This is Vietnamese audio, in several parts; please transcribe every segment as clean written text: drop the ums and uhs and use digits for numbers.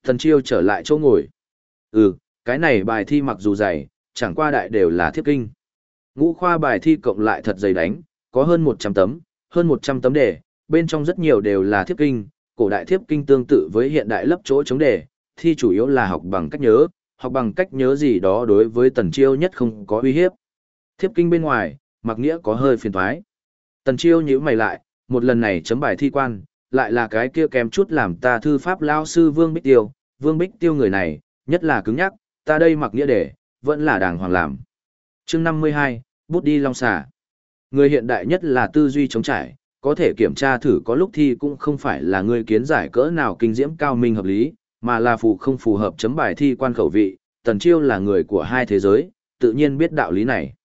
Tần Chiêu trở lại chỗ ngồi. Cái này bài thi mặc dù dày, chẳng qua đại đều là thiếp kinh. Ngũ khoa bài thi cộng lại thật dày đánh, có hơn 100 tấm đề, bên trong rất nhiều đều là thiếp kinh, cổ đại thiếp kinh tương tự với hiện đại lấp chỗ chống đề, thi chủ yếu là học bằng cách nhớ gì đó đối với Tần Chiêu nhất không có uy hiếp. Thiếp kinh bên ngoài, mặc nghĩa có hơi phiền thoái. Tần Chiêu nhíu mày lại, một lần này chấm bài thi quan, lại là cái kia kém chút làm ta thư pháp lao sư Vương Bích Tiêu. Vương Bích Tiêu người này, nhất là cứng nhắc, ta đây mặc nghĩa để, vẫn là đàng hoàng làm. Chương 52, bút đi long xà. Người hiện đại nhất là tư duy chống trải, có thể kiểm tra thử có lúc thi cũng không phải là người kiến giải cỡ nào kinh diễm cao minh hợp lý, mà là không phù hợp chấm bài thi quan khẩu vị. Tần Chiêu là người của hai thế giới, tự nhiên biết đạo lý này.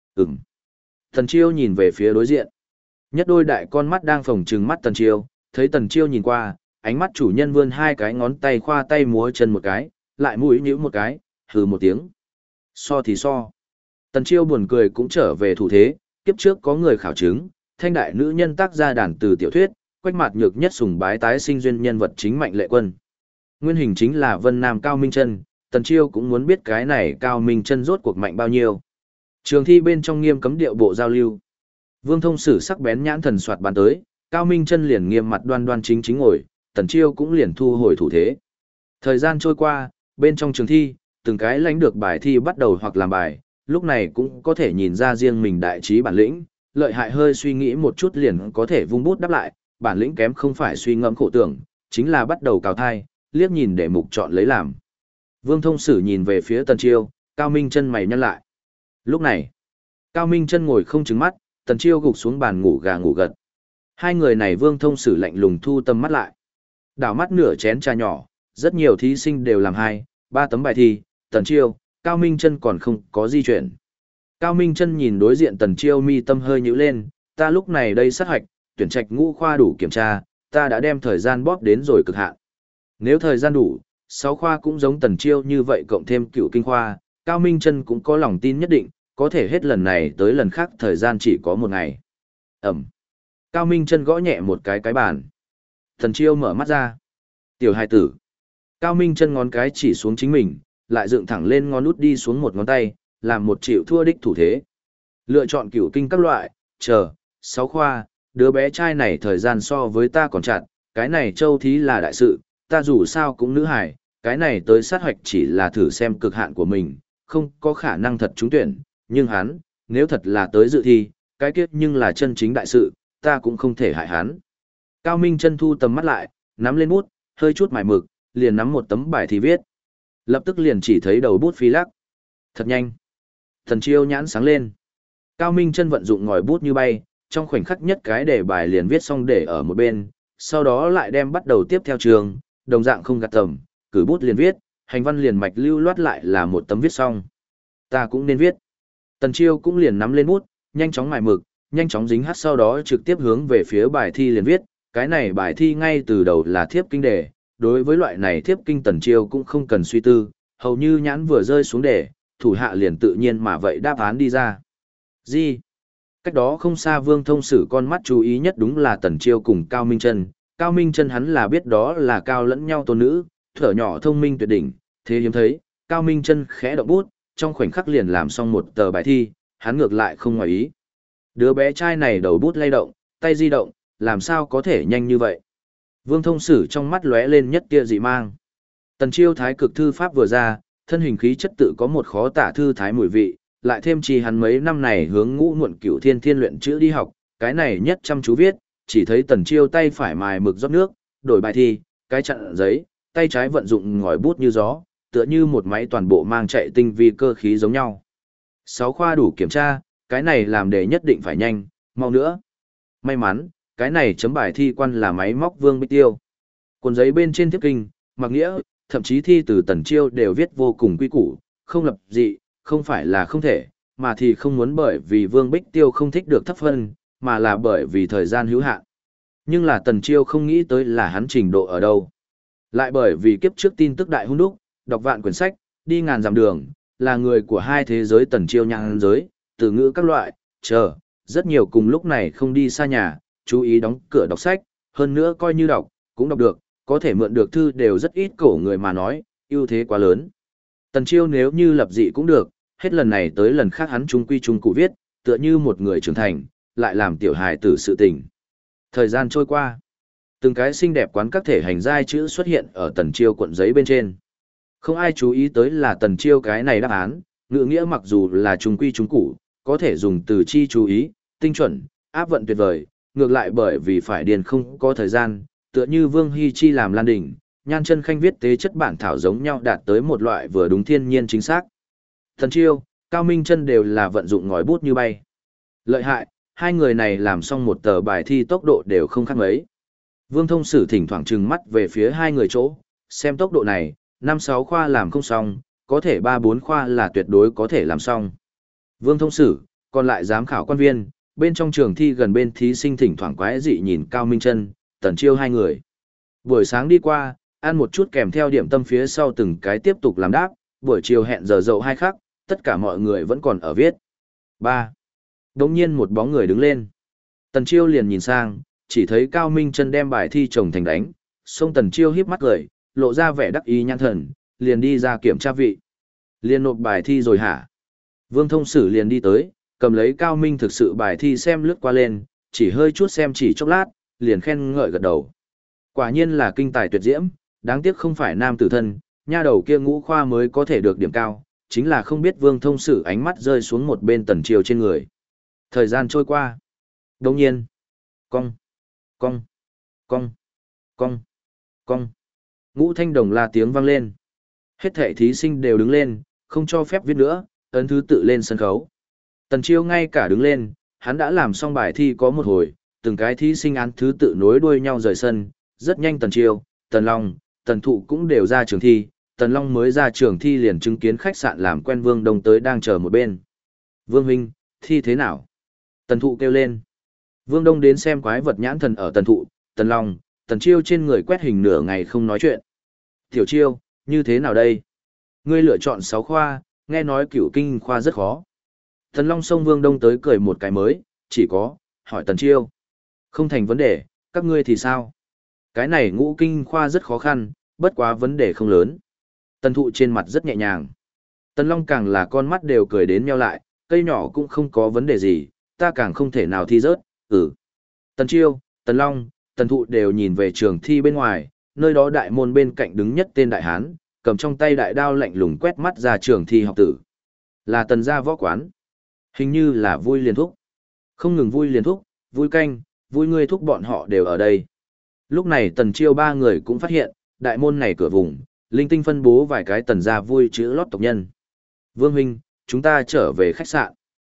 Tần Chiêu nhìn về phía đối diện. Nhất đôi đại con mắt đang phồng trừng mắt Tần Chiêu, thấy Tần Chiêu nhìn qua, ánh mắt chủ nhân vươn hai cái ngón tay khoa tay múa chân một cái, lại mũi nhíu một cái, hừ một tiếng. So thì so. Tần Chiêu buồn cười cũng trở về thủ thế, kiếp trước có người khảo chứng, thanh đại nữ nhân tác ra đàn từ tiểu thuyết, Quách Mạt Nhược nhất sùng bái tái sinh duyên nhân vật chính Mạnh Lệ Quân. Nguyên hình chính là Vân Nam Cao Minh Chân, Tần Chiêu cũng muốn biết cái này Cao Minh Chân rốt cuộc mạnh bao nhiêu. Trường thi bên trong nghiêm cấm điệu bộ giao lưu. Vương Thông Sử sắc bén nhãn thần soạt bàn tới, Cao Minh Chân liền nghiêm mặt đoan đoan chính chính ngồi, Tần Chiêu cũng liền thu hồi thủ thế. Thời gian trôi qua, bên trong trường thi, từng cái lãnh được bài thi bắt đầu hoặc làm bài, lúc này cũng có thể nhìn ra riêng mình đại trí bản lĩnh, lợi hại hơi suy nghĩ một chút liền có thể vung bút đáp lại, bản lĩnh kém không phải suy ngẫm khổ tưởng, chính là bắt đầu cào thai, liếc nhìn để mục chọn lấy làm. Vương Thông Sử nhìn về phía Tần Chiêu, Cao Minh Chân mày nhăn lại. Lúc này, Cao Minh Chân ngồi không trừng mắt, Tần Chiêu gục xuống bàn ngủ gà ngủ gật. Hai người này Vương Thông Sử lạnh lùng thu tầm mắt lại. Đảo mắt nửa chén trà nhỏ, rất nhiều thí sinh đều làm 2, 3 tấm bài thi, Tần Chiêu, Cao Minh Chân còn không có di chuyển. Cao Minh Chân nhìn đối diện Tần Chiêu mi tâm hơi nhíu lên, ta lúc này đây sát hoạch, tuyển trạch ngũ khoa đủ kiểm tra, ta đã đem thời gian bóp đến rồi cực hạn. Nếu thời gian đủ, 6 khoa cũng giống Tần Chiêu như vậy cộng thêm cựu kinh khoa, Cao Minh Chân cũng có lòng tin nhất định, có thể hết lần này tới lần khác thời gian chỉ có 1 ngày. Cao Minh Chân gõ nhẹ một cái bàn. Tần Chiêu mở mắt ra. Tiểu hài tử. Cao Minh Chân ngón cái chỉ xuống chính mình, lại dựng thẳng lên ngón út đi xuống một ngón tay, làm một chịu thua đích thủ thế. Lựa chọn cửu kinh các loại, 6 khoa, đứa bé trai này thời gian so với ta còn chặt, cái này châu thí là đại sự, ta dù sao cũng nữ hài, cái này tới sát hoạch chỉ là thử xem cực hạn của mình, không có khả năng thật trúng tuyển, nhưng hắn, nếu thật là tới dự thi, cái kết nhưng là chân chính đại sự, ta cũng không thể hại hắn. Cao Minh Chân thu tầm mắt lại, nắm lên bút, hơi chút mài mực, liền nắm một tấm bài thi viết. Lập tức liền chỉ thấy đầu bút phi lắc. Thật nhanh. Tần Chiêu nhãn sáng lên. Cao Minh Chân vận dụng ngòi bút như bay, trong khoảnh khắc nhất cái đề bài liền viết xong để ở một bên, sau đó lại đem bắt đầu tiếp theo trường, đồng dạng không gạt tầm, cử bút liền viết, hành văn liền mạch lưu loát lại là một tấm viết xong. Ta cũng nên viết. Tần Chiêu cũng liền nắm lên bút, nhanh chóng mài mực, nhanh chóng dính hắt sau đó trực tiếp hướng về phía bài thi liền viết, cái này bài thi ngay từ đầu là thiếp kinh đề, đối với loại này thiếp kinh Tần Chiêu cũng không cần suy tư, hầu như nhãn vừa rơi xuống đề, thủ hạ liền tự nhiên mà vậy đáp án đi ra. Gì? Cách đó không xa Vương Thông Sử con mắt chú ý nhất đúng là Tần Chiêu cùng Cao Minh Chân. Cao Minh Chân hắn là biết đó là cao lẫn nhau tôn nữ, thở nhỏ thông minh tuyệt đỉnh, thế hiếm thấy, Cao Minh Chân khẽ động bút, trong khoảnh khắc liền làm xong một tờ bài thi, hắn ngược lại không ngoài ý. Đứa bé trai này đầu bút lay động, tay di động, làm sao có thể nhanh như vậy? Vương Thông Sử trong mắt lóe lên nhất tia dị mang. Tần Chiêu thái cực thư pháp vừa ra, thân hình khí chất tự có một khó tả thư thái mùi vị, lại thêm chỉ hắn mấy năm này hướng ngũ muộn cửu thiên thiên luyện chữ đi học, cái này nhất chăm chú viết, chỉ thấy Tần Chiêu tay phải mài mực rót nước, đổi bài thi, cái chặn giấy, tay trái vận dụng ngòi bút như gió, tựa như một máy toàn bộ mang chạy tinh vi cơ khí giống nhau. 6 khoa đủ kiểm tra, cái này làm đề nhất định phải nhanh, mau nữa. May mắn, cái này chấm bài thi quan là máy móc Vương Bích Tiêu. Cuốn giấy bên trên thiếp kinh, mặc nghĩa, thậm chí thi từ Tần Chiêu đều viết vô cùng quy củ, không lập dị, không phải là không thể, mà thì không muốn bởi vì Vương Bích Tiêu không thích được thấp phân, mà là bởi vì thời gian hữu hạn. Nhưng là Tần Chiêu không nghĩ tới là hắn trình độ ở đâu. Lại bởi vì kiếp trước tin tức đại hung đúc, đọc vạn quyển sách, đi ngàn dặm đường, là người của hai thế giới Tần Chiêu nhang giới, từ ngữ các loại, rất nhiều cùng lúc này không đi xa nhà, chú ý đóng cửa đọc sách, hơn nữa coi như đọc, cũng đọc được, có thể mượn được thư đều rất ít cổ người mà nói, ưu thế quá lớn. Tần Chiêu nếu như lập dị cũng được, hết lần này tới lần khác hắn trung quy trung cụ viết, tựa như một người trưởng thành, lại làm tiểu hài tử sự tình. Thời gian trôi qua, từng cái xinh đẹp quán các thể hành giai chữ xuất hiện ở Tần Chiêu cuộn giấy bên trên. Không ai chú ý tới là Tần Chiêu cái này đáp án, ngữ nghĩa mặc dù là trung quy trung cụ, có thể dùng từ chi chú ý, tinh chuẩn, áp vận tuyệt vời, ngược lại bởi vì phải điền không có thời gian, tựa như Vương Hy Chi làm Lan Đỉnh, Nhan Chân Khanh viết tế chất bản thảo giống nhau đạt tới một loại vừa đúng thiên nhiên chính xác. Tần Chiêu, Cao Minh Chân đều là vận dụng ngòi bút như bay. Lợi hại, hai người này làm xong một tờ bài thi tốc độ đều không khác mấy. Vương Thông Sử thỉnh thoảng trừng mắt về phía hai người chỗ, xem tốc độ này, 5-6 khoa làm không xong, có thể 3-4 khoa là tuyệt đối có thể làm xong. Vương Thông Sử, còn lại giám khảo quan viên, bên trong trường thi gần bên thí sinh thỉnh thoảng quái dị nhìn Cao Minh Chân, Tần Chiêu hai người. Buổi sáng đi qua, ăn một chút kèm theo điểm tâm phía sau từng cái tiếp tục làm đáp, buổi chiều hẹn giờ dậu 2 khắc, tất cả mọi người vẫn còn ở viết. 3. Đống nhiên một bóng người đứng lên. Tần Chiêu liền nhìn sang, chỉ thấy Cao Minh Chân đem bài thi chồng thành đánh, xông Tần Chiêu híp mắt cười, lộ ra vẻ đắc ý nhãn thần, liền đi ra kiểm tra vị. Liền nộp bài thi rồi hả? Vương Thông Sử liền đi tới, cầm lấy Cao Minh thực sự bài thi xem lướt qua lên, chỉ hơi chút xem chỉ chốc lát, liền khen ngợi gật đầu. Quả nhiên là kinh tài tuyệt diễm, đáng tiếc không phải nam tử thân, nha đầu kia ngũ khoa mới có thể được điểm cao, chính là không biết Vương Thông Sử ánh mắt rơi xuống một bên Tần Chiêu trên người. Thời gian trôi qua. Đồng nhiên. Cong. Cong. Cong. Cong. Cong. Ngũ thanh đồng la tiếng vang lên. Hết thảy thí sinh đều đứng lên, không cho phép viết nữa, ấn thứ tự lên sân khấu. Tần Chiêu ngay cả đứng lên, hắn đã làm xong bài thi có một hồi, từng cái thí sinh án thứ tự nối đuôi nhau rời sân, rất nhanh Tần Chiêu, Tần Long, Tần Thụ cũng đều ra trường thi, Tần Long mới ra trường thi liền chứng kiến khách sạn làm quen Vương Đông tới đang chờ một bên. Vương huynh, thi thế nào? Tần Thụ kêu lên. Vương Đông đến xem quái vật nhãn thần ở Tần Thụ, Tần Long, Tần Chiêu trên người quét hình nửa ngày không nói chuyện. Tiểu Chiêu, như thế nào đây? Ngươi lựa chọn 6 khoa, nghe nói Cửu Kinh khoa rất khó. Tần Long xông Vương Đông tới cười một cái mới, chỉ có, hỏi Tần Chiêu. Không thành vấn đề, các ngươi thì sao? Cái này Ngũ Kinh khoa rất khó khăn, bất quá vấn đề không lớn. Tần Thụ trên mặt rất nhẹ nhàng. Tần Long càng là con mắt đều cười đến nheo lại, cây nhỏ cũng không có vấn đề gì, ta càng không thể nào thi rớt, Tần Chiêu, Tần Long, Tần Thụ đều nhìn về trường thi bên ngoài, nơi đó đại môn bên cạnh đứng nhất tên đại hán, cầm trong tay đại đao lạnh lùng quét mắt ra trường thi học tử. Là Tần gia võ quán. Hình như là Vui Liền Thúc. Không ngừng Vui Liền Thúc, Vui Canh, Vui Ngươi Thúc bọn họ đều ở đây. Lúc này Tần Chiêu ba người cũng phát hiện, đại môn này cửa vùng, linh tinh phân bố vài cái Tần gia vui chữ lót tộc nhân. Vương huynh, chúng ta trở về khách sạn.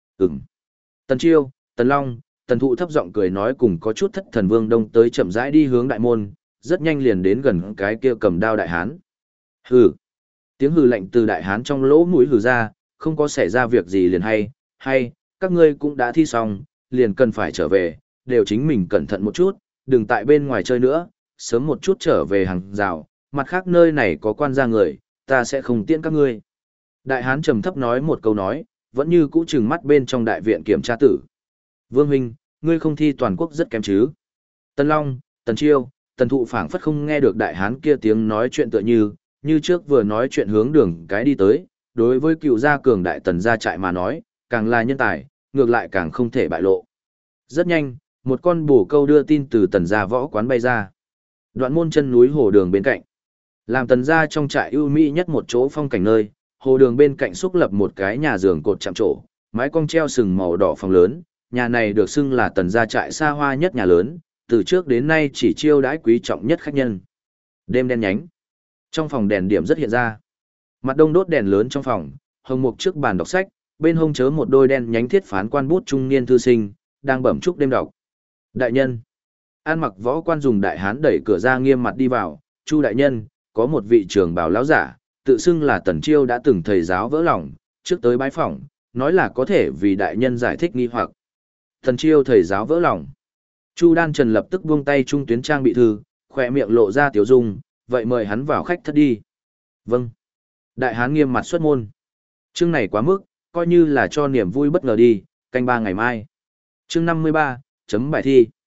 Tần Chiêu, Tần Long, Tần Thụ thấp giọng cười nói cùng có chút thất thần Vương Đông tới chậm rãi đi hướng đại môn, rất nhanh liền đến gần cái kia cầm đao đại hán. Hừ. Tiếng hừ lạnh từ đại hán trong lỗ mũi hừ ra, không có xảy ra việc gì liền hay, các ngươi cũng đã thi xong, liền cần phải trở về, đều chính mình cẩn thận một chút, đừng tại bên ngoài chơi nữa, sớm một chút trở về hàng rào, mặt khác nơi này có quan gia người, ta sẽ không tiễn các ngươi. Đại hán trầm thấp nói một câu nói, vẫn như cũ trừng mắt bên trong đại viện kiểm tra tử. Vương huynh, ngươi không thi toàn quốc rất kém chứ? Tần Long, Tần Chiêu, Tần Thụ phảng phất không nghe được đại hán kia tiếng nói chuyện tựa như trước vừa nói chuyện hướng đường cái đi tới, đối với cựu gia cường đại Tần gia trại mà nói, càng là nhân tài, ngược lại càng không thể bại lộ. Rất nhanh, một con bồ câu đưa tin từ Tần gia võ quán bay ra. Đoạn môn chân núi hồ đường bên cạnh. Làm Tần gia trong trại ưu mỹ nhất một chỗ phong cảnh nơi, hồ đường bên cạnh xúc lập một cái nhà giường cột chạm trổ, mái cong treo sừng màu đỏ phòng lớn, nhà này được xưng là Tần gia trại xa hoa nhất nhà lớn, từ trước đến nay chỉ chiêu đãi quý trọng nhất khách nhân. Đêm đen nhánh. Trong phòng đèn điểm rất hiện ra. Mặt đông đốt đèn lớn trong phòng, hồng mục trước bàn đọc sách, bên hông chớ một đôi đen nhánh thiết phán quan bút trung niên thư sinh, đang bẩm chúc đêm đọc. Đại nhân. An mặc võ quan dùng đại hán đẩy cửa ra nghiêm mặt đi vào, Chu đại nhân, có một vị trưởng bảo lão giả, tự xưng là Tần Chiêu đã từng thầy giáo vỡ lòng, trước tới bái phỏng, nói là có thể vì đại nhân giải thích nghi hoặc. Tần Chiêu thầy giáo vỡ lòng. Chu Đan Trần lập tức buông tay trung tuyến trang bị thư, khỏe miệng lộ ra tiểu dung, vậy mời hắn vào khách thất đi. Vâng. Đại hán nghiêm mặt xuất môn. Chương này quá mức, coi như là cho niềm vui bất ngờ đi, canh 3 ngày mai. Chương 53, chấm bài thi.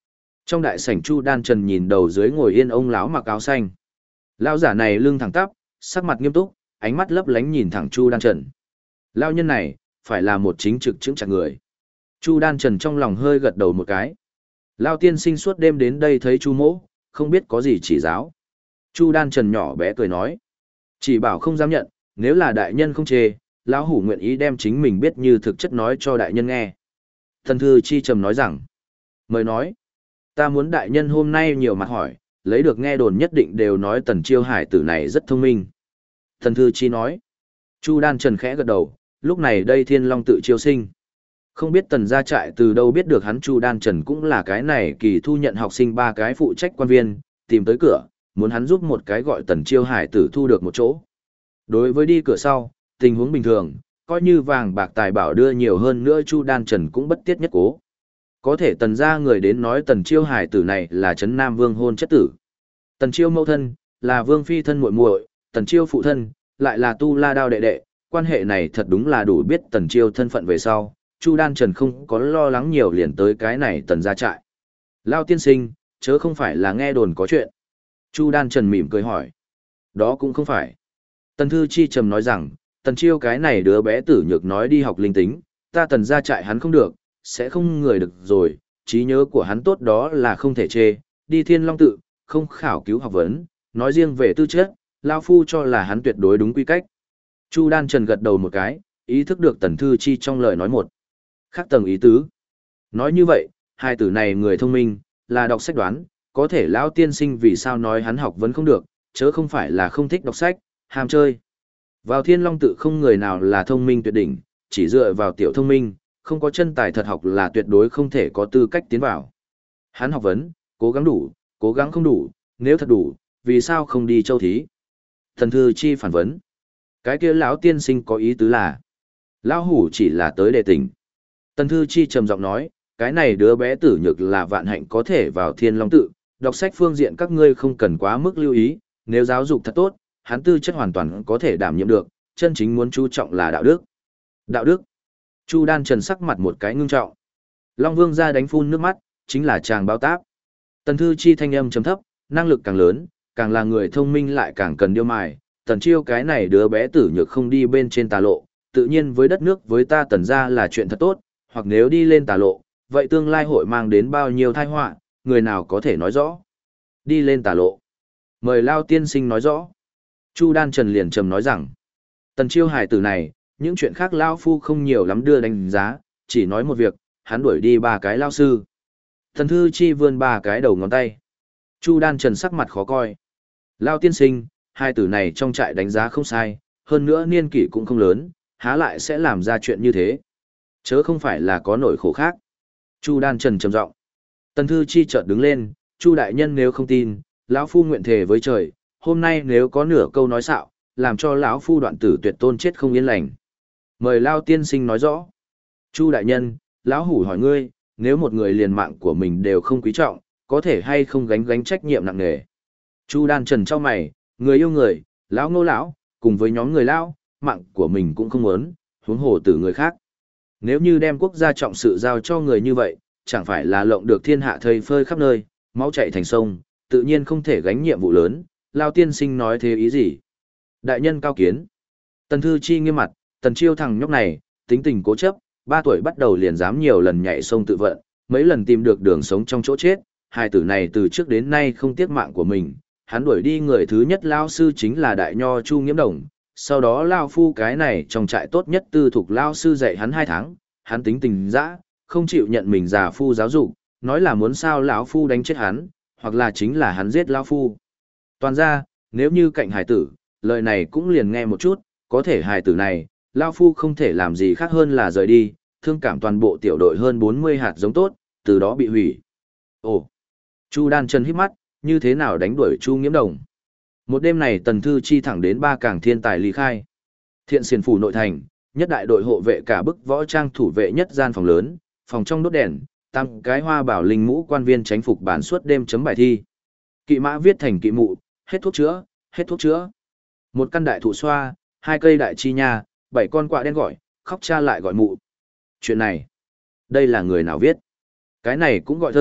Trong đại sảnh Chu Đan Trần nhìn đầu dưới ngồi yên ông lão mặc áo xanh. Lão giả này lưng thẳng tắp, sắc mặt nghiêm túc, ánh mắt lấp lánh nhìn thẳng Chu Đan Trần. Lão nhân này, phải là một chính trực chững chạc người. Chu Đan Trần trong lòng hơi gật đầu một cái. Lão tiên sinh suốt đêm đến đây thấy Chu mỗ, không biết có gì chỉ giáo. Chu Đan Trần nhỏ bé cười nói. Chỉ bảo không dám nhận, nếu là đại nhân không chê, lão hủ nguyện ý đem chính mình biết như thực chất nói cho đại nhân nghe. Thần thư chi trầm nói rằng. Mời nói. Ta muốn đại nhân hôm nay nhiều mặt hỏi, lấy được nghe đồn nhất định đều nói Tần Chiêu hải tử này rất thông minh. Thần thư chi nói. Chu Đan Trần khẽ gật đầu, lúc này đây Thiên Long tự chiêu sinh. Không biết Tần gia trại từ đâu biết được hắn Chu Đan Trần cũng là cái này kỳ thu nhận học sinh 3 cái phụ trách quan viên, tìm tới cửa, muốn hắn giúp một cái gọi Tần Chiêu hải tử thu được một chỗ. Đối với đi cửa sau, tình huống bình thường, coi như vàng bạc tài bảo đưa nhiều hơn nữa Chu Đan Trần cũng bất tiết nhất cố. Có thể Tần gia người đến nói Tần Chiêu hải tử này là Trấn Nam Vương hôn chất tử. Tần Chiêu mẫu thân là Vương phi thân muội muội, Tần Chiêu phụ thân lại là Tu La Đao đệ đệ, quan hệ này thật đúng là đủ biết Tần Chiêu thân phận về sau. Chu Đan Trần không có lo lắng nhiều liền tới cái này Tần gia trại. Lao tiên sinh, chớ không phải là nghe đồn có chuyện. Chu Đan Trần mỉm cười hỏi. Đó cũng không phải. Tần Thư Chi trầm nói rằng, Tần Chiêu cái này đứa bé tử nhược nói đi học linh tính, ta Tần gia trại hắn không được, sẽ không người được rồi, trí nhớ của hắn tốt đó là không thể chê, đi Thiên Long tự, không khảo cứu học vấn, nói riêng về tư chất, Lao Phu cho là hắn tuyệt đối đúng quy cách. Chu Đan Trần gật đầu một cái, ý thức được Tần Thư Chi trong lời nói một khác tầng ý tứ. Nói như vậy, hai tử này người thông minh, là đọc sách đoán, có thể lão tiên sinh vì sao nói hắn học vẫn không được, chớ không phải là không thích đọc sách, ham chơi. Vào Thiên Long tự không người nào là thông minh tuyệt đỉnh, chỉ dựa vào tiểu thông minh, không có chân tài thật học là tuyệt đối không thể có tư cách tiến vào. Hắn học vấn, cố gắng đủ, cố gắng không đủ, nếu thật đủ, vì sao không đi châu thí? Thần Thư Chi phản vấn. Cái kia lão tiên sinh có ý tứ là, lão hủ chỉ là tới đề tỉnh. Tần Thư Chi trầm giọng nói, cái này đứa bé tử nhược là vạn hạnh có thể vào Thiên Long tự, đọc sách phương diện các ngươi không cần quá mức lưu ý, nếu giáo dục thật tốt, hắn tư chất hoàn toàn có thể đảm nhiệm được, chân chính muốn chú trọng là đạo đức. Đạo đức. Chu Đan Trần sắc mặt một cái ngưng trọng. Long Vương ra đánh phun nước mắt, chính là chàng báo táp. Tần Thư Chi thanh âm trầm thấp, năng lực càng lớn, càng là người thông minh lại càng cần điêu mài. Tần Chiêu cái này đứa bé tử nhược không đi bên trên tà lộ, tự nhiên với đất nước với ta Tần gia là chuyện thật tốt, hoặc nếu đi lên tà lộ, vậy tương lai hội mang đến bao nhiêu tai họa, người nào có thể nói rõ. Đi lên tà lộ. Mời Lao tiên sinh nói rõ. Chu Đan Trần liền trầm nói rằng, Tần Chiêu hải tử này, những chuyện khác Lao Phu không nhiều lắm đưa đánh giá, chỉ nói một việc, hắn đuổi đi 3 cái Lao sư. Tần Thư Chi vươn 3 cái đầu ngón tay. Chu Đan Trần sắc mặt khó coi. Lao tiên sinh, hai tử này trong trại đánh giá không sai, hơn nữa niên kỷ cũng không lớn, há lại sẽ làm ra chuyện như thế. Chớ không phải là có nỗi khổ khác. Chu Đan Trần trầm giọng. Tần Thư Chi chợt đứng lên, Chu đại nhân nếu không tin, lão phu nguyện thề với trời, hôm nay nếu có nửa câu nói xạo, làm cho lão phu đoạn tử tuyệt tôn chết không yên lành. Mời Lao tiên sinh nói rõ. Chu đại nhân, lão hủ hỏi ngươi, nếu một người liền mạng của mình đều không quý trọng, có thể hay không gánh trách nhiệm nặng nề. Chu Đan Trần chau mày, người yêu người, lão Ngô lão, cùng với nhóm người lão, mạng của mình cũng không muốn, huống hồ tử người khác. Nếu như đem quốc gia trọng sự giao cho người như vậy, chẳng phải là lộng được thiên hạ thây phơi khắp nơi, máu chảy thành sông, tự nhiên không thể gánh nhiệm vụ lớn. Lao tiên sinh nói thế ý gì? Đại nhân cao kiến. Tần Thư Chi nghiêm mặt, Tần Chiêu thằng nhóc này, tính tình cố chấp, 3 tuổi bắt đầu liền dám nhiều lần nhảy sông tự vận, mấy lần tìm được đường sống trong chỗ chết, hai tử này từ trước đến nay không tiếc mạng của mình, hắn đuổi đi người thứ nhất lao sư chính là đại nho Chu Nghiễm Đồng, sau đó lao phu cái này trong trại tốt nhất tư thục lao sư dạy hắn 2 tháng, hắn tính tình dã, không chịu nhận mình già phu giáo dục, nói là muốn sao lão phu đánh chết hắn, hoặc là chính là hắn giết lão phu. Toàn ra, nếu như cạnh hải tử, lời này cũng liền nghe một chút, có thể hải tử này, lão phu không thể làm gì khác hơn là rời đi, thương cảm toàn bộ tiểu đội hơn 40 hạt giống tốt, từ đó bị hủy. Ồ, Chu Đan Trần hít mắt, như thế nào đánh đuổi Chu Nghiễm Đồng? Một đêm này Tần Thư Chi thẳng đến 3 cảng thiên tài ly khai. Thiện Xiển phủ nội thành, nhất đại đội hộ vệ cả bức võ trang thủ vệ nhất gian phòng lớn, phòng trong đốt đèn, tam cái hoa bảo linh mũ quan viên tránh phục bản suốt đêm chấm bài thi. Kỵ mã viết thành kỵ mụ, hết thuốc chữa, hết thuốc chữa. Một căn đại thụ xoa, 2 cây đại chi nha, 7 con quạ đen gọi, khóc cha lại gọi mụ. Chuyện này, đây là người nào viết? Cái này cũng gọi thơ,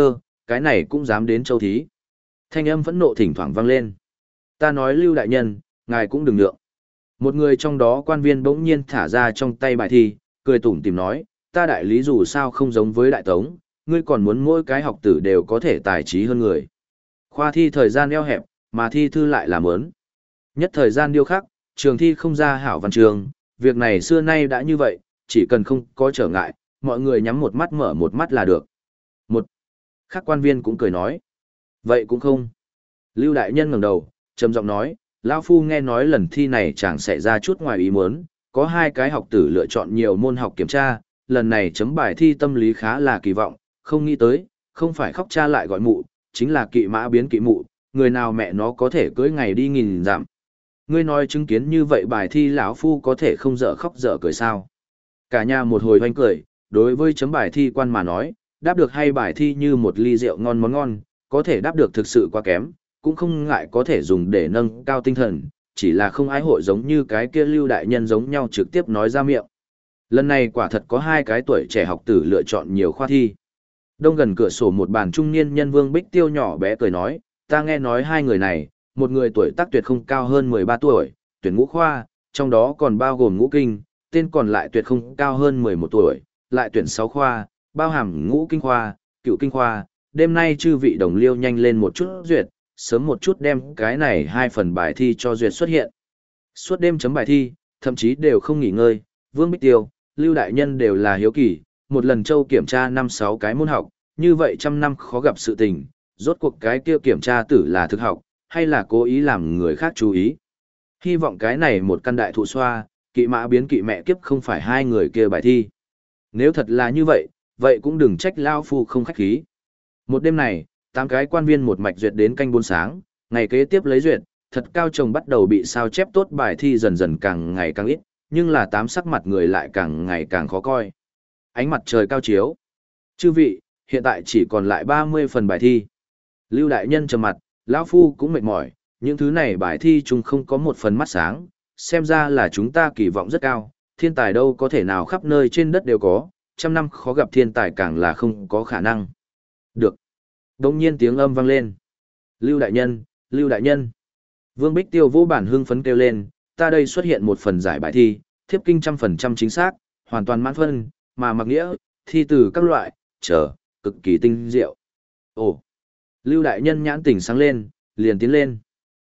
Cái này cũng dám đến châu thí. Thanh âm phẫn nộ thỉnh thoảng vang lên. Ta nói Lưu đại nhân, ngài cũng đừng nhượng. Một người trong đó quan viên bỗng nhiên thả ra trong tay bài thi, cười tủm tỉm nói, ta đại lý dù sao không giống với đại tống, ngươi còn muốn mỗi cái học tử đều có thể tài trí hơn người. Khoa thi thời gian eo hẹp, mà thi thư lại là mớn. Nhất thời gian điêu khắc, trường thi không ra hảo văn trường, việc này xưa nay đã như vậy, chỉ cần không có trở ngại, mọi người nhắm một mắt mở một mắt là được. Một khác quan viên cũng cười nói, vậy cũng không. Lưu đại nhân ngẩng đầu, trầm giọng nói, lão phu nghe nói lần thi này chẳng xảy ra chút ngoài ý muốn, có hai cái học tử lựa chọn nhiều môn học kiểm tra, lần này chấm bài thi tâm lý khá là kỳ vọng, không nghĩ tới, không phải khóc cha lại gọi mụ, chính là kỵ mã biến kỵ mụ, người nào mẹ nó có thể cưỡi ngày đi nghìn dặm. Ngươi nói chứng kiến như vậy bài thi lão phu có thể không dở khóc dở cười sao? Cả nhà một hồi hoanh cười, đối với chấm bài thi quan mà nói, đáp được hay bài thi như một ly rượu ngon món ngon, có thể đáp được thực sự quá kém, cũng không ngại có thể dùng để nâng cao tinh thần, chỉ là không ai hội giống như cái kia Lưu đại nhân giống nhau trực tiếp nói ra miệng. Lần này quả thật có hai cái tuổi trẻ học tử lựa chọn nhiều khoa thi. Đông gần cửa sổ một bàn trung niên nhân Vương Bích Tiêu nhỏ bé cười nói, ta nghe nói hai người này, một người tuổi tác tuyệt không cao hơn 13 tuổi, tuyển ngũ khoa, trong đó còn bao gồm ngũ kinh, tên còn lại tuyệt không cao hơn 11 tuổi, lại tuyển 6 khoa, bao hàm ngũ kinh khoa, cựu kinh khoa, đêm nay chư vị đồng liêu nhanh lên một chút duyệt, sớm một chút đem cái này hai phần bài thi cho duyệt xuất hiện. Suốt đêm chấm bài thi, thậm chí đều không nghỉ ngơi, Vương Bích Tiêu, Lưu đại nhân đều là hiếu kỳ, một lần châu kiểm tra 5-6 cái môn học, như vậy trăm năm khó gặp sự tình, rốt cuộc cái kia kiểm tra tử là thực học, hay là cố ý làm người khác chú ý. Hy vọng cái này một căn đại thụ xoa, kỵ mã biến kỵ mẹ kiếp không phải hai người kia bài thi. Nếu thật là như vậy, vậy cũng đừng trách lao phu không khách khí. Một đêm này, 8 cái quan viên một mạch duyệt đến canh 4 sáng, ngày kế tiếp lấy duyệt, thật cao chồng bắt đầu bị sao chép tốt bài thi dần dần càng ngày càng ít, nhưng là 8 sắc mặt người lại càng ngày càng khó coi. Ánh mặt trời cao chiếu. Chư vị, hiện tại chỉ còn lại 30 phần bài thi. Lưu đại nhân trầm mặt, lão phu cũng mệt mỏi, những thứ này bài thi chung không có một phần mắt sáng, xem ra là chúng ta kỳ vọng rất cao, thiên tài đâu có thể nào khắp nơi trên đất đều có, trăm năm khó gặp thiên tài càng là không có khả năng. Được. Đông nhiên tiếng âm vang lên. Lưu đại nhân, Lưu đại nhân. Vương Bích Tiêu vô bản hưng phấn kêu lên, ta đây xuất hiện một phần giải bài thi, thiếp kinh 100% chính xác, hoàn toàn mãn phân, mà mặc nghĩa, thi từ các loại, cực kỳ tinh diệu. Ồ. Lưu đại nhân nhãn tỉnh sáng lên, liền tiến lên.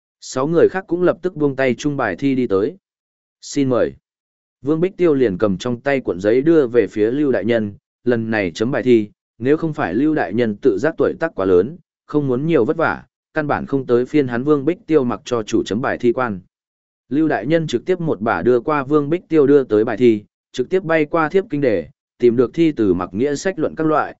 6 người khác cũng lập tức buông tay chung bài thi đi tới. Xin mời. Vương Bích Tiêu liền cầm trong tay cuộn giấy đưa về phía Lưu đại nhân, lần này chấm bài thi, nếu không phải Lưu đại nhân tự giác tuổi tác quá lớn, không muốn nhiều vất vả, căn bản không tới phiên hắn Vương Bích Tiêu mặc cho chủ chấm bài thi quan. Lưu đại nhân trực tiếp một bả đưa qua Vương Bích Tiêu đưa tới bài thi, trực tiếp bay qua thiếp kinh đề, tìm được thi từ mặc nghĩa sách luận các loại,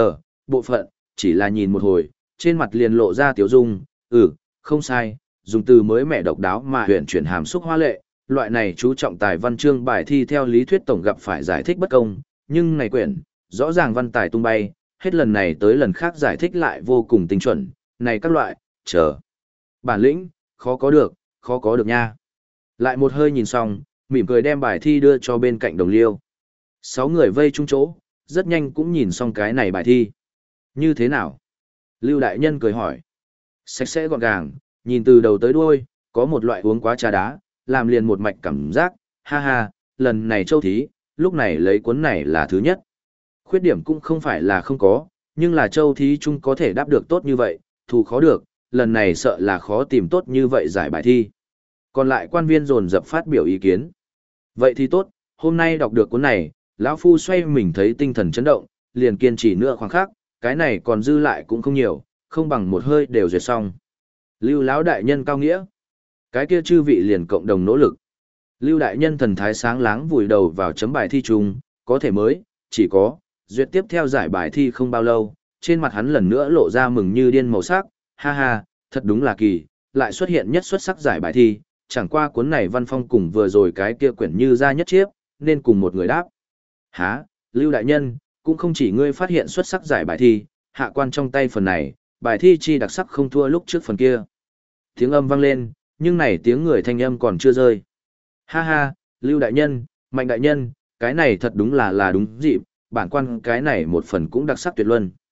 bộ phận, chỉ là nhìn một hồi, trên mặt liền lộ ra tiểu dung, không sai, dùng từ mới mẻ độc đáo mà huyền chuyển hàm xúc hoa lệ, loại này chú trọng tài văn chương bài thi theo lý thuyết tổng gặp phải giải thích bất công, nhưng này quyển, rõ ràng văn tài tung bay, hết lần này tới lần khác giải thích lại vô cùng tinh chuẩn, này các loại, bản lĩnh, khó có được nha. Lại một hơi nhìn xong, mỉm cười đem bài thi đưa cho bên cạnh đồng liêu. 6 người vây chung chỗ, rất nhanh cũng nhìn xong cái này bài thi. Như thế nào? Lưu đại nhân cười hỏi. Sạch sẽ gọn gàng, nhìn từ đầu tới đuôi, có một loại uống quá trà đá, làm liền một mạch cảm giác, ha ha, lần này châu thí, lúc này lấy cuốn này là thứ nhất. Khuyết điểm cũng không phải là không có, nhưng là châu thí chung có thể đáp được tốt như vậy, thù khó được, lần này sợ là khó tìm tốt như vậy giải bài thi. Còn lại quan viên dồn dập phát biểu ý kiến. Vậy thì tốt, hôm nay đọc được cuốn này, lão phu xoay mình thấy tinh thần chấn động, liền kiên trì nữa khoảng khắc, cái này còn dư lại cũng không nhiều, không bằng một hơi đều duyệt xong. Lưu lão đại nhân cao nghĩa. Cái kia chư vị liền cộng đồng nỗ lực. Lưu đại nhân thần thái sáng láng vùi đầu vào chấm bài thi chung, có thể mới, chỉ có, duyệt tiếp theo giải bài thi không bao lâu, trên mặt hắn lần nữa lộ ra mừng như điên màu sắc, ha ha, thật đúng là kỳ, lại xuất hiện nhất xuất sắc giải bài thi, chẳng qua cuốn này văn phong cùng vừa rồi cái kia quyển như ra nhất chiếp, nên cùng một người đáp. Hả, Lưu đại nhân, cũng không chỉ ngươi phát hiện xuất sắc giải bài thi, hạ quan trong tay phần này, bài thi chi đặc sắc không thua lúc trước phần kia. Tiếng âm vang lên, nhưng này tiếng người thanh âm còn chưa rơi. Ha ha, Lưu đại nhân, Mạnh đại nhân, cái này thật đúng là đúng dịp, bản quan cái này một phần cũng đặc sắc tuyệt luân.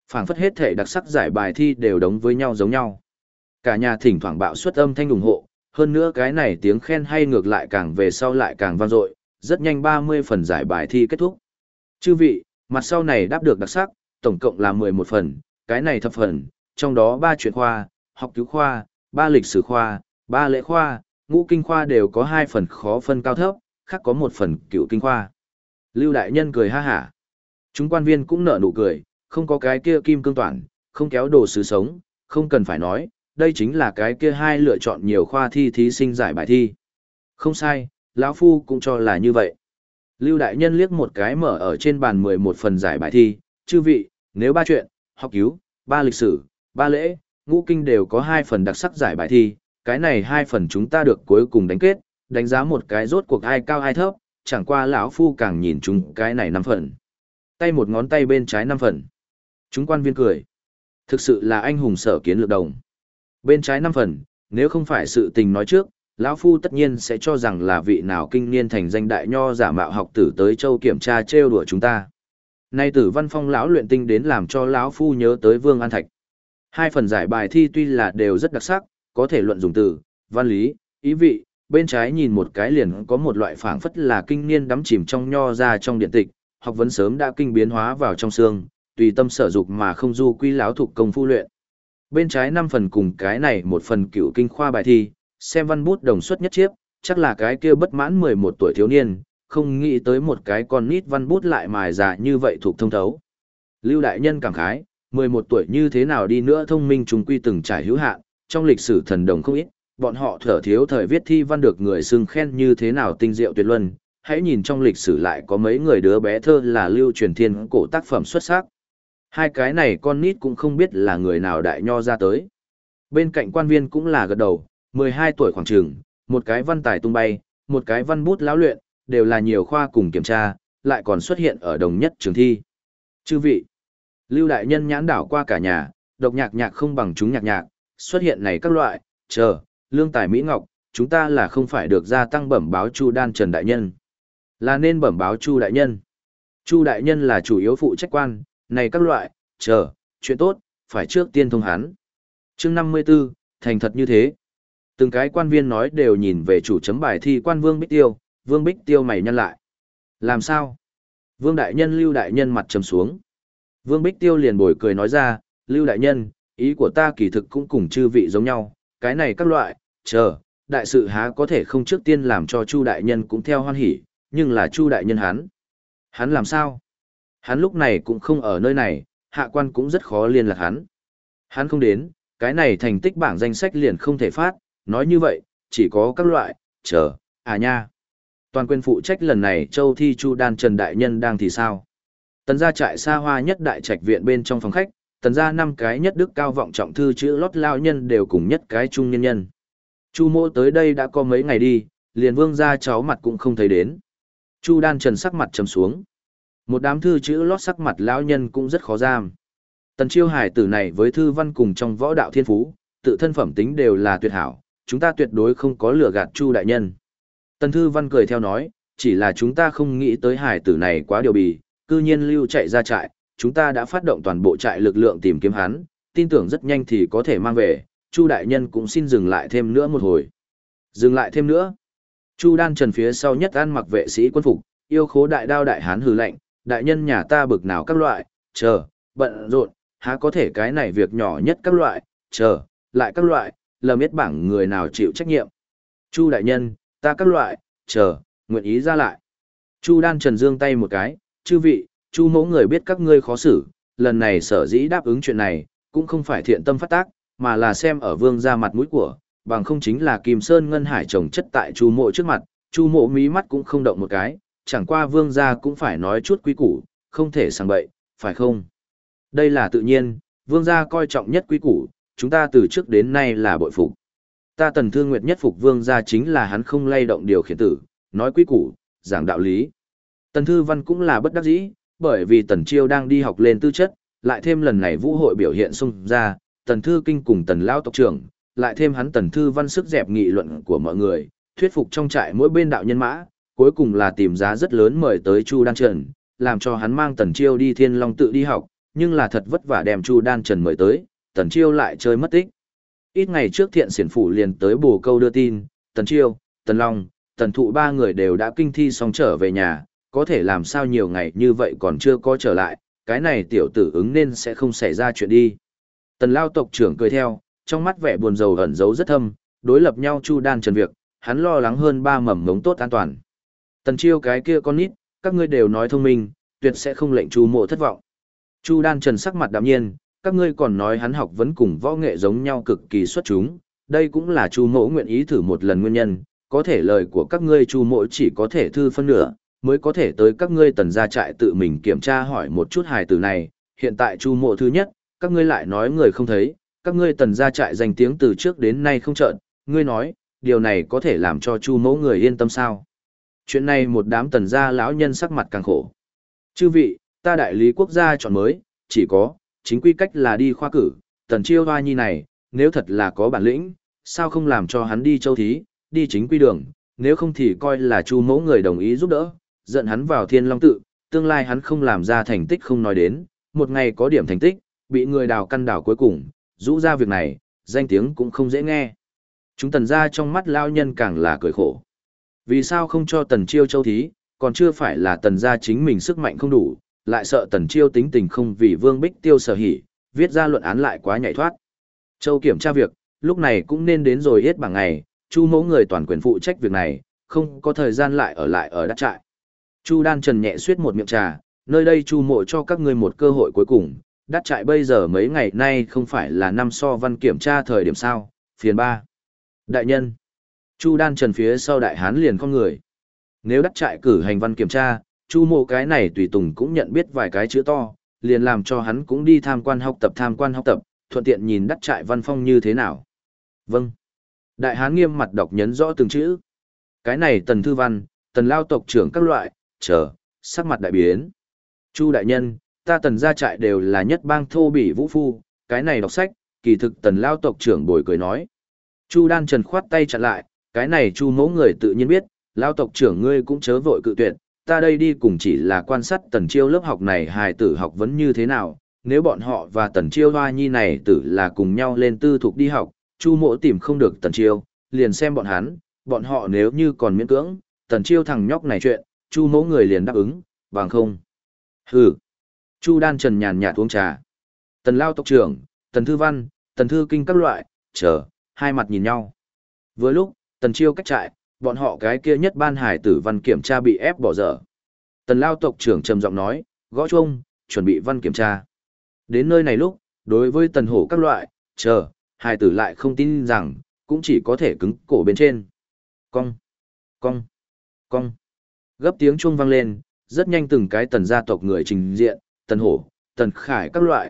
Phảng phất hết thể đặc sắc giải bài thi đều đóng với nhau giống nhau. Cả nhà thỉnh thoảng bạo suất âm thanh ủng hộ, hơn nữa cái này tiếng khen hay ngược lại càng về sau lại càng vang dội, rất nhanh 30 phần giải bài thi kết thúc. Chư vị, mặt sau này đáp được đặc sắc, tổng cộng là 11 phần, cái này thập phần, trong đó 3 chuyên khoa, học cứu khoa, 3 lịch sử khoa, 3 lễ khoa, ngũ kinh khoa đều có 2 phần khó phân cao thấp, khác có 1 phần cựu kinh khoa. Lưu đại nhân cười ha hả. Chúng quan viên cũng nở nụ cười, không có cái kia kim cương toản, không kéo đồ sứ sống, không cần phải nói, đây chính là cái kia hai lựa chọn nhiều khoa thi thí sinh giải bài thi. Không sai, lão phu cũng cho là như vậy. Lưu đại nhân liếc một cái mở ở trên bàn 11 phần giải bài thi, chư vị, nếu 3 chuyện, học cứu, 3 lịch sử, 3 lễ, ngũ kinh đều có 2 phần đặc sắc giải bài thi, cái này 2 phần chúng ta được cuối cùng đánh kết, đánh giá một cái rốt cuộc ai cao ai thấp, chẳng qua lão phu càng nhìn chúng cái này 5 phần. Tay một ngón tay bên trái 5 phần. Chúng quan viên cười. Thực sự là anh hùng sở kiến lược đồng. Bên trái 5 phần, nếu không phải sự tình nói trước, lão phu tất nhiên sẽ cho rằng là vị nào kinh niên thành danh đại nho giả mạo học tử tới châu kiểm tra trêu đùa chúng ta. Nay Tử Văn Phong lão luyện tinh đến làm cho lão phu nhớ tới Vương An Thạch. 2 phần giải bài thi tuy là đều rất đặc sắc, có thể luận dùng từ, văn lý, ý vị, bên trái nhìn một cái liền có một loại phảng phất là kinh niên đắm chìm trong nho ra trong điện tịch, học vấn sớm đã kinh biến hóa vào trong xương, tùy tâm sở dục mà không du quy lão thuộc công phu luyện. Bên trái 5 phần cùng cái này 1 phần cựu kinh khoa bài thi, xem văn bút đồng suất nhất chiếc, chắc là cái kia bất mãn 11 tuổi thiếu niên, không nghĩ tới một cái con nít văn bút lại mài già như vậy thuộc thông thấu. Lưu đại nhân cảm khái, 11 tuổi như thế nào đi nữa thông minh chúng quy từng trải hữu hạn, trong lịch sử thần đồng không ít, bọn họ thở thiếu thời viết thi văn được người xưng khen như thế nào tinh diệu tuyệt luân, hãy nhìn trong lịch sử lại có mấy người đứa bé thơ là lưu truyền thiên cổ tác phẩm xuất sắc. Hai cái này con nít cũng không biết là người nào đại nho ra tới. Bên cạnh quan viên cũng là gật đầu, 12 tuổi khoảng trường, một cái văn tài tung bay, một cái văn bút lão luyện, đều là nhiều khoa cùng kiểm tra, lại còn xuất hiện ở đồng nhất trường thi. Chư vị, Lưu đại nhân nhãn đảo qua cả nhà, độc nhạc nhạc không bằng chúng nhạc nhạc, xuất hiện này các loại, lương tài mỹ ngọc, chúng ta là không phải được gia tăng bẩm báo Chu Đan Trần đại nhân, là nên bẩm báo Chu đại nhân. Chu đại nhân là chủ yếu phụ trách quan, này các loại, chuyện tốt, phải trước tiên thông hắn. Chương 54, thành thật như thế. Từng cái quan viên nói đều nhìn về chủ chấm bài thi quan Vương Bích Tiêu mày nhăn lại. Làm sao? Vương đại nhân Lưu đại nhân mặt trầm xuống. Vương Bích Tiêu liền bồi cười nói ra, Lưu đại nhân, ý của ta kỳ thực cũng cùng chư vị giống nhau, cái này các loại, đại sự há có thể không trước tiên làm cho Chu đại nhân cũng theo hoan hỉ, nhưng là Chu đại nhân hắn. Hắn làm sao? Hắn lúc này cũng không ở nơi này, hạ quan cũng rất khó liên lạc hắn. Hắn không đến, cái này thành tích bảng danh sách liền không thể phát, nói như vậy, chỉ có các loại, nha. Toàn quyền phụ trách lần này châu thi Chu Đan Trần đại nhân đang thì sao? Tần gia trại xa hoa nhất đại trạch viện bên trong phòng khách, tần gia 5 cái nhất đức cao vọng trọng thư chữ lót lao nhân đều cùng nhất cái trung nhân nhân. Chu mô tới đây đã có mấy ngày đi, liền Vương gia cháu mặt cũng không thấy đến. Chu Đan Trần sắc mặt trầm xuống. Một đám thư chữ lót sắc mặt lão nhân cũng rất khó giam. Tần Chiêu Hải tử này với thư văn cùng trong võ đạo thiên phú, tự thân phẩm tính đều là tuyệt hảo, chúng ta tuyệt đối không có lừa gạt Chu đại nhân. Tần Thư Văn cười theo nói, chỉ là chúng ta không nghĩ tới hải tử này quá điều bì, cư nhiên lưu chạy ra trại, chúng ta đã phát động toàn bộ trại lực lượng tìm kiếm hắn, tin tưởng rất nhanh thì có thể mang về, Chu đại nhân cũng xin dừng lại thêm nữa một hồi. Dừng lại thêm nữa. Chu Đan Trần phía sau nhất ăn mặc vệ sĩ quân phục, yêu khố đại đao đại hán hừ lạnh, đại nhân nhà ta bực nào các loại, bận rộn, há có thể cái này việc nhỏ nhất các loại, lại các loại, lầm biết bảng người nào chịu trách nhiệm. Chu đại nhân, ta các loại, nguyện ý ra lại. Chu Đan Trần giương tay một cái, chư vị, Chu mẫu người biết các ngươi khó xử, lần này sở dĩ đáp ứng chuyện này, cũng không phải thiện tâm phát tác, mà là xem ở Vương gia mặt mũi của, bằng không chính là Kim Sơn Ngân Hải trồng chất tại Chu mộ trước mặt, Chu mộ mí mắt cũng không động một cái, chẳng qua Vương gia cũng phải nói chút quý củ, không thể sang bậy, phải không? Đây là tự nhiên, Vương gia coi trọng nhất quý củ, chúng ta từ trước đến nay là bội phục. Ta Tần Thương Nguyệt nhất phục Vương gia chính là hắn không lay động điều khiển tử, nói quý củ, giảng đạo lý. Tần Thư Văn cũng là bất đắc dĩ, bởi vì Tần Chiêu đang đi học lên tư chất, lại thêm lần này vũ hội biểu hiện xung ra, Tần Thư Kinh cùng Tần Lao tộc trưởng, lại thêm hắn Tần Thư Văn sức dẹp nghị luận của mọi người, thuyết phục trong trại mỗi bên đạo nhân mã, cuối cùng là tìm giá rất lớn mời tới Chu Đan Trần, làm cho hắn mang Tần Chiêu đi Thiên Long tự đi học, nhưng là thật vất vả đem Chu Đan Trần mời tới, Tần Chiêu lại chơi mất tích. Ít ngày trước Thiện Xiển phủ liền tới Bồ Câu đưa tin, Tần Chiêu, Tần Long, Tần Thụ ba người đều đã kinh thi xong trở về nhà, có thể làm sao nhiều ngày như vậy còn chưa có trở lại, cái này tiểu tử ứng nên sẽ không xảy ra chuyện đi. Tần Lao tộc trưởng cười theo, trong mắt vẻ buồn rầu ẩn giấu rất thâm, đối lập nhau Chu Đan Trần việc, hắn lo lắng hơn ba mầm mống tốt an toàn. Tần Chiêu cái kia con nít, các ngươi đều nói thông minh, tuyệt sẽ không lệnh Chu Mộ thất vọng. Chu Đan Trần sắc mặt đạm nhiên, các ngươi còn nói hắn học vấn cùng võ nghệ giống nhau cực kỳ xuất chúng, đây cũng là Chu Mộ nguyện ý thử một lần nguyên nhân, có thể lời của các ngươi Chu Mộ chỉ có thể thư phân nửa, mới có thể tới các ngươi Tần gia trại tự mình kiểm tra hỏi một chút hài tử này, hiện tại Chu Mộ thứ nhất, các ngươi lại nói người không thấy, các ngươi Tần gia trại danh tiếng từ trước đến nay không trợn, ngươi nói, điều này có thể làm cho Chu Mộ người yên tâm sao? Chuyện này một đám Tần gia lão nhân sắc mặt càng khổ. Chư vị, ta đại lý quốc gia chọn mới, chỉ có, chính quy cách là đi khoa cử, Tần Chiêu Hoa Nhi này, nếu thật là có bản lĩnh, sao không làm cho hắn đi châu thí, đi chính quy đường, nếu không thì coi là Chu Mẫu người đồng ý giúp đỡ, dẫn hắn vào Thiên Long tự, tương lai hắn không làm ra thành tích không nói đến, một ngày có điểm thành tích, bị người đào căn đảo cuối cùng, rũ ra việc này, danh tiếng cũng không dễ nghe. Chúng Tần gia trong mắt lao nhân càng là cười khổ. Vì sao không cho Tần Chiêu châu thí, còn chưa phải là Tần gia chính mình sức mạnh không đủ, lại sợ Tần Chiêu tính tình không vì Vương Bích Tiêu sở hỉ, viết ra luận án lại quá nhảy thoát. Châu kiểm tra việc, lúc này cũng nên đến rồi hết bằng ngày, Chu Mẫu người toàn quyền phụ trách việc này, không có thời gian lại ở đắc trại. Chu Đan Trần nhẹ suyết một miệng trà, nơi đây Chu Mộ cho các ngươi một cơ hội cuối cùng, đắc trại bây giờ mấy ngày nay không phải là năm so văn kiểm tra thời điểm sao, phiền 3. Đại nhân. Chu Đan Trần phía sau đại hán liền con người. Nếu đắc trại cử hành văn kiểm tra, Chu Mộ cái này tùy tùng cũng nhận biết vài cái chữ to, liền làm cho hắn cũng đi tham quan học tập, thuận tiện nhìn đắc trại văn phong như thế nào. Vâng. Đại hán nghiêm mặt đọc nhấn rõ từng chữ. Cái này Tần Thư Văn, Tần Lao tộc trưởng các loại, sắc mặt đại biến. Chu đại nhân, ta Tần gia trại đều là nhất bang thô bỉ vũ phu, cái này đọc sách, kỳ thực Tần Lao tộc trưởng bồi cười nói. Chu Đan Trần khoát tay chặn lại, cái này Chu Mẫu người tự nhiên biết, Lao tộc trưởng ngươi cũng chớ vội cự tuyệt, ta đây đi cùng chỉ là quan sát Tần Chiêu lớp học này hài tử học vấn như thế nào, nếu bọn họ và Tần Chiêu Hoa Nhi này tử là cùng nhau lên tư thục đi học, Chu Mộ tìm không được Tần Chiêu, liền xem bọn họ nếu như còn miễn cưỡng, Tần Chiêu thằng nhóc này chuyện, Chu Mẫu người liền đáp ứng, bằng không. Hừ. Chu Đan Trần nhàn nhạt uống trà. Tần Lao tộc trưởng, Tần Thư Văn, Tần Thư Kinh các loại, hai mặt nhìn nhau. Vừa lúc, Tần Chiêu cách trại, bọn họ cái kia nhất ban hải tử văn kiểm tra bị ép bỏ dở. Tần Lao tộc trưởng trầm giọng nói, gõ chuông, chuẩn bị văn kiểm tra. Đến nơi này lúc, đối với Tần Hổ các loại, hải tử lại không tin rằng, cũng chỉ có thể cứng cổ bên trên. Cong, cong, cong. Gấp tiếng chuông vang lên, rất nhanh từng cái Tần gia tộc người trình diện, Tần Hổ, Tần Khải các loại,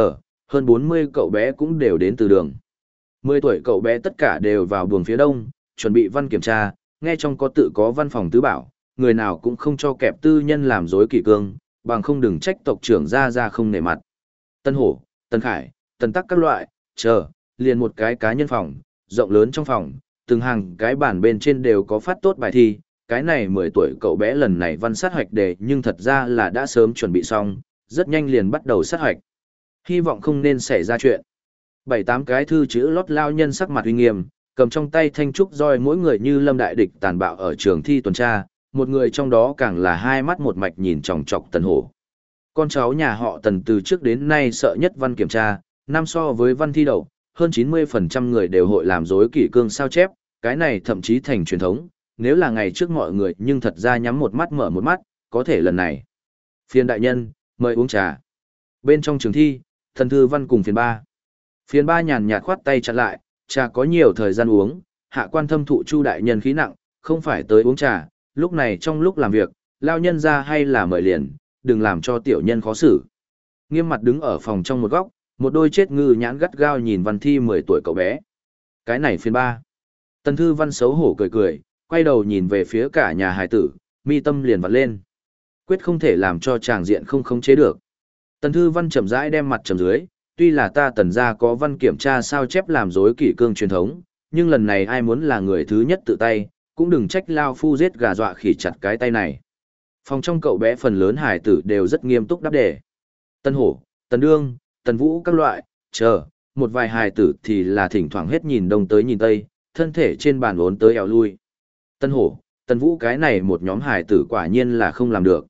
hơn 40 cậu bé cũng đều đến từ đường. 10 tuổi cậu bé tất cả đều vào buồng phía đông, chuẩn bị văn kiểm tra, nghe trong có tự có văn phòng tứ bảo, người nào cũng không cho kẹp tư nhân làm dối kỷ cương, bằng không đừng trách tộc trưởng ra không nể mặt. Tân Hổ, Tần Khải, Tần Tắc các loại, liền một cái cá nhân phòng, rộng lớn trong phòng, từng hàng cái bàn bên trên đều có phát tốt bài thi, cái này 10 tuổi cậu bé lần này văn sát hoạch đề nhưng thật ra là đã sớm chuẩn bị xong, rất nhanh liền bắt đầu sát hoạch. Hy vọng không nên xảy ra chuyện. 7-8 cái thư chữ lót lao nhân sắc mặt uy nghiêm, cầm trong tay thanh trúc roi mỗi người như lâm đại địch tàn bạo ở trường thi tuần tra, một người trong đó càng là hai mắt một mạch nhìn chòng chọc Tần Hổ. Con cháu nhà họ Tần từ trước đến nay sợ nhất văn kiểm tra, năm so với văn thi đậu, hơn 90% người đều hội làm dối kỷ cương sao chép, cái này thậm chí thành truyền thống, nếu là ngày trước mọi người nhưng thật ra nhắm một mắt mở một mắt, có thể lần này. Phiên đại nhân, mời uống trà. Bên trong trường thi, Thần Thư Văn cùng phiên 3. Phiên 3 nhàn nhạt khoát tay chặn lại, trà có nhiều thời gian uống, hạ quan thâm thụ Chu đại nhân khí nặng, không phải tới uống trà, lúc này trong lúc làm việc, lao nhân ra hay là mời liền, đừng làm cho tiểu nhân khó xử. Nghiêm mặt đứng ở phòng trong một góc, một đôi chết ngư nhãn gắt gao nhìn văn thi 10 tuổi cậu bé. Cái này phiên 3. Tần Thư Văn xấu hổ cười cười, quay đầu nhìn về phía cả nhà hài tử, mi tâm liền vặn lên. Quyết không thể làm cho tràng diện không khống chế được. Tần Thư Văn chậm rãi đem mặt trầm dưới, tuy là ta Tần gia có văn kiểm tra sao chép làm dối kỷ cương truyền thống, nhưng lần này ai muốn là người thứ nhất tự tay, cũng đừng trách lao phu giết gà dọa khỉ chặt cái tay này. Phòng trong cậu bé phần lớn hải tử đều rất nghiêm túc đáp đề. Tân Hổ, Tần Đương, Tần Vũ các loại, chờ, một vài hài tử thì là thỉnh thoảng hết nhìn đông tới nhìn tây, thân thể trên bàn uốn tới eo lui. Tân Hổ, Tần Vũ cái này một nhóm hài tử quả nhiên là không làm được,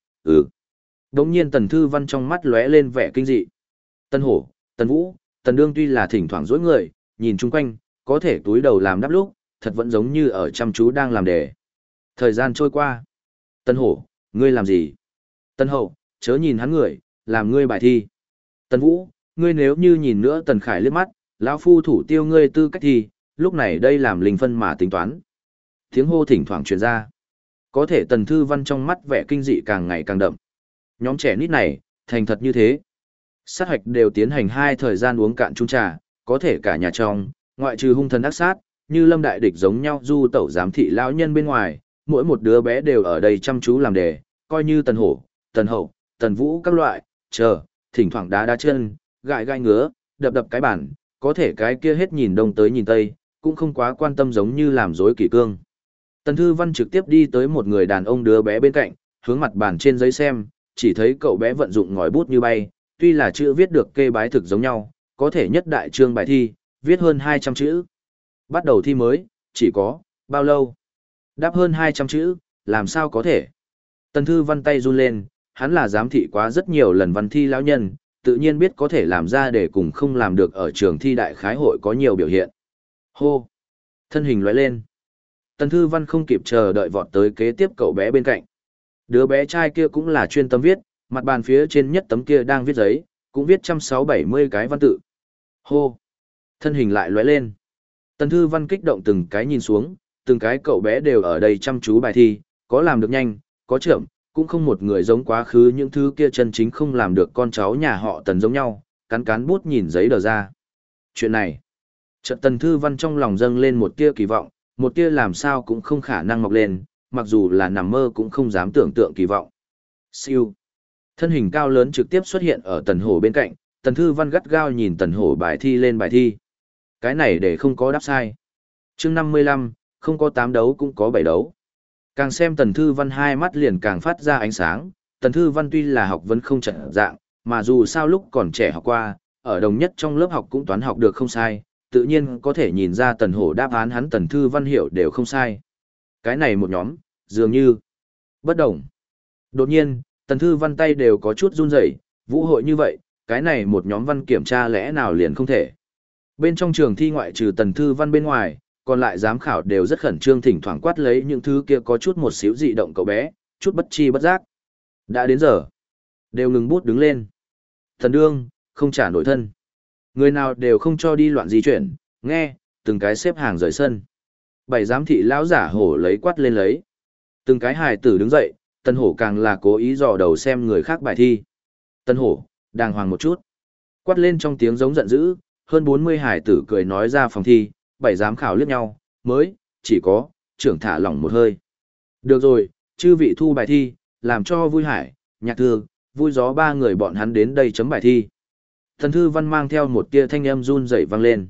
Đống nhiên Tần Thư Văn trong mắt lóe lên vẻ kinh dị. Tân Hổ, Tần Vũ, Tần Đương tuy là thỉnh thoảng dối người, nhìn chung quanh, có thể túi đầu làm đáp lúc, thật vẫn giống như ở chăm chú đang làm đề. Thời gian trôi qua. Tân Hổ, ngươi làm gì? Tân Hậu, chớ nhìn hắn người, làm ngươi bài thi. Tần Vũ, ngươi nếu như nhìn nữa Tần Khải liếc mắt, lão phu thủ tiêu ngươi tư cách thi, lúc này đây làm linh phân mà tính toán. Tiếng hô thỉnh thoảng truyền ra. Có thể Tần Thư Văn trong mắt vẻ kinh dị càng ngày càng đậm. Nhóm trẻ nít này, thành thật như thế. Sát hoạch đều tiến hành 2 thời gian uống cạn chung trà, có thể cả nhà trong, ngoại trừ hung thần ác sát, như lâm đại địch giống nhau du tẩu giám thị lão nhân bên ngoài, mỗi một đứa bé đều ở đây chăm chú làm đề, coi như Tần Hổ, Tần Hậu, Tần Vũ các loại, chờ, thỉnh thoảng đá đá chân, gãi gai ngứa, đập đập cái bản, có thể cái kia hết nhìn đông tới nhìn tây, cũng không quá quan tâm giống như làm rối kỷ cương. Tần Thư Văn trực tiếp đi tới một người đàn ông đứa bé bên cạnh, hướng mặt bàn trên giấy xem, chỉ thấy cậu bé vận dụng ngòi bút như bay, tuy là chữ viết được kê bái thực giống nhau, có thể nhất đại chương bài thi, viết hơn 200 chữ. Bắt đầu thi mới, chỉ có, bao lâu? Đáp hơn 200 chữ, làm sao có thể? Tần Thư Văn tay run lên, hắn là giám thị quá rất nhiều lần văn thi lão nhân, tự nhiên biết có thể làm ra để cùng không làm được ở trường thi đại khái hội có nhiều biểu hiện. Hô! Thân hình lóe lên. Tần Thư Văn không kịp chờ đợi vọt tới kế tiếp cậu bé bên cạnh. Đứa bé trai kia cũng là chuyên tâm viết, mặt bàn phía trên nhất tấm kia đang viết giấy, cũng viết 160-170 cái văn tự. Hô! Thân hình lại lóe lên. Tần Thư Văn kích động từng cái nhìn xuống, từng cái cậu bé đều ở đây chăm chú bài thi, có làm được nhanh, có chậm, cũng không một người giống quá khứ những thứ kia chân chính không làm được con cháu nhà họ Tần giống nhau, cắn cán bút nhìn giấy đờ ra. Chuyện này, chợt Tần Thư Văn trong lòng dâng lên một tia kỳ vọng, một tia làm sao cũng không khả năng mọc lên, mặc dù là nằm mơ cũng không dám tưởng tượng kỳ vọng. Siêu. Thân hình cao lớn trực tiếp xuất hiện ở Tần Hổ bên cạnh, Tần Thư Văn gắt gao nhìn Tần Hổ bài thi lên bài thi. Cái này để không có đáp sai. Chương 55, không có 8 đấu cũng có 7 đấu. Càng xem Tần Thư Văn hai mắt liền càng phát ra ánh sáng, Tần Thư Văn tuy là học vấn không trận dạng, mà dù sao lúc còn trẻ học qua, ở đồng nhất trong lớp học cũng toán học được không sai, tự nhiên có thể nhìn ra Tần Hổ đáp án hắn Tần Thư Văn hiểu đều không sai. Cái này một nhóm, dường như bất đồng. Đột nhiên, Tần Thư Văn tay đều có chút run rẩy, vũ hội như vậy, cái này một nhóm văn kiểm tra lẽ nào liền không thể. Bên trong trường thi ngoại trừ Tần Thư Văn bên ngoài, còn lại giám khảo đều rất khẩn trương thỉnh thoảng quát lấy những thứ kia có chút một xíu dị động cậu bé, chút bất chi bất giác. Đã đến giờ, đều ngừng bút đứng lên. Thần Đương, không trả nổi thân. Người nào đều không cho đi loạn di chuyển, nghe, từng cái xếp hàng rời sân. 7 giám thị lão giả hổ lấy quát lên lấy. Từng cái hài tử đứng dậy, Tần Hổ càng là cố ý dò đầu xem người khác bài thi. Tần Hổ, đàng hoàng một chút. Quát lên trong tiếng giống giận dữ, hơn 40 hài tử cười nói ra phòng thi, 7 giám khảo liếc nhau, mới, chỉ có, trưởng thả lỏng một hơi. Được rồi, chư vị thu bài thi, làm cho vui hải, nhạc thương, vui gió 3 người bọn hắn đến đây chấm bài thi. Tần Thư Văn mang theo một tia thanh âm run rẩy vang lên.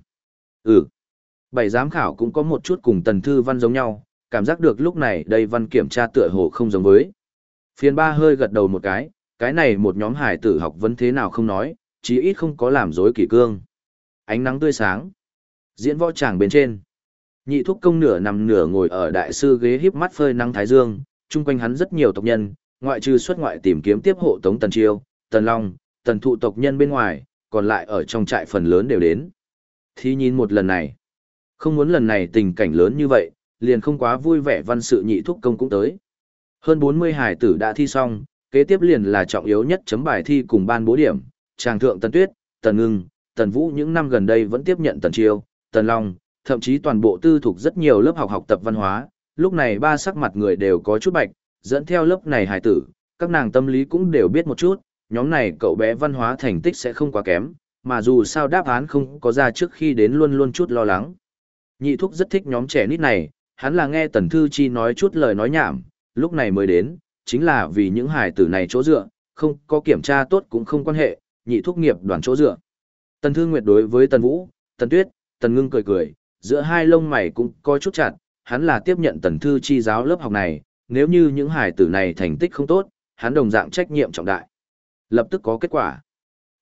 7 giám khảo cũng có một chút cùng Tần Thư Văn giống nhau, cảm giác được lúc này đây văn kiểm tra tựa hồ không giống với. Phiên 3 hơi gật đầu một cái này một nhóm hải tử học vấn thế nào không nói, chí ít không có làm dối kỷ cương. Ánh nắng tươi sáng. Diễn võ tràng bên trên. Nhị thúc công nửa nằm nửa ngồi ở đại sư ghế híp mắt phơi nắng thái dương, chung quanh hắn rất nhiều tộc nhân, ngoại trừ xuất ngoại tìm kiếm tiếp hộ tống Tần Chiêu, Tần Long, Tần Thụ tộc nhân bên ngoài, còn lại ở trong trại phần lớn đều đến. Thì nhìn một lần này. Không muốn lần này tình cảnh lớn như vậy, liền không quá vui vẻ văn sự nhị thúc công cũng tới. Hơn 40 hải tử đã thi xong, kế tiếp liền là trọng yếu nhất chấm bài thi cùng ban bố điểm, Tràng thượng Tần Tuyết, Tần Ngưng, Tần Vũ những năm gần đây vẫn tiếp nhận Tần Chiêu, Tần Long, thậm chí toàn bộ tư thục rất nhiều lớp học học tập văn hóa, lúc này ba sắc mặt người đều có chút bạch, dẫn theo lớp này hải tử, các nàng tâm lý cũng đều biết một chút, nhóm này cậu bé văn hóa thành tích sẽ không quá kém, mà dù sao đáp án không có ra trước khi đến luôn luôn chút lo lắng. Nhị thúc rất thích nhóm trẻ nít này, hắn là nghe Tần Thư Chi nói chút lời nói nhảm, lúc này mới đến, chính là vì những hải tử này chỗ dựa, không có kiểm tra tốt cũng không quan hệ, nhị thúc nghiệp đoàn chỗ dựa. Tần Thư Nguyệt đối với Tần Vũ, Tần Tuyết, Tần Ngưng cười cười, giữa hai lông mày cũng có chút chặt, hắn là tiếp nhận Tần Thư Chi giáo lớp học này, nếu như những hải tử này thành tích không tốt, hắn đồng dạng trách nhiệm trọng đại. Lập tức có kết quả.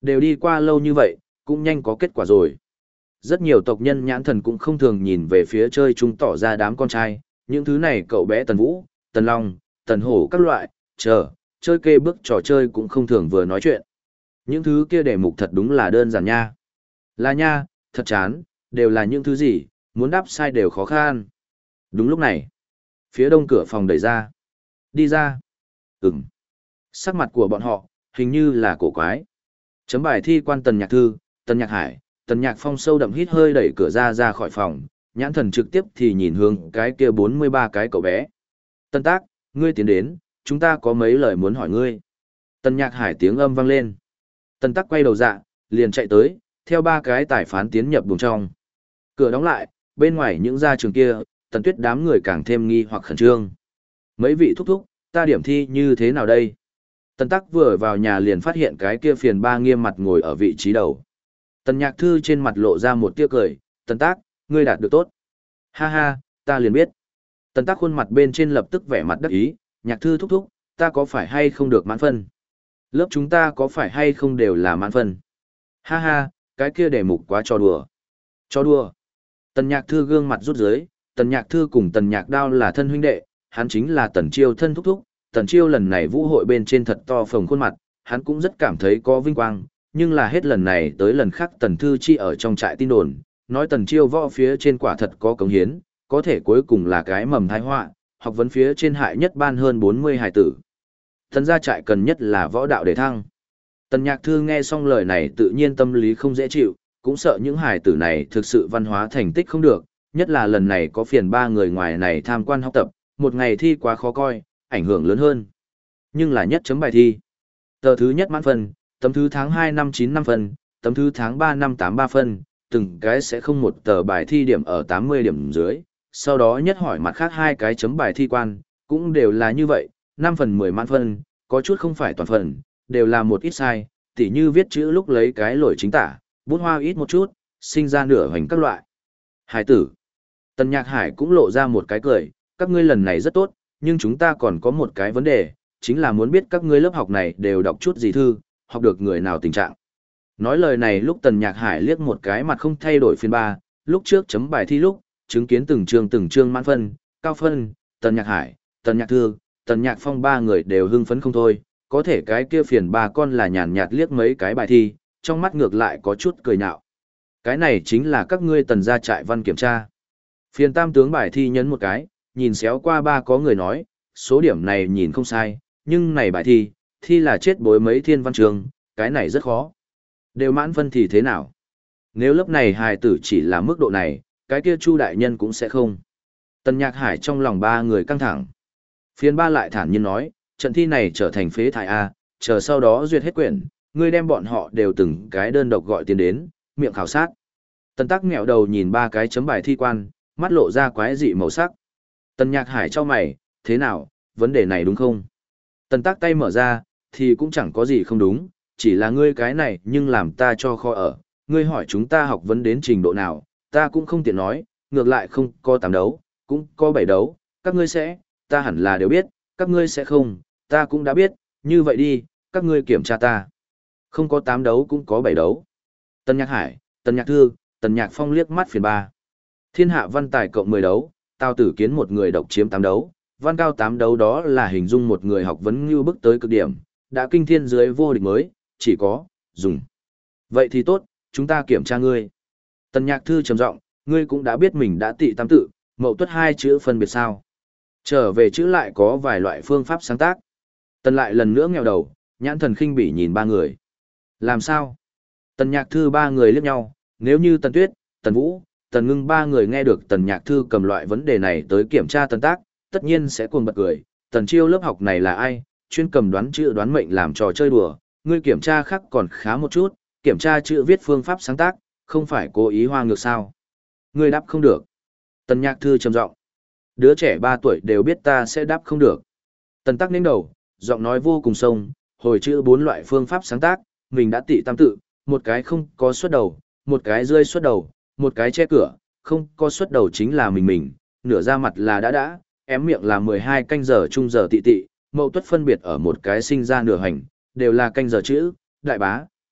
Đều đi qua lâu như vậy, cũng nhanh có kết quả rồi. Rất nhiều tộc nhân nhãn thần cũng không thường nhìn về phía chơi chung tỏ ra đám con trai, những thứ này cậu bé Tần Vũ, Tần Long, Tần Hổ các loại, chơi kê bước trò chơi cũng không thường vừa nói chuyện. Những thứ kia đề mục thật đúng là đơn giản nha. Là nha, thật chán, đều là những thứ gì, muốn đáp sai đều khó khăn. Đúng lúc này, phía đông cửa phòng đẩy ra. Đi ra. Ừm. Sắc mặt của bọn họ, hình như là cổ quái. Chấm bài thi quan Tần Nhạc Thư, Tần Nhạc Hải, Tần Nhạc Phong sâu đậm hít hơi đẩy cửa ra khỏi phòng, nhãn thần trực tiếp thì nhìn hướng cái kia 43 cái cậu bé. Tân Tác, ngươi tiến đến, chúng ta có mấy lời muốn hỏi ngươi. Tần Nhạc Hải tiếng âm vang lên. Tân Tác quay đầu dạ, liền chạy tới, theo ba cái tài phán tiến nhập buồng trong. Cửa đóng lại, bên ngoài những gia trường kia, Tần Tuyết đám người càng thêm nghi hoặc khẩn trương. Mấy vị thúc thúc, ta điểm thi như thế nào đây? Tần Tắc vừa vào nhà liền phát hiện cái kia phiền ba nghiêm mặt ngồi ở vị trí đầu. Tần Nhạc Thư trên mặt lộ ra một tia cười, Tần Tác, ngươi đạt được tốt. Ha ha, ta liền biết. Tần Tác khuôn mặt bên trên lập tức vẻ mặt đắc ý, Nhạc Thư thúc thúc, ta có phải hay không được mãn phân? Lớp chúng ta có phải hay không đều là mãn phân? Ha ha, cái kia đề mục quá trò đùa. Trò đùa. Tần Nhạc Thư gương mặt rút dưới, Tần Nhạc Thư cùng Tần Nhạc Đao là thân huynh đệ, hắn chính là Tần Chiêu thân thúc thúc. Tần Chiêu lần này vũ hội bên trên thật to phồng khuôn mặt, hắn cũng rất cảm thấy có vinh quang, nhưng là hết lần này tới lần khác Tần Thư Chi ở trong trại tin đồn, nói Tần Chiêu võ phía trên quả thật có cống hiến, có thể cuối cùng là cái mầm tai họa, học vấn phía trên hại nhất ban hơn 40 hài tử. Tần gia trại cần nhất là võ đạo để thăng. Tần Nhạc Thư nghe xong lời này tự nhiên tâm lý không dễ chịu, cũng sợ những hài tử này thực sự văn hóa thành tích không được, nhất là lần này có phiền ba người ngoài này tham quan học tập, một ngày thi quá khó coi, ảnh hưởng lớn hơn. Nhưng là nhất chấm bài thi. Tờ thứ nhất mãn phân, tấm thứ tháng 2 năm 9 năm phân, tấm thứ tháng 3 năm 83 phân, từng cái sẽ không một tờ bài thi điểm ở 80 điểm dưới. Sau đó nhất hỏi mặt khác hai cái chấm bài thi quan, cũng đều là như vậy, 5 phần 10 mãn phân, có chút không phải toàn phần, đều là một ít sai, tỉ như viết chữ lúc lấy cái lỗi chính tả, bút hoa ít một chút, sinh ra nửa hoành các loại. Hải tử. Tần Nhạc Hải cũng lộ ra một cái cười, các ngươi lần này rất tốt, nhưng chúng ta còn có một cái vấn đề, chính là muốn biết các ngươi lớp học này đều đọc chút gì thư, học được người nào tình trạng. Nói lời này lúc Tần Nhạc Hải liếc một cái mặt không thay đổi phiên ba, lúc trước chấm bài thi lúc, chứng kiến từng chương mãn phân, cao phân, Tần Nhạc Hải, Tần Nhạc Thư, Tần Nhạc Phong ba người đều hưng phấn không thôi, có thể cái kia phiền ba con là nhàn nhạt liếc mấy cái bài thi, trong mắt ngược lại có chút cười nhạo. Cái này chính là các ngươi Tần gia trại văn kiểm tra. Phiền tam tướng bài thi nhấn một cái, nhìn xéo qua ba có người nói, số điểm này nhìn không sai, nhưng này bài thi là chết bối mấy thiên văn trường, cái này rất khó. Đều mãn phân thì thế nào? Nếu lớp này hài tử chỉ là mức độ này, cái kia Chu đại nhân cũng sẽ không. Tần Nhạc Hải trong lòng ba người căng thẳng. Phiên ba lại thản nhiên nói, trận thi này trở thành phế thải A, chờ sau đó duyệt hết quyển, ngươi đem bọn họ đều từng cái đơn độc gọi tiền đến, miệng khảo sát. Tần Tắc nghẹo đầu nhìn ba cái chấm bài thi quan, mắt lộ ra quái dị màu sắc. Tần Nhạc Hải cho mày, thế nào, vấn đề này đúng không? Tần Tắc tay mở ra, thì cũng chẳng có gì không đúng, chỉ là ngươi cái này nhưng làm ta cho khó ở. Ngươi hỏi chúng ta học vấn đến trình độ nào, ta cũng không tiện nói, ngược lại không có 8 đấu, cũng có 7 đấu, các ngươi sẽ, ta hẳn là đều biết, các ngươi sẽ không, ta cũng đã biết, như vậy đi, các ngươi kiểm tra ta. Không có 8 đấu cũng có 7 đấu. Tần Nhạc Hải, Tần Nhạc Thư, Tần Nhạc Phong liếc mắt phiền ba. Thiên hạ văn tài cộng 10 đấu, Tào Tử Kiến một người độc chiếm 8 đấu, văn cao 8 đấu đó là hình dung một người học vấn như bức tới cực điểm, đã kinh thiên dưới vô địch mới, chỉ có, dùng. Vậy thì tốt, chúng ta kiểm tra ngươi. Tần Nhạc Thư trầm giọng, ngươi cũng đã biết mình đã tị tam tự, mậu tuất hai chữ phân biệt sao. Trở về chữ lại có vài loại phương pháp sáng tác. Tần lại lần nữa nghèo đầu, nhãn thần khinh bỉ nhìn ba người. Làm sao? Tần Nhạc Thư ba người liếc nhau, nếu như Tần Tuyết, Tần Vũ, Tần Ngưng ba người nghe được Tần Nhạc Thư cầm loại vấn đề này tới kiểm tra Tần Tác, tất nhiên sẽ cuồng bật cười. Tần Chiêu lớp học này là ai, chuyên cầm đoán chữ đoán mệnh làm trò chơi đùa, ngươi kiểm tra khác còn khá một chút, kiểm tra chữ viết phương pháp sáng tác, không phải cố ý hoa ngược sao. Ngươi đáp không được. Tần Nhạc Thư trầm giọng, đứa trẻ 3 tuổi đều biết ta sẽ đáp không được. Tần Tác nín đầu, giọng nói vô cùng sông, hồi chữ 4 loại phương pháp sáng tác, mình đã tị tam tự, một cái không có xuất đầu, một cái rơi xuất đầu, một cái che cửa, không có xuất đầu chính là mình, nửa ra mặt là đã, ém miệng là 12 canh giờ chung giờ tị tị, mậu tuất phân biệt ở một cái sinh ra nửa hành, đều là canh giờ chữ, đại bá,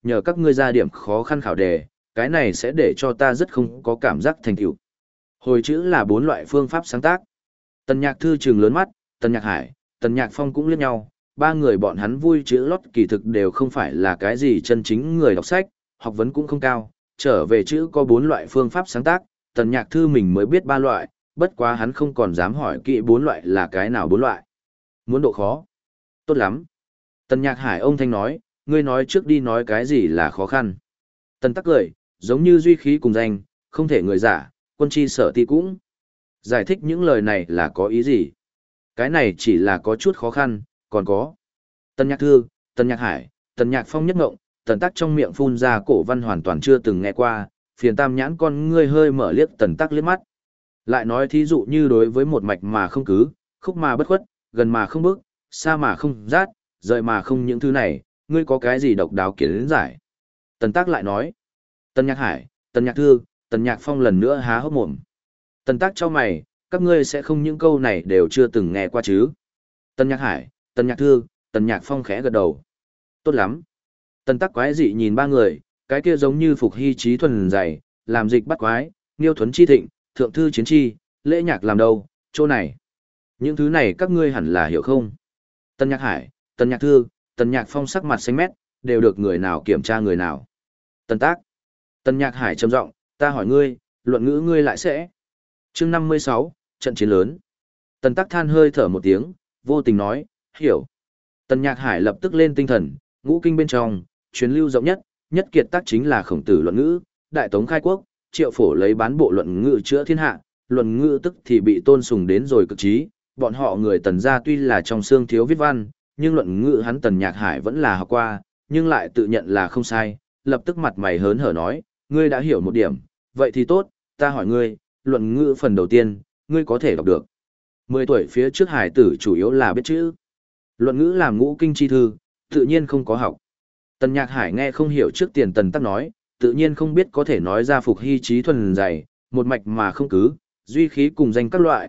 nhờ các ngươi ra điểm khó khăn khảo đề, cái này sẽ để cho ta rất không có cảm giác thành tựu. Hồi chữ là 4 loại phương pháp sáng tác. Tần Nhạc Thư trừng lớn mắt, Tần Nhạc Hải, Tần Nhạc Phong cũng liếc nhau, ba người bọn hắn vui chữ lót kỳ thực đều không phải là cái gì chân chính người đọc sách, học vấn cũng không cao, trở về chữ có 4 loại phương pháp sáng tác, Tần Nhạc Thư mình mới biết 3 loại, bất quá hắn không còn dám hỏi kỹ 4 loại là cái nào 4 loại. Muốn độ khó? Tốt lắm. Tần Nhạc Hải ông thanh nói, ngươi nói trước đi nói cái gì là khó khăn. Tần Tắc cười, giống như duy khí cùng danh, không thể người giả, quân chi sở ti cũng. Giải thích những lời này là có ý gì? Cái này chỉ là có chút khó khăn, còn có. Tần Nhạc Thư, Tần Nhạc Hải, Tần Nhạc Phong nhất ngộng, Tần Tắc trong miệng phun ra cổ văn hoàn toàn chưa từng nghe qua, phiền tam nhãn con ngươi hơi mở liếc Tần Tắc liếc mắt. Lại nói thí dụ như đối với một mạch mà không cứ, khúc mà bất khuất, gần mà không bước, xa mà không rát, rời mà không những thứ này, ngươi có cái gì độc đáo kiến giải. Tần Tắc lại nói. Tần Nhạc Hải, Tần Nhạc Thư, Tần Nhạc Phong lần nữa há hốc mồm. Tần Tắc cho mày, các ngươi sẽ không những câu này đều chưa từng nghe qua chứ. Tần Nhạc Hải, Tần Nhạc Thư, Tần Nhạc Phong khẽ gật đầu. Tốt lắm. Tần Tắc quái dị nhìn ba người, cái kia giống như phục hy trí thuần dày, làm dịch bắt quái, nghiêu thuấn chi thịnh, thượng thư chiến chi, lễ nhạc làm đâu, chỗ này. Những thứ này các ngươi hẳn là hiểu không? Tần Nhạc Hải, Tần Nhạc Thư, Tần Nhạc Phong sắc mặt xanh mét, đều được người nào kiểm tra người nào. Tần Tác. Tần Nhạc Hải trầm giọng, ta hỏi ngươi, luận ngữ ngươi lại sẽ. Chương 56, trận chiến lớn. Tần Tác than hơi thở một tiếng, vô tình nói, hiểu. Tần Nhạc Hải lập tức lên tinh thần, ngũ kinh bên trong, truyền lưu rộng nhất, nhất kiệt tác chính là Khổng Tử luận ngữ, Đại Tống khai quốc, Triệu Phổ lấy bán bộ luận ngữ chữa thiên hạ, luận ngữ tức thì bị tôn sùng đến rồi cực trí, bọn họ người Tần gia tuy là trong xương thiếu viết văn, nhưng luận ngữ hắn Tần Nhạc Hải vẫn là học qua, nhưng lại tự nhận là không sai, lập tức mặt mày hớn hở nói, ngươi đã hiểu một điểm, vậy thì tốt, ta hỏi ngươi, luận ngữ phần đầu tiên, ngươi có thể đọc được. 10 tuổi phía trước hải tử chủ yếu là biết chữ. Luận ngữ làm ngũ kinh chi thư, tự nhiên không có học. Tần Nhạc Hải nghe không hiểu trước tiền Tần Tắc nói, tự nhiên không biết có thể nói ra phục hy trí thuần dày, một mạch mà không cứ, duy khí cùng danh các loại,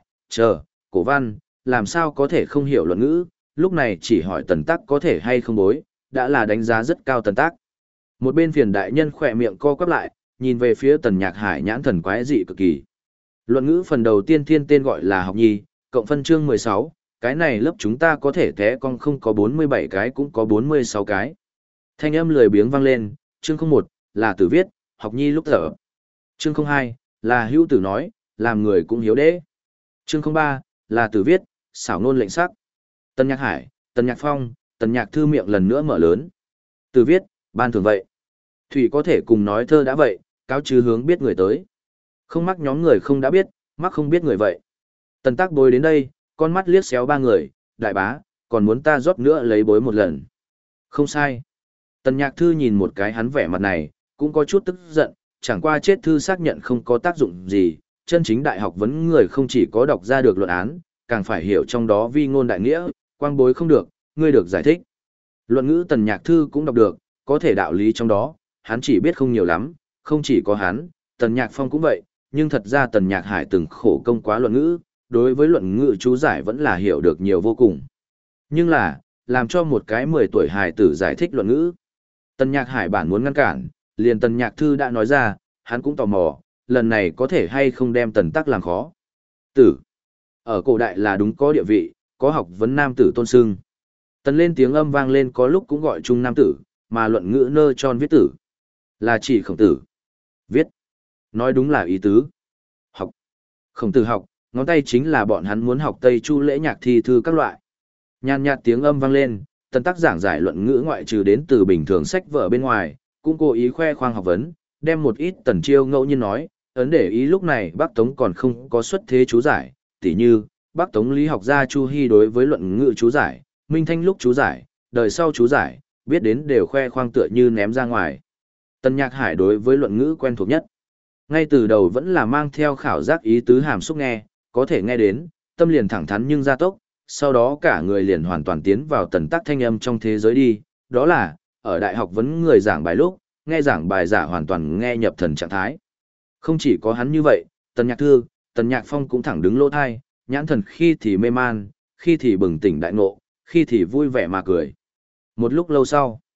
cổ văn, làm sao có thể không hiểu luận ngữ, lúc này chỉ hỏi Tần Tắc có thể hay không bối, đã là đánh giá rất cao Tần Tắc. Một bên phiền đại nhân khỏe miệng co quắp lại, nhìn về phía Tần Nhạc Hải nhãn thần quái dị cực kỳ. Luận ngữ phần đầu tiên thiên tên gọi là học nhi, cộng phân chương 16, cái này lớp chúng ta có thể té con không có 47 cái cũng có 46 cái. Thanh âm lười biếng vang lên, chương 01, là tử viết, học nhi lúc thở. Chương 02, là hữu tử nói, làm người cũng hiếu đế. Chương 03, là tử viết, xảo ngôn lệnh sắc. Tần Nhạc Hải, Tần Nhạc Phong, Tần Nhạc Thư miệng lần nữa mở lớn. Tử viết, ban thường vậy. Thủy có thể cùng nói thơ đã vậy, cáo chứ hướng biết người tới. Không mắc nhóm người không đã biết, mắc không biết người vậy. Tần Tác bối đến đây, con mắt liếc xéo ba người, đại bá, còn muốn ta rót nữa lấy bối một lần. Không sai. Tần Nhạc Thư nhìn một cái hắn vẻ mặt này, cũng có chút tức giận, chẳng qua chết thư xác nhận không có tác dụng gì, chân chính đại học vấn người không chỉ có đọc ra được luận án, càng phải hiểu trong đó vi ngôn đại nghĩa, quang bối không được, ngươi được giải thích. Luận ngữ Tần Nhạc Thư cũng đọc được, có thể đạo lý trong đó, hắn chỉ biết không nhiều lắm, không chỉ có hắn, Tần Nhạc Phong cũng vậy, nhưng thật ra Tần Nhạc Hải từng khổ công quá luận ngữ, đối với luận ngữ chú giải vẫn là hiểu được nhiều vô cùng. Nhưng là, làm cho một cái 10 tuổi hài tử giải thích luận ngữ. Tần Nhạc Hải bản muốn ngăn cản, liền Tần Nhạc Thư đã nói ra, hắn cũng tò mò, lần này có thể hay không đem Tần Tắc làm khó. Tử. Ở cổ đại là đúng có địa vị, có học vấn nam tử tôn sưng. Tần lên tiếng âm vang lên có lúc cũng gọi chung nam tử, mà luận ngữ nơ tròn viết tử. Là chỉ Khổng Tử. Viết. Nói đúng là ý tứ. Học. Khổng Tử học, ngón tay chính là bọn hắn muốn học Tây Chu lễ nhạc thi thư các loại. Nhàn nhạt tiếng âm vang lên, Tần Tắc giảng giải luận ngữ ngoại trừ đến từ bình thường sách vở bên ngoài, cũng cố ý khoe khoang học vấn, đem một ít Tần Chiêu ngẫu nhiên nói, ấn để ý lúc này Bắc Tống còn không có xuất thế chú giải, tỉ như, Bắc Tống lý học gia Chu Hy đối với luận ngữ chú giải, Minh Thanh lúc chú giải, đời sau chú giải, biết đến đều khoe khoang tựa như ném ra ngoài. Tần Nhạc Hải đối với luận ngữ quen thuộc nhất. Ngay từ đầu vẫn là mang theo khảo giác ý tứ hàm xúc nghe, có thể nghe đến, tâm liền thẳng thắn nhưng gia tốc, sau đó cả người liền hoàn toàn tiến vào Tần Tắc thanh âm trong thế giới đi, đó là, ở đại học vấn người giảng bài lúc, nghe giảng bài giả hoàn toàn nghe nhập thần trạng thái. Không chỉ có hắn như vậy, Tần Nhạc Thư, Tần Nhạc Phong cũng thẳng đứng lỗ thai, nhãn thần khi thì mê man, khi thì bừng tỉnh đại ngộ, khi thì vui vẻ mà cười. Một lúc lâu sau,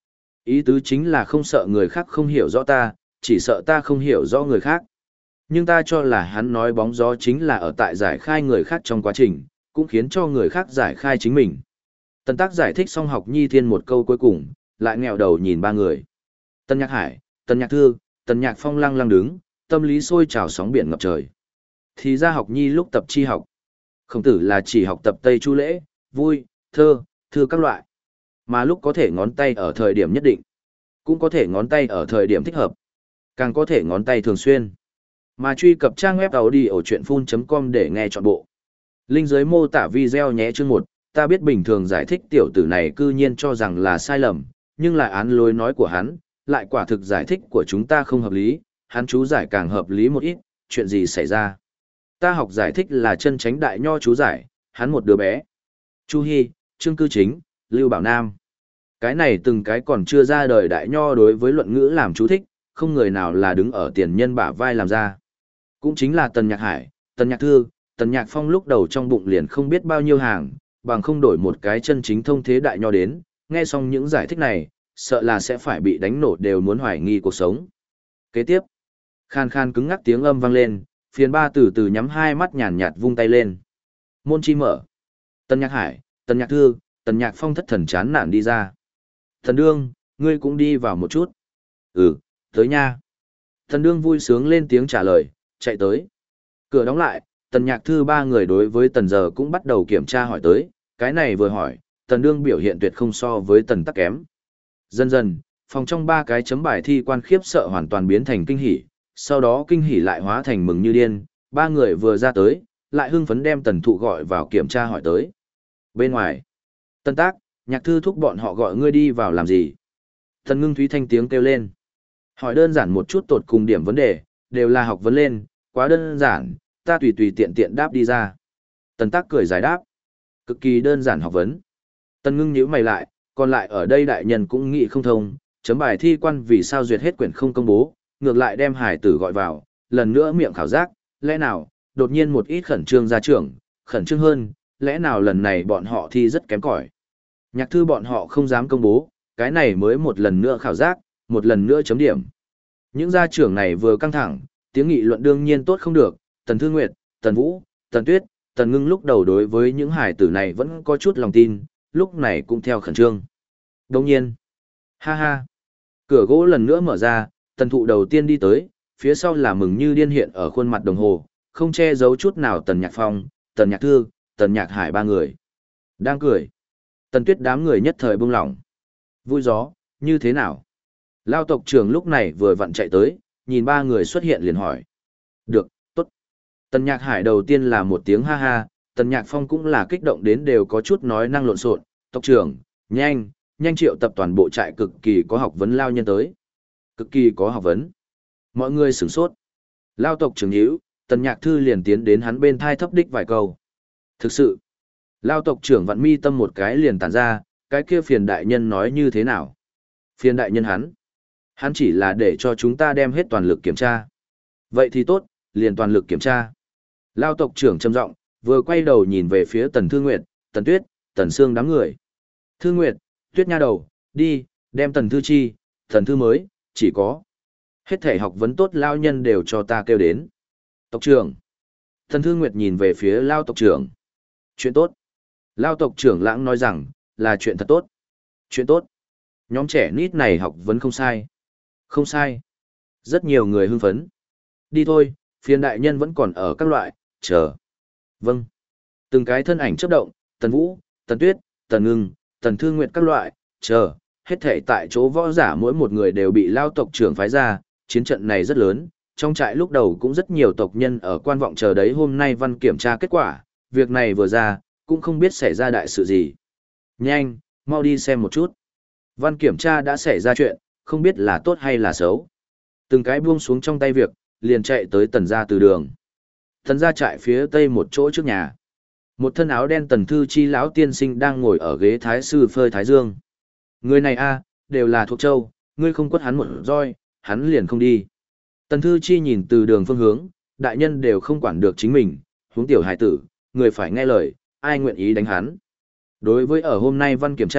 Ý tứ chính là không sợ người khác không hiểu rõ ta, chỉ sợ ta không hiểu rõ người khác. Nhưng ta cho là hắn nói bóng gió chính là ở tại giải khai người khác trong quá trình, cũng khiến cho người khác giải khai chính mình. Tần Tác giải thích xong Học Nhi Thiên một câu cuối cùng, lại nghẹo đầu nhìn ba người. Tần Nhạc Hải, Tần Nhạc Thư, Tần Nhạc Phong lăng lăng đứng, tâm lý sôi trào sóng biển ngập trời. Thì ra Học Nhi lúc tập chi học. Khổng Tử là chỉ học tập Tây Chu lễ, vui, thơ, thư các loại. Mà lúc có thể ngón tay ở thời điểm nhất định, cũng có thể ngón tay ở thời điểm thích hợp, càng có thể ngón tay thường xuyên. Mà truy cập trang web audiochuyenphun.com để nghe trọn bộ. Link dưới mô tả video nhé. Chương 1, ta biết bình thường giải thích tiểu tử này cư nhiên cho rằng là sai lầm, nhưng lại án lối nói của hắn, lại quả thực giải thích của chúng ta không hợp lý, hắn chú giải càng hợp lý một ít, chuyện gì xảy ra. Ta học giải thích là chân chánh đại nho chú giải, hắn một đứa bé. Chu Hi, Trương Cư Chính, Lưu Bảo Nam. Cái này từng cái còn chưa ra đời đại nho đối với luận ngữ làm chú thích, không người nào là đứng ở tiền nhân bả vai làm ra. Cũng chính là Tần Nhạc Hải, Tần Nhạc Thư, Tần Nhạc Phong lúc đầu trong bụng liền không biết bao nhiêu hàng, bằng không đổi một cái chân chính thông thế đại nho đến, nghe xong những giải thích này, sợ là sẽ phải bị đánh nổ đều muốn hoài nghi cuộc sống. Kế tiếp, khan khan cứng ngắc tiếng âm vang lên, phiền ba từ từ nhắm hai mắt nhàn nhạt vung tay lên. Môn chi mở. Tần Nhạc Hải, Tần Nhạc Thư, Tần Nhạc Phong thất thần chán nản đi ra. Thần Đương, ngươi cũng đi vào một chút. Ừ, tới nha. Thần Đương vui sướng lên tiếng trả lời, chạy tới. Cửa đóng lại, Tần Nhạc Thư ba người đối với Tần Giờ cũng bắt đầu kiểm tra hỏi tới, cái này vừa hỏi, Tần Đương biểu hiện tuyệt không so với Tần Tắc kém. Dần dần, phòng trong ba cái chấm bài thi quan khiếp sợ hoàn toàn biến thành kinh hỉ, sau đó kinh hỉ lại hóa thành mừng như điên, ba người vừa ra tới, lại hưng phấn đem Tần Thụ gọi vào kiểm tra hỏi tới. Bên ngoài, Tần Tác, Nhạc Thư thúc bọn họ gọi ngươi đi vào làm gì? Tần Ngưng Thúy thanh tiếng kêu lên. Hỏi đơn giản một chút tột cùng điểm vấn đề, đều là học vấn lên, quá đơn giản, ta tùy tùy tiện tiện đáp đi ra. Tần Tác cười giải đáp. Cực kỳ đơn giản học vấn. Tần Ngưng nhíu mày lại, còn lại ở đây đại nhân cũng nghĩ không thông, chấm bài thi quan vì sao duyệt hết quyển không công bố, ngược lại đem hải tử gọi vào, lần nữa miệng khảo giác, lẽ nào, đột nhiên một ít khẩn trương ra trường, khẩn trương hơn, lẽ nào lần này bọn họ thi rất kém cỏi. Nhạc Thư bọn họ không dám công bố, cái này mới một lần nữa khảo giác, một lần nữa chấm điểm. Những gia trưởng này vừa căng thẳng, tiếng nghị luận đương nhiên tốt không được, Tần Thư Nguyệt, Tần Vũ, Tần Tuyết, Tần Ngưng lúc đầu đối với những hải tử này vẫn có chút lòng tin, lúc này cũng theo khẩn trương. Đồng nhiên, ha ha, cửa gỗ lần nữa mở ra, Tần Thụ đầu tiên đi tới, phía sau là mừng như điên hiện ở khuôn mặt đồng hồ, không che giấu chút nào Tần Nhạc Phong, Tần Nhạc Thư, Tần Nhạc Hải ba người. Đang cười. Tần Tuyết đám người nhất thời bông lỏng. Vui gió, như thế nào? Lao tộc trưởng lúc này vừa vặn chạy tới, nhìn ba người xuất hiện liền hỏi. Được, tốt. Tần Nhạc Hải đầu tiên là một tiếng ha ha, Tần Nhạc Phong cũng là kích động đến đều có chút nói năng lộn xộn. Tộc trưởng, nhanh, nhanh triệu tập toàn bộ trại cực kỳ có học vấn lao nhân tới. Cực kỳ có học vấn. Mọi người sửng sốt. Lao tộc trưởng nhíu, Tần Nhạc Thư liền tiến đến hắn bên thai thấp đích vài câu. Thực sự, Lao tộc trưởng vặn mi tâm một cái liền tản ra, cái kia phiền đại nhân nói như thế nào? Phiền đại nhân hắn chỉ là để cho chúng ta đem hết toàn lực kiểm tra. Vậy thì tốt, liền toàn lực kiểm tra. Lao tộc trưởng trầm giọng, vừa quay đầu nhìn về phía Tần Thư Nguyệt, Tần Tuyết, Tần Sương đám người. Thư Nguyệt, Tuyết nha đầu, đi, đem Tần Thư Chi, Tần Thư mới, chỉ có. Hết thể học vấn tốt lao nhân đều cho ta kêu đến. Tộc trưởng. Tần Thư Nguyệt nhìn về phía Lao tộc trưởng. Chuyện tốt. Lao tộc trưởng lãng nói rằng, là chuyện thật tốt. Chuyện tốt. Nhóm trẻ nít này học vấn không sai. Không sai. Rất nhiều người hưng phấn. Đi thôi, phiền đại nhân vẫn còn ở các loại, chờ. Vâng. Từng cái thân ảnh chấp động, Tần Vũ, Tần Tuyết, Tần Ngưng, Tần Thư Nguyệt các loại, chờ. Hết thể tại chỗ võ giả mỗi một người đều bị Lao tộc trưởng phái ra, chiến trận này rất lớn. Trong trại lúc đầu cũng rất nhiều tộc nhân ở quan vọng chờ đấy hôm nay văn kiểm tra kết quả, việc này vừa ra, cũng không biết xảy ra đại sự gì. Nhanh, mau đi xem một chút. Văn kiểm tra đã xảy ra chuyện, không biết là tốt hay là xấu. Từng cái buông xuống trong tay việc, liền chạy tới Tần gia từ đường. Tần gia trại phía tây một chỗ trước nhà. Một thân áo đen Tần Thư Chi lão tiên sinh đang ngồi ở ghế thái sư phơi thái dương. Người này a, đều là thuộc châu, ngươi không quất hắn một roi, hắn liền không đi. Tần Thư Chi nhìn từ đường phương hướng, đại nhân đều không quản được chính mình, huống tiểu hải tử, người phải nghe lời, ai nguyện ý đánh hắn. Đối với ở hôm nay văn kiểm tra,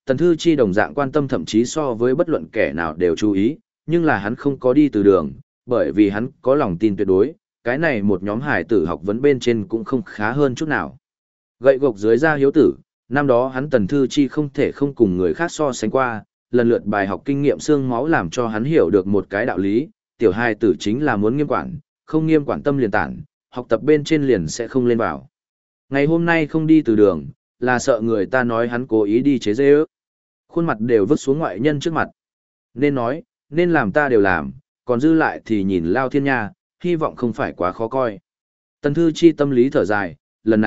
Tần Thư Chi đồng dạng quan tâm thậm chí so với bất luận kẻ nào đều chú ý, nhưng là hắn không có đi từ đường, bởi vì hắn có lòng tin tuyệt đối, cái này một nhóm hải tử học vấn bên trên cũng không khá hơn chút nào. Gậy gộc dưới da hiếu tử, năm đó hắn Tần Thư Chi không thể không cùng người khác so sánh qua, lần lượt bài học kinh nghiệm xương máu làm cho hắn hiểu được một cái đạo lý, tiểu hài tử chính là muốn nghiêm quản, không nghiêm quản tâm liền tản, học tập bên trên liền sẽ không lên vào. Ngày hôm nay không đi từ đường, là sợ người ta nói hắn cố ý đi chế dê ước. Khuôn mặt đều vứt xuống ngoại nhân trước mặt. Nên nói, nên làm ta đều làm, còn dư lại thì nhìn Lao Thiên Nha, hy vọng không phải quá khó coi. Tần Thư Chi tâm lý thở dài,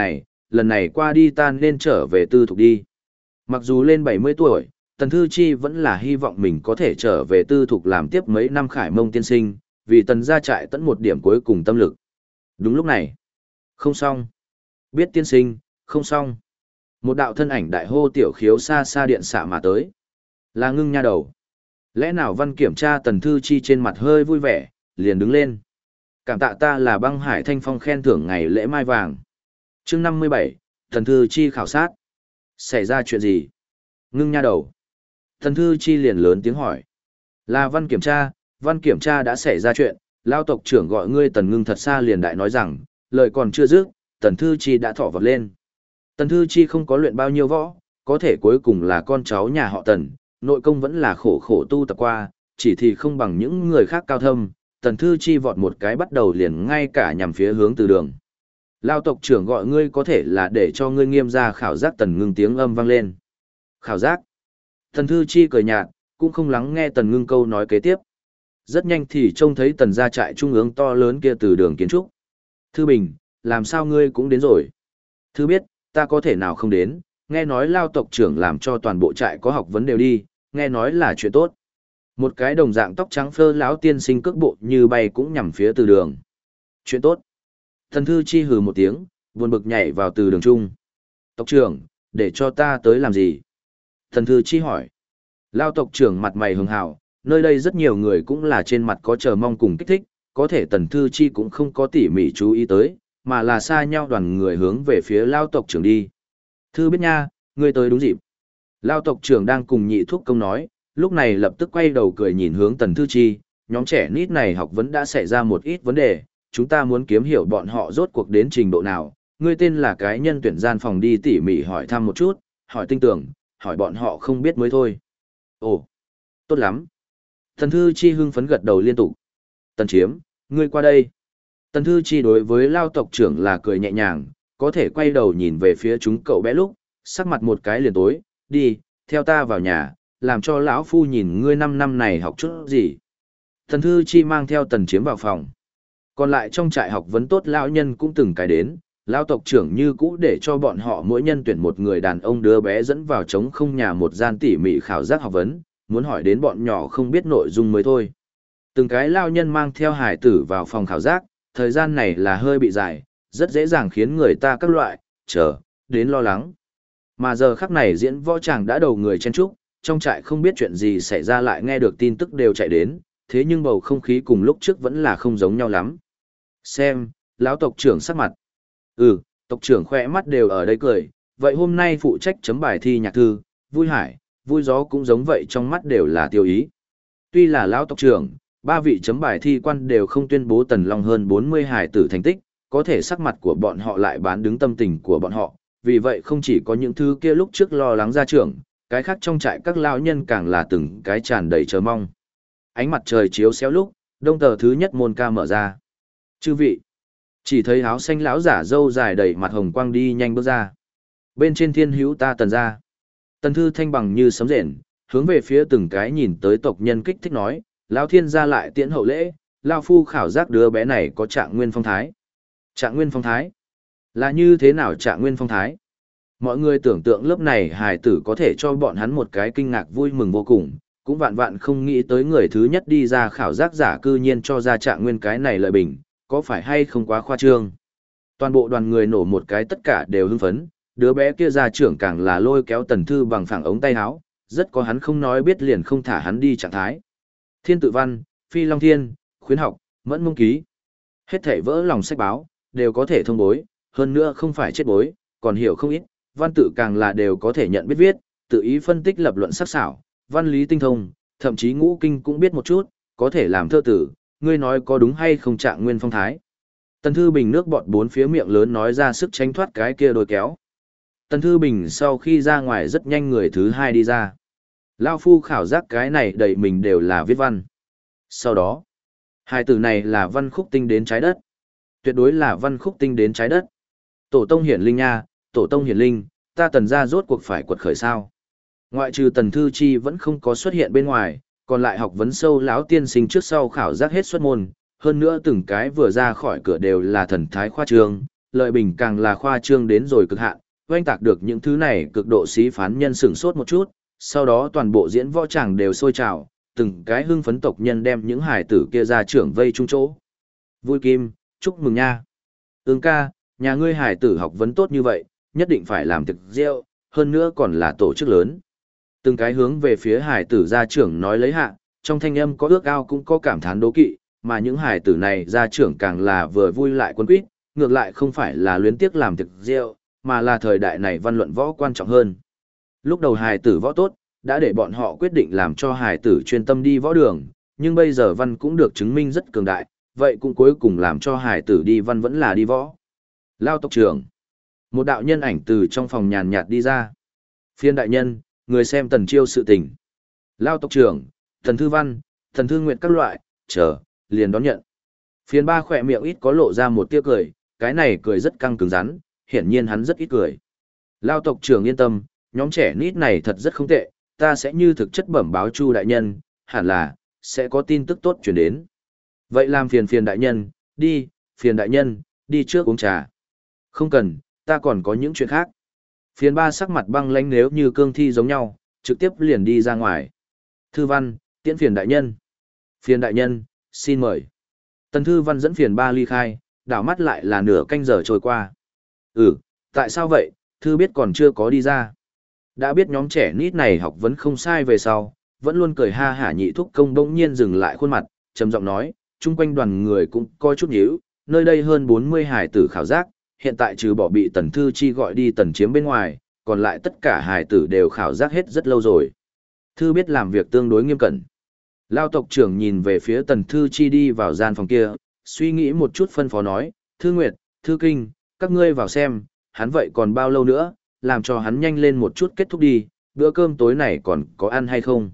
lần này qua đi ta nên trở về tư thục đi. Mặc dù lên 70 tuổi, Tần Thư Chi vẫn là hy vọng mình có thể trở về tư thục làm tiếp mấy năm Khải Mông tiên sinh, vì Tần gia trại tận một điểm cuối cùng tâm lực. Đúng lúc này, không xong. Biết tiên sinh, không xong. Một đạo thân ảnh đại hô tiểu khiếu xa xa điện xạ mà tới. Là Ngưng Nha đầu. Lẽ nào Văn kiểm tra Tần Thư Chi trên mặt hơi vui vẻ, liền đứng lên. Cảm tạ ta là Băng Hải Thanh Phong khen thưởng ngày lễ mai vàng. Chương 57, Tần Thư Chi khảo sát. Xảy ra chuyện gì? Ngưng Nha đầu. Tần Thư Chi liền lớn tiếng hỏi. Là Văn kiểm tra đã xảy ra chuyện, Lao tộc trưởng gọi ngươi Tần Ngưng thật xa liền đại nói rằng, lời còn chưa dứt, Tần Thư Chi đã thỏ vật lên. Tần Thư Chi không có luyện bao nhiêu võ, có thể cuối cùng là con cháu nhà họ Tần, nội công vẫn là khổ khổ tu tập qua, chỉ thì không bằng những người khác cao thâm. Tần Thư Chi vọt một cái bắt đầu liền ngay cả nhằm phía hướng từ đường. Lao tộc trưởng gọi ngươi có thể là để cho ngươi nghiêm ra khảo giác. Tần Ngưng tiếng âm vang lên. Khảo giác. Tần Thư Chi cười nhạt, cũng không lắng nghe Tần Ngưng câu nói kế tiếp. Rất nhanh thì trông thấy Tần gia trại trung ương to lớn kia từ đường kiến trúc. Thư Bình, làm sao ngươi cũng đến rồi? Thư biết, ta có thể nào không đến, nghe nói Lao tộc trưởng làm cho toàn bộ trại có học vấn đều đi, nghe nói là chuyện tốt. Một cái đồng dạng tóc trắng phơ lão tiên sinh cước bộ như bay cũng nhằm phía từ đường. Chuyện tốt. Tần Thư Chi hừ một tiếng, buồn bực nhảy vào từ đường trung. Tộc trưởng, để cho ta tới làm gì? Tần Thư Chi hỏi. Lao tộc trưởng mặt mày hường hào, nơi đây rất nhiều người cũng là trên mặt có chờ mong cùng kích thích, có thể Tần Thư Chi cũng không có tỉ mỉ chú ý tới, mà là xa nhau đoàn người hướng về phía Lao tộc trưởng đi. Thư biết nha, ngươi tới đúng dịp. Lao tộc trưởng đang cùng nhị thuốc công nói, lúc này lập tức quay đầu cười nhìn hướng Tần Thư Chi, nhóm trẻ nít này học vấn đã xảy ra một ít vấn đề, chúng ta muốn kiếm hiểu bọn họ rốt cuộc đến trình độ nào, ngươi tên là cái nhân tuyển gian phòng đi tỉ mỉ hỏi thăm một chút, hỏi tinh tưởng, hỏi bọn họ không biết mới thôi. Ồ, tốt lắm. Tần Thư Chi hưng phấn gật đầu liên tục. Tần Chiếm, ngươi qua đây. Tần Thư Chi đối với Lao tộc trưởng là cười nhẹ nhàng, có thể quay đầu nhìn về phía chúng cậu bé lúc, sắc mặt một cái liền tối, đi, theo ta vào nhà, làm cho lão phu nhìn ngươi 5 năm này học chút gì. Tần Thư Chi mang theo Tần Chiếm vào phòng. Còn lại trong trại học vấn tốt lão nhân cũng từng cái đến, Lao tộc trưởng như cũ để cho bọn họ mỗi nhân tuyển một người đàn ông đứa bé dẫn vào trống không nhà một gian tỉ mỉ khảo giác học vấn, muốn hỏi đến bọn nhỏ không biết nội dung mới thôi. Từng cái lao nhân mang theo hải tử vào phòng khảo giác, thời gian này là hơi bị dài, rất dễ dàng khiến người ta các loại, đến lo lắng. Mà giờ khắc này diễn võ tràng đã đầu người chen trúc, trong trại không biết chuyện gì xảy ra lại nghe được tin tức đều chạy đến, thế nhưng bầu không khí cùng lúc trước vẫn là không giống nhau lắm. Xem, lão tộc trưởng sắc mặt. Tộc trưởng khỏe mắt đều ở đây cười, vậy hôm nay phụ trách chấm bài thi nhạc thư, vui hải, vui gió cũng giống vậy trong mắt đều là tiêu ý. Tuy là lão tộc trưởng, 3 vị chấm bài thi quan đều không tuyên bố Tần Long hơn 40 hải tử thành tích, có thể sắc mặt của bọn họ lại bán đứng tâm tình của bọn họ, vì vậy không chỉ có những thứ kia lúc trước lo lắng ra trưởng, cái khác trong trại các lão nhân càng là từng cái tràn đầy chờ mong. Ánh mặt trời chiếu xéo lúc, đông tờ thứ nhất môn ca mở ra. Chư vị, chỉ thấy áo xanh lão giả râu dài đầy mặt hồng quang đi nhanh bước ra. Bên trên thiên hữu ta Tần gia. Tần Thư thanh bằng như sấm rền, hướng về phía từng cái nhìn tới tộc nhân kích thích nói, lão thiên gia lại tiễn hậu lễ, lão phu khảo giác đứa bé này có trạng nguyên phong thái. Trạng nguyên phong thái? Là như thế nào trạng nguyên phong thái? Mọi người tưởng tượng lớp này hài tử có thể cho bọn hắn một cái kinh ngạc vui mừng vô cùng, cũng vạn vạn không nghĩ tới người thứ nhất đi ra khảo giác giả cư nhiên cho ra trạng nguyên cái này lợi bình, có phải hay không quá khoa trương? Toàn bộ đoàn người nổ một cái tất cả đều hưng phấn, đứa bé kia ra trưởng càng là lôi kéo Tần Thư bằng phẳng ống tay áo, rất có hắn không nói biết liền không thả hắn đi trạng thái. Thiên tự văn, phi long thiên, khuyến học, mẫn mông ký. Hết thảy vỡ lòng sách báo, đều có thể thông bối, hơn nữa không phải chết bối, còn hiểu không ít, văn tự càng là đều có thể nhận biết viết, tự ý phân tích lập luận sắc sảo, văn lý tinh thông, thậm chí ngũ kinh cũng biết một chút, có thể làm thơ tử, ngươi nói có đúng hay không Trạng Nguyên phong thái. Tần Thư Bình nước bọt bốn phía miệng lớn nói ra sức tránh thoát cái kia đôi kéo. Tần Thư Bình sau khi ra ngoài rất nhanh người thứ hai đi ra. Lao phu khảo giác cái này đầy mình đều là viết văn. Sau đó, hai từ này là văn khúc tinh đến trái đất. Tuyệt đối là văn khúc tinh đến trái đất. Tổ tông hiển linh nha, tổ tông hiển linh, ta Tần gia rốt cuộc phải quật khởi sao. Ngoại trừ Tần Thư Chi vẫn không có xuất hiện bên ngoài, còn lại học vấn sâu lão tiên sinh trước sau khảo giác hết xuất môn, hơn nữa từng cái vừa ra khỏi cửa đều là thần thái khoa trương, lợi bình càng là khoa trương đến rồi cực hạn, oanh tạc được những thứ này cực độ xí phán nhân sửng sốt một chút, sau đó toàn bộ diễn võ tràng đều sôi trào, từng cái hưng phấn tộc nhân đem những hải tử kia ra trưởng vây chung chỗ. Vui Kim, chúc mừng nha. Ưng ca, nhà ngươi hải tử học vấn tốt như vậy, nhất định phải làm thực rượu, hơn nữa còn là tổ chức lớn. Từng cái hướng về phía hải tử gia trưởng nói lấy hạ, trong thanh âm có ước ao cũng có cảm thán đố kỵ, mà những hải tử này gia trưởng càng là vừa vui lại quân quýt, ngược lại không phải là luyến tiếc làm thực rượu, mà là thời đại này văn luận võ quan trọng hơn. Lúc đầu hải tử võ tốt, đã để bọn họ quyết định làm cho hải tử chuyên tâm đi võ đường, nhưng bây giờ văn cũng được chứng minh rất cường đại, vậy cũng cuối cùng làm cho hải tử đi văn vẫn là đi võ. Lao tộc trưởng. Một đạo nhân ảnh từ trong phòng nhàn nhạt đi ra. Phiên đại nhân, người xem Tần Chiêu sự tình. Lao tộc trưởng, Tần Thư Văn, Tần Thư Nguyệt các loại, chờ, liền đón nhận. Phiên ba khỏe miệng ít có lộ ra một tia cười, cái này cười rất căng cứng rắn, hiển nhiên hắn rất ít cười. Lao tộc trưởng yên tâm, nhóm trẻ nít này thật rất không tệ, ta sẽ như thực chất bẩm báo Chu đại nhân, hẳn là, sẽ có tin tức tốt chuyển đến. Vậy làm phiền đại nhân, đi, phiền đại nhân, đi trước uống trà. Không cần, ta còn có những chuyện khác. Phiền ba sắc mặt băng lãnh nếu như cương thi giống nhau, trực tiếp liền đi ra ngoài. Thư Văn, tiễn phiền đại nhân. Phiền đại nhân, xin mời. Tần Thư Văn dẫn phiền ba ly khai, đảo mắt lại là nửa canh giờ trôi qua. Tại sao vậy, Thư biết còn chưa có đi ra. Đã biết nhóm trẻ nít này học vấn không sai về sau, vẫn luôn cười ha hả nhị thúc công bỗng nhiên dừng lại khuôn mặt, trầm giọng nói, chung quanh đoàn người cũng coi chút nhíu, nơi đây hơn 40 hải tử khảo giác, hiện tại trừ bỏ bị Tần Thư Chi gọi đi Tần Chiếm bên ngoài, còn lại tất cả hải tử đều khảo giác hết rất lâu rồi. Thư biết làm việc tương đối nghiêm cẩn. Lao tộc trưởng nhìn về phía Tần Thư Chi đi vào gian phòng kia, suy nghĩ một chút phân phó nói, Thư Nguyệt, Thư Kinh, các ngươi vào xem, hắn vậy còn bao lâu nữa, làm cho hắn nhanh lên một chút kết thúc đi, bữa cơm tối này còn có ăn hay không?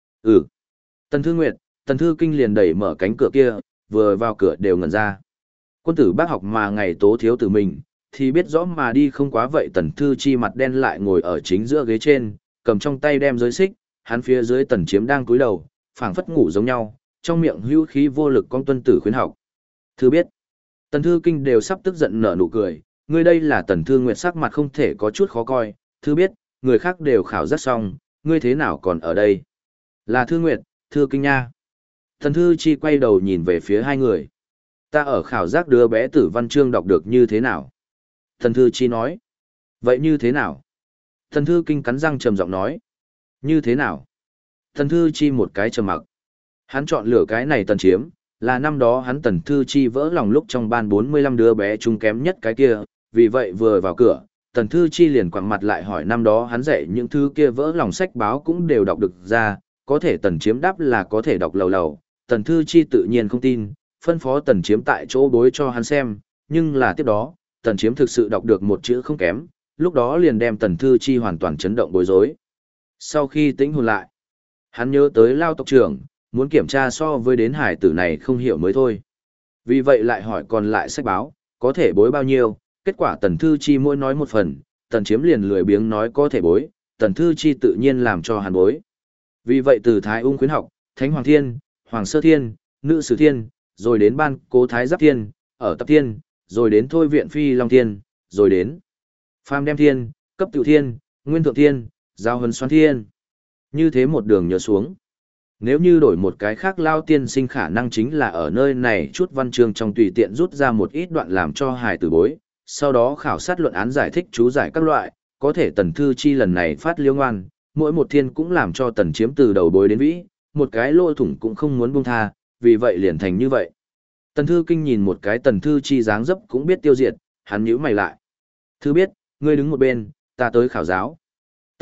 Tần Thư Nguyệt, Tần Thư Kinh liền đẩy mở cánh cửa kia, vừa vào cửa đều ngẩn ra. Quân tử bác học mà ngày tố thiếu tử mình, thì biết rõ mà đi không quá vậy. Tần Thư Chi mặt đen lại ngồi ở chính giữa ghế trên, cầm trong tay đem giới xích, hắn phía dưới Tần Chiếm đang cúi đầu, phảng phất ngủ giống nhau, trong miệng hữu khí vô lực con tuân tử khuyến học. Thư biết, Tần Thư Kinh đều sắp tức giận nở nụ cười, ngươi đây là Tần Thư Nguyệt sắc mặt không thể có chút khó coi, Thư biết, người khác đều khảo giác xong, ngươi thế nào còn ở đây? Là Thư Nguyệt, Thư Kinh nha. Tần Thư Chi quay đầu nhìn về phía hai người. Ta ở khảo giác đứa bé Tử Văn Chương đọc được như thế nào? Tần Thư Chi nói. Vậy như thế nào? Tần Thư Kinh cắn răng trầm giọng nói. Như thế nào? Tần Thư Chi một cái trầm mặc. Hắn chọn lựa cái này Tần Chiếm, là năm đó hắn Tần Thư Chi vỡ lòng lúc trong ban 45 đứa bé chung kém nhất cái kia, vì vậy vừa vào cửa, Tần Thư Chi liền quẳng mặt lại hỏi năm đó hắn dạy những thứ kia vỡ lòng sách báo cũng đều đọc được ra, có thể Tần Chiếm đáp là có thể đọc lầu lầu, Tần Thư Chi tự nhiên không tin, phân phó Tần Chiếm tại chỗ bối cho hắn xem, nhưng là tiếp đó, Tần Chiếm thực sự đọc được một chữ không kém, lúc đó liền đem Tần Thư Chi hoàn toàn chấn động bối rối. Sau khi tĩnh hồn lại, hắn nhớ tới Lao tộc trưởng, muốn kiểm tra so với đến hải tử này không hiểu mới thôi. Vì vậy lại hỏi còn lại sách báo, có thể bối bao nhiêu, kết quả Tần Thư Chi mỗi nói một phần, Tần Chiếm liền lười biếng nói có thể bối, Tần Thư Chi tự nhiên làm cho hắn bối. Vì vậy từ Thái Ung khuyến học, Thánh Hoàng Thiên, Hoàng Sơ Thiên, Nữ Sử Thiên, rồi đến Ban Cố Thái Giáp Thiên, ở Tập Thiên, rồi đến Thôi Viện Phi Long Thiên, rồi đến Phàm Đem Thiên, Cấp Tự Thiên, Nguyên Thượng Thiên, Giao Huấn Xoan Thiên. Như thế một đường nhớ xuống. Nếu như đổi một cái khác Lao tiên sinh khả năng chính là ở nơi này chút văn chương trong tùy tiện rút ra một ít đoạn làm cho hài tử bối, sau đó khảo sát luận án giải thích chú giải các loại, có thể Tần Thư Chi lần này phát liêu ngoan, mỗi một thiên cũng làm cho Tần Chiếm từ đầu bối đến vĩ, một cái lỗ thủng cũng không muốn buông tha, vì vậy liền thành như vậy. Tần Thư Kinh nhìn một cái Tần Thư Chi dáng dấp cũng biết tiêu diệt, hắn nhíu mày lại. Thư biết, ngươi đứng một bên, ta tới khảo giáo.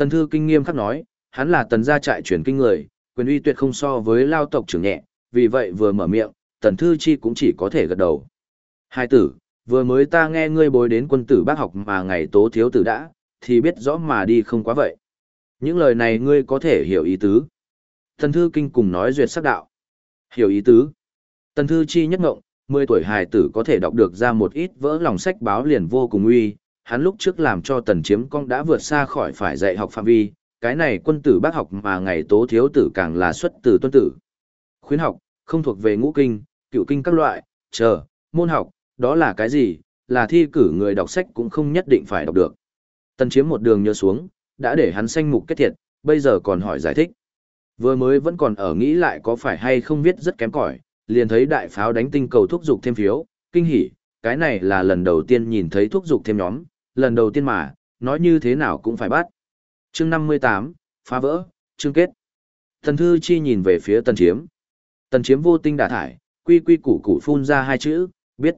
Tần Thư Kinh nghiêm khắc nói, hắn là tần gia trại truyền kinh người, quyền uy tuyệt không so với lao tộc trưởng nhẹ, vì vậy vừa mở miệng, Tần Thư Chi cũng chỉ có thể gật đầu. Hai tử, vừa mới ta nghe ngươi bối đến quân tử bác học mà ngày tố thiếu tử đã, thì biết rõ mà đi không quá vậy. Những lời này ngươi có thể hiểu ý tứ. Tần Thư Kinh cùng nói duyệt sắc đạo. Hiểu ý tứ. Tần Thư Chi nhất ngộng, 10 tuổi hài tử có thể đọc được ra một ít vỡ lòng sách báo liền vô cùng uy, hắn lúc trước làm cho Tần Chiếm Công đã vượt xa khỏi phải dạy học phạm vi, cái này quân tử bác học mà ngày tố thiếu tử càng là xuất từ tuân tử. Khuyến học, không thuộc về ngũ kinh, cựu kinh các loại, môn học, đó là cái gì, là thi cử người đọc sách cũng không nhất định phải đọc được. Tần Chiếm một đường nhớ xuống, đã để hắn sanh mục kết thiệt, bây giờ còn hỏi giải thích. Vừa mới vẫn còn ở nghĩ lại có phải hay không viết rất kém cỏi, liền thấy đại pháo đánh tinh cầu thúc dục thêm phiếu, kinh hỉ, cái này là lần đầu tiên nhìn thấy thúc dục thêm nhóm, lần đầu tiên mà, nói như thế nào cũng phải bắt. Chương 58, phá vỡ, chương kết. Tần Thư Chi nhìn về phía Tần Chiếm. Tần Chiếm vô tinh đả thải, quy quy củ củ phun ra hai chữ, biết.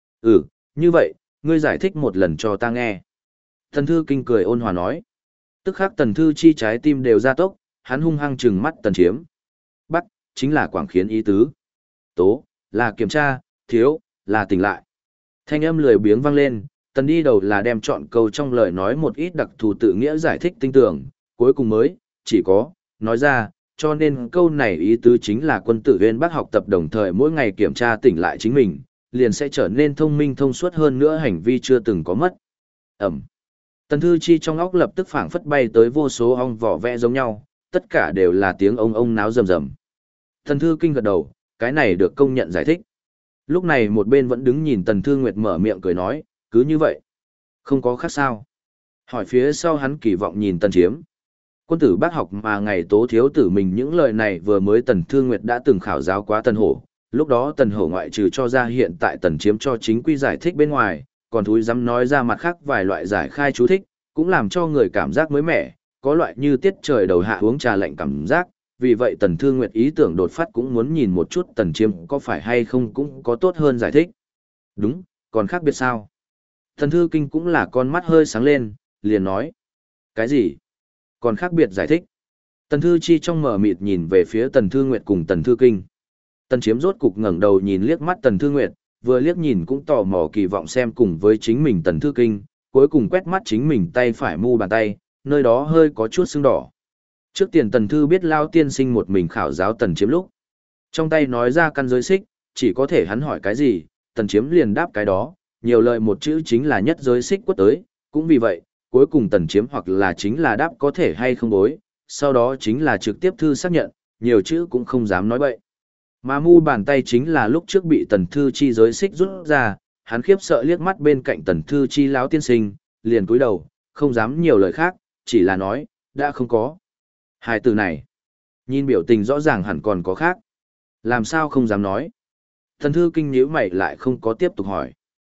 Như vậy, ngươi giải thích một lần cho ta nghe. Tần Thư Kinh cười ôn hòa nói. Tức khắc Tần Thư Chi trái tim đều ra tốc, hắn hung hăng trừng mắt Tần Chiếm. Bắt, chính là quảng khiến ý tứ. Tố, là kiểm tra, thiếu, là tỉnh lại. Thanh âm lười biếng vang lên, Tần đi đầu là đem chọn câu trong lời nói một ít đặc thù tự nghĩa giải thích tinh tưởng, cuối cùng mới, chỉ có, nói ra, cho nên câu này ý tứ chính là quân tử viên bác học tập đồng thời mỗi ngày kiểm tra tỉnh lại chính mình, liền sẽ trở nên thông minh thông suốt hơn nữa hành vi chưa từng có mất. Ẩm. Tần Thư Chi trong óc lập tức phảng phất bay tới vô số ong vỏ vẽ giống nhau, tất cả đều là tiếng ông náo rầm rầm. Tần Thư Kinh gật đầu, cái này được công nhận giải thích. Lúc này một bên vẫn đứng nhìn Tần Thư Nguyệt mở miệng cười nói, cứ như vậy. Không có khác sao. Hỏi phía sau hắn kỳ vọng nhìn Tần Chiếm. Quân tử bác học mà ngày tố thiếu tử mình những lời này vừa mới Tần Thư Nguyệt đã từng khảo giáo quá Tần Hổ. Lúc đó Tần Hổ ngoại trừ cho ra hiện tại Tần Chiếm cho chính quy giải thích bên ngoài, còn thúi dám nói ra mặt khác vài loại giải khai chú thích, cũng làm cho người cảm giác mới mẻ, có loại như tiết trời đầu hạ uống trà lạnh cảm giác. Vì vậy Tần Thư Nguyệt ý tưởng đột phát cũng muốn nhìn một chút Tần Chiếm có phải hay không cũng có tốt hơn giải thích. Đúng, còn khác biệt sao? Tần Thư Kinh cũng là con mắt hơi sáng lên, liền nói. Cái gì? Còn khác biệt giải thích. Tần Thư Chi trong mở mịt nhìn về phía Tần Thư Nguyệt cùng Tần Thư Kinh. Tần Chiếm rốt cục ngẩng đầu nhìn liếc mắt Tần Thư Nguyệt, vừa liếc nhìn cũng tò mò kỳ vọng xem cùng với chính mình Tần Thư Kinh, cuối cùng quét mắt chính mình tay phải mu bàn tay, nơi đó hơi có chút sưng đỏ. Trước tiền Tần Thư biết lao tiên sinh một mình khảo giáo Tần Chiếm lúc. Trong tay nói ra căn giới xích, chỉ có thể hắn hỏi cái gì, Tần Chiếm liền đáp cái đó, nhiều lời một chữ chính là nhất giới xích quất tới, cũng vì vậy, cuối cùng Tần Chiếm hoặc là chính là đáp có thể hay không đối, sau đó chính là trực tiếp thư xác nhận, nhiều chữ cũng không dám nói bậy. Mà mu bàn tay chính là lúc trước bị Tần Thư Chi giới xích rút ra, hắn khiếp sợ liếc mắt bên cạnh Tần Thư Chi lão tiên sinh, liền cúi đầu, không dám nhiều lời khác, chỉ là nói, đã không có. Hai từ này, nhìn biểu tình rõ ràng hẳn còn có khác. Làm sao không dám nói? Tần Thư Kinh nhíu mày lại không có tiếp tục hỏi.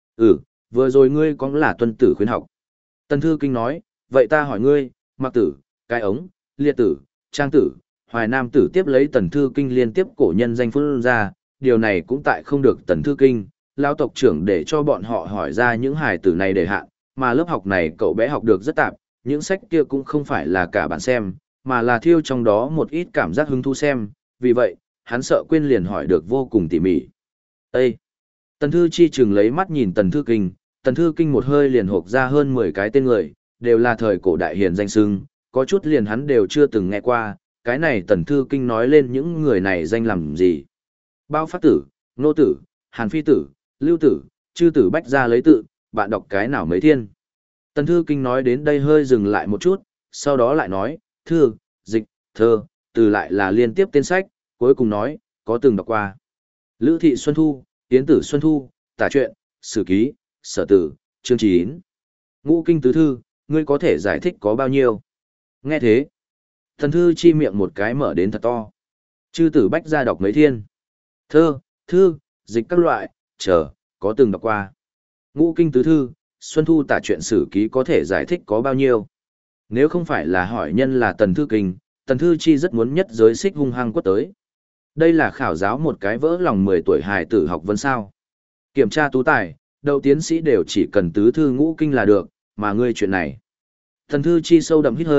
Vừa rồi ngươi có là tuân tử khuyến học. Tần Thư Kinh nói, vậy ta hỏi ngươi, mặc tử, cái ống, liệt tử, trang tử, hoài nam tử tiếp lấy Tần Thư Kinh liên tiếp cổ nhân danh phương ra, điều này cũng tại không được Tần Thư Kinh, lão tộc trưởng để cho bọn họ hỏi ra những hài tử này để hạn, mà lớp học này cậu bé học được rất tạp, những sách kia cũng không phải là cả bản xem, mà là thiêu trong đó một ít cảm giác hứng thú xem, vì vậy, hắn sợ quên liền hỏi được vô cùng tỉ mỉ. Ê! Tần Thư Chi chừng lấy mắt nhìn Tần Thư Kinh một hơi liền hộp ra hơn 10 cái tên người, đều là thời cổ đại hiền danh xưng, có chút liền hắn đều chưa từng nghe qua, cái này Tần Thư Kinh nói lên những người này danh làm gì. Bao Phát Tử, Nô Tử, Hàn Phi Tử, Lưu Tử, Chư Tử bách ra lấy tự, bạn đọc cái nào mấy thiên. Tần Thư Kinh nói đến đây hơi dừng lại một chút, sau đó lại nói, thư, dịch, thơ, từ lại là liên tiếp tên sách, cuối cùng nói, có từng đọc qua. Lữ Thị Xuân Thu, Tiến Tử Xuân Thu, Tả Truyện, Sử Ký, Sở Tử, Chương 9. Ngũ Kinh Tứ Thư, ngươi có thể giải thích có bao nhiêu? Nghe thế, Tần Thư Chi miệng một cái mở đến thật to. Chư Tử bách ra đọc mấy thiên. Thơ, thư, dịch các loại, có từng đọc qua. Ngũ Kinh Tứ Thư, Xuân Thu Tả Truyện Sử Ký có thể giải thích có bao nhiêu? Nếu không phải là hỏi nhân là Tần Thư Kinh, Tần Thư Chi rất muốn nhất giới xích hung hăng quất tới. Đây là khảo giáo một cái vỡ lòng 10 tuổi hài tử học vấn sao. Kiểm tra tú tài, đậu tiến sĩ đều chỉ cần tứ thư ngũ kinh là được, mà ngươi chuyện này. Tần Thư Chi sâu đậm hít hơi,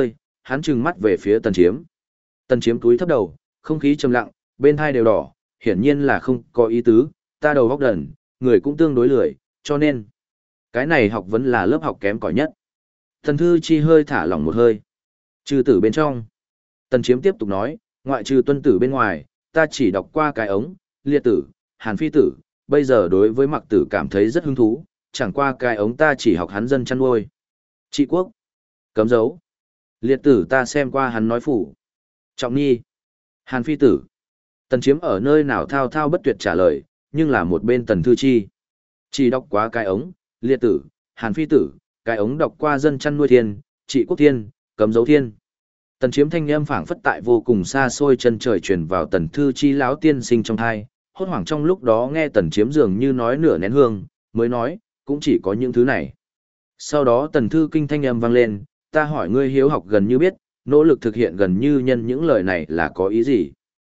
hắn trừng mắt về phía Tần Chiếm. Tần Chiếm túi thấp đầu, không khí trầm lặng, bên thai đều đỏ, hiển nhiên là không có ý tứ, ta đầu góc đần, người cũng tương đối lười, cho nên cái này học vấn là lớp học kém cỏi nhất. Tần Thư Chi hơi thả lỏng một hơi. Trừ tử bên trong. Tần Chiếm tiếp tục nói, ngoại trừ tuân tử bên ngoài, ta chỉ đọc qua cái ống, liệt tử, hàn phi tử, bây giờ đối với mặc tử cảm thấy rất hứng thú, chẳng qua cái ống ta chỉ học hắn dân chăn nuôi. Trị quốc, cấm dấu. Liệt tử ta xem qua hắn nói phủ. Trọng nhi, hàn phi tử. Tần Chiếm ở nơi nào thao thao bất tuyệt trả lời, nhưng là một bên Tần Thư Chi. Chỉ đọc qua cái ống, liệt tử, hàn phi tử, cái ống đọc qua dân chăn nuôi thiên, trị quốc thiên, cấm dấu thiên. Tần Chiếm thanh âm phảng phất tại vô cùng xa xôi chân trời truyền vào Tần Thư Chi lão tiên sinh trong thai, hốt hoảng trong lúc đó nghe Tần Chiếm dường như nói nửa nén hương, mới nói, cũng chỉ có những thứ này. Sau đó Tần Thư Kinh thanh âm vang lên, ta hỏi ngươi hiếu học gần như biết, nỗ lực thực hiện gần như nhân những lời này là có ý gì?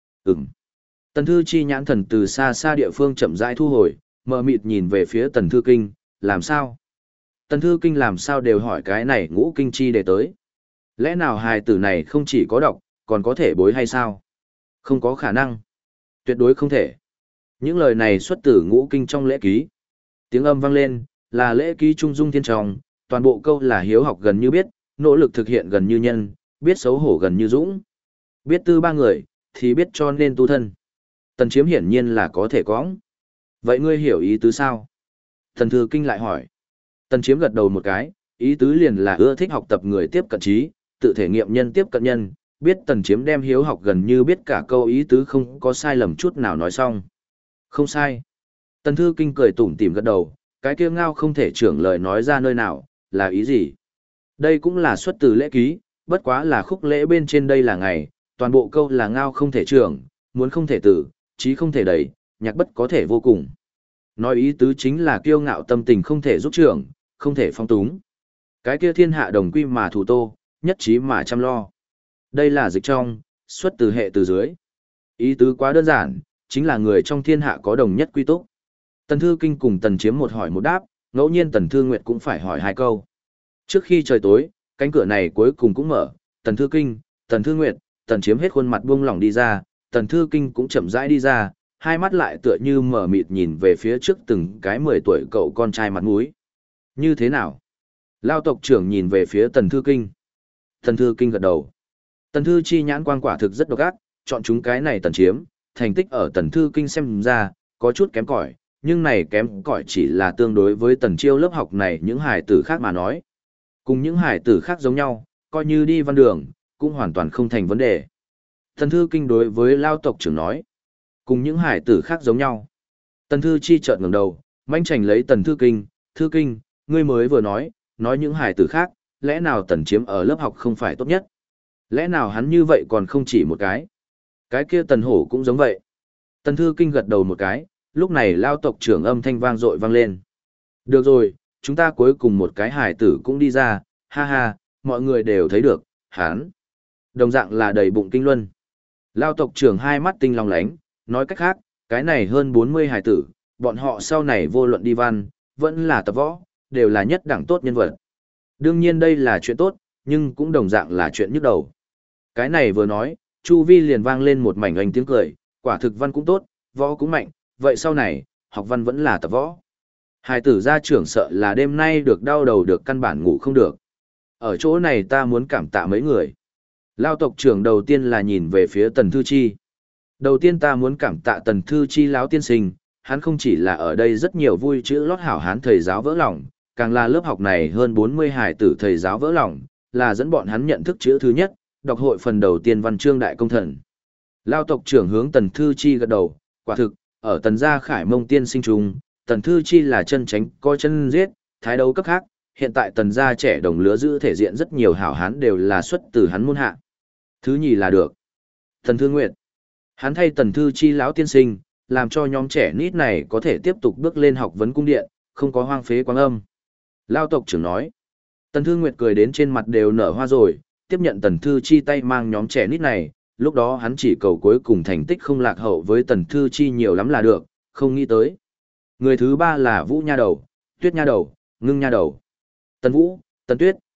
Tần Thư Chi nhãn thần từ xa xa địa phương chậm rãi thu hồi, mờ mịt nhìn về phía Tần Thư Kinh, làm sao? Tần Thư Kinh làm sao đều hỏi cái này ngũ kinh chi để tới. Lẽ nào hài tử này không chỉ có đọc, còn có thể bối hay sao? Không có khả năng. Tuyệt đối không thể. Những lời này xuất từ ngũ kinh trong lễ ký. Tiếng âm vang lên, là lễ ký trung dung thiên trọng, toàn bộ câu là hiếu học gần như biết, nỗ lực thực hiện gần như nhân, biết xấu hổ gần như dũng. Biết tư ba người, thì biết cho nên tu thân. Tần Chiếm hiển nhiên là có thể cõng. Vậy ngươi hiểu ý tứ sao? Tần Thư Kinh lại hỏi. Tần Chiếm gật đầu một cái, ý tứ liền là ưa thích học tập người tiếp cận trí, tự thể nghiệm nhân tiếp cận nhân, biết Tần Chiếm đem hiếu học gần như biết cả câu ý tứ không có sai lầm chút nào nói xong. Không sai. Tần Thư Kinh cười tủm tỉm gật đầu, cái kia ngao không thể trưởng lời nói ra nơi nào, là ý gì? Đây cũng là xuất từ lễ ký, bất quá là khúc lễ bên trên đây là ngày, toàn bộ câu là ngao không thể trưởng, muốn không thể tử, trí không thể đẩy, nhạc bất có thể vô cùng. Nói ý tứ chính là kiêu ngạo tâm tình không thể giúp trưởng, không thể phong túng. Cái kia thiên hạ đồng quy mà thủ tô, nhất trí mà chăm lo. Đây là dịch trong, xuất từ hệ từ dưới. Ý tứ quá đơn giản, chính là người trong thiên hạ có đồng nhất quy túc. Tần Thư Kinh cùng Tần Chiếm một hỏi một đáp, ngẫu nhiên Tần Thư Nguyệt cũng phải hỏi hai câu. Trước khi trời tối, cánh cửa này cuối cùng cũng mở, Tần Thư Kinh, Tần Thư Nguyệt, Tần Chiếm hết khuôn mặt buông lỏng đi ra, Tần Thư Kinh cũng chậm rãi đi ra, hai mắt lại tựa như mở mịt nhìn về phía trước từng cái 10 tuổi cậu con trai mặt mũi. Như thế nào? Lao tộc trưởng nhìn về phía Tần Thư Kinh. Tần Thư Kinh gật đầu. Tần Thư Chi nhãn quang quả thực rất độc ác, chọn chúng cái này Tần Chiếm, thành tích ở Tần Thư Kinh xem ra, có chút kém cỏi, nhưng này kém cỏi chỉ là tương đối với Tần Chiêu lớp học này những hải tử khác mà nói. Cùng những hải tử khác giống nhau, coi như đi văn đường, cũng hoàn toàn không thành vấn đề. Tần Thư Kinh đối với Lao tộc trưởng nói, cùng những hải tử khác giống nhau. Tần Thư Chi chợt ngẩng đầu, manh chành lấy Tần Thư Kinh, ngươi mới vừa nói những hải tử khác, lẽ nào Tần Chiếm ở lớp học không phải tốt nhất? Lẽ nào hắn như vậy còn không chỉ một cái? Cái kia Tần Hổ cũng giống vậy. Tần Thư Kinh gật đầu một cái, lúc này Lao tộc trưởng âm thanh vang dội vang lên. Được rồi, chúng ta cuối cùng một cái hải tử cũng đi ra, ha ha, mọi người đều thấy được, hắn đồng dạng là đầy bụng kinh luân. Lao tộc trưởng hai mắt tinh long lánh, nói cách khác, cái này hơn 40 hải tử, bọn họ sau này vô luận đi văn, vẫn là tập võ, đều là nhất đẳng tốt nhân vật. Đương nhiên đây là chuyện tốt, nhưng cũng đồng dạng là chuyện nhức đầu. Cái này vừa nói, chu vi liền vang lên một mảnh ánh tiếng cười, quả thực văn cũng tốt, võ cũng mạnh, vậy sau này, học văn vẫn là tập võ. Hải tử gia trưởng sợ là đêm nay được đau đầu được căn bản ngủ không được. Ở chỗ này ta muốn cảm tạ mấy người. Lao tộc trưởng đầu tiên là nhìn về phía Tần Thư Chi. Đầu tiên ta muốn cảm tạ Tần Thư Chi lão tiên sinh, hắn không chỉ là ở đây rất nhiều vui chữ lót hảo hán thầy giáo vỡ lòng, càng là lớp học này hơn 40 hải tử thầy giáo vỡ lòng, là dẫn bọn hắn nhận thức chữ thứ nhất, đọc hội phần đầu tiên văn chương đại công thần. Lao tộc trưởng hướng Tần Thư Chi gật đầu, quả thực, ở Tần gia Khải Mông tiên sinh trùng, Tần Thư Chi là chân tránh coi chân giết, thái đấu cấp khác, hiện tại Tần gia trẻ đồng lứa giữ thể diện rất nhiều hảo hán đều là xuất từ hắn môn hạ. Thứ nhì là được. Tần Thư Nguyệt, hắn thay Tần Thư Chi lão tiên sinh, làm cho nhóm trẻ nít này có thể tiếp tục bước lên học vấn cung điện, không có hoang phế quang âm. Lao tộc trưởng nói. Tần Thư Nguyệt cười đến trên mặt đều nở hoa rồi, tiếp nhận Tần Thư Chi tay mang nhóm trẻ nít này, lúc đó hắn chỉ cầu cuối cùng thành tích không lạc hậu với Tần Thư Chi nhiều lắm là được, không nghĩ tới. Người thứ ba là Vũ Nha Đầu, Tuyết Nha Đầu, Ngưng Nha Đầu. Tần Vũ, Tần Tuyết,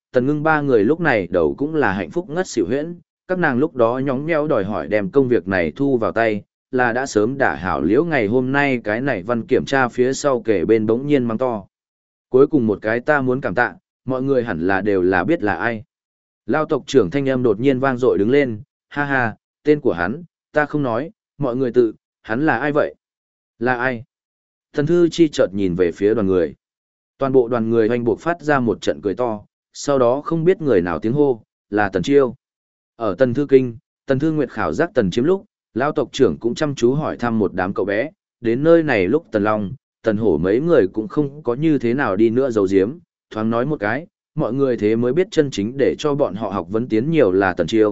Tần Ngưng ba người lúc này đầu cũng là hạnh phúc ngất xỉu huyễn, các nàng lúc đó nhóng nhẽo đòi hỏi đem công việc này thu vào tay, là đã sớm đả hảo liễu ngày hôm nay cái này văn kiểm tra phía sau kể bên bỗng nhiên mắng to. Cuối cùng một cái ta muốn cảm tạ, mọi người hẳn là đều là biết là ai. Lao tộc trưởng thanh âm đột nhiên vang dội đứng lên, ha ha, tên của hắn, ta không nói, mọi người tự, hắn là ai vậy? Là ai? Thần Thư Chi chợt nhìn về phía đoàn người. Toàn bộ đoàn người hoành buộc phát ra một trận cười to, sau đó không biết người nào tiếng hô, là Tần Chiêu. Ở Tần Thư Kinh, Tần Thư Nguyệt khảo giác Tần Chiếm lúc, Lao tộc trưởng cũng chăm chú hỏi thăm một đám cậu bé, đến nơi này lúc Tần Long, Tần Hổ mấy người cũng không có như thế nào đi nữa giấu giếm, thoáng nói một cái, mọi người thế mới biết chân chính để cho bọn họ học vấn tiến nhiều là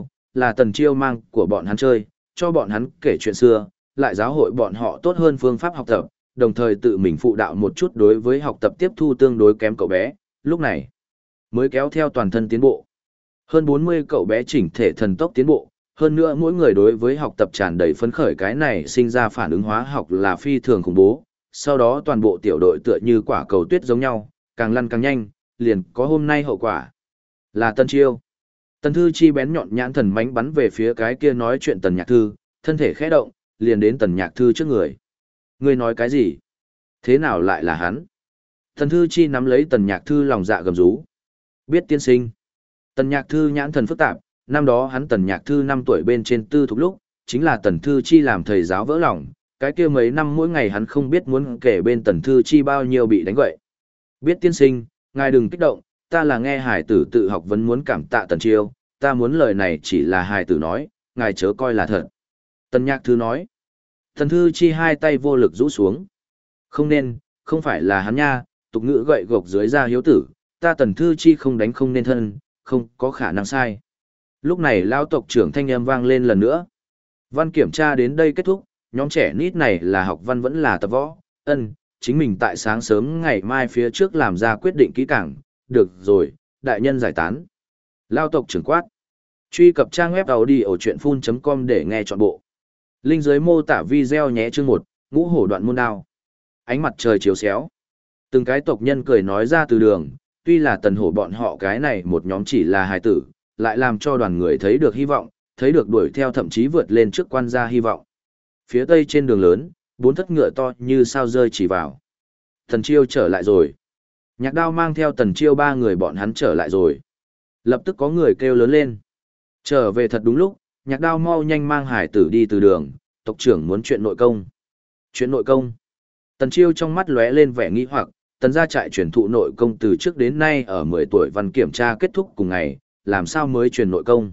Tần Chiêu mang của bọn hắn chơi, cho bọn hắn kể chuyện xưa, lại giáo hội bọn họ tốt hơn phương pháp học tập, đồng thời tự mình phụ đạo một chút đối với học tập tiếp thu tương đối kém cậu bé, lúc này mới kéo theo toàn thân tiến bộ. Hơn 40 cậu bé chỉnh thể thần tốc tiến bộ, hơn nữa mỗi người đối với học tập tràn đầy phấn khởi, cái này sinh ra phản ứng hóa học là phi thường khủng bố, sau đó toàn bộ tiểu đội tựa như quả cầu tuyết giống nhau, càng lăn càng nhanh, liền có hôm nay hậu quả. Là Tần Chiêu. Tần Thư Chi bén nhọn nhãn thần mánh bắn về phía cái kia nói chuyện Tần Nhạc Thư, thân thể khẽ động, liền đến Tần Nhạc Thư trước người. Ngươi nói cái gì? Thế nào lại là hắn? Tần Thư Chi nắm lấy Tần Nhạc Thư lòng dạ gầm rú. Biết tiên sinh. Tần Nhạc Thư nhãn thần phức tạp, năm đó hắn Tần Nhạc Thư 5 tuổi bên trên tư thục lúc, chính là Tần Thư Chi làm thầy giáo vỡ lòng, cái kia mấy năm mỗi ngày hắn không biết muốn kể bên Tần Thư Chi bao nhiêu bị đánh vậy. Biết tiên sinh, ngài đừng kích động, ta là nghe hải tử tự học vấn muốn cảm tạ Tần Chiêu, ta muốn lời này chỉ là hải tử nói, ngài chớ coi là thật. Tần Nhạc Thư nói. Tần Thư Chi hai tay vô lực rũ xuống. Không nên, không phải là hắn nha, tục ngữ gậy gộc dưới da hiếu tử, ta Tần Thư Chi không đánh không nên thân, không có khả năng sai. Lúc này lao tộc trưởng thanh âm vang lên lần nữa. Văn kiểm tra đến đây kết thúc, nhóm trẻ nít này là học văn vẫn là tập võ, chính mình tại sáng sớm ngày mai phía trước làm ra quyết định kỹ càng, được rồi, đại nhân giải tán. Lao tộc trưởng quát. Truy cập trang web audiochuyenphun.com để nghe trọn bộ. Link dưới mô tả video nhé chương 1, ngũ hổ đoạn môn đao. Ánh mặt trời chiếu xéo. Từng cái tộc nhân cười nói ra từ đường, tuy là Tần Hổ bọn họ cái này một nhóm chỉ là hài tử, lại làm cho đoàn người thấy được hy vọng, thấy được đuổi theo thậm chí vượt lên trước quan gia hy vọng. Phía tây trên đường lớn, 4 thất ngựa to như sao rơi chỉ vào. Tần Chiêu trở lại rồi. Nhạc Đao mang theo Tần Chiêu 3 người bọn hắn trở lại rồi. Lập tức có người kêu lớn lên. Trở về thật đúng lúc, Nhạc Đao mau nhanh mang hải tử đi từ đường, tộc trưởng muốn chuyện nội công. Chuyện nội công. Tần Chiêu trong mắt lóe lên vẻ nghi hoặc, Tần gia trại truyền thụ nội công từ trước đến nay ở 10 tuổi văn kiểm tra kết thúc cùng ngày, làm sao mới truyền nội công.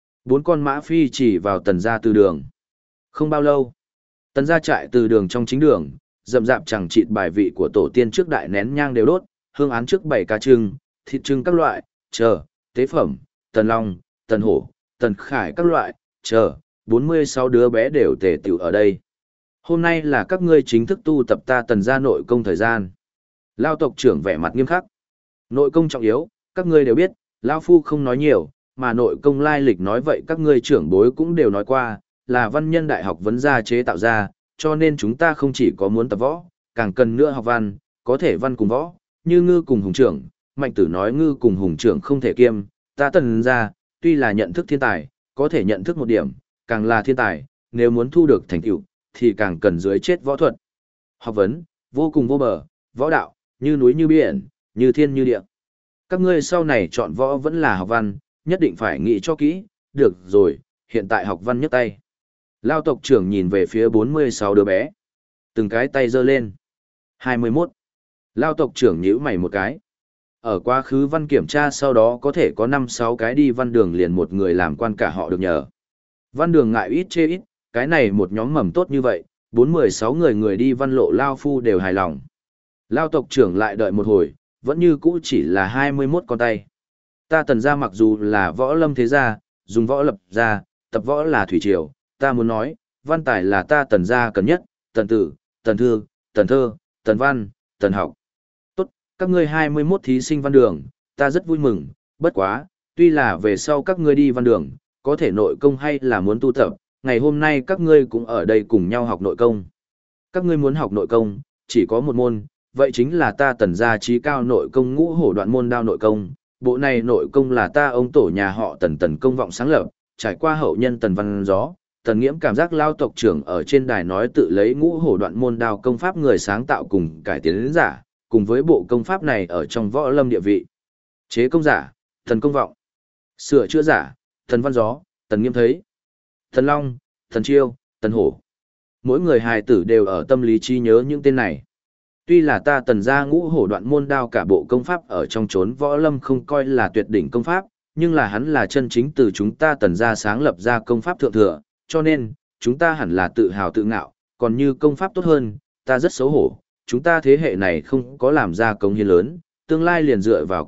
4 con mã phi chỉ vào Tần gia từ đường. Không bao lâu, Tần gia trại từ đường trong chính đường, rậm rạp chẳng chịt bài vị của tổ tiên trước đại nén nhang đều đốt, hương án trước bảy cá trưng, thịt trưng các loại, tế phẩm, Tần Long, Tần Hổ, Tần Khải các loại, 46 đứa bé đều tề tựu ở đây. Hôm nay là các ngươi chính thức tu tập ta Tần gia nội công thời gian. Lao tộc trưởng vẻ mặt nghiêm khắc. Nội công trọng yếu, các ngươi đều biết, Lao Phu không nói nhiều, mà nội công lai lịch nói vậy các ngươi trưởng bối cũng đều nói qua, là văn nhân đại học vấn gia chế tạo ra, cho nên chúng ta không chỉ có muốn tập võ, càng cần nữa học văn, có thể văn cùng võ, như ngư cùng hùng trưởng, mạnh tử nói ngư cùng hùng trưởng không thể kiêm, ta Tần gia, tuy là nhận thức thiên tài, có thể nhận thức một điểm, càng là thiên tài, nếu muốn thu được thành tựu, thì càng cần dưới chết võ thuật. Học vấn, vô cùng vô bờ, võ đạo, như núi như biển, như thiên như địa. Các ngươi sau này chọn võ vẫn là học văn, nhất định phải nghĩ cho kỹ, được rồi, hiện tại học văn nhấc tay. Lao tộc trưởng nhìn về phía 46 đứa bé. Từng cái tay giơ lên. 21. Lao tộc trưởng nhíu mày một cái. Ở quá khứ văn kiểm tra sau đó có thể có 5-6 cái đi văn đường liền một người làm quan cả họ được nhờ. Văn đường ngại ít chê ít, cái này một nhóm mầm tốt như vậy, 4-16 người đi văn lộ Lao Phu đều hài lòng. Lao tộc trưởng lại đợi một hồi, vẫn như cũ chỉ là 21 con tay. Ta Tần gia mặc dù là võ lâm thế gia, dùng võ lập gia, tập võ là thủy triều, ta muốn nói, văn tài là ta Tần gia cần nhất, Tần tử, Tần thư, Tần thơ, Tần văn, Tần học. Tốt, các ngươi 21 thí sinh văn đường, ta rất vui mừng, bất quá, tuy là về sau các ngươi đi văn đường, có thể nội công hay là muốn tu tập, ngày hôm nay các ngươi cũng ở đây cùng nhau học nội công. Các ngươi muốn học nội công, chỉ có một môn, vậy chính là ta Tần gia trí cao nội công ngũ hổ đoạn môn đao nội công, Bộ này nội công là ta ông tổ nhà họ Tần Tần Công Vọng sáng lập, trải qua hậu nhân Tần Văn Gió, Tần Nghiễm cảm giác lao tộc trưởng ở trên đài nói tự lấy ngũ hổ đoạn môn đao công pháp người sáng tạo cùng cải tiến đến giả, cùng với bộ công pháp này ở trong võ lâm địa vị. Chế công giả, Tần Công Vọng. Sửa chữa giả, Tần Văn Gió, Tần Nghiễm thấy. Tần Long, Tần Chiêu, Tần Hổ. Mỗi người hài tử đều ở tâm lý trí nhớ những tên này. Tuy là ta Tần gia ngũ hổ đoạn môn đao cả bộ công pháp ở trong chốn võ lâm không coi là tuyệt đỉnh công pháp, nhưng là hắn là chân chính từ chúng ta Tần gia sáng lập ra công pháp thượng thừa, cho nên, chúng ta hẳn là tự hào tự ngạo, còn như công pháp tốt hơn, ta rất xấu hổ, chúng ta thế hệ này không có làm ra công hiến lớn, tương lai liền dựa vào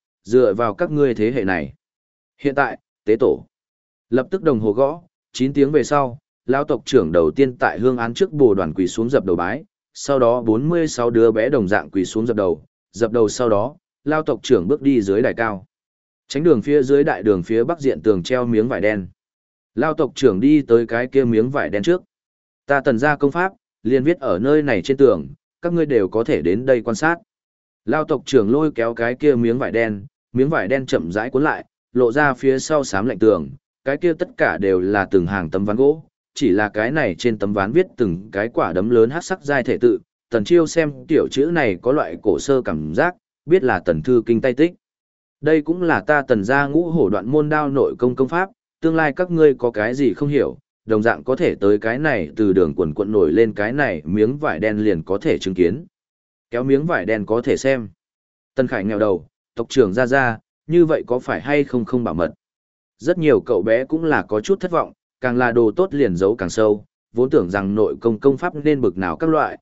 các ngươi thế hệ này. Hiện tại, tế tổ. Lập tức đồng hồ gõ, 9 tiếng về sau, lão tộc trưởng đầu tiên tại hương án trước bồ đoàn quỳ xuống dập đầu bái, sau đó 46 đứa bé đồng dạng quỳ xuống dập đầu sau đó, lão tộc trưởng bước đi dưới đài cao. Tránh đường phía dưới đại đường phía bắc diện tường treo miếng vải đen. Lão tộc trưởng đi tới cái kia miếng vải đen trước. Ta Tần gia công pháp, liền viết ở nơi này trên tường, các ngươi đều có thể đến đây quan sát. Lão tộc trưởng lôi kéo cái kia miếng vải đen chậm rãi cuốn lại, lộ ra phía sau xám lạnh tường, cái kia tất cả đều là từng hàng tấm ván gỗ, chỉ là cái này trên tấm ván viết từng cái quả đấm lớn hắc sắc giai thể tự, Tần Chiêu xem tiểu chữ này có loại cổ sơ cảm giác, biết là Tần Thư Kinh tay tích. Đây cũng là ta Tần gia ngũ hổ đoạn môn đao nội công công pháp, tương lai các ngươi có cái gì không hiểu, đồng dạng có thể tới cái này từ đường quần quận nổi lên cái này miếng vải đen liền có thể chứng kiến. Kéo miếng vải đen có thể xem. Tần Khải nghèo đầu, tộc trưởng ra, như vậy có phải hay không không bảo mật. Rất nhiều cậu bé cũng là có chút thất vọng, càng là đồ tốt liền giấu càng sâu, vốn tưởng rằng nội công pháp nên bực nào các loại,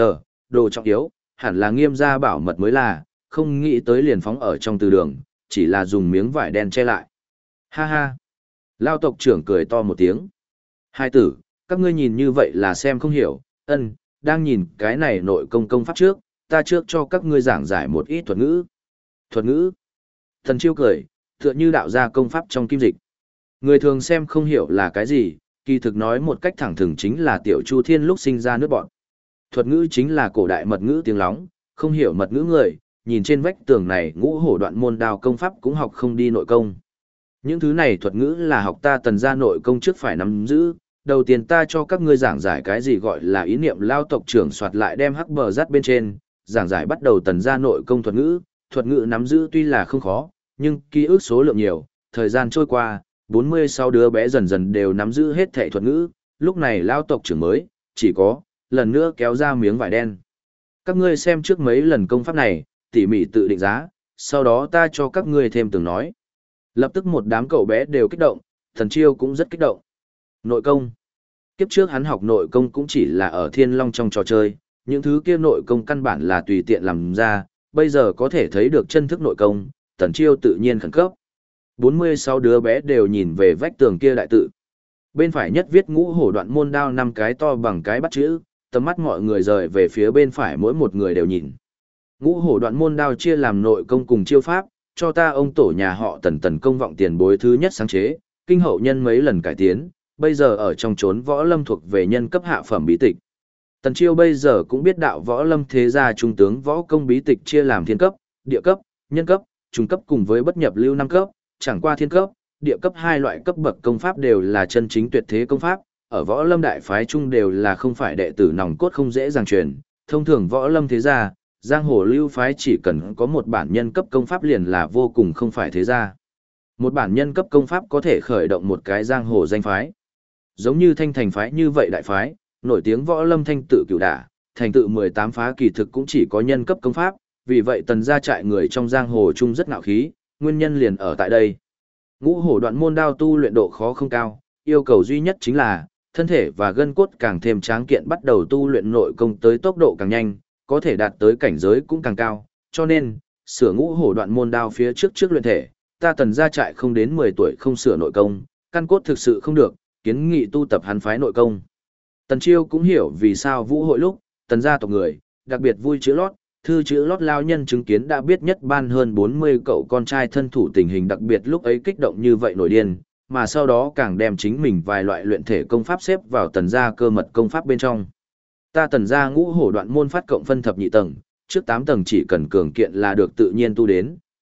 đồ trọng yếu, hẳn là nghiêm gia bảo mật mới là, không nghĩ tới liền phóng ở trong từ đường, chỉ là dùng miếng vải đen che lại. Ha ha! Lao tộc trưởng cười to một tiếng. Hai tử, các ngươi nhìn như vậy là xem không hiểu, đang nhìn cái này nội công pháp trước, ta trước cho các ngươi giảng giải một ít thuật ngữ. Thuật ngữ? Thần Chiêu cười, tựa như đạo gia công pháp trong kim dịch. Người thường xem không hiểu là cái gì, kỳ thực nói một cách thẳng thừng chính là tiểu Chu Thiên lúc sinh ra nước bọn. Thuật ngữ chính là cổ đại mật ngữ tiếng lóng, không hiểu mật ngữ người, nhìn trên vách tường này ngũ hổ đoạn môn đao công pháp cũng học không đi nội công. Những thứ này thuật ngữ là học ta Tần gia nội công trước phải nắm giữ, đầu tiên ta cho các ngươi giảng giải cái gì gọi là ý niệm lao tộc trưởng soạt lại đem hắc bờ dắt bên trên, giảng giải bắt đầu Tần gia nội công thuật ngữ nắm giữ tuy là không khó, nhưng ký ức số lượng nhiều, thời gian trôi qua, 46 đứa bé dần dần đều nắm giữ hết thảy thuật ngữ, lúc này lao tộc trưởng mới, chỉ có, lần nữa kéo ra miếng vải đen. Các ngươi xem trước mấy lần công pháp này, tỉ mỉ tự định giá, sau đó ta cho các ngươi thêm từng nói. Lập tức một đám cậu bé đều kích động, Thần Chiêu cũng rất kích động. Nội công. Kiếp trước hắn học nội công cũng chỉ là ở Thiên Long trong trò chơi, những thứ kia nội công căn bản là tùy tiện làm ra, bây giờ có thể thấy được chân thức nội công, Thần Chiêu tự nhiên khẩn cấp. 46 đứa bé đều nhìn về vách tường kia đại tự. Bên phải nhất viết ngũ hổ đoạn môn đao 5 cái to bằng cái bắt chữ, tầm mắt mọi người rời về phía bên phải mỗi một người đều nhìn. Ngũ hổ đoạn môn đao chia làm nội công cùng chiêu pháp, cho ta ông tổ nhà họ Tần Công Vọng tiền bối thứ nhất sáng chế, kinh hậu nhân mấy lần cải tiến, bây giờ ở trong chốn võ lâm thuộc về nhân cấp hạ phẩm bí tịch. Tần Chiêu bây giờ cũng biết đạo võ lâm thế gia trung tướng võ công bí tịch chia làm thiên cấp, địa cấp, nhân cấp, trung cấp cùng với bất nhập lưu 5 cấp, chẳng qua thiên cấp, địa cấp hai loại cấp bậc công pháp đều là chân chính tuyệt thế công pháp, ở võ lâm đại phái chung đều là không phải đệ tử nòng cốt không dễ dàng truyền, thông thường võ lâm thế gia, giang hồ lưu phái chỉ cần có một bản nhân cấp công pháp liền là vô cùng không phải thế gia. Một bản nhân cấp công pháp có thể khởi động một cái giang hồ danh phái. Giống như Thanh Thành phái như vậy đại phái, nổi tiếng võ lâm thanh tự cửu đả, thành tự 18 phá kỳ thực cũng chỉ có nhân cấp công pháp, vì vậy Tần gia trại người trong giang hồ chung rất ngạo khí, nguyên nhân liền ở tại đây. Ngũ hổ đoạn môn đao tu luyện độ khó không cao, yêu cầu duy nhất chính là thân thể và gân cốt càng thêm tráng kiện, bắt đầu tu luyện nội công tới tốc độ càng nhanh, có thể đạt tới cảnh giới cũng càng cao, cho nên sửa ngũ hổ đoạn môn đao phía trước luyện thể, ta Tần gia trại không đến 10 tuổi không sửa nội công, căn cốt thực sự không được, kiến nghị tu tập hắn phái nội công. Tần Chiêu cũng hiểu vì sao vũ hội lúc, Tần gia tộc người, đặc biệt vui chữ lót, thư chữ lót lao nhân chứng kiến đã biết nhất ban hơn 40 cậu con trai thân thủ tình hình đặc biệt lúc ấy kích động như vậy nổi điên, mà sau đó càng đem chính mình vài loại luyện thể công pháp xếp vào Tần gia cơ mật công pháp bên trong. Ta Tần gia ngũ hổ đoạn môn phát cộng phân thập nhị tầng, trước 8 tầng chỉ cần cường kiện là được tự nhiên tu đến,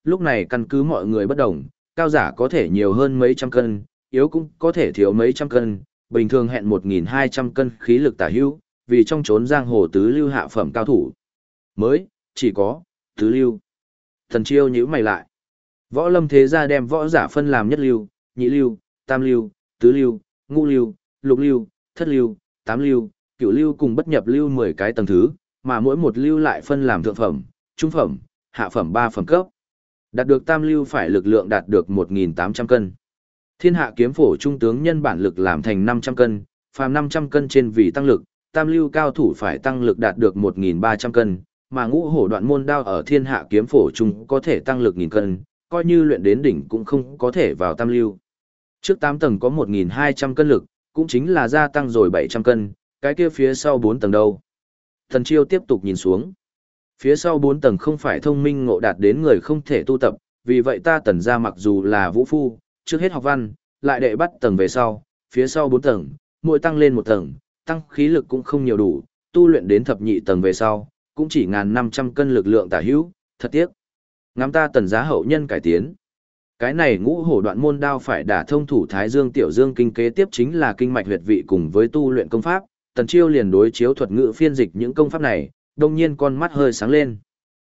lúc này căn cứ mọi người bất đồng, cao giả có thể nhiều hơn mấy trăm cân, yếu cũng có thể thiếu mấy trăm cân, bình thường hẹn 1.200 cân khí lực tả hữu, vì trong chốn giang hồ tứ lưu hạ phẩm cao thủ. Mới, chỉ có, tứ lưu. Tần Chiêu nhíu mày lại. Võ lâm thế gia đem võ giả phân làm nhất lưu, nhị lưu, tam lưu, tứ lưu, ngũ lưu, lục lưu, thất lưu, tám lưu, cửu lưu cùng bất nhập lưu 10 cái tầng thứ, mà mỗi một lưu lại phân làm thượng phẩm, trung phẩm, hạ phẩm 3 phẩm cấp. Đạt được tam lưu phải lực lượng đạt được 1.800 cân. Thiên hạ kiếm phổ trung tướng nhân bản lực làm thành 500 cân, phàm 500 cân trên vì tăng lực, tam lưu cao thủ phải tăng lực đạt được 1.300 cân, mà ngũ hổ đoạn môn đao ở thiên hạ kiếm phổ trung có thể tăng lực 1.000 cân, coi như luyện đến đỉnh cũng không có thể vào tam lưu. Trước 8 tầng có 1.200 cân lực, cũng chính là gia tăng rồi 700 cân, cái kia phía sau 4 tầng đâu. Thần Chiêu tiếp tục nhìn xuống. Phía sau 4 tầng không phải thông minh ngộ đạt đến người không thể tu tập, vì vậy ta tần ra mặc dù là vũ phu, trước hết học văn, lại đệ bắt tầng về sau, phía sau 4 tầng, mỗi tăng lên 1 tầng, tăng khí lực cũng không nhiều đủ, tu luyện đến thập nhị tầng về sau, cũng chỉ 1.500 cân lực lượng tả hữu, thật tiếc. Ngắm ta tần giá hậu nhân cải tiến. Cái này ngũ hổ đoạn môn đao phải đả thông thủ thái dương tiểu dương kinh kế tiếp chính là kinh mạch huyệt vị cùng với tu luyện công pháp, Tần Chiêu liền đối chiếu thuật ngữ phiên dịch những công pháp này, đông nhiên con mắt hơi sáng lên.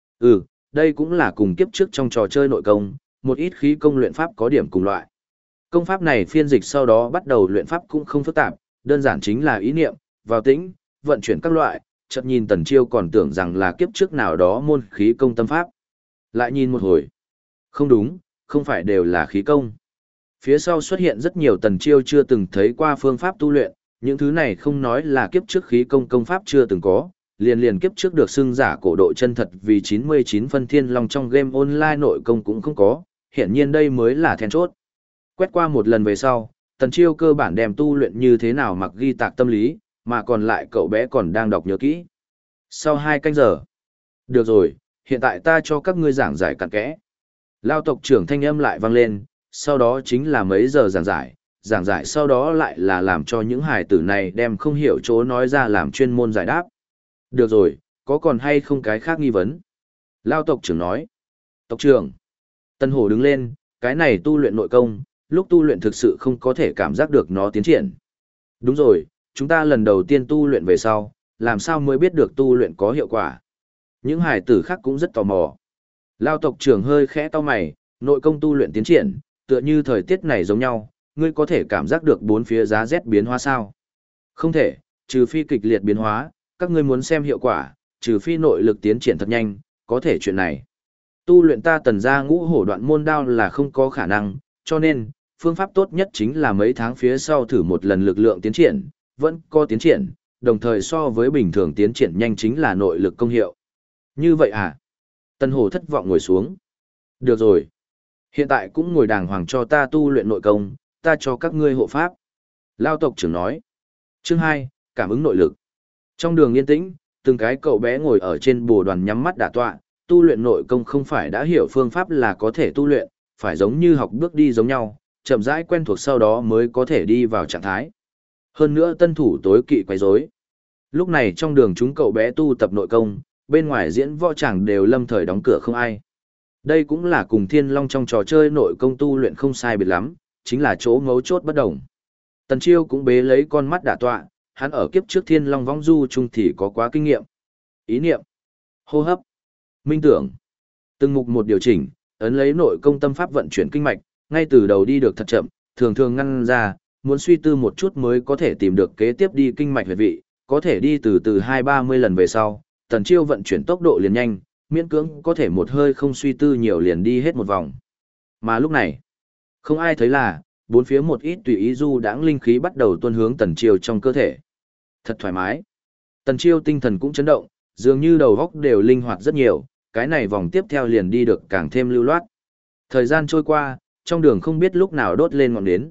Đây cũng là cùng kiếp trước trong trò chơi nội công, một ít khí công luyện pháp có điểm cùng loại. Công pháp này phiên dịch sau đó bắt đầu luyện pháp cũng không phức tạp, đơn giản chính là ý niệm, vào tĩnh, vận chuyển các loại, chợt nhìn Tần Chiêu còn tưởng rằng là kiếp trước nào đó môn khí công tâm pháp. Lại nhìn một hồi. Không đúng, không phải đều là khí công. Phía sau xuất hiện rất nhiều Tần Chiêu chưa từng thấy qua phương pháp tu luyện, những thứ này không nói là kiếp trước khí công công pháp chưa từng có, liền kiếp trước được xưng giả cổ độ chân thật vì 99 phân thiên long trong game online nội công cũng không có, hiện nhiên đây mới là then chốt. Quét qua một lần về sau, Tần Chiêu cơ bản đem tu luyện như thế nào mặc ghi tạc tâm lý, mà còn lại cậu bé còn đang đọc nhớ kỹ. Sau 2 canh giờ. Được rồi, hiện tại ta cho các ngươi giảng giải cặn kẽ. Lao tộc trưởng thanh âm lại vang lên, sau đó chính là mấy giờ giảng giải sau đó lại là làm cho những hài tử này đem không hiểu chỗ nói ra làm chuyên môn giải đáp. Được rồi, có còn hay không cái khác nghi vấn? Lao tộc trưởng nói. Tộc trưởng. Tân Hổ đứng lên, cái này tu luyện nội công, lúc tu luyện thực sự không có thể cảm giác được nó tiến triển. Đúng rồi, chúng ta lần đầu tiên tu luyện về sau, làm sao mới biết được tu luyện có hiệu quả? Những hài tử khác cũng rất tò mò. Lao tộc trưởng hơi khẽ cau mày, nội công tu luyện tiến triển, tựa như thời tiết này giống nhau, ngươi có thể cảm giác được bốn phía giá rét biến hóa sao? Không thể, trừ phi kịch liệt biến hóa, các ngươi muốn xem hiệu quả, trừ phi nội lực tiến triển thật nhanh, có thể chuyện này. Tu luyện ta tần gia ngũ hổ đoạn môn đao là không có khả năng, cho nên, phương pháp tốt nhất chính là mấy tháng phía sau thử một lần lực lượng tiến triển, vẫn có tiến triển, đồng thời so với bình thường tiến triển nhanh chính là nội lực công hiệu. Như vậy à? Tân Hổ thất vọng ngồi xuống. Được rồi. Hiện tại cũng ngồi đàng hoàng cho ta tu luyện nội công, ta cho các ngươi hộ pháp. Lao tộc trưởng nói. Chương 2, cảm ứng nội lực. Trong đường yên tĩnh, từng cái cậu bé ngồi ở trên bồ đoàn nhắm mắt đả tọa, tu luyện nội công không phải đã hiểu phương pháp là có thể tu luyện, phải giống như học bước đi giống nhau, chậm rãi quen thuộc sau đó mới có thể đi vào trạng thái. Hơn nữa tân thủ tối kỵ quấy rối. Lúc này trong đường chúng cậu bé tu tập nội công, bên ngoài diễn võ tràng đều lâm thời đóng cửa không ai. Đây cũng là cùng Thiên Long trong trò chơi nội công tu luyện không sai biệt lắm, chính là chỗ ngấu chốt bất đồng. Tần Chiêu cũng bế lấy con mắt đả tọa, hắn ở kiếp trước Thiên Long vong du chung thì có quá kinh nghiệm. Ý niệm, hô hấp, minh tưởng, từng mục một điều chỉnh, ấn lấy nội công tâm pháp vận chuyển kinh mạch, ngay từ đầu đi được thật chậm, thường thường ngăn ra, muốn suy tư một chút mới có thể tìm được kế tiếp đi kinh mạch huyệt vị, có thể đi từ 2-30 lần về sau, Tần Chiêu vận chuyển tốc độ liền nhanh, miễn cưỡng có thể một hơi không suy tư nhiều liền đi hết một vòng. Mà lúc này, không ai thấy là, bốn phía một ít tùy ý du đãng linh khí bắt đầu tuôn hướng Tần Chiêu trong cơ thể. Thật thoải mái. Tần Chiêu tinh thần cũng chấn động, dường như đầu óc đều linh hoạt rất nhiều, cái này vòng tiếp theo liền đi được càng thêm lưu loát. Thời gian trôi qua, trong đường không biết lúc nào đốt lên ngọn nến.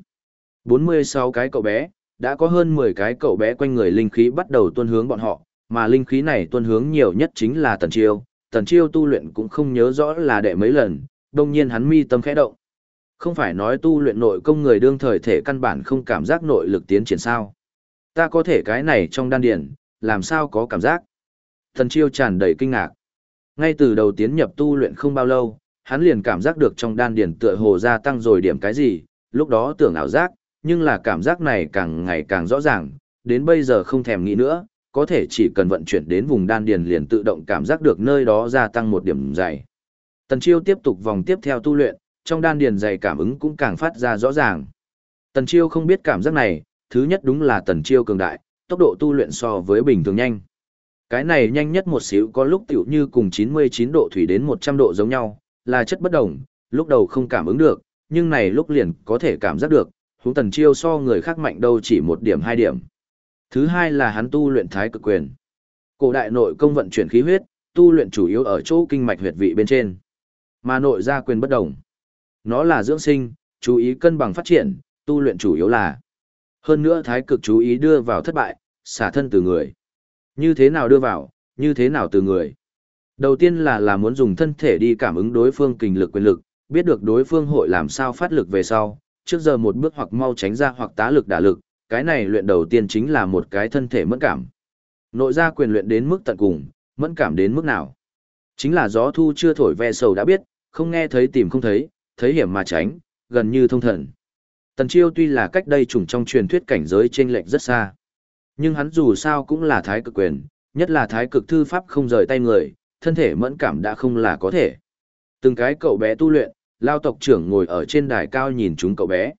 46 cái cậu bé, đã có hơn 10 cái cậu bé quanh người linh khí bắt đầu tuôn hướng bọn họ, mà linh khí này tuôn hướng nhiều nhất chính là Tần Chiêu. Tần Chiêu tu luyện cũng không nhớ rõ là đệ mấy lần, đồng nhiên hắn mi tâm khẽ động. Không phải nói tu luyện nội công người đương thời thể căn bản không cảm giác nội lực tiến triển sao? Ta có thể cái này trong đan điền, làm sao có cảm giác? Tần Chiêu tràn đầy kinh ngạc. Ngay từ đầu tiến nhập tu luyện không bao lâu, hắn liền cảm giác được trong đan điền tựa hồ gia tăng rồi điểm cái gì, lúc đó tưởng ảo giác, nhưng là cảm giác này càng ngày càng rõ ràng, đến bây giờ không thèm nghĩ nữa, có thể chỉ cần vận chuyển đến vùng đan điền liền tự động cảm giác được nơi đó gia tăng một điểm dày. Tần Chiêu tiếp tục vòng tiếp theo tu luyện, trong đan điền dày cảm ứng cũng càng phát ra rõ ràng. Tần Chiêu không biết cảm giác này, thứ nhất đúng là Tần Chiêu cường đại, tốc độ tu luyện so với bình thường nhanh. Cái này nhanh nhất một xíu có lúc tiểu như cùng 99 độ thủy đến 100 độ giống nhau, là chất bất đồng, lúc đầu không cảm ứng được, nhưng này lúc liền có thể cảm giác được, huống Tần Chiêu so người khác mạnh đâu chỉ một điểm hai điểm. Thứ hai là hắn tu luyện thái cực quyền. Cổ đại nội công vận chuyển khí huyết, tu luyện chủ yếu ở chỗ kinh mạch huyệt vị bên trên. Mà nội gia quyền bất đồng. Nó là dưỡng sinh, chú ý cân bằng phát triển, tu luyện chủ yếu là. Hơn nữa thái cực chú ý đưa vào thất bại, xả thân từ người. Như thế nào đưa vào, như thế nào từ người. Đầu tiên là muốn dùng thân thể đi cảm ứng đối phương kình lực quyền lực, biết được đối phương hội làm sao phát lực về sau, trước giờ một bước hoặc mau tránh ra hoặc tá lực đả lực, cái này luyện đầu tiên chính là một cái thân thể mẫn cảm. Nội gia quyền luyện đến mức tận cùng, mẫn cảm đến mức nào? Chính là gió thu chưa thổi ve sầu đã biết, không nghe thấy tìm không thấy, thấy hiểm mà tránh, gần như thông thần. Tần Chiêu tuy là cách đây trùng trong truyền thuyết cảnh giới chênh lệch rất xa, nhưng hắn dù sao cũng là thái cực quyền, nhất là thái cực thư pháp không rời tay người, thân thể mẫn cảm đã không là có thể. Từng cái cậu bé tu luyện, Lao tộc trưởng ngồi ở trên đài cao nhìn chúng cậu bé.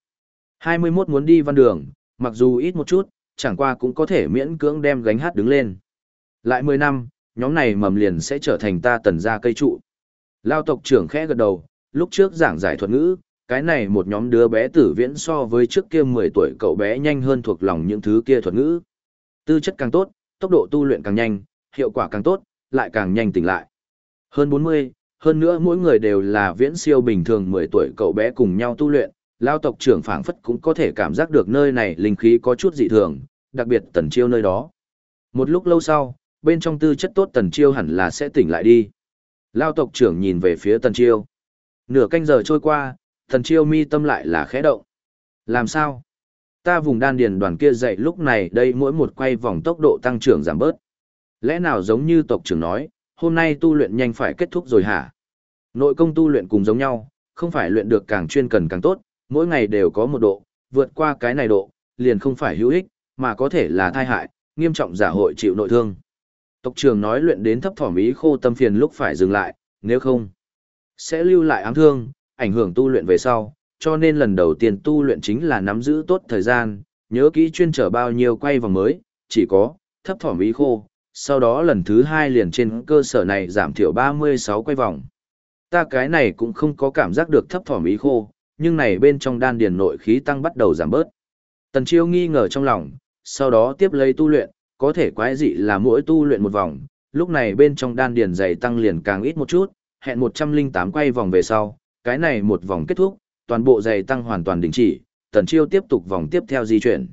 21 muốn đi văn đường, mặc dù ít một chút, chẳng qua cũng có thể miễn cưỡng đem gánh hát đứng lên. Lại 10 năm, nhóm này mầm liền sẽ trở thành ta Tần gia cây trụ. Lao tộc trưởng khẽ gật đầu, lúc trước giảng giải thuật ngữ, cái này một nhóm đứa bé tử viễn so với trước kia 10 tuổi cậu bé nhanh hơn thuộc lòng những thứ kia thuật ngữ. Tư chất càng tốt, tốc độ tu luyện càng nhanh, hiệu quả càng tốt, lại càng nhanh tỉnh lại. Hơn 40, hơn nữa mỗi người đều là viễn siêu bình thường 10 tuổi cậu bé cùng nhau tu luyện, Lao tộc trưởng phảng phất cũng có thể cảm giác được nơi này linh khí có chút dị thường, đặc biệt Tần Chiêu nơi đó. Một lúc lâu sau, bên trong tư chất tốt Tần Chiêu hẳn là sẽ tỉnh lại đi. Lao tộc trưởng nhìn về phía Tần Chiêu. Nửa canh giờ trôi qua, Tần Chiêu mi tâm lại là khẽ động. Làm sao? Ta vùng đan điền đoàn kia dậy lúc này đây mỗi một quay vòng tốc độ tăng trưởng giảm bớt. Lẽ nào giống như tộc trưởng nói, hôm nay tu luyện nhanh phải kết thúc rồi hả? Nội công tu luyện cùng giống nhau, không phải luyện được càng chuyên cần càng tốt, mỗi ngày đều có một độ, vượt qua cái này độ, liền không phải hữu ích, mà có thể là tai hại, nghiêm trọng giả hội chịu nội thương. Tộc trưởng nói luyện đến thấp thỏm ý khô tâm phiền lúc phải dừng lại, nếu không, sẽ lưu lại ám thương, ảnh hưởng tu luyện về sau, cho nên lần đầu tiên tu luyện chính là nắm giữ tốt thời gian, nhớ kỹ chuyên trở bao nhiêu quay vòng mới, chỉ có thấp thỏm ý khô, sau đó lần thứ 2 liền trên cơ sở này giảm thiểu 36 quay vòng. Ta cái này cũng không có cảm giác được thấp thỏm ý khô, nhưng này bên trong đan điền nội khí tăng bắt đầu giảm bớt. Tần Chiêu nghi ngờ trong lòng, sau đó tiếp lấy tu luyện, có thể quái dị là mỗi tu luyện một vòng, lúc này bên trong đan điền dày tăng liền càng ít một chút, hẹn 108 quay vòng về sau, cái này một vòng kết thúc, toàn bộ dày tăng hoàn toàn đình chỉ, Tần Chiêu tiếp tục vòng tiếp theo di chuyển.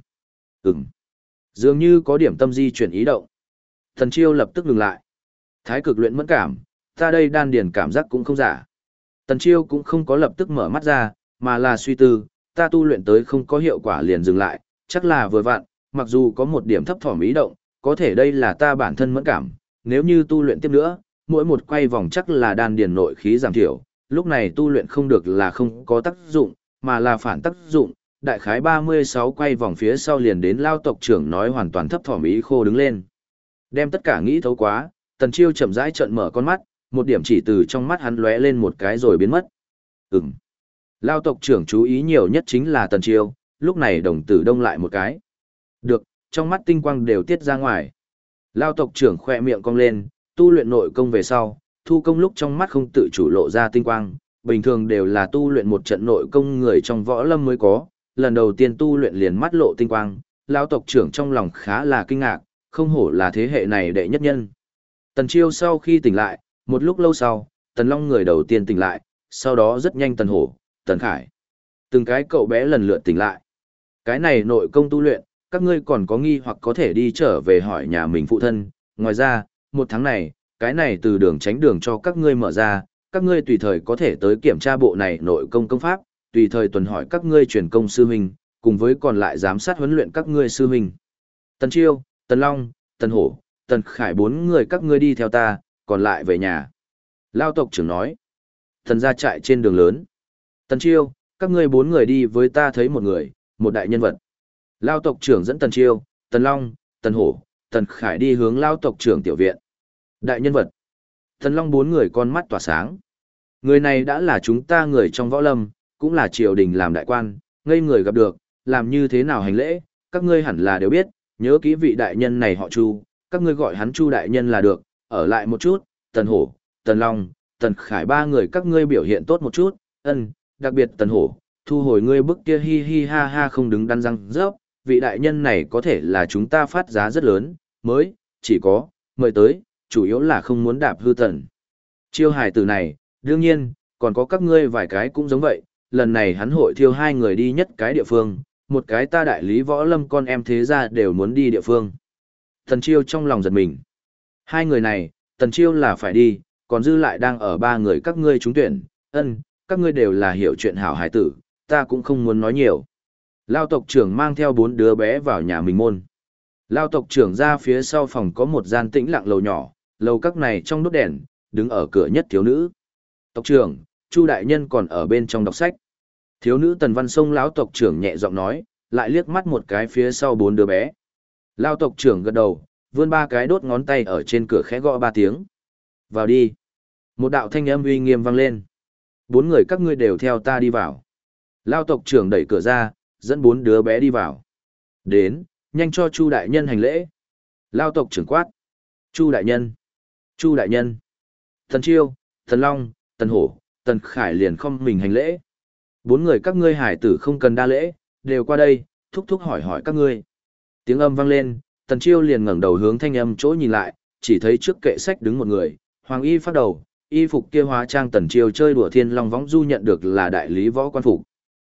Dường như có điểm tâm di chuyển ý động. Tần Chiêu lập tức ngừng lại. Thái cực luyện mẫn cảm, ta đây đan điền cảm giác cũng không giả. Tần Chiêu cũng không có lập tức mở mắt ra, mà là suy tư, ta tu luyện tới không có hiệu quả liền dừng lại, chắc là vừa vặn, mặc dù có một điểm thấp thỏm ý động, có thể đây là ta bản thân mẫn cảm, nếu như tu luyện tiếp nữa, mỗi một quay vòng chắc là đan điền nội khí giảm thiểu, lúc này tu luyện không được là không có tác dụng, mà là phản tác dụng, đại khái 36 quay vòng phía sau liền đến Lao tộc trưởng nói hoàn toàn thấp thỏm ý khô đứng lên. Đem tất cả nghĩ thấu quá, Tần Chiêu chậm rãi trợn mở con mắt, một điểm chỉ từ trong mắt hắn lóe lên một cái rồi biến mất. Lao tộc trưởng chú ý nhiều nhất chính là Tần Chiêu, lúc này đồng tử đông lại một cái. Được, trong mắt tinh quang đều tiết ra ngoài. Lao tộc trưởng khoe miệng cong lên, tu luyện nội công về sau, thu công lúc trong mắt không tự chủ lộ ra tinh quang, bình thường đều là tu luyện một trận nội công người trong võ lâm mới có, lần đầu tiên tu luyện liền mắt lộ tinh quang, Lao tộc trưởng trong lòng khá là kinh ngạc, không hổ là thế hệ này đệ nhất nhân. Tần Chiêu sau khi tỉnh lại, một lúc lâu sau, Tần Long người đầu tiên tỉnh lại, sau đó rất nhanh Tần Hổ, Tần Khải. Từng cái cậu bé lần lượt tỉnh lại. Cái này nội công tu luyện, các ngươi còn có nghi hoặc có thể đi trở về hỏi nhà mình phụ thân. Ngoài ra, một tháng này, cái này từ đường tránh đường cho các ngươi mở ra, các ngươi tùy thời có thể tới kiểm tra bộ này nội công công pháp, tùy thời tuần hỏi các ngươi truyền công sư huynh, cùng với còn lại giám sát huấn luyện các ngươi sư huynh. Tần Chiêu, Tần Long, Tần Hổ, Tần Khải 4 người các ngươi đi theo ta, còn lại về nhà. Lao tộc trưởng nói. Thần gia trại trên đường lớn. Tần Chiêu, các ngươi 4 người đi với ta thấy một người, một đại nhân vật. Lao tộc trưởng dẫn Tần Chiêu, Tần Long, Tần Hổ, Tần Khải đi hướng Lao tộc trưởng tiểu viện. Đại nhân vật. Tần Long 4 người con mắt tỏa sáng. Người này đã là chúng ta người trong võ lâm, cũng là triều đình làm đại quan, ngây người gặp được, làm như thế nào hành lễ, các ngươi hẳn là đều biết, nhớ kỹ vị đại nhân này họ Chu, các ngươi gọi hắn Chu đại nhân là được, ở lại một chút, Tần Hổ, Tần Long, Tần Khải 3 người các ngươi biểu hiện tốt một chút, đặc biệt Tần Hổ, thu hồi ngươi bức kia hi hi ha ha không đứng đắn răng rớp, vị đại nhân này có thể là chúng ta phát giá rất lớn, mới, chỉ có, mời tới, chủ yếu là không muốn đạp hư Tần Chiêu hài tử này, đương nhiên, còn có các ngươi vài cái cũng giống vậy, lần này hắn hội thiêu 2 người đi nhất cái địa phương, một cái ta đại lý võ lâm con em thế gia đều muốn đi địa phương. Tần Chiêu trong lòng giật mình. 2 người này, Tần Chiêu là phải đi, còn dư lại đang ở 3 người các ngươi trúng tuyển, các ngươi đều là hiểu chuyện hảo hải tử, ta cũng không muốn nói nhiều. Lao tộc trưởng mang theo 4 đứa bé vào nhà mình môn. Lao tộc trưởng ra phía sau phòng có một gian tĩnh lặng lầu nhỏ, lầu các này trong đốt đèn, đứng ở cửa nhất thiếu nữ. Tộc trưởng, Chu đại nhân còn ở bên trong đọc sách. Thiếu nữ Tần Văn Sông lão tộc trưởng nhẹ giọng nói, lại liếc mắt một cái phía sau 4 đứa bé. Lao tộc trưởng gật đầu, vươn 3 cái đốt ngón tay ở trên cửa khẽ gõ 3 tiếng. Vào đi. Một đạo thanh âm uy nghiêm vang lên. 4 người các ngươi đều theo ta đi vào. Lao tộc trưởng đẩy cửa ra, dẫn 4 đứa bé đi vào. Đến, nhanh cho Chu đại nhân hành lễ. Lao tộc trưởng quát. Chu đại nhân. Chu đại nhân. Tần Chiêu, Tần Long, Tần Hổ, Tần Khải liền không mình hành lễ. 4 người các ngươi hải tử không cần đa lễ, đều qua đây, thúc thúc hỏi hỏi các ngươi. Tiếng âm vang lên, Tần Chiêu liền ngẩng đầu hướng thanh âm chỗ nhìn lại, chỉ thấy trước kệ sách đứng một người, hoàng y phát đầu, y phục kia hóa trang Tần Chiêu chơi đùa thiên long võng du nhận được là đại lý võ quan phục.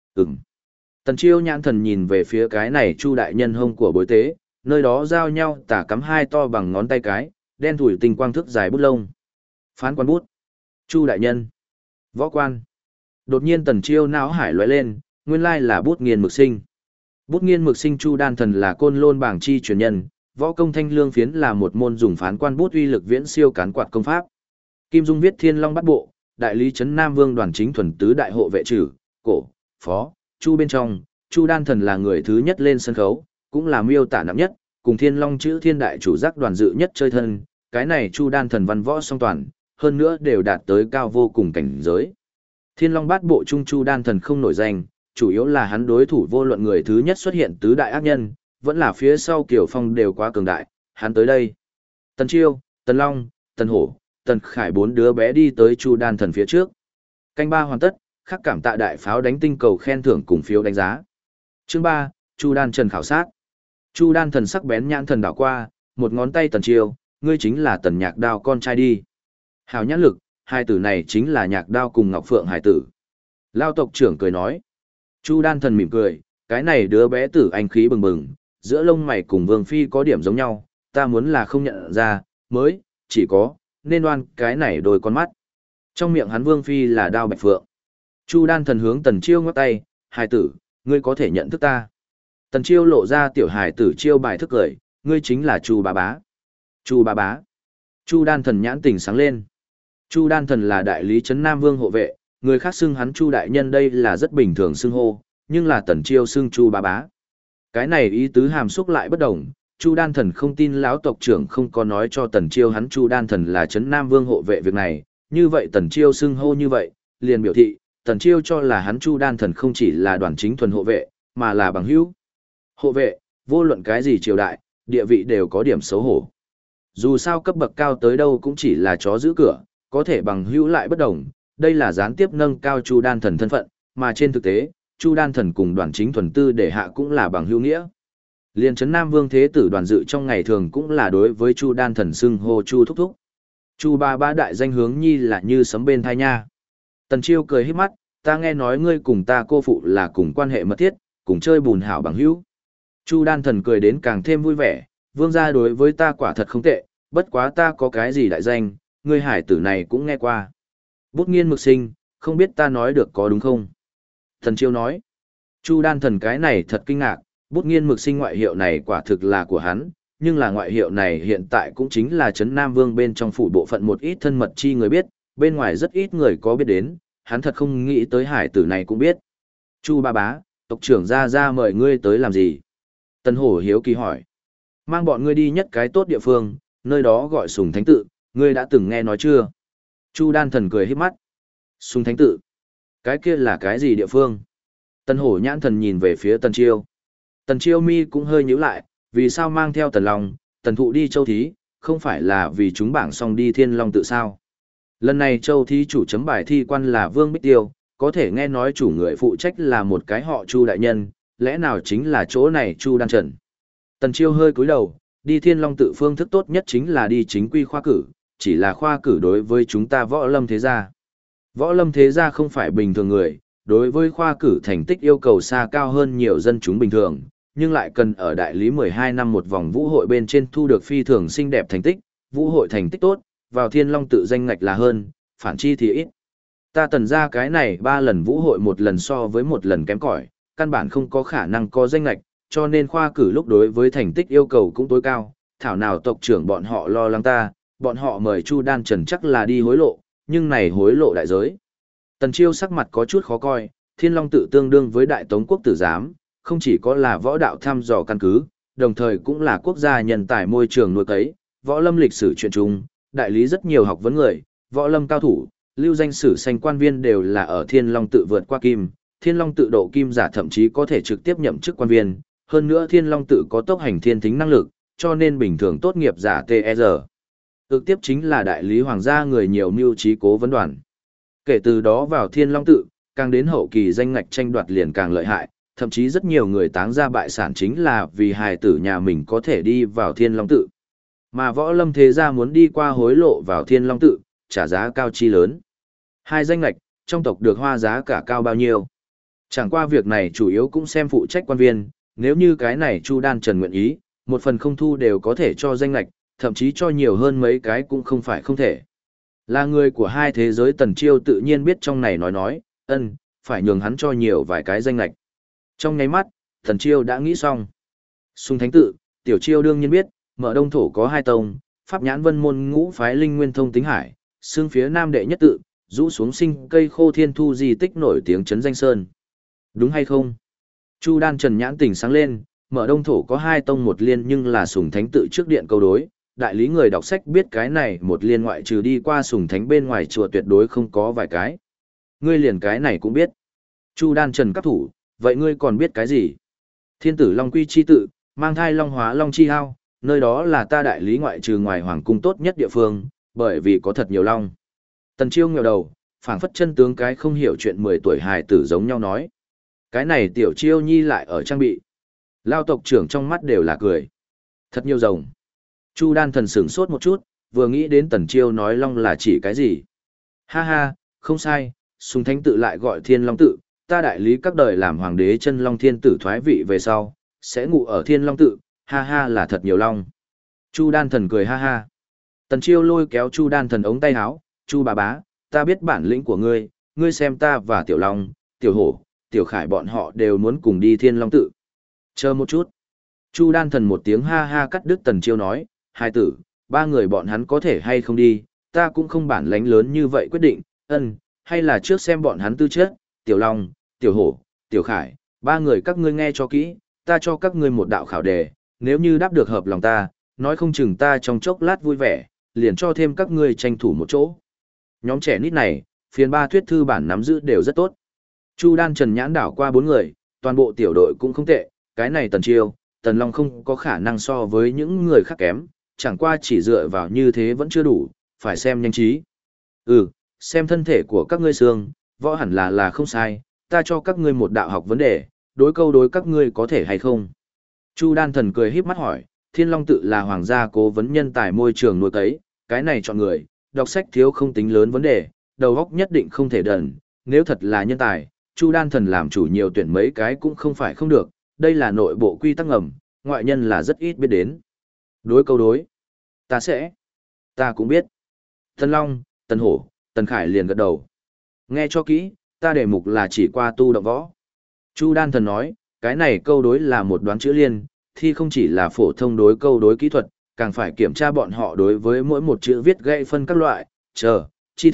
Tần Chiêu nhãn thần nhìn về phía cái này Chu đại nhân hông của bối tế, nơi đó giao nhau tả cắm 2 to bằng ngón tay cái, đen thủi tinh quang thước dài bút lông. Phán quan bút. Chu đại nhân. Võ quan. Đột nhiên Tần Chiêu não hải lóe lên, nguyên lai là bút nghiên mực sinh. Bút nghiên mực sinh Chu đan thần là côn lôn bảng chi truyền nhân, võ công thanh lương phiến là một môn dùng phán quan bút uy lực viễn siêu cán quạt công pháp. Kim Dung viết Thiên Long bắt bộ, đại lý trấn Nam Vương Đoàn Chính thuần tứ đại hộ vệ trừ, cổ, phó, Chu bên trong, Chu đan thần là người thứ nhất lên sân khấu, cũng là miêu tả nặng nhất, cùng Thiên Long chữ thiên đại chủ giác đoàn dự nhất chơi thân, cái này Chu đan thần văn võ song toàn, hơn nữa đều đạt tới cao vô cùng cảnh giới. Thiên Long bát bộ trung Chu đan thần không nổi danh, chủ yếu là hắn đối thủ vô luận người thứ nhất xuất hiện tứ đại ác nhân, vẫn là phía sau Kiều Phong đều quá cường đại, hắn tới đây. Tần Chiêu, Tần Long, Tần Hổ, Tần Khải 4 đứa bé đi tới Chu đan thần phía trước. Canh 3 hoàn tất, khắc cảm tạ đại pháo đánh tinh cầu khen thưởng cùng phiếu đánh giá. Chương 3, Chu đan trần khảo sát. Chu đan thần sắc bén nhãn thần đảo qua, một ngón tay Tần Chiêu, ngươi chính là Tần Nhạc Đao con trai đi. Hào nhãn lực, hai tử này chính là Nhạc Đao cùng Ngọc Phượng hải tử. Lao tộc trưởng cười nói. Chu đan thần mỉm cười, cái này đứa bé tử anh khí bừng bừng, giữa lông mày cùng Vương Phi có điểm giống nhau, ta muốn là không nhận ra, mới, chỉ có, nên oan cái này đôi con mắt. Trong miệng hắn Vương Phi là Đao Bạch Phượng. Chu đan thần hướng Tần Chiêu ngoắc tay, hài tử, ngươi có thể nhận thức ta. Tần Chiêu lộ ra tiểu hài tử Chiêu bài thức cười, ngươi chính là Chu bá bá. Chu bá bá. Chu đan thần nhãn tỉnh sáng lên. Chu đan thần là đại lý trấn Nam Vương hộ vệ, người khác xưng hắn Chu đại nhân đây là rất bình thường xưng hô, nhưng là Tần Chiêu xưng Chu bá bá. Cái này ý tứ hàm xúc lại bất đồng, Chu đan thần không tin lão tộc trưởng không có nói cho Tần Chiêu hắn Chu đan thần là trấn Nam Vương hộ vệ việc này, như vậy Tần Chiêu xưng hô như vậy, liền biểu thị, Tần Chiêu cho là hắn Chu đan thần không chỉ là đoàn chính thuần hộ vệ, mà là bằng hữu. Hộ vệ, vô luận cái gì triều đại, địa vị đều có điểm xấu hổ. Dù sao cấp bậc cao tới đâu cũng chỉ là chó giữ cửa, có thể bằng hữu lại bất đồng, đây là gián tiếp nâng cao Chu đan thần thân phận, mà trên thực tế, Chu đan thần cùng đoàn chính thuần tư để hạ cũng là bằng hữu nghĩa. Liên trấn Nam Vương Thế Tử đoàn dự trong ngày thường cũng là đối với Chu đan thần xưng hô Chu thúc thúc. Chu ba ba đại danh hướng nhi là như sấm bên thai nha. Tần Chiêu cười híp mắt, ta nghe nói ngươi cùng ta cô phụ là cùng quan hệ mật thiết, cùng chơi bùn hảo bằng hữu. Chu đan thần cười đến càng thêm vui vẻ, vương gia đối với ta quả thật không tệ, bất quá ta có cái gì đại danh, ngươi hải tử này cũng nghe qua. Bút nghiên mực sinh, không biết ta nói được có đúng không? Tần Chiêu nói, Chu đan thần cái này thật kinh ngạc, bút nghiên mực sinh ngoại hiệu này quả thực là của hắn, nhưng là ngoại hiệu này hiện tại cũng chính là trấn Nam Vương bên trong phủ bộ phận một ít thân mật chi người biết, bên ngoài rất ít người có biết đến, hắn thật không nghĩ tới hải tử này cũng biết. Chu ba bá, tộc trưởng ra mời ngươi tới làm gì? Tần Hổ hiếu kỳ hỏi. Mang bọn ngươi đi nhất cái tốt địa phương, nơi đó gọi Sùng Thánh Tự, ngươi đã từng nghe nói chưa? Chu Đan Thần cười híp mắt. Sùng Thánh Tự? Cái kia là cái gì địa phương? Tần Hổ nhãn thần nhìn về phía Tần Chiêu. Tần Chiêu mi cũng hơi nhíu lại, vì sao mang theo Tần Long, Tần Thụ đi châu thí, không phải là vì chúng bảng xong đi Thiên Long Tự sao? Lần này châu thí chủ chấm bài thi quan là Vương Bích Tiêu, có thể nghe nói chủ người phụ trách là một cái họ Chu đại nhân, lẽ nào chính là chỗ này Chu Đan Trần? Tần Chiêu hơi cúi đầu, đi Thiên Long Tự phương thức tốt nhất chính là đi chính quy khoa cử, chỉ là khoa cử đối với chúng ta võ lâm thế gia. Võ lâm thế gia không phải bình thường người, đối với khoa cử thành tích yêu cầu xa cao hơn nhiều dân chúng bình thường, nhưng lại cần ở đại lý 12 năm một vòng vũ hội bên trên thu được phi thường xinh đẹp thành tích, vũ hội thành tích tốt, vào Thiên Long Tự danh ngạch là hơn, phản chi thì ít. Ta Tần ra cái này 3 lần vũ hội một lần so với một lần kém cỏi, căn bản không có khả năng có danh ngạch, cho nên khoa cử lúc đối với thành tích yêu cầu cũng tối cao, thảo nào tộc trưởng bọn họ lo lắng ta, bọn họ mời Chu Đan Trần chắc là đi hối lộ, nhưng này hối lộ đại giới. Tần Chiêu sắc mặt có chút khó coi, Thiên Long Tự tương đương với Đại Tống quốc tử giám, không chỉ có là võ đạo thăm dò căn cứ, đồng thời cũng là quốc gia nhân tài môi trường nuôi cấy, võ lâm lịch sử chuyện chung, đại lý rất nhiều học vấn người, võ lâm cao thủ, lưu danh sử sanh quan viên đều là ở Thiên Long Tự vượt qua kim, Thiên Long Tự độ kim giả thậm chí có thể trực tiếp nhậm chức quan viên, hơn nữa Thiên Long Tự có tốc hành thiên thính năng lực, cho nên bình thường tốt nghiệp giả TR. Ước tiếp chính là đại lý hoàng gia người nhiều mưu trí cố vấn đoàn. Kể từ đó vào Thiên Long Tự, càng đến hậu kỳ danh ngạch tranh đoạt liền càng lợi hại, thậm chí rất nhiều người táng ra bại sản chính là vì hài tử nhà mình có thể đi vào Thiên Long Tự. Mà võ lâm thế gia muốn đi qua hối lộ vào Thiên Long Tự, trả giá cao chi lớn. 2 danh ngạch, trong tộc được hoa giá cả cao bao nhiêu. Chẳng qua việc này chủ yếu cũng xem phụ trách quan viên, nếu như cái này Chu Đan Trần nguyện ý, một phần không thu đều có thể cho danh ngạch, thậm chí cho nhiều hơn mấy cái cũng không phải không thể. Là người của hai thế giới Tần Chiêu tự nhiên biết trong này nói, phải nhường hắn cho nhiều vài cái danh ngạch. Trong nháy mắt, Tần Chiêu đã nghĩ xong. Sùng Thánh Tự, Tiểu Chiêu đương nhiên biết, mở Đông Thổ có 2 tông, Pháp Nhãn Vân Môn Ngũ Phái Linh Nguyên Thông Tính Hải, xương phía Nam đệ nhất tự, rũ xuống sinh cây khô thiên thu di tích nổi tiếng chấn danh sơn. Đúng hay không? Chu Đan Trần nhãn tỉnh sáng lên, mở Đông Thổ có 2 tông một liên nhưng là Sùng Thánh Tự trước điện câu đối, đại lý người đọc sách biết cái này một liên ngoại trừ đi qua Sùng Thánh bên ngoài chùa tuyệt đối không có vài cái. Ngươi liền cái này cũng biết. Chu Đan Trần cấp thủ, vậy ngươi còn biết cái gì? Thiên tử Long Quy chi tự, mang thai Long Hóa Long chi hao, nơi đó là ta đại lý ngoại trừ ngoài hoàng cung tốt nhất địa phương, bởi vì có thật nhiều long. Tần Chiêu nghèo đầu, phảng phất chân tướng cái không hiểu chuyện 10 tuổi hài tử giống nhau nói. Cái này Tiểu Chiêu nhi lại ở trang bị. Lao tộc trưởng trong mắt đều là cười. Thật nhiều rồng. Chu Đan Thần sửng sốt một chút, vừa nghĩ đến Tần Chiêu nói long là chỉ cái gì. Ha ha, không sai, Sùng Thánh Tự lại gọi Thiên Long Tự, ta đại lý các đời làm hoàng đế chân long thiên tử thoái vị về sau, sẽ ngủ ở Thiên Long Tự, ha ha là thật nhiều long. Chu Đan Thần cười ha ha. Tần Chiêu lôi kéo Chu Đan Thần ống tay áo, Chu bà bá, ta biết bản lĩnh của ngươi, ngươi xem ta và Tiểu Long, Tiểu Hổ, Tiểu Khải bọn họ đều muốn cùng đi Thiên Long Tự. Chờ một chút. Chu Đan Thần một tiếng ha ha cắt đứt Tần Chiêu nói, hai tử, 3 người bọn hắn có thể hay không đi, ta cũng không bản lãnh lớn như vậy quyết định, hay là trước xem bọn hắn tư chất, Tiểu Long, Tiểu Hổ, Tiểu Khải, 3 người các ngươi nghe cho kỹ, ta cho các ngươi một đạo khảo đề, nếu như đáp được hợp lòng ta, nói không chừng ta trong chốc lát vui vẻ, liền cho thêm các ngươi tranh thủ một chỗ. Nhóm trẻ nít này, phiên 3 thuyết thư bản nắm giữ đều rất tốt. Chu Đan Trần nhãn đảo qua 4 người, toàn bộ tiểu đội cũng không tệ, cái này Tần Chiêu, Tần Long không có khả năng so với những người khác kém, chẳng qua chỉ dựa vào như thế vẫn chưa đủ, phải xem nhanh trí. Xem thân thể của các ngươi xương, võ hẳn là không sai, ta cho các ngươi một đạo học vấn đề, đối câu đối các ngươi có thể hay không. Chu Đan Thần cười híp mắt hỏi, Thiên Long Tự là hoàng gia cố vấn nhân tài môi trường nuôi cấy, cái này chọn người, đọc sách thiếu không tính lớn vấn đề, đầu óc nhất định không thể đần, nếu thật là nhân tài, Chu Đan Thần làm chủ nhiều tuyển mấy cái cũng không phải không được, đây là nội bộ quy tắc ngầm, ngoại nhân là rất ít biết đến. Đối câu đối, ta cũng biết. Tần Long, Tần Hổ, Tần Khải liền gật đầu. Nghe cho kỹ, ta đề mục là chỉ qua tu động võ. Chu Đan Thần nói, cái này câu đối là một đoán chữ liên, thì không chỉ là phổ thông đối câu đối kỹ thuật, càng phải kiểm tra bọn họ đối với mỗi một chữ viết gãy phân các loại, tri thức,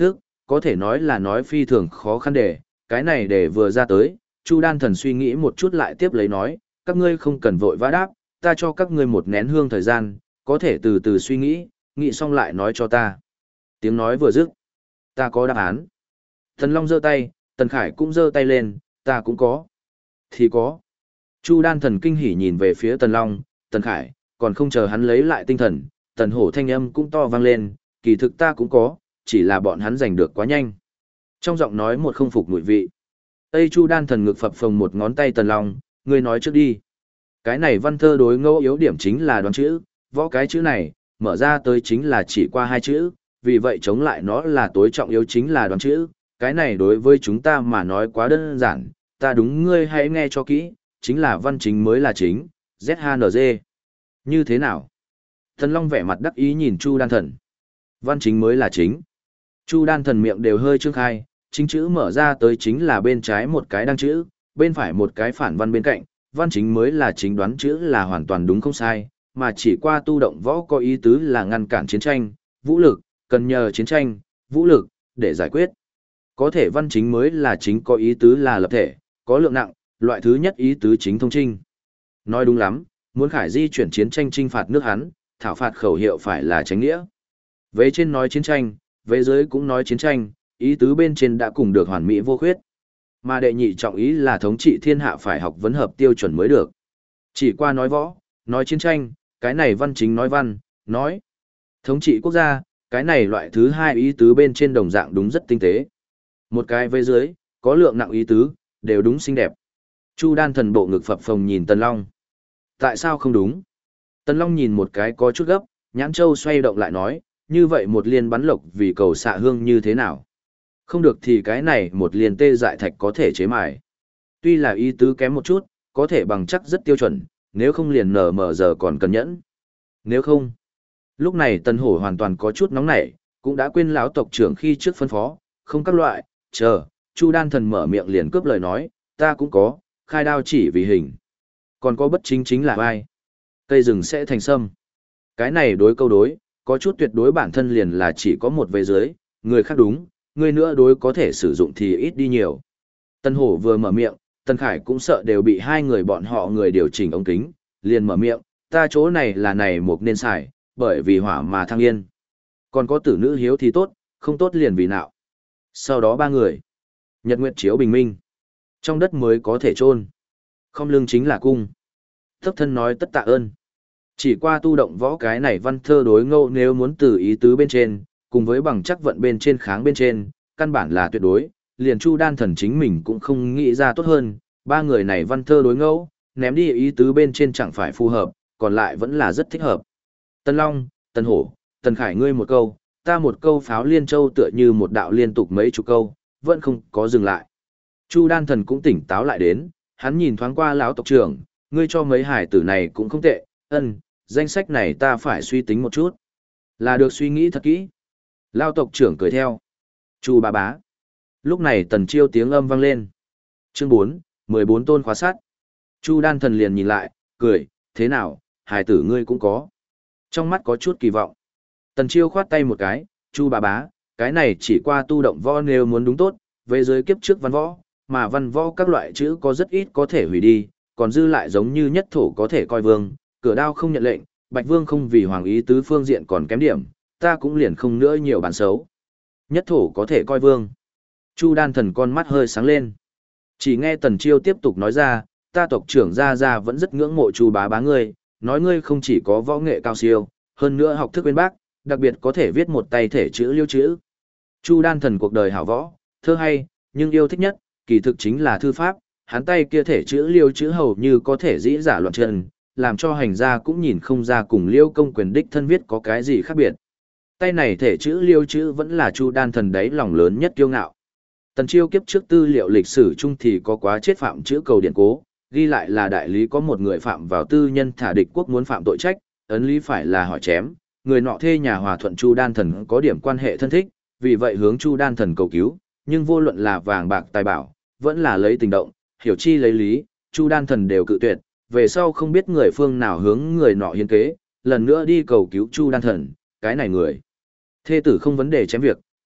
có thể nói là nói phi thường khó khăn để, cái này để vừa ra tới, Chu Đan Thần suy nghĩ một chút lại tiếp lấy nói, các ngươi không cần vội vã đáp, ta cho các ngươi một nén hương thời gian, có thể từ từ suy nghĩ, nghĩ xong lại nói cho ta. Tiếng nói vừa dứt, ta có đáp án. Thần Long giơ tay, Tần Khải cũng giơ tay lên, ta cũng có. Thì có. Chu Đan Thần kinh hỉ nhìn về phía Tần Long, Tần Khải, còn không chờ hắn lấy lại tinh thần, Tần Hổ thanh âm cũng to vang lên, kỳ thực ta cũng có, chỉ là bọn hắn giành được quá nhanh. Trong giọng nói một không phục mùi vị. Tây Chu Đan Thần ngực phập phồng một ngón tay Tần Long, ngươi nói trước đi. Cái này văn thơ đối ngẫu yếu điểm chính là đoán chữ, võ cái chữ này, mở ra tới chính là chỉ qua hai chữ, vì vậy chống lại nó là tối trọng yếu chính là đoán chữ, cái này đối với chúng ta mà nói quá đơn giản, ta đúng ngươi hãy nghe cho kỹ, chính là văn chính mới là chính, ZHNG. Như thế nào? Thần Long vẻ mặt đắc ý nhìn Chu Đan Thần. Văn chính mới là chính. Chu Đan Thần miệng đều hơi trương khai, chính chữ mở ra tới chính là bên trái một cái đăng chữ, bên phải một cái phản văn bên cạnh, văn chính mới là chính, đoán chữ là hoàn toàn đúng không sai, mà chỉ qua tu động võ có ý tứ là ngăn cản chiến tranh, vũ lực, cần nhờ chiến tranh, vũ lực, để giải quyết. Có thể văn chính mới là chính có ý tứ là lập thể, có lượng nặng, loại thứ nhất ý tứ chính thông trinh. Nói đúng lắm, muốn khải di chuyển chiến tranh chinh phạt nước hắn, thảo phạt khẩu hiệu phải là chánh nghĩa. Vế trên nói chiến tranh, vế dưới cũng nói chiến tranh, ý tứ bên trên đã cùng được hoàn mỹ vô khuyết. Mà đệ nhị trọng ý là thống trị thiên hạ phải học vấn hợp tiêu chuẩn mới được. Chỉ qua nói võ, nói chiến tranh, cái này văn chính nói văn, nói thống trị quốc gia, cái này loại thứ hai ý tứ bên trên đồng dạng đúng rất tinh tế. Một cái vế dưới, có lượng nặng ý tứ, đều đúng xinh đẹp. Chu Đan Thần bộ ngực phập phồng nhìn Tần Long. Tại sao không đúng? Tần Long nhìn một cái có chút gấp, nhãn châu xoay động lại nói, như vậy một liên bắn lộc vì cầu xạ hương như thế nào? Không được thì cái này một liên tê dại thạch có thể chế mài. Tuy là ý tứ kém một chút, có thể bằng chắc rất tiêu chuẩn, nếu không liền nở mở giờ còn cần nhẫn. Nếu không, lúc này Tần Hổ hoàn toàn có chút nóng nảy, cũng đã quên lão tộc trưởng khi trước phân phó, không các loại, chờ, Chu Đan Thần mở miệng liền cướp lời nói, ta cũng có, khai đao chỉ vì hình. Còn có bất chính chính là vai. Cây rừng sẽ thành sâm. Cái này đối câu đối, có chút tuyệt đối bản thân liền là chỉ có một vế dưới, người khác đúng, người nữa đối có thể sử dụng thì ít đi nhiều. Tân Hổ vừa mở miệng, Tân Khải cũng sợ đều bị hai người bọn họ người điều chỉnh ống kính, liền mở miệng, ta chỗ này là này một nên xài, bởi vì hỏa mà thăng yên. Còn có tử nữ hiếu thì tốt, không tốt liền vì nạo. Sau đó ba người. Nhật nguyệt chiếu bình minh. Trong đất mới có thể chôn. Không lưng chính là cung. Thấp thân nói tất tạ ơn. Chỉ qua tu động võ cái này văn thơ đối ngẫu nếu muốn từ ý tứ bên trên, cùng với bằng chắc vận bên trên kháng bên trên, căn bản là tuyệt đối, liền Chu Đan Thần chính mình cũng không nghĩ ra tốt hơn, ba người này văn thơ đối ngẫu, ném đi ý tứ bên trên chẳng phải phù hợp, còn lại vẫn là rất thích hợp. Tân Long, Tân Hổ, Tần Khải ngươi một câu, ta một câu, pháo liên châu tựa như một đạo liên tục mấy chục câu, vẫn không có dừng lại. Chu Đan Thần cũng tỉnh táo lại đến, hắn nhìn thoáng qua lão tộc trưởng, ngươi cho mấy hải tử này cũng không tệ, danh sách này ta phải suy tính một chút. Là được suy nghĩ thật kỹ. Lão tộc trưởng cười theo. Chu bá bá. Lúc này Tần Chiêu tiếng âm vang lên. Chương 4, 14 tôn khóa sát. Chu Đan Thần liền nhìn lại, cười, thế nào, hải tử ngươi cũng có. Trong mắt có chút kỳ vọng. Tần Chiêu khoát tay một cái, Chu bá bá, cái này chỉ qua tu động võ nếu muốn đúng tốt, về giới kiếp trước văn võ, mà văn võ các loại chữ có rất ít có thể hủy đi, còn dư lại giống như nhất thổ có thể coi vương, cửa đao không nhận lệnh, bạch vương không vì hoàng ý tứ phương diện còn kém điểm, ta cũng liền không nữa nhiều bản xấu. Nhất thổ có thể coi vương. Chu Đan Thần con mắt hơi sáng lên. Chỉ nghe Tần Chiêu tiếp tục nói ra, ta tộc trưởng gia vẫn rất ngưỡng mộ Chu bá bá ngươi, nói ngươi không chỉ có võ nghệ cao siêu, hơn nữa học thức bên bác, đặc biệt có thể viết một tay thể chữ liêu chữ. Chu Đan Thần cuộc đời hảo võ, thơ hay, nhưng yêu thích nhất, kỳ thực chính là thư pháp, hắn tay kia thể chữ liêu chữ hầu như có thể dĩ giả loạn chân, làm cho hành gia cũng nhìn không ra cùng liêu công quyền đích thân viết có cái gì khác biệt. Tay này thể chữ liêu chữ vẫn là Chu Đan Thần đấy lòng lớn nhất kiêu ngạo. Tần Chiêu kiếp trước tư liệu lịch sử chung thì có quá chết phạm chữ cầu điện cố, ghi lại là đại lý có một người phạm vào tư nhân thả địch quốc muốn phạm tội trách, ấn lý phải là hỏi chém, người nọ thê nhà hòa thuận Chu Đan Thần có điểm quan hệ thân thích, vì vậy hướng Chu Đan Thần cầu cứu, nhưng vô luận là vàng bạc tài bảo, vẫn là lấy tình động, hiểu chi lấy lý, Chu Đan Thần đều cự tuyệt, về sau không biết người phương nào hướng người nọ hiến kế, lần nữa đi cầu cứu Chu Đan Thần, cái này người. Thê tử không vấn đề chém việc,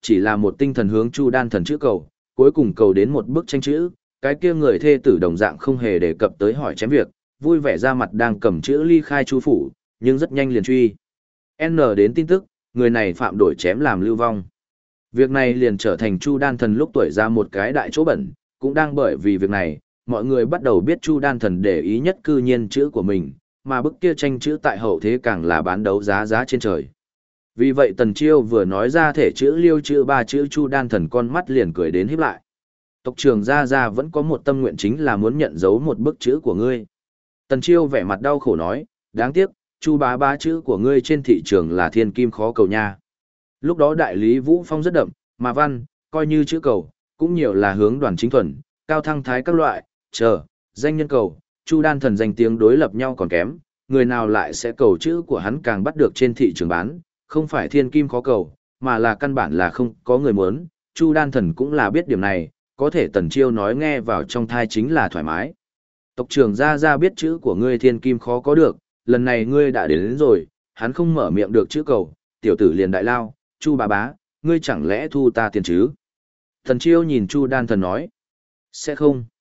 chỉ là một tinh thần hướng Chu Đan Thần chữ cầu, cuối cùng cầu đến một bức tranh chữ, cái kia người thê tử đồng dạng không hề đề cập tới hỏi chém việc, vui vẻ ra mặt đang cầm chữ ly khai Chu phủ, nhưng rất nhanh liền truy. N đến tin tức, người này phạm đổi chém làm lưu vong. Việc này liền trở thành Chu Đan Thần lúc tuổi ra một cái đại chỗ bẩn, cũng đang bởi vì việc này, mọi người bắt đầu biết Chu Đan Thần để ý nhất cư nhiên chữ của mình, mà bức kia tranh chữ tại hậu thế càng là bán đấu giá trên trời. Vì vậy Tần Chiêu vừa nói ra thể chữ liêu chữ ba chữ Chu Đan Thần con mắt liền cười đến híp lại. Tộc trưởng Gia vẫn có một tâm nguyện chính là muốn nhận dấu một bức chữ của ngươi. Tần Chiêu vẻ mặt đau khổ nói, đáng tiếc, Chu bá chữ của ngươi trên thị trường là thiên kim khó cầu nha. Lúc đó đại lý Vũ Phong rất đậm, mà văn, coi như chữ cầu, cũng nhiều là hướng Đoàn Chính Thuần, Cao Thăng Thái các loại, danh nhân cầu, Chu Đan Thần danh tiếng đối lập nhau còn kém, người nào lại sẽ cầu chữ của hắn càng bắt được trên thị trường bán, không phải thiên kim khó cầu, mà là căn bản là không có người muốn, Chu Đan Thần cũng là biết điểm này, có thể Tần Chiêu nói nghe vào trong thai chính là thoải mái. Tộc trưởng Gia biết chữ của ngươi thiên kim khó có được, lần này ngươi đã đến rồi, hắn không mở miệng được chữ cầu, tiểu tử liền đại lao, Chu bá, ngươi chẳng lẽ thu ta tiền chứ? Tần Chiêu nhìn Chu Đan Thần nói, sẽ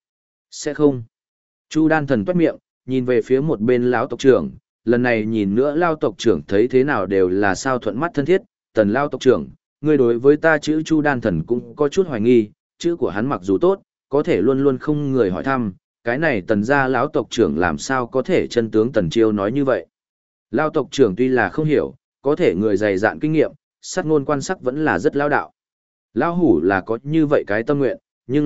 không. Chu Đan Thần toét miệng, nhìn về phía một bên lão tộc trưởng, lần này nhìn nữa lao tộc trưởng thấy thế nào đều là sao thuận mắt thân thiết, Tần lao tộc trưởng, ngươi đối với ta chữ Chu Đan Thần cũng có chút hoài nghi, chữ của hắn mặc dù tốt, có thể luôn luôn không người hỏi thăm, cái này Tần gia lão tộc trưởng làm sao có thể chân tướng Tần Chiêu nói như vậy. Lao tộc trưởng tuy là không hiểu, có thể người dày dạn kinh nghiệm, sát ngôn quan sắc vẫn là rất lao đạo. Lao hủ là có như vậy cái tâm nguyện, nhưng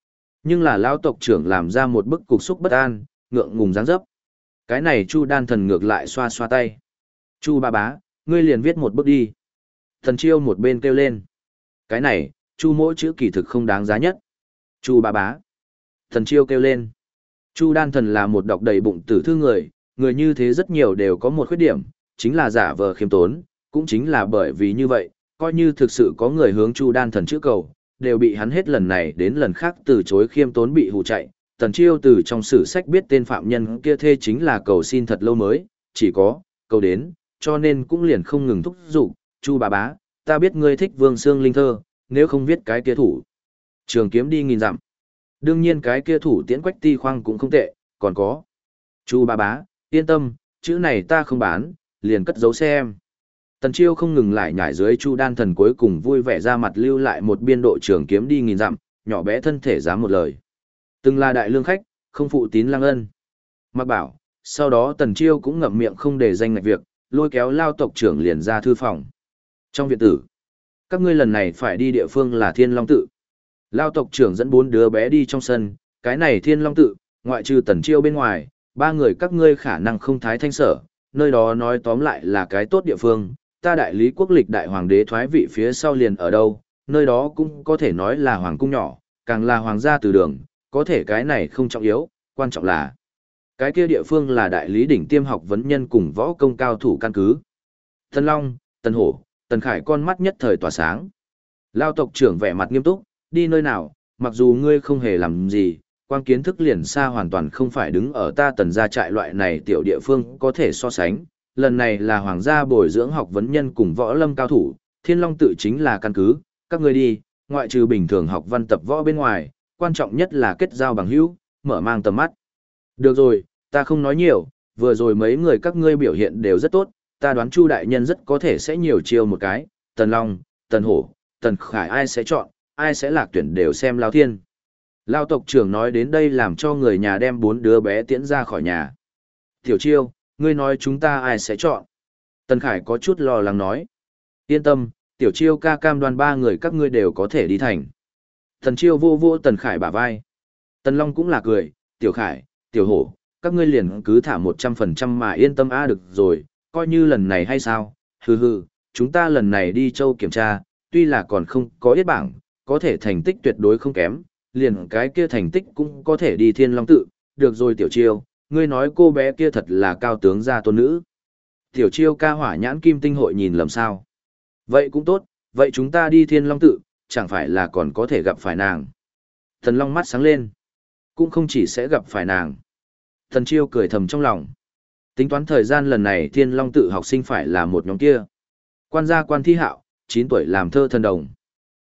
là lao tộc trưởng làm ra một bức cục xúc bất an, ngượng ngùng dáng dấp. Cái này Chu Đan Thần ngược lại xoa xoa tay. Chu bá, ngươi liền viết một bức đi. Tần Chiêu một bên kêu lên. Cái này, Chu mỗi chữ kỳ thực không đáng giá nhất. Chu bá. Tần Chiêu kêu lên. Chu Đan Thần là một đọc đầy bụng tử thư người như thế rất nhiều đều có một khuyết điểm, chính là giả vờ khiêm tốn, cũng chính là bởi vì như vậy, coi như thực sự có người hướng Chu Đan Thần chữ cầu, đều bị hắn hết lần này đến lần khác từ chối khiêm tốn bị hù chạy. Tần Chiêu từ trong sử sách biết tên phạm nhân kia thê chính là cầu xin thật lâu mới, chỉ có, cầu đến, cho nên cũng liền không ngừng thúc giục, Chu bá, ta biết ngươi thích Vương Xương Linh thơ, nếu không viết cái kia thủ. Trường kiếm đi nghìn dặm. Đương nhiên cái kia thủ tiễn quách ti khoang cũng không tệ, còn có. Chu bá, yên tâm, chữ này ta không bán, liền cất giấu xem. Tần Chiêu không ngừng lại nhảy dưới Chu Đan Thần cuối cùng vui vẻ ra mặt lưu lại một biên độ trường kiếm đi nghìn dặm, nhỏ bé thân thể dám một lời. Từng là đại lương khách, không phụ tín lăng ân. Mặc bảo, sau đó Tần Chiêu cũng ngậm miệng không để danh ngạch việc, lôi kéo lao tộc trưởng liền ra thư phòng. Trong viện tử, các ngươi lần này phải đi địa phương là Thiên Long Tự. Lao tộc trưởng dẫn 4 đứa bé đi trong sân, cái này Thiên Long Tự, ngoại trừ Tần Chiêu bên ngoài, 3 người các ngươi khả năng không thái thanh sở, nơi đó nói tóm lại là cái tốt địa phương, ta đại lý quốc lịch đại hoàng đế thoái vị phía sau liền ở đâu, nơi đó cũng có thể nói là hoàng cung nhỏ, càng là hoàng gia từ đường, có thể cái này không trọng yếu, quan trọng là cái kia địa phương là đại lý đỉnh tiêm học vấn nhân cùng võ công cao thủ căn cứ. Tân Long, Tân Hổ, Tần Khải con mắt nhất thời tỏa sáng. Lao tộc trưởng vẻ mặt nghiêm túc, đi nơi nào, mặc dù ngươi không hề làm gì, quang kiến thức liền xa hoàn toàn không phải đứng ở ta Tần gia trại loại này tiểu địa phương có thể so sánh. Lần này là hoàng gia bồi dưỡng học vấn nhân cùng võ lâm cao thủ, Thiên Long Tự chính là căn cứ, các ngươi đi, ngoại trừ bình thường học văn tập võ bên ngoài, quan trọng nhất là kết giao bằng hữu, mở mang tầm mắt. Được rồi, ta không nói nhiều, vừa rồi mấy người các ngươi biểu hiện đều rất tốt, ta đoán Chu đại nhân rất có thể sẽ nhiều chiêu một cái, Tần Long, Tần Hổ, Tần Khải ai sẽ chọn, ai sẽ lạc tuyển đều xem Lao Thiên. Lao tộc trưởng nói đến đây làm cho người nhà đem 4 đứa bé tiễn ra khỏi nhà. Tiểu Chiêu, ngươi nói chúng ta ai sẽ chọn? Tần Khải có chút lo lắng nói. Yên tâm, Tiểu Chiêu ca cam đoan 3 người các ngươi đều có thể đi thành. Tần Chiêu vô vô Tần Khải bả vai. Tần Long cũng là cười, Tiểu Khải, Tiểu Hổ, các ngươi liền cứ thả 100% mà yên tâm được rồi, coi như lần này hay sao, chúng ta lần này đi châu kiểm tra, tuy là còn không có yết bảng, có thể thành tích tuyệt đối không kém, liền cái kia thành tích cũng có thể đi Thiên Long Tự, được rồi Tiểu Chiêu, ngươi nói cô bé kia thật là cao tướng gia tôn nữ. Tiểu Chiêu ca hỏa nhãn kim tinh hội nhìn lầm sao. Vậy cũng tốt, vậy chúng ta đi Thiên Long Tự, chẳng phải là còn có thể gặp phải nàng. Thần Long mắt sáng lên, cũng không chỉ sẽ gặp phải nàng. Thần Chiêu cười thầm trong lòng. Tính toán thời gian lần này Thiên Long Tự học sinh phải là một nhóm kia. Quan gia Quan Thi Hạo, 9 tuổi làm thơ thần đồng.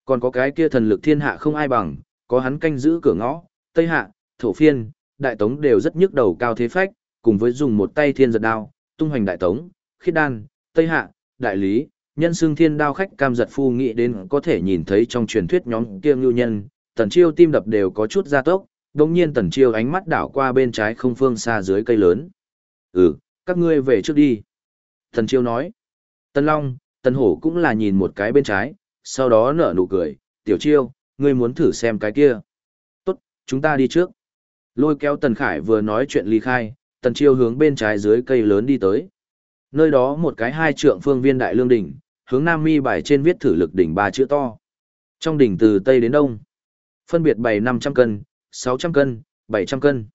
Còn có cái kia thần lực thiên hạ không ai bằng, có hắn canh giữ cửa ngõ, Tây Hạ, Thổ Phiên, Đại Tống đều rất nhức đầu cao thế phách, cùng với dùng một tay thiên giật đao, tung hoành Đại Tống, Khiết Đan, Tây Hạ, Đại Lý, nhân xương thiên đao khách cam giật phu nghĩ đến có thể nhìn thấy trong truyền thuyết nhóm kia ngưu nhân, Tần Chiêu tim đập đều có chút gia tốc, đồng nhiên Tần Chiêu ánh mắt đảo qua bên trái không phương xa dưới cây lớn. Các ngươi về trước đi. Tần Chiêu nói. Tần Long, Tần Hổ cũng là nhìn một cái bên trái, sau đó nở nụ cười, Tiểu Chiêu, ngươi muốn thử xem cái kia. Tốt, chúng ta đi trước. Lôi kéo Tần Khải vừa nói chuyện ly khai, Tần Chiêu hướng bên trái dưới cây lớn đi tới. Nơi đó một cái 2 trượng phương viên đại lương đỉnh, hướng nam mi bài trên viết thử lực đỉnh 3 chữ to. Trong đỉnh từ tây đến đông, phân biệt bày 500 cân, 600 cân, 700 cân,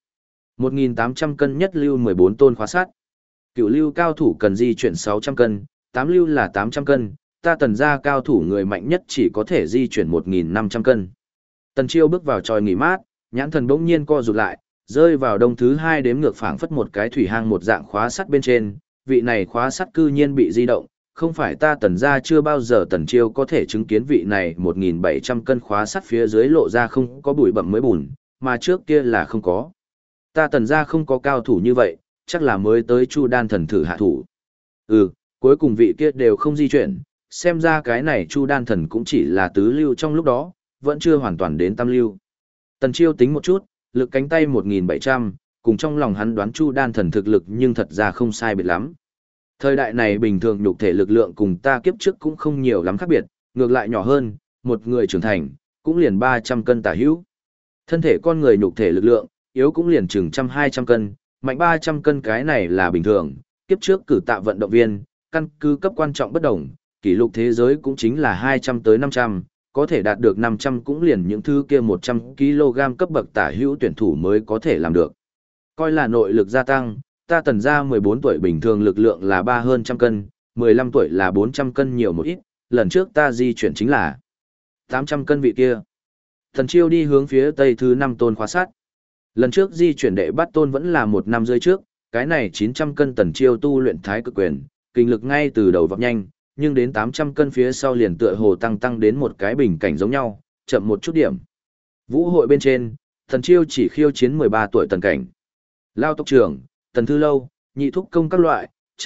1.800 cân nhất lưu 14 tôn khóa sát. Cửu lưu cao thủ cần di chuyển 600 cân, 8 lưu là 800 cân, ta Tần gia cao thủ người mạnh nhất chỉ có thể di chuyển 1.500 cân. Tần Chiêu bước vào tròi nghỉ mát, nhãn thần bỗng nhiên co rụt lại, rơi vào đông thứ 2 đếm ngược phảng phất một cái thủy hang một dạng khóa sắt bên trên, vị này khóa sắt cư nhiên bị di động, không phải ta Tần gia chưa bao giờ Tần Chiêu có thể chứng kiến vị này 1.700 cân khóa sắt phía dưới lộ ra không có bụi bặm mới bùn, mà trước kia là không có. Ta Tần gia không có cao thủ như vậy, chắc là mới tới Chu Đan thần thử hạ thủ. Cuối cùng vị kia đều không di chuyển, xem ra cái này Chu Đan thần cũng chỉ là tứ lưu trong lúc đó, vẫn chưa hoàn toàn đến tam lưu. Tần Chiêu tính một chút, lực cánh tay 1.700, cùng trong lòng hắn đoán Chu Đan thần thực lực nhưng thật ra không sai biệt lắm. Thời đại này bình thường nhục thể lực lượng cùng ta kiếp trước cũng không nhiều lắm khác biệt, ngược lại nhỏ hơn, một người trưởng thành, cũng liền 300 cân tả hữu. Thân thể con người nhục thể lực lượng, yếu cũng liền chừng 100-200 cân, mạnh 300 cân cái này là bình thường, kiếp trước cử tạ vận động viên, căn cứ cấp quan trọng bất đồng, kỷ lục thế giới cũng chính là 200 tới 500, có thể đạt được 500 cũng liền những thứ kia 100 kg cấp bậc tả hữu tuyển thủ mới có thể làm được. Coi là nội lực gia tăng, ta Tần gia 14 tuổi bình thường lực lượng là 3 hơn trăm cân, 15 tuổi là 400 cân nhiều một ít, lần trước ta di chuyển chính là 800 cân vị kia. Tần Chiêu đi hướng phía tây thứ 5 tôn khóa sát. Lần trước di chuyển đệ bắt tôn vẫn là 1 năm rưỡi trước, cái này 900 cân Tần Chiêu tu luyện thái cực quyền, kinh lực ngay từ đầu vọt nhanh, nhưng đến 800 cân phía sau liền tựa hồ tăng đến một cái bình cảnh giống nhau, chậm một chút điểm. Vũ hội bên trên, Tần Chiêu chỉ khiêu chiến 13 tuổi tần cảnh. Lao tộc trưởng, Tần Thư Lâu, nhị thúc công các loại,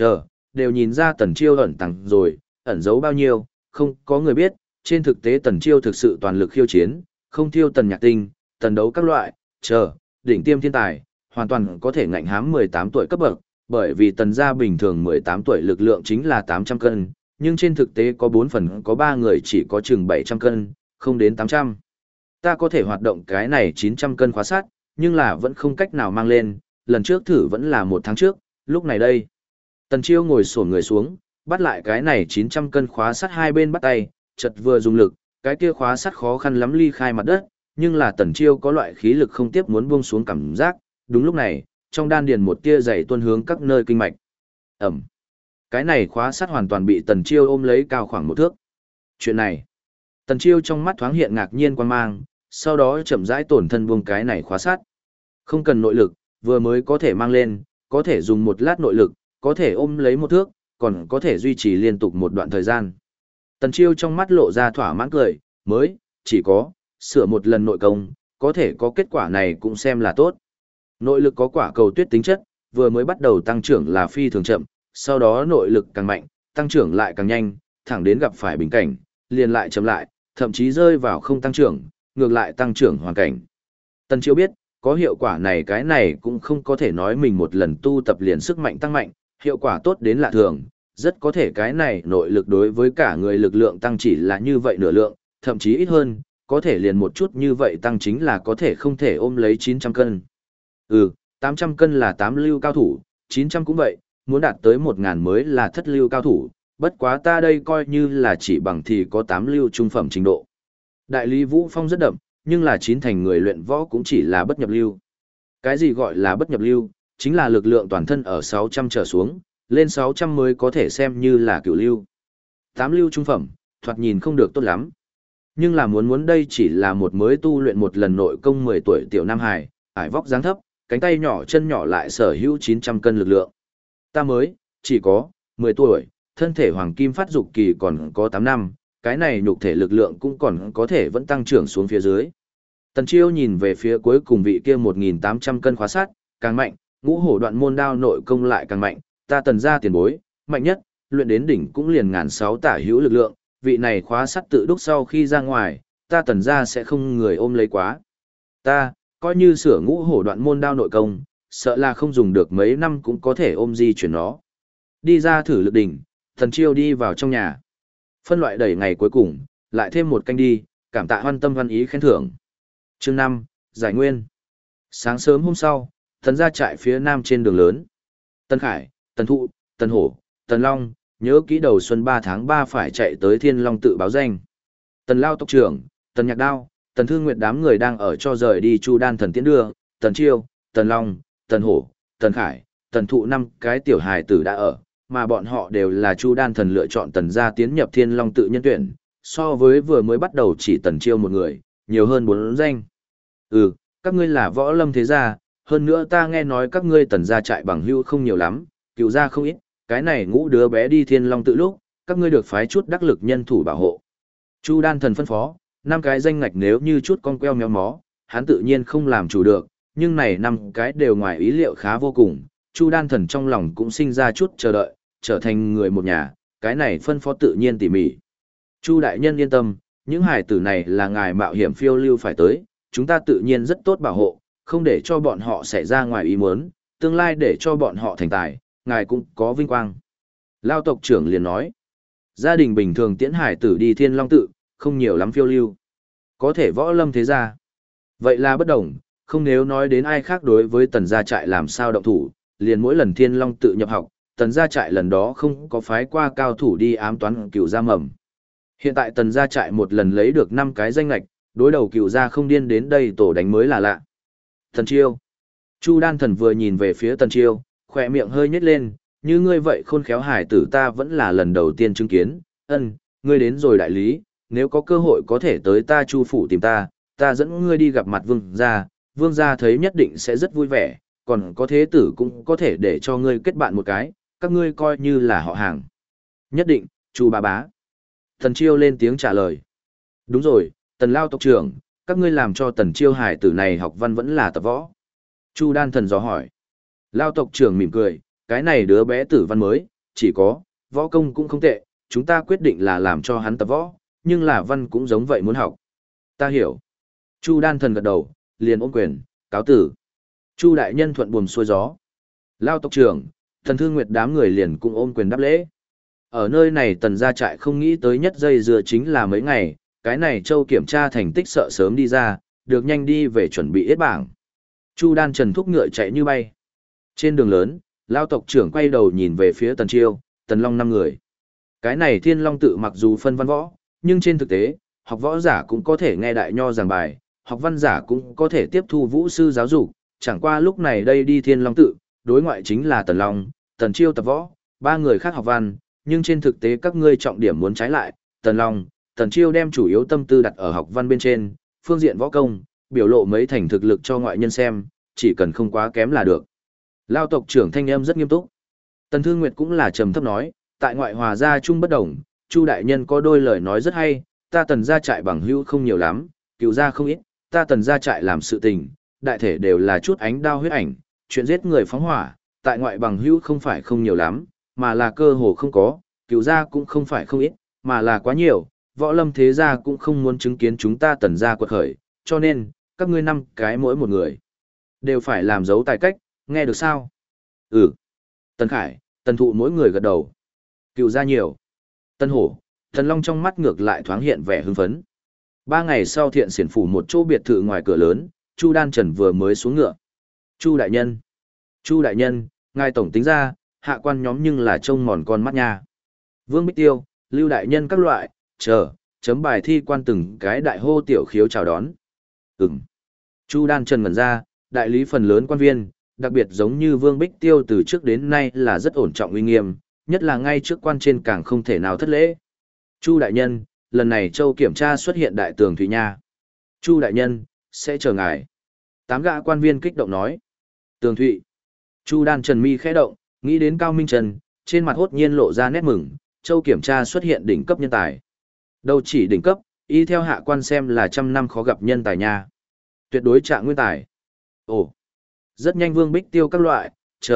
đều nhìn ra Tần Chiêu ẩn tàng rồi, ẩn giấu bao nhiêu, không có người biết, trên thực tế Tần Chiêu thực sự toàn lực khiêu chiến, không thiêu Tần Nhạc Tinh, Tần Đấu các loại, đỉnh tiêm thiên tài, hoàn toàn có thể ngạnh hám 18 tuổi cấp bậc, bởi vì Tần gia bình thường 18 tuổi lực lượng chính là 800 cân, nhưng trên thực tế có 4 phần có 3 người chỉ có chừng 700 cân, không đến 800. Ta có thể hoạt động cái này 900 cân khóa sát, nhưng là vẫn không cách nào mang lên, lần trước thử vẫn là 1 tháng trước, lúc này đây. Tần Chiêu ngồi xổm người xuống, bắt lại cái này 900 cân khóa sắt hai bên bắt tay, chợt vừa dùng lực, cái kia khóa sắt khó khăn lắm ly khai mặt đất, nhưng là Tần Chiêu có loại khí lực không tiếp muốn buông xuống cảm giác, đúng lúc này, trong đan điền một tia dày tuôn hướng các nơi kinh mạch. Ẩm. Cái này khóa sắt hoàn toàn bị Tần Chiêu ôm lấy cao khoảng 1 thước. Chuyện này, Tần Chiêu trong mắt thoáng hiện ngạc nhiên quan mang, sau đó chậm rãi tổn thân buông cái này khóa sắt. Không cần nội lực, vừa mới có thể mang lên, có thể dùng 1 lát nội lực, có thể ôm lấy 1 thước, còn có thể duy trì liên tục một đoạn thời gian. Tần Chiêu trong mắt lộ ra thỏa mãn cười, mới, chỉ có, sửa 1 lần nội công, có thể có kết quả này cũng xem là tốt. Nội lực có quả cầu tuyết tính chất, vừa mới bắt đầu tăng trưởng là phi thường chậm, sau đó nội lực càng mạnh, tăng trưởng lại càng nhanh, thẳng đến gặp phải bình cảnh, liền lại chậm lại, thậm chí rơi vào không tăng trưởng, ngược lại tăng trưởng hoàn cảnh. Tần Chiêu biết, có hiệu quả này cái này cũng không có thể nói mình một lần tu tập liền sức mạnh tăng mạnh, hiệu quả tốt đến lạ thường, rất có thể cái này nội lực đối với cả người lực lượng tăng chỉ là như vậy nửa lượng, thậm chí ít hơn, có thể liền một chút như vậy tăng chính là có thể không thể ôm lấy 900 cân. 800 cân là 8 lưu cao thủ, 900 cũng vậy, muốn đạt tới 1000 mới là thất lưu cao thủ, bất quá ta đây coi như là chỉ bằng thì có 8 lưu trung phẩm trình độ. Đại lý Vũ Phong rất đậm, nhưng là 9 thành người luyện võ cũng chỉ là bất nhập lưu. Cái gì gọi là bất nhập lưu, chính là lực lượng toàn thân ở 600 trở xuống, lên 600 mới có thể xem như là cửu lưu. 8 lưu trung phẩm, thoạt nhìn không được tốt lắm. Nhưng là muốn đây chỉ là một mới tu luyện một lần nội công 10 tuổi tiểu nam hài, ải vóc dáng thấp, cánh tay nhỏ chân nhỏ lại sở hữu 900 cân lực lượng. Ta mới, chỉ có, 10 tuổi, thân thể hoàng kim phát dục kỳ còn có 8 năm, cái này nhục thể lực lượng cũng còn có thể vẫn tăng trưởng xuống phía dưới. Tần Chiêu nhìn về phía cuối cùng vị kia 1.800 cân khóa sắt, càng mạnh, ngũ hổ đoạn môn đao nội công lại càng mạnh, ta Tần gia tiền bối, mạnh nhất, luyện đến đỉnh cũng liền 1.600 tả hữu lực lượng, vị này khóa sắt tự đúc sau khi ra ngoài, ta Tần gia sẽ không người ôm lấy quá. Ta, coi như sửa ngũ hổ đoạn môn đao nội công, sợ là không dùng được mấy năm cũng có thể ôm di chuyển nó. Đi ra thử lực đỉnh, Tần Chiêu đi vào trong nhà. Phân loại đẩy ngày cuối cùng, lại thêm một canh đi, cảm tạ hoan tâm hoan ý khen thưởng. Chương 5, Giải Nguyên. Sáng sớm hôm sau, Tần gia trại phía nam trên đường lớn. Tần Khải, Tần Thụ, Tần Hổ, Tần Long, nhớ kỹ đầu xuân 3 tháng 3 phải chạy tới Thiên Long tự báo danh. Tần Lao tộc trưởng, Tần Nhạc Đao, Tần Thương Nguyệt đám người đang ở cho rời đi Chu Đan thần tiễn đưa, Tần Chiêu, Tần Long, Tần Hổ, Tần Khải, Tần Thụ 5 cái tiểu hài tử đã ở, mà bọn họ đều là Chu Đan thần lựa chọn Tần gia tiến nhập Thiên Long tự nhân tuyển, so với vừa mới bắt đầu chỉ Tần Chiêu một người, nhiều hơn 4 danh. Các ngươi là võ lâm thế gia, hơn nữa ta nghe nói các ngươi Tần gia trại bằng hữu không nhiều lắm, cựu gia không ít, cái này ngũ đứa bé đi Thiên Long tự lúc, các ngươi được phái chút đắc lực nhân thủ bảo hộ. Chu Đan thần phân phó, 5 cái danh ngạch nếu như chút con queo méo mó, hắn tự nhiên không làm chủ được, nhưng này 5 cái đều ngoài ý liệu khá vô cùng, Chu Đan thần trong lòng cũng sinh ra chút chờ đợi, trở thành người một nhà, cái này phân phó tự nhiên tỉ mỉ. Chu đại nhân yên tâm, những hải tử này là ngài mạo hiểm phiêu lưu phải tới, chúng ta tự nhiên rất tốt bảo hộ, không để cho bọn họ xảy ra ngoài ý muốn, tương lai để cho bọn họ thành tài, ngài cũng có vinh quang. Lao tộc trưởng liền nói, gia đình bình thường tiễn hải tử đi Thiên Long tự, không nhiều lắm phiêu lưu. Có thể võ lâm thế gia. Vậy là bất đồng, không nếu nói đến ai khác đối với Tần gia trại làm sao động thủ, liền mỗi lần Thiên Long tự nhập học, Tần gia trại lần đó không có phái qua cao thủ đi ám toán cựu gia mầm. Hiện tại Tần gia trại một lần lấy được 5 cái danh lạch, đối đầu cựu gia không điên đến đây tổ đánh mới là lạ. Tần Chiêu. Chu Đan thần vừa nhìn về phía Tần Chiêu, khỏe miệng hơi nhếch lên, như ngươi vậy khôn khéo hải tử ta vẫn là lần đầu tiên chứng kiến, ngươi đến rồi đại lý, nếu có cơ hội có thể tới ta Chu phủ tìm ta, ta dẫn ngươi đi gặp mặt vương gia thấy nhất định sẽ rất vui vẻ, còn có thế tử cũng có thể để cho ngươi kết bạn một cái, các ngươi coi như là họ hàng. Nhất định, Chu bá bá. Tần Chiêu lên tiếng trả lời. Đúng rồi, Tần Lao tộc trưởng, các ngươi làm cho Tần Chiêu hải tử này học văn vẫn là tập võ. Chu Đan thần dò hỏi. Lao tộc trưởng mỉm cười, cái này đứa bé tử văn mới, chỉ có, võ công cũng không tệ, chúng ta quyết định là làm cho hắn tập võ, nhưng là văn cũng giống vậy muốn học. Ta hiểu. Chu Đan thần gật đầu, liền ôm quyền, cáo tử. Chu đại nhân thuận buồm xuôi gió. Lao tộc trưởng, Tần Thương Nguyệt đám người liền cũng ôm quyền đáp lễ. Ở nơi này Tần gia trại không nghĩ tới nhất dây dưa chính là mấy ngày, cái này Châu kiểm tra thành tích sợ sớm đi ra, được nhanh đi về chuẩn bị yết bảng. Chu Đan Trần thúc ngựa chạy như bay. Trên đường lớn, Lao tộc trưởng quay đầu nhìn về phía Tần Chiêu, Tần Long 5 người. Cái này Thiên Long tự mặc dù phân văn võ, nhưng trên thực tế, học võ giả cũng có thể nghe đại nho giảng bài, học văn giả cũng có thể tiếp thu vũ sư giáo dục, chẳng qua lúc này đây đi Thiên Long tự, đối ngoại chính là Tần Long, Tần Chiêu tập võ, 3 người khác học văn, nhưng trên thực tế các ngươi trọng điểm muốn trái lại, Tần Long, Tần Chiêu đem chủ yếu tâm tư đặt ở học văn bên trên, phương diện võ công, biểu lộ mấy thành thực lực cho ngoại nhân xem, chỉ cần không quá kém là được. Lao tộc trưởng thanh âm rất nghiêm túc. Tần Thương Nguyệt cũng là trầm thấp nói, tại ngoại hòa gia chung bất đồng, Chu đại nhân có đôi lời nói rất hay, ta Tần gia trại bằng hữu không nhiều lắm, cựu gia không ít, ta Tần gia trại làm sự tình, đại thể đều là chút ánh đao huyết ảnh, chuyện giết người phóng hỏa, tại ngoại bằng hữu không phải không nhiều lắm, mà là cơ hồ không có, cựu gia cũng không phải không ít, mà là quá nhiều, võ lâm thế gia cũng không muốn chứng kiến chúng ta Tần gia quật khởi, cho nên, các ngươi 5 cái mỗi một người, đều phải làm dấu tài cách, nghe được sao? Tần Khải, Tần Thụ mỗi người gật đầu. Cựu gia nhiều. Tần Hổ, Tần Long trong mắt ngược lại thoáng hiện vẻ hưng phấn. 3 ngày sau Thiện Xiển phủ một chỗ biệt thự ngoài cửa lớn, Chu Đan Trần vừa mới xuống ngựa. Chu đại nhân, ngài tổng tính ra, hạ quan nhóm nhưng là trông mòn con mắt nha. Vương Bích Tiêu, Lưu đại nhân các loại, chấm bài thi quan từng cái đại hô tiểu khiếu chào đón. Chu Đan Trần ngẩn ra, đại lý phần lớn quan viên, đặc biệt giống như Vương Bích Tiêu từ trước đến nay là rất ổn trọng uy nghiêm, nhất là ngay trước quan trên càng không thể nào thất lễ. Chu đại nhân, lần này Châu kiểm tra xuất hiện đại tường Thủy Nha. Chu đại nhân, sẽ chờ ngài. 8 gã quan viên kích động nói. Tường Thụy. Chu Đan Trần mi khẽ động, nghĩ đến Cao Minh Trần, trên mặt hốt nhiên lộ ra nét mừng, Châu kiểm tra xuất hiện đỉnh cấp nhân tài. Đâu chỉ đỉnh cấp, y theo hạ quan xem là trăm năm khó gặp nhân tài nha. Tuyệt đối trạng nguyên tài. Ồ, rất nhanh Vương Bích Tiêu các loại,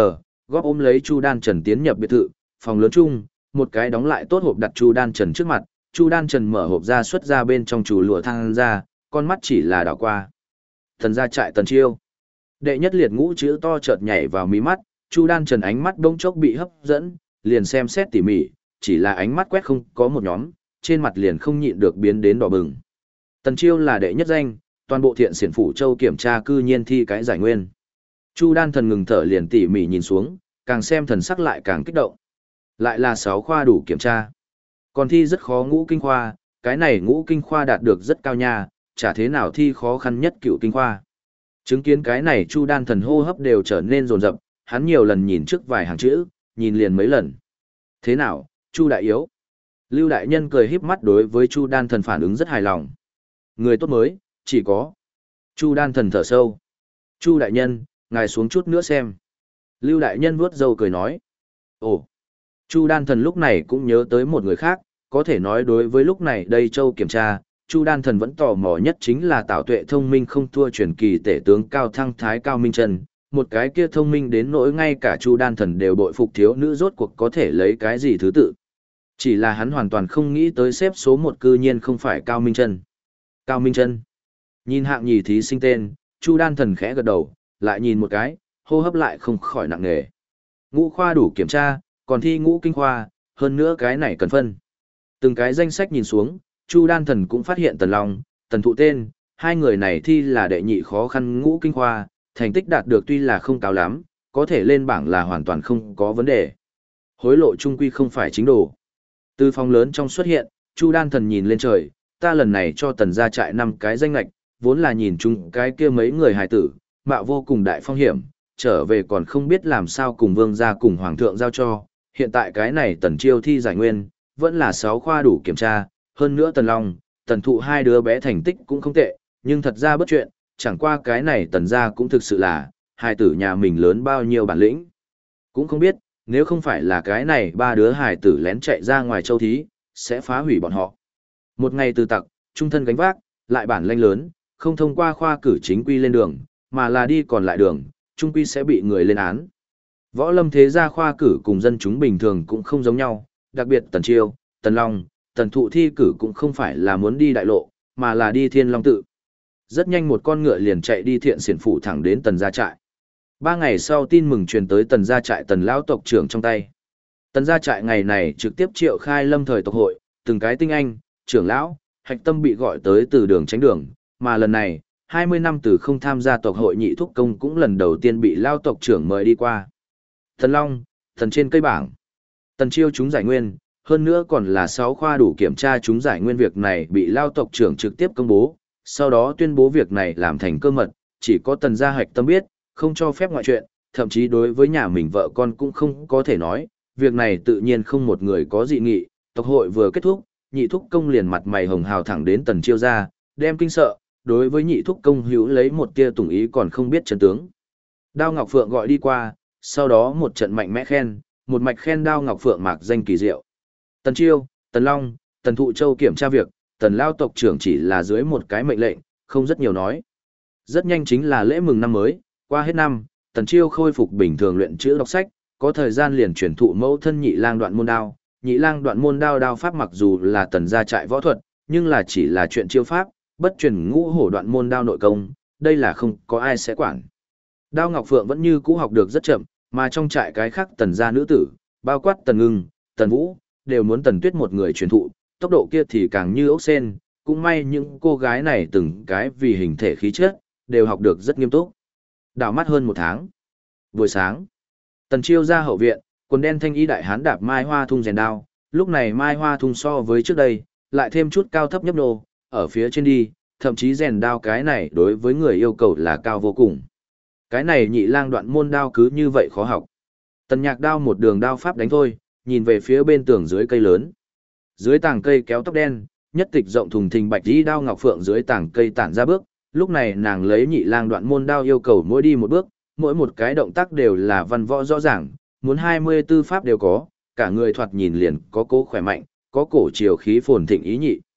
góp ôm lấy Chu Đan Trần tiến nhập biệt thự, phòng lớn chung, một cái đóng lại tốt hộp đặt Chu Đan Trần trước mặt, Chu Đan Trần mở hộp ra xuất ra bên trong chủ lụa thang ra, con mắt chỉ là đảo qua. Thần gia trại Tần Chiêu. Đệ nhất liệt ngũ chữ to chợt nhảy vào mí mắt, Chu Đan Trần ánh mắt bỗng chốc bị hấp dẫn, liền xem xét tỉ mỉ, chỉ là ánh mắt quét không có một nhóm, trên mặt liền không nhịn được biến đến đỏ bừng. Tần Chiêu là đệ nhất danh, toàn bộ Thiện Xiển phủ châu kiểm tra cư nhiên thi cái giải nguyên. Chu Đan Thần ngừng thở liền tỉ mỉ nhìn xuống, càng xem thần sắc lại càng kích động. Lại là 6 khoa đủ kiểm tra. Còn thi rất khó ngũ kinh khoa, cái này ngũ kinh khoa đạt được rất cao nha, chả thế nào thi khó khăn nhất cựu kinh khoa. Chứng kiến cái này Chu Đan Thần hô hấp đều trở nên rồn rập, hắn nhiều lần nhìn trước vài hàng chữ, nhìn liền mấy lần. Thế nào, Chu đại yếu? Lưu đại nhân cười híp mắt đối với Chu Đan Thần phản ứng rất hài lòng. Người tốt mới, chỉ có. Chu Đan Thần thở sâu. Chu đại nhân, ngài xuống chút nữa xem. Lưu đại nhân vuốt râu cười nói. Ồ. Chu Đan Thần lúc này cũng nhớ tới một người khác, có thể nói đối với lúc này đây châu kiểm tra, Chu Đan Thần vẫn tò mò nhất chính là Tào Tuệ thông minh không thua truyền kỳ tể tướng Cao Thăng Thái Cao Minh Trần, một cái kia thông minh đến nỗi ngay cả Chu Đan Thần đều bội phục thiếu nữ rốt cuộc có thể lấy cái gì thứ tự. Chỉ là hắn hoàn toàn không nghĩ tới xếp số 1 cư nhiên không phải Cao Minh Trân. Cao Minh Trân. Nhìn hạng nhì thí sinh tên, Chu Đan Thần khẽ gật đầu, lại nhìn một cái, hô hấp lại không khỏi nặng nề. Ngũ khoa đủ kiểm tra, còn thi ngũ kinh khoa, hơn nữa cái này cần phân. Từng cái danh sách nhìn xuống, Chu Đan Thần cũng phát hiện Tần Long, Tần Thụ tên, hai người này thi là đệ nhị khó khăn ngũ kinh khoa, thành tích đạt được tuy là không cao lắm, có thể lên bảng là hoàn toàn không có vấn đề. Hối lộ trung quy không phải chính đồ. Từ phòng lớn trong xuất hiện, Chu Đan Thần nhìn lên trời, ta lần này cho Tần gia trại 5 cái danh lạch, vốn là nhìn chung cái kia mấy người hài tử, mạo vô cùng đại phong hiểm, trở về còn không biết làm sao cùng vương gia cùng hoàng thượng giao cho, hiện tại cái này Tần Chiêu thi giải nguyên, vẫn là 6 khoa đủ kiểm tra, hơn nữa Tần Long, Tần Thụ hai đứa bé thành tích cũng không tệ, nhưng thật ra bất chuyện, chẳng qua cái này Tần gia cũng thực sự là, hài tử nhà mình lớn bao nhiêu bản lĩnh. Cũng không biết, nếu không phải là cái này ba đứa hài tử lén chạy ra ngoài châu thí, sẽ phá hủy bọn họ. Một ngày từ tặc, trung thân gánh vác, lại bản lĩnh lớn, không thông qua khoa cử chính quy lên đường, mà là đi còn lại đường, trung quy sẽ bị người lên án. Võ lâm thế gia khoa cử cùng dân chúng bình thường cũng không giống nhau, đặc biệt Tần Chiêu, Tần Long, Tần Thụ thi cử cũng không phải là muốn đi đại lộ, mà là đi Thiên Long tự. Rất nhanh một con ngựa liền chạy đi Thiện Xiển phủ thẳng đến Tần gia trại. 3 ngày sau tin mừng truyền tới Tần gia trại Tần lão tộc trưởng trong tay. Tần gia trại ngày này trực tiếp triệu khai lâm thời tộc hội, từng cái tinh anh, trưởng lão, hạch tâm bị gọi tới từ đường tránh đường, mà lần này, 20 năm từ không tham gia tộc hội nhị thúc công cũng lần đầu tiên bị lao tộc trưởng mời đi qua. Tần Long, thần trên cây bảng. Tần Chiêu chúng giải nguyên, hơn nữa còn là 6 khoa đủ kiểm tra chúng giải nguyên việc này bị lao tộc trưởng trực tiếp công bố, sau đó tuyên bố việc này làm thành cơ mật, chỉ có Tần gia hạch tâm biết, không cho phép ngoại chuyện, thậm chí đối với nhà mình vợ con cũng không có thể nói, việc này tự nhiên không một người có dị nghị, tộc hội vừa kết thúc, nhị thúc công liền mặt mày hồng hào thẳng đến Tần Chiêu ra, đem kinh sợ, đối với nhị thúc công hữu lấy một tia tùng ý còn không biết chân tướng. Đao Ngọc Phượng gọi đi qua, sau đó một trận mạnh mẽ khen, một mạch khen Đao Ngọc Phượng mạc danh kỳ diệu. Tần Chiêu, Tần Long, Tần Thụ Châu kiểm tra việc, Tần lao tộc trưởng chỉ là dưới một cái mệnh lệnh, không rất nhiều nói. Rất nhanh chính là lễ mừng năm mới, qua hết năm, Tần Chiêu khôi phục bình thường luyện chữ đọc sách, có thời gian liền truyền thụ mẫu thân Nhị Lang Đoạn Môn Đao. Nhị Lang Đoạn Môn Đao đao pháp mặc dù là Tần gia trại võ thuật, nhưng là chỉ là chuyện chiêu pháp, bất truyền Ngũ Hổ Đoạn Môn Đao nội công, đây là không có ai sẽ quản. Đao Ngọc Phượng vẫn như cũ học được rất chậm, mà trong trại cái khác Tần gia nữ tử, bao quát Tần Ngưng, Tần Vũ, đều muốn Tần Tuyết một người truyền thụ, tốc độ kia thì càng như ốc sen, cũng may những cô gái này từng cái vì hình thể khí chất, đều học được rất nghiêm túc. Đảo mắt hơn 1 tháng. Buổi sáng, Tần Chiêu ra hậu viện, quần đen thanh y đại hán đạp Mai Hoa Thung rèn đao, lúc này Mai Hoa Thung so với trước đây, lại thêm chút cao thấp nhấp nô, ở phía trên đi, thậm chí rèn đao cái này đối với người yêu cầu là cao vô cùng. Cái này Nhị Lang Đoạn Môn Đao cứ như vậy khó học. Tần Nhạc đao một đường đao pháp đánh thôi, nhìn về phía bên tường dưới cây lớn. Dưới tảng cây kéo tóc đen, nhất tịch rộng thùng thình bạch đi đao ngọc phượng dưới tảng cây tản ra bước, lúc này nàng lấy Nhị Lang Đoạn Môn Đao yêu cầu mỗi đi một bước, mỗi một cái động tác đều là văn võ rõ ràng, muốn 24 pháp đều có, cả người thoạt nhìn liền có cố khỏe mạnh, có cổ chiều khí phồn thịnh ý nhị.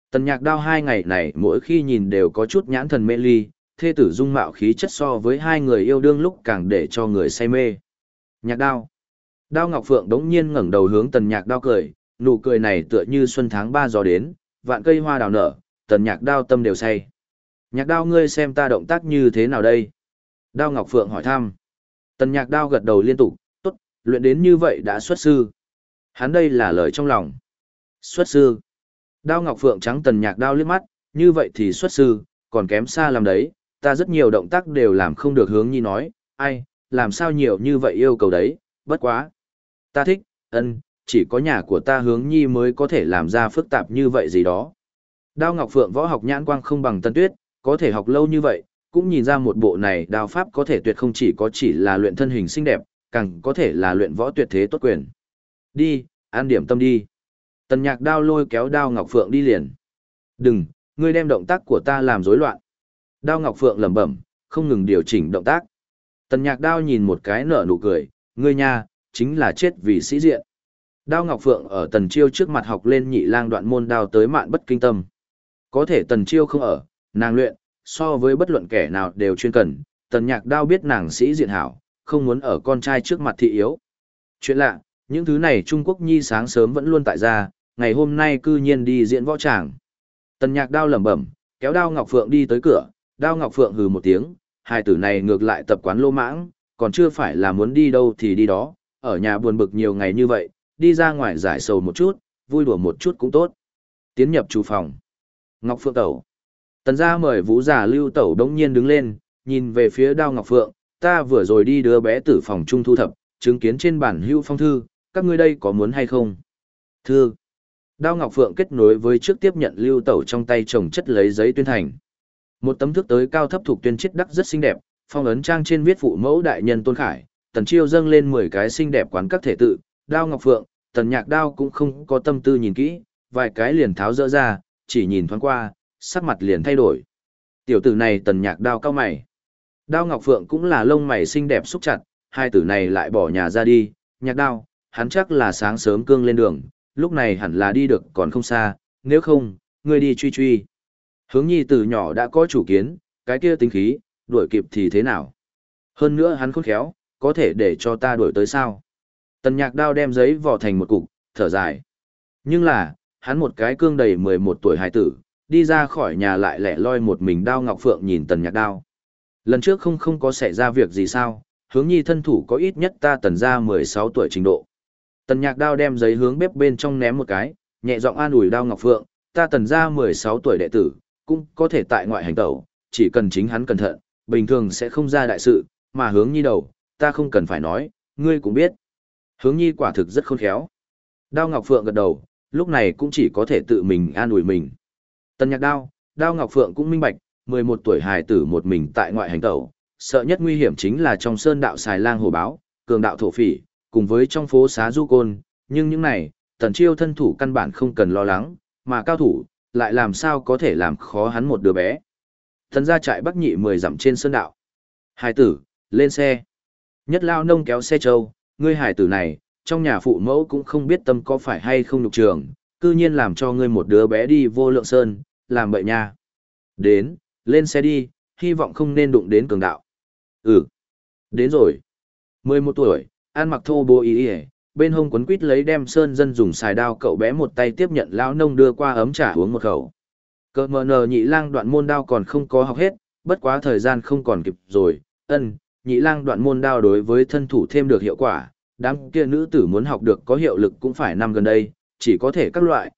Tần Nhạc Đao 2 ngày này mỗi khi nhìn đều có chút nhãn thần mê ly, thê tử dung mạo khí chất so với hai người yêu đương lúc càng để cho người say mê. Nhạc Đao. Đao Ngọc Phượng đống nhiên ngẩng đầu hướng Tần Nhạc Đao cười, nụ cười này tựa như xuân tháng 3 gió đến, vạn cây hoa đào nở, Tần Nhạc Đao tâm đều say. Nhạc Đao ngươi xem ta động tác như thế nào đây? Đao Ngọc Phượng hỏi thăm. Tần Nhạc Đao gật đầu liên tục, tốt, luyện đến như vậy đã xuất sư. Hắn đây là lời trong lòng. Xuất sư. Đao Ngọc Phượng trắng Tần Nhạc Đao liếc mắt, như vậy thì xuất sư, còn kém xa làm đấy, ta rất nhiều động tác đều làm không được hướng nhi nói, ai, làm sao nhiều như vậy yêu cầu đấy, bất quá. Ta thích, chỉ có nhà của ta hướng nhi mới có thể làm ra phức tạp như vậy gì đó. Đao Ngọc Phượng võ học nhãn quang không bằng Tân Tuyết, có thể học lâu như vậy, cũng nhìn ra một bộ này đao pháp có thể tuyệt không chỉ là luyện thân hình xinh đẹp, càng có thể là luyện võ tuyệt thế tốt quyền. Đi, ăn điểm tâm đi. Tần Nhạc Đao lôi kéo Đao Ngọc Phượng đi liền. Đừng, ngươi đem động tác của ta làm rối loạn. Đao Ngọc Phượng lẩm bẩm, không ngừng điều chỉnh động tác. Tần Nhạc Đao nhìn một cái nở nụ cười, ngươi nha, chính là chết vì sĩ diện. Đao Ngọc Phượng ở Tần Chiêu trước mặt học lên Nhị Lang Đoạn môn đao tới mạn bất kinh tâm. Có thể Tần Chiêu không ở, nàng luyện, so với bất luận kẻ nào đều chuyên cần, Tần Nhạc Đao biết nàng sĩ diện hảo, không muốn ở con trai trước mặt thị yếu. Chuyện lạ, những thứ này Trung Quốc nhi sáng sớm vẫn luôn tại gia, ngày hôm nay cư nhiên đi diễn võ tràng. Tần Nhạc Đao lẩm bẩm, kéo Đao Ngọc Phượng đi tới cửa, Đao Ngọc Phượng hừ một tiếng, hai tử này ngược lại tập quán lô mãng, còn chưa phải là muốn đi đâu thì đi đó, ở nhà buồn bực nhiều ngày như vậy, đi ra ngoài giải sầu một chút, vui đùa một chút cũng tốt. Tiến nhập chủ phòng. Ngọc Phượng tẩu. Tần gia mời Vũ già Lưu tẩu đống nhiên đứng lên, nhìn về phía Đao Ngọc Phượng, ta vừa rồi đi đưa bé tử phòng trung thu thập, chứng kiến trên bản hưu phong thư, các ngươi đây có muốn hay không? Thư. Đao Ngọc Phượng kết nối với trước tiếp nhận Lưu tẩu trong tay chồng chất lấy giấy tuyên thành. Một tấm thước tới cao thấp thuộc tuyên chết đắc rất xinh đẹp, phong ấn trang trên viết phụ mẫu đại nhân Tôn Khải, Tần Chiêu dâng lên 10 cái xinh đẹp quán các thể tự, Đao Ngọc Phượng, Tần Nhạc Đao cũng không có tâm tư nhìn kỹ, vài cái liền tháo dỡ ra, chỉ nhìn thoáng qua, sắc mặt liền thay đổi. Tiểu tử này Tần Nhạc Đao cao mày. Đao Ngọc Phượng cũng là lông mày xinh đẹp xúc chặt, hai tử này lại bỏ nhà ra đi, Nhạc Đao, hắn chắc là sáng sớm cương lên đường, lúc này hẳn là đi được còn không xa, nếu không, ngươi đi truy truy. Hướng nhi từ nhỏ đã có chủ kiến, cái kia tính khí, đuổi kịp thì thế nào? Hơn nữa hắn khôn khéo, có thể để cho ta đuổi tới sao? Tần Nhạc Đao đem giấy vò thành một cục, thở dài. Nhưng là, hắn một cái cương đầy 11 tuổi hài tử, đi ra khỏi nhà lại lẻ loi một mình. Đao Ngọc Phượng nhìn Tần Nhạc Đao. Lần trước không có xảy ra việc gì sao, hướng nhi thân thủ có ít nhất ta Tần ra 16 tuổi trình độ. Tần Nhạc Đao đem giấy hướng bếp bên trong ném một cái, nhẹ giọng an ủi Đao Ngọc Phượng, ta Tần ra 16 tuổi đệ tử, cũng có thể tại ngoại hành tẩu, chỉ cần chính hắn cẩn thận, bình thường sẽ không ra đại sự, mà hướng nhi đầu, ta không cần phải nói, ngươi cũng biết. Hướng nhi quả thực rất khôn khéo. Đao Ngọc Phượng gật đầu, lúc này cũng chỉ có thể tự mình an ủi mình. Tần Nhạc Đao, Đao Ngọc Phượng cũng minh bạch, 11 tuổi hài tử một mình tại ngoại hành tẩu, sợ nhất nguy hiểm chính là trong sơn đạo xài lang hổ báo, cường đạo thổ phỉ, cùng với trong phố xá du côn, nhưng những này, Tần Chiêu thân thủ căn bản không cần lo lắng, mà cao thủ, lại làm sao có thể làm khó hắn một đứa bé. Tần gia trại Bắc Nhị 10 dặm trên sơn đạo. Hài tử, lên xe. Nhất Lao Nông kéo xe trâu, ngươi hài tử này, trong nhà phụ mẫu cũng không biết tâm có phải hay không nhục trường, cư nhiên làm cho ngươi một đứa bé đi vô lượng sơn, làm bậy nha. Đến, lên xe đi, hy vọng không nên đụng đến cường đạo. Ừ, đến rồi. 11 tuổi, ăn mặc thô bố y y, bên hông quấn quít lấy đem sơn dân dùng xài đao, cậu bé một tay tiếp nhận Lão Nông đưa qua ấm trà uống một khẩu. Cờ mờ nờ Nhị Lang Đoạn môn đao còn không có học hết, bất quá thời gian không còn kịp rồi. Nhị Lang Đoạn môn đao đối với thân thủ thêm được hiệu quả, đám kia nữ tử muốn học được có hiệu lực cũng phải năm gần đây, chỉ có thể các loại,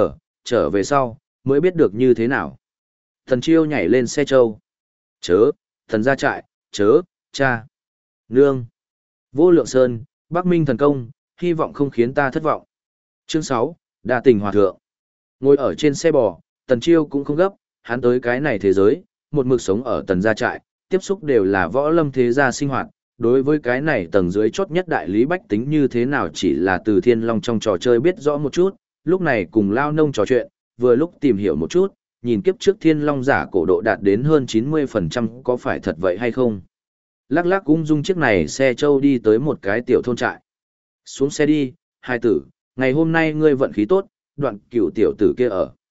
trở về sau, mới biết được như thế nào. Thần Chiêu nhảy lên xe trâu. Chớ, thần ra trại, chớ, cha, nương. Vô Lượng Sơn, Bắc Minh thần công, hy vọng không khiến ta thất vọng. Chương 6, Đa tình hòa thượng. Ngồi ở trên xe bò, Tần Chiêu cũng không gấp, hắn tới cái này thế giới, một mực sống ở Tần gia trại, tiếp xúc đều là võ lâm thế gia sinh hoạt. Đối với cái này tầng dưới chốt nhất đại lý bách tính như thế nào chỉ là từ Thiên Long trong trò chơi biết rõ một chút, lúc này cùng Lao Nông trò chuyện, vừa lúc tìm hiểu một chút, nhìn kiếp trước Thiên Long giả cổ độ đạt đến hơn 90% có phải thật vậy hay không. Lắc lắc ung dung chiếc này xe trâu đi tới một cái tiểu thôn trại. Xuống xe đi, hai tử, ngày hôm nay ngươi vận khí tốt, Đoạn Cửu tiểu tử kia ở.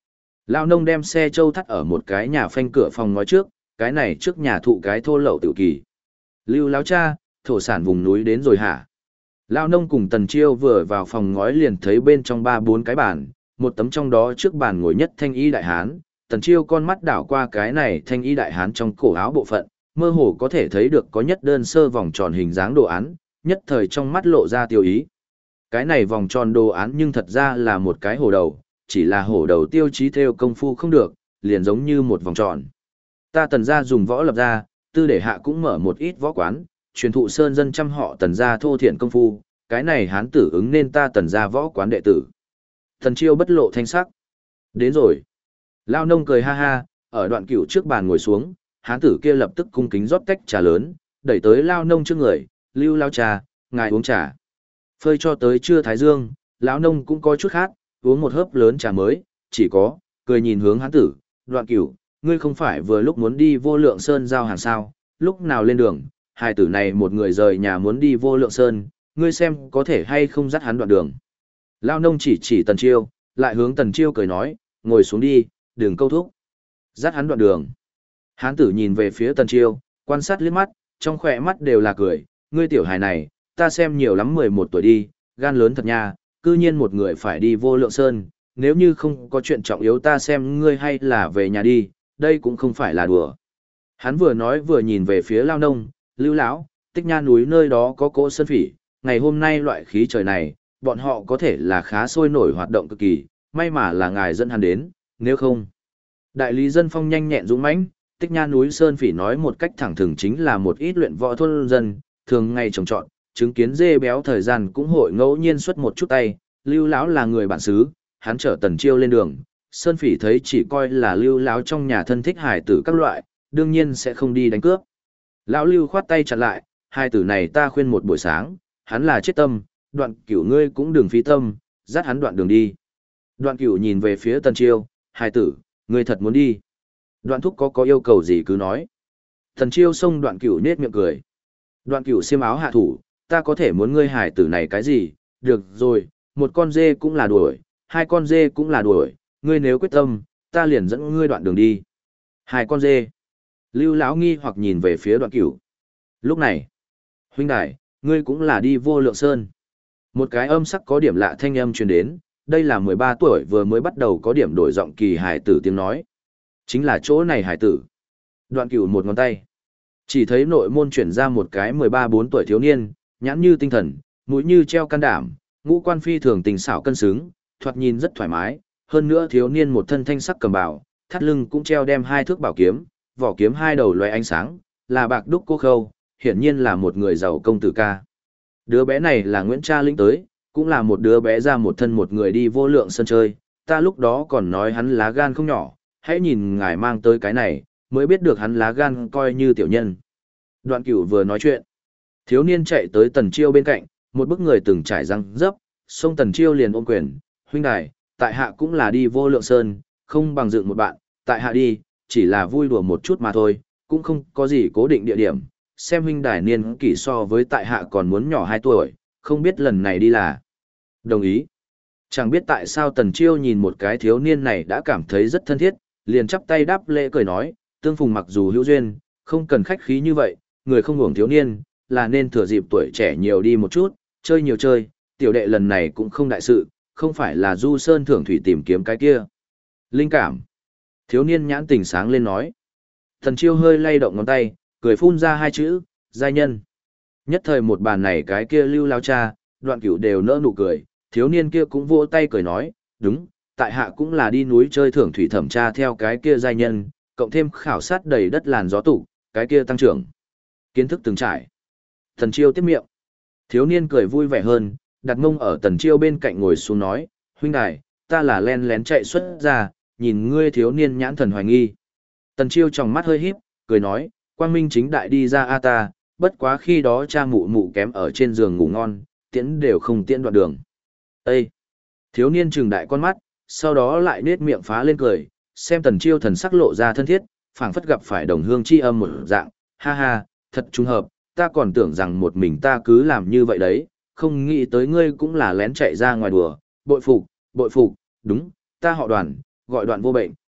Lão nông đem xe trâu thắt ở một cái nhà phanh cửa phòng ngói trước, cái này trước nhà thụ cái thô lậu tự kỳ. Lưu lão cha, thổ sản vùng núi đến rồi hả? Lão nông cùng Tần Chiêu vừa vào phòng ngói liền thấy bên trong 3-4 cái bàn, một tấm trong đó trước bàn ngồi nhất thanh y đại hán. Tần Chiêu con mắt đảo qua cái này thanh y đại hán trong cổ áo bộ phận, mơ hồ có thể thấy được có nhất đơn sơ vòng tròn hình dáng đồ án, nhất thời trong mắt lộ ra tiêu ý. Cái này vòng tròn đồ án nhưng thật ra là một cái hổ đầu, chỉ là hổ đầu tiêu chí theo công phu không được, liền giống như một vòng tròn. Ta Tần gia dùng võ lập ra, tư để hạ cũng mở một ít võ quán, truyền thụ sơn dân trăm họ Tần gia thô thiện công phu, cái này hán tử ứng nên ta Tần gia võ quán đệ tử. Tần Chiêu bất lộ thanh sắc. Đến rồi. Lao nông cười ha ha, ở đoạn cửu trước bàn ngồi xuống, hán tử kia lập tức cung kính rót tách trà lớn, đẩy tới Lao nông trước người, Lưu lao trà, ngài uống trà. Phơi cho tới trưa thái dương, lão nông cũng có chút khát, uống một hớp lớn trà mới, chỉ có, cười nhìn hướng hán tử, đoạn cửu, ngươi không phải vừa lúc muốn đi Vô Lượng Sơn giao hàng sao, lúc nào lên đường, hài tử này một người rời nhà muốn đi Vô Lượng Sơn, ngươi xem có thể hay không dắt hắn đoạn đường. Lao nông chỉ Tần Chiêu, lại hướng Tần Chiêu cười nói, ngồi xuống đi, đừng câu thúc. Dắt hắn đoạn đường. Hán tử nhìn về phía Tần Chiêu, quan sát liếc mắt, trong khỏe mắt đều là cười, ngươi tiểu hài này, ta xem nhiều lắm 11 tuổi đi, gan lớn thật nha, cư nhiên một người phải đi Vô Lượng Sơn, nếu như không có chuyện trọng yếu ta xem ngươi hay là về nhà đi, đây cũng không phải là đùa. Hắn vừa nói vừa nhìn về phía Lao nông, Lưu lão, Tích Nha núi nơi đó có cỗ sơn phỉ, ngày hôm nay loại khí trời này, bọn họ có thể là khá sôi nổi hoạt động cực kỳ, may mà là ngài dẫn hắn đến, nếu không. Đại lý dân phong nhanh nhẹn dũng mãnh, Tích Nha núi sơn phỉ nói một cách thẳng thừng chính là một ít luyện võ thôn dân, thường ngày trồng trọt, chứng kiến dê béo thời gian cũng hội ngẫu nhiên xuất một chút tay. Lưu lão là người bản xứ, hắn chở Tần Chiêu lên đường, sơn phỉ thấy chỉ coi là Lưu lão trong nhà thân thích hài tử các loại, đương nhiên sẽ không đi đánh cướp. Lão Lưu khoát tay chặn lại, hai tử này ta khuyên một buổi sáng, hắn là chết tâm, Đoạn Cửu ngươi cũng đừng phí tâm, dắt hắn đoạn đường đi. Đoạn Cửu nhìn về phía Tần Chiêu, hai tử, ngươi thật muốn đi. Đoạn thúc có yêu cầu gì cứ nói. Tần Chiêu xông Đoạn Cửu nết miệng cười. Đoạn Cửu xiêm áo hạ thủ, ta có thể muốn ngươi hài tử này cái gì, được rồi, một con dê cũng là đuổi, hai con dê cũng là đuổi, ngươi nếu quyết tâm, ta liền dẫn ngươi đoạn đường đi. Hai con dê. Lưu lão nghi hoặc nhìn về phía Đoạn Cửu. Lúc này, huynh đài, ngươi cũng là đi Vô Lượng Sơn. Một cái âm sắc có điểm lạ thanh âm truyền đến, đây là 13 tuổi vừa mới bắt đầu có điểm đổi giọng kỳ hải tử tiếng nói. Chính là chỗ này hải tử. Đoạn Cửu một ngón tay. Chỉ thấy nội môn chuyển ra một cái 13-14 tuổi thiếu niên, nhãn như tinh thần, mũi như treo can đảm, ngũ quan phi thường tình xảo cân xứng, thoạt nhìn rất thoải mái, hơn nữa thiếu niên một thân thanh sắc cầm bào, thắt lưng cũng treo đem hai thước bảo kiếm, vỏ kiếm hai đầu loé ánh sáng, là bạc đúc cô khâu, hiển nhiên là một người giàu công tử ca. Đứa bé này là Nguyễn Cha Lĩnh tới, cũng là một đứa bé ra một thân một người đi Vô Lượng Sơn chơi, ta lúc đó còn nói hắn lá gan không nhỏ, hãy nhìn ngài mang tới cái này, mới biết được hắn lá gan coi như tiểu nhân. Đoạn Cửu vừa nói chuyện, thiếu niên chạy tới Tần Chiêu bên cạnh, một bức người từng trải răng dấp, xông Tần Chiêu liền ôm quyền, huynh đài, tại hạ cũng là đi Vô Lượng Sơn, không bằng dựng một bạn, tại hạ đi, chỉ là vui đùa một chút mà thôi, cũng không có gì cố định địa điểm, xem huynh đài niên kỷ so với tại hạ còn muốn nhỏ 2 tuổi, không biết lần này đi là. Đồng ý. Chẳng biết tại sao Tần Chiêu nhìn một cái thiếu niên này đã cảm thấy rất thân thiết, liền chắp tay đáp lễ cười nói, tương phùng mặc dù hữu duyên, không cần khách khí như vậy, người không hưởng thiếu niên, là nên thừa dịp tuổi trẻ nhiều đi một chút, chơi nhiều chơi, tiểu đệ lần này cũng không đại sự, không phải là du sơn thưởng thủy tìm kiếm cái kia. Linh cảm. Thiếu niên nhãn tình sáng lên nói. Tần Chiêu hơi lay động ngón tay, cười phun ra 2 chữ, giai nhân. Nhất thời một bàn này cái kia Lưu lao cha, Đoạn Cửu đều nỡ nụ cười, thiếu niên kia cũng vỗ tay cười nói, đúng, tại hạ cũng là đi núi chơi thưởng thủy thẩm tra theo cái kia giai nhân, cộng thêm khảo sát đầy đất làn gió tủ, cái kia tăng trưởng. Kiến thức từng trải. Tần Chiêu tiếp miệng. Thiếu niên cười vui vẻ hơn, đặt mông ở Tần Chiêu bên cạnh ngồi xuống nói, huynh đài, ta là len lén chạy xuất ra, nhìn ngươi thiếu niên nhãn thần hoài nghi. Tần Chiêu trong mắt hơi híp, cười nói, quang minh chính đại đi ra a ta, bất quá khi đó cha mụ mụ kém ở trên giường ngủ ngon, tiễn đều không tiễn đoạn đường. Ê! Thiếu niên trừng đại con mắt, sau đó lại nết miệng phá lên cười, xem Tần Chiêu thần sắc lộ ra thân thiết, phảng phất gặp phải đồng hương chi âm một dạng, ha ha, thật trùng hợp, ta còn tưởng rằng một mình ta cứ làm như vậy đấy, không nghĩ tới ngươi cũng là lén chạy ra ngoài đùa, bội phục, đúng, ta họ Đoàn, gọi Đoạn vô bệnh,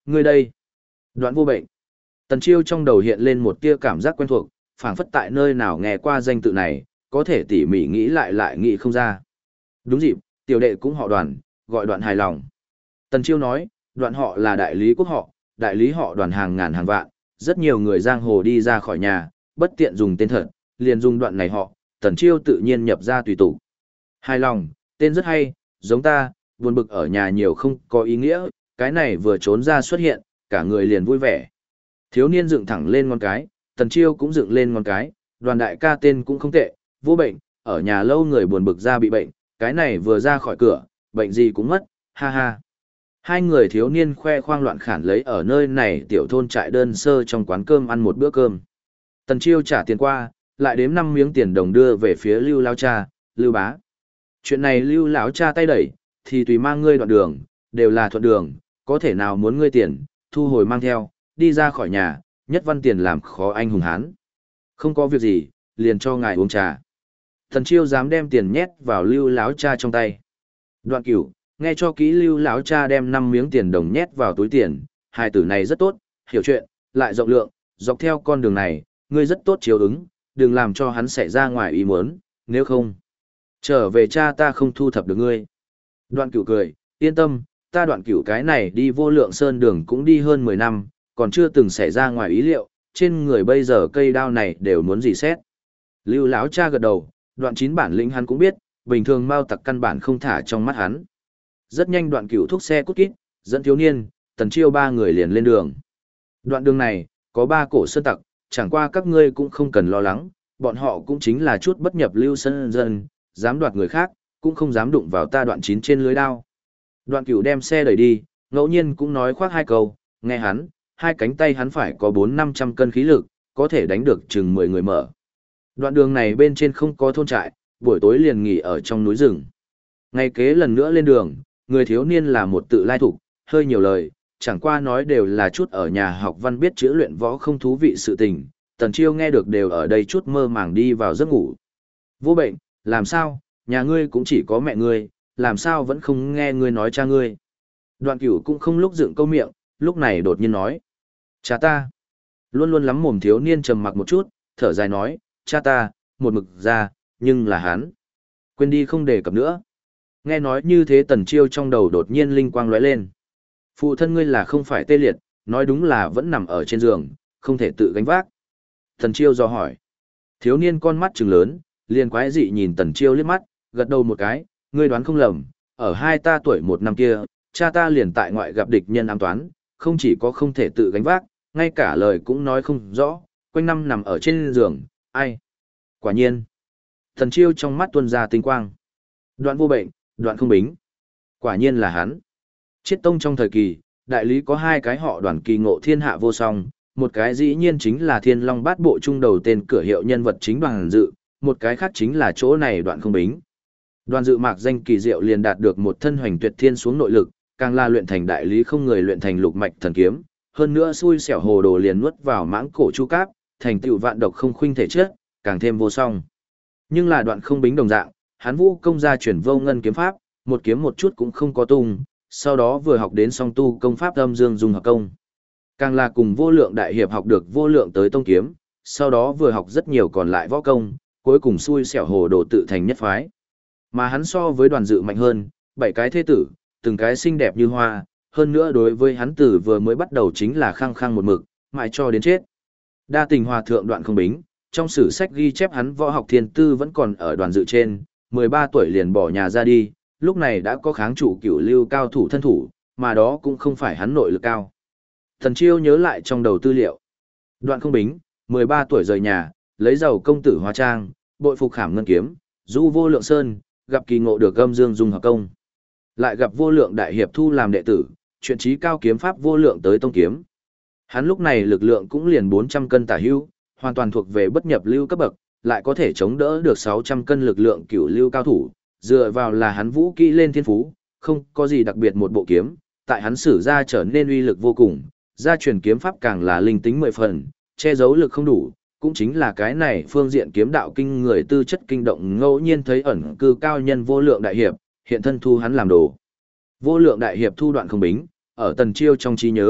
ngươi đây. Đoạn vô bệnh. Tần Chiêu trong đầu hiện lên một tia cảm giác quen thuộc, phảng phất tại nơi nào nghe qua danh tự này, có thể tỉ mỉ nghĩ lại nghĩ không ra. Đúng dịp, tiểu đệ cũng họ Đoàn, gọi Đoạn hài lòng. Tần Chiêu nói, Đoạn họ là đại lý quốc họ, đại lý họ Đoàn hàng ngàn hàng vạn, rất nhiều người giang hồ đi ra khỏi nhà, bất tiện dùng tên thật, liền dùng Đoạn này họ, Tần Chiêu tự nhiên nhập ra tùy tục. Hài lòng, tên rất hay, giống ta, buồn bực ở nhà nhiều không có ý nghĩa, cái này vừa trốn ra xuất hiện, cả người liền vui vẻ. Thiếu niên dựng thẳng lên ngón cái, Tần Chiêu cũng dựng lên ngón cái, Đoàn đại ca tên cũng không tệ, vô bệnh, ở nhà lâu người buồn bực ra bị bệnh, cái này vừa ra khỏi cửa, bệnh gì cũng mất, ha ha. Hai người thiếu niên khoe khoang loạn khản lấy ở nơi này tiểu thôn trại đơn sơ trong quán cơm ăn một bữa cơm. Tần Chiêu trả tiền qua, lại đếm 5 miếng tiền đồng đưa về phía Lưu lão cha, Lưu bá. Chuyện này Lưu lão cha tay đẩy, thì tùy mang ngươi đoạn đường, đều là thuận đường, có thể nào muốn ngươi tiền, thu hồi mang theo, đi ra khỏi nhà, nhất văn tiền làm khó anh hùng hán. Không có việc gì, liền cho ngài uống trà. Tần Chiêu dám đem tiền nhét vào Lưu lão cha trong tay. Đoạn Cửu, nghe cho kỹ, Lưu lão cha đem 5 miếng tiền đồng nhét vào túi tiền, hài tử này rất tốt, hiểu chuyện, lại rộng lượng, dọc theo con đường này, ngươi rất tốt chiếu ứng, đừng làm cho hắn xảy ra ngoài ý muốn, nếu không, trở về cha ta không thu thập được ngươi. Đoạn Cửu cười, yên tâm, ta Đoạn Cửu cái này đi Vô Lượng Sơn đường cũng đi hơn 10 năm, còn chưa từng xảy ra ngoài ý liệu, trên người bây giờ cây đao này đều muốn gì xét. Lưu lão cha gật đầu, Đoạn Chín bản lĩnh hắn cũng biết, bình thường mao tặc căn bản không thả trong mắt hắn. Rất nhanh Đoạn Cửu thúc xe cút kít, dẫn thiếu niên, Tần Chiêu ba người liền lên đường. Đoạn đường này, có 3 cổ sơn tặc, chẳng qua các ngươi cũng không cần lo lắng, bọn họ cũng chính là chút bất nhập lưu sơn dân, dám đoạt người khác, cũng không dám đụng vào ta Đoạn Chín trên lưới đao. Đoạn Cửu đem xe đẩy đi, ngẫu nhiên cũng nói khoác 2 câu, nghe hắn, hai cánh tay hắn phải có 400-500 cân khí lực, có thể đánh được chừng 10 người mở. Đoạn đường này bên trên không có thôn trại, buổi tối liền nghỉ ở trong núi rừng. Ngày kế lần nữa lên đường, người thiếu niên là một tự lai thục, hơi nhiều lời, chẳng qua nói đều là chút ở nhà học văn biết chữ luyện võ không thú vị sự tình, Tần Chiêu nghe được đều ở đây chút mơ màng đi vào giấc ngủ. Vô bệnh, làm sao, nhà ngươi cũng chỉ có mẹ ngươi, làm sao vẫn không nghe ngươi nói cha ngươi. Đoạn Cửu cũng không lúc dựng câu miệng, lúc này đột nhiên nói. Cha ta. Luôn luôn lắm mồm thiếu niên trầm mặc một chút, thở dài nói, cha ta, một mực ra, nhưng là hắn. Quên đi không đề cập nữa. Nghe nói như thế Tần Chiêu trong đầu đột nhiên linh quang lóe lên. Phụ thân ngươi là không phải tê liệt, nói đúng là vẫn nằm ở trên giường, không thể tự gánh vác. Tần Chiêu dò hỏi. Thiếu niên con mắt trừng lớn, liền quái dị nhìn Tần Chiêu liếc mắt, gật đầu một cái, ngươi đoán không lầm, ở hai ta tuổi 1 năm kia, cha ta liền tại ngoại gặp địch nhân ám toán, không chỉ có không thể tự gánh vác, ngay cả lời cũng nói không rõ, quanh năm nằm ở trên giường, ai? Quả nhiên. Tần Chiêu trong mắt tuôn ra tinh quang. Đoạn vô bệnh, Đoạn không bính. Quả nhiên là hắn. Chiết tông trong thời kỳ, đại lý có 2 cái họ Đoàn kỳ ngộ thiên hạ vô song, một cái dĩ nhiên chính là Thiên Long Bát Bộ trung đầu tên cửa hiệu nhân vật chính Đoàn Dự, một cái khác chính là chỗ này Đoạn không bính. Đoàn Dự mạc danh kỳ diệu liền đạt được một thân hoành tuyệt thiên xuống nội lực, càng là luyện thành đại lý không người luyện thành lục mạch thần kiếm, hơn nữa xui xẻo hồ đồ liền nuốt vào mãng cổ chu cáp, thành tựu vạn độc không khuynh thể chất, càng thêm vô song. Nhưng là Đoạn không bính đồng dạng, hắn vũ công gia truyền vô ngân kiếm pháp, một kiếm một chút cũng không có tung, sau đó vừa học đến song tu công pháp âm dương dung hợp công. Càng là cùng Vô Lượng đại hiệp học được Vô Lượng tới tông kiếm, sau đó vừa học rất nhiều còn lại võ công, cuối cùng xui xẻo hồ đồ tự thành nhất phái. Mà hắn so với Đoàn Dự mạnh hơn, 7 cái thế tử, từng cái xinh đẹp như hoa, hơn nữa đối với hắn tử vừa mới bắt đầu chính là khăng khăng một mực, mãi cho đến chết. Đa tình hòa thượng Đoạn không bính, trong sử sách ghi chép hắn võ học thiên tư vẫn còn ở Đoàn Dự trên, 13 tuổi liền bỏ nhà ra đi, lúc này đã có kháng chủ cửu lưu cao thủ thân thủ, mà đó cũng không phải hắn nội lực cao. Tần Chiêu nhớ lại trong đầu tư liệu. Đoạn không bính, 13 tuổi rời nhà, lấy giàu công tử hóa trang, bội phục khảm ngân kiếm, du Vô Lượng Sơn, gặp kỳ ngộ được âm dương dung hợp công. Lại gặp Vô Lượng đại hiệp thu làm đệ tử, chuyện trí cao kiếm pháp Vô Lượng tới tông kiếm. Hắn lúc này lực lượng cũng liền 400 cân tả hữu, hoàn toàn thuộc về bất nhập lưu cấp bậc, lại có thể chống đỡ được 600 cân lực lượng cửu lưu cao thủ, dựa vào là hắn vũ kỹ lên thiên phú, không có gì đặc biệt một bộ kiếm, tại hắn sử ra trở nên uy lực vô cùng, gia truyền kiếm pháp càng là linh tính 10 phần, che giấu lực không đủ, cũng chính là cái này phương diện kiếm đạo kinh người tư chất kinh động ngẫu nhiên thấy ẩn cư cao nhân Vô Lượng đại hiệp, hiện thân thu hắn làm đồ. Vô Lượng đại hiệp thu Đoạn không bính, ở Tần Chiêu trong trí nhớ,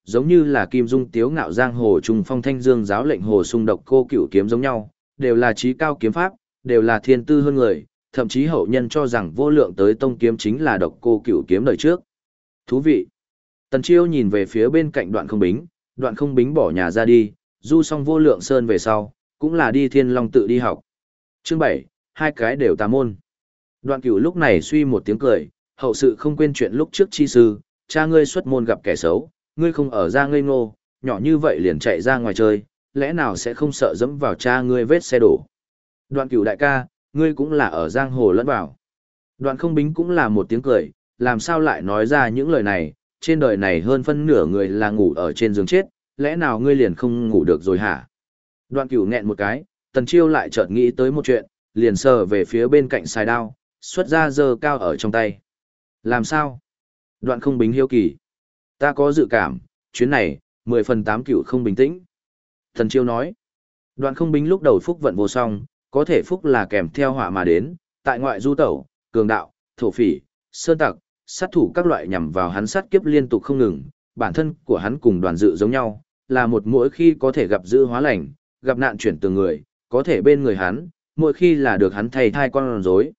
giống như là Kim Dung Tiếu Ngạo giang hồ trùng phong thanh dương giáo lệnh hồ sung độc cô cửu kiếm giống nhau, đều là trí cao kiếm pháp, đều là thiên tư hơn người, thậm chí hậu nhân cho rằng vô lượng tới tông kiếm chính là độc cô cửu kiếm đời trước. Thú vị. Tần Chiêu nhìn về phía bên cạnh Đoạn Không Bính bỏ nhà ra đi, du xong vô lượng sơn về sau, cũng là đi Thiên Long tự đi học. Chương 7, hai cái đều tà môn. Đoạn Cửu lúc này suy một tiếng cười, hậu sự không quên chuyện lúc trước chi sư, cha ngươi xuất môn gặp kẻ xấu, ngươi không ở ra ngây ngô, nhỏ như vậy liền chạy ra ngoài chơi, lẽ nào sẽ không sợ dẫm vào cha ngươi vết xe đổ. Đoạn Cửu đại ca, ngươi cũng là ở giang hồ lẫn vào. Đoạn Không Bính cũng là một tiếng cười, làm sao lại nói ra những lời này, trên đời này hơn phân nửa người là ngủ ở trên giường chết, lẽ nào ngươi liền không ngủ được rồi hả? Đoạn Cửu nghẹn một cái, Tần Chiêu lại chợt nghĩ tới một chuyện, liền sờ về phía bên cạnh xài đao, xuất ra giơ cao ở trong tay. Làm sao? Đoạn Không Bính hiếu kỳ. Ta có dự cảm, chuyến này, 10/8 Cửu không bình tĩnh. Tần Chiêu nói. Đoạn Không Bính lúc đầu phúc vận vô song, có thể phúc là kèm theo họa mà đến, tại ngoại du tẩu, cường đạo, thổ phỉ, sơn tặc, sát thủ các loại nhằm vào hắn sát kiếp liên tục không ngừng, bản thân của hắn cùng Đoàn Dự giống nhau, là một mỗi khi có thể gặp dữ hóa lành, gặp nạn chuyển từ người, có thể bên người hắn, mỗi khi là được hắn thay thai con rối.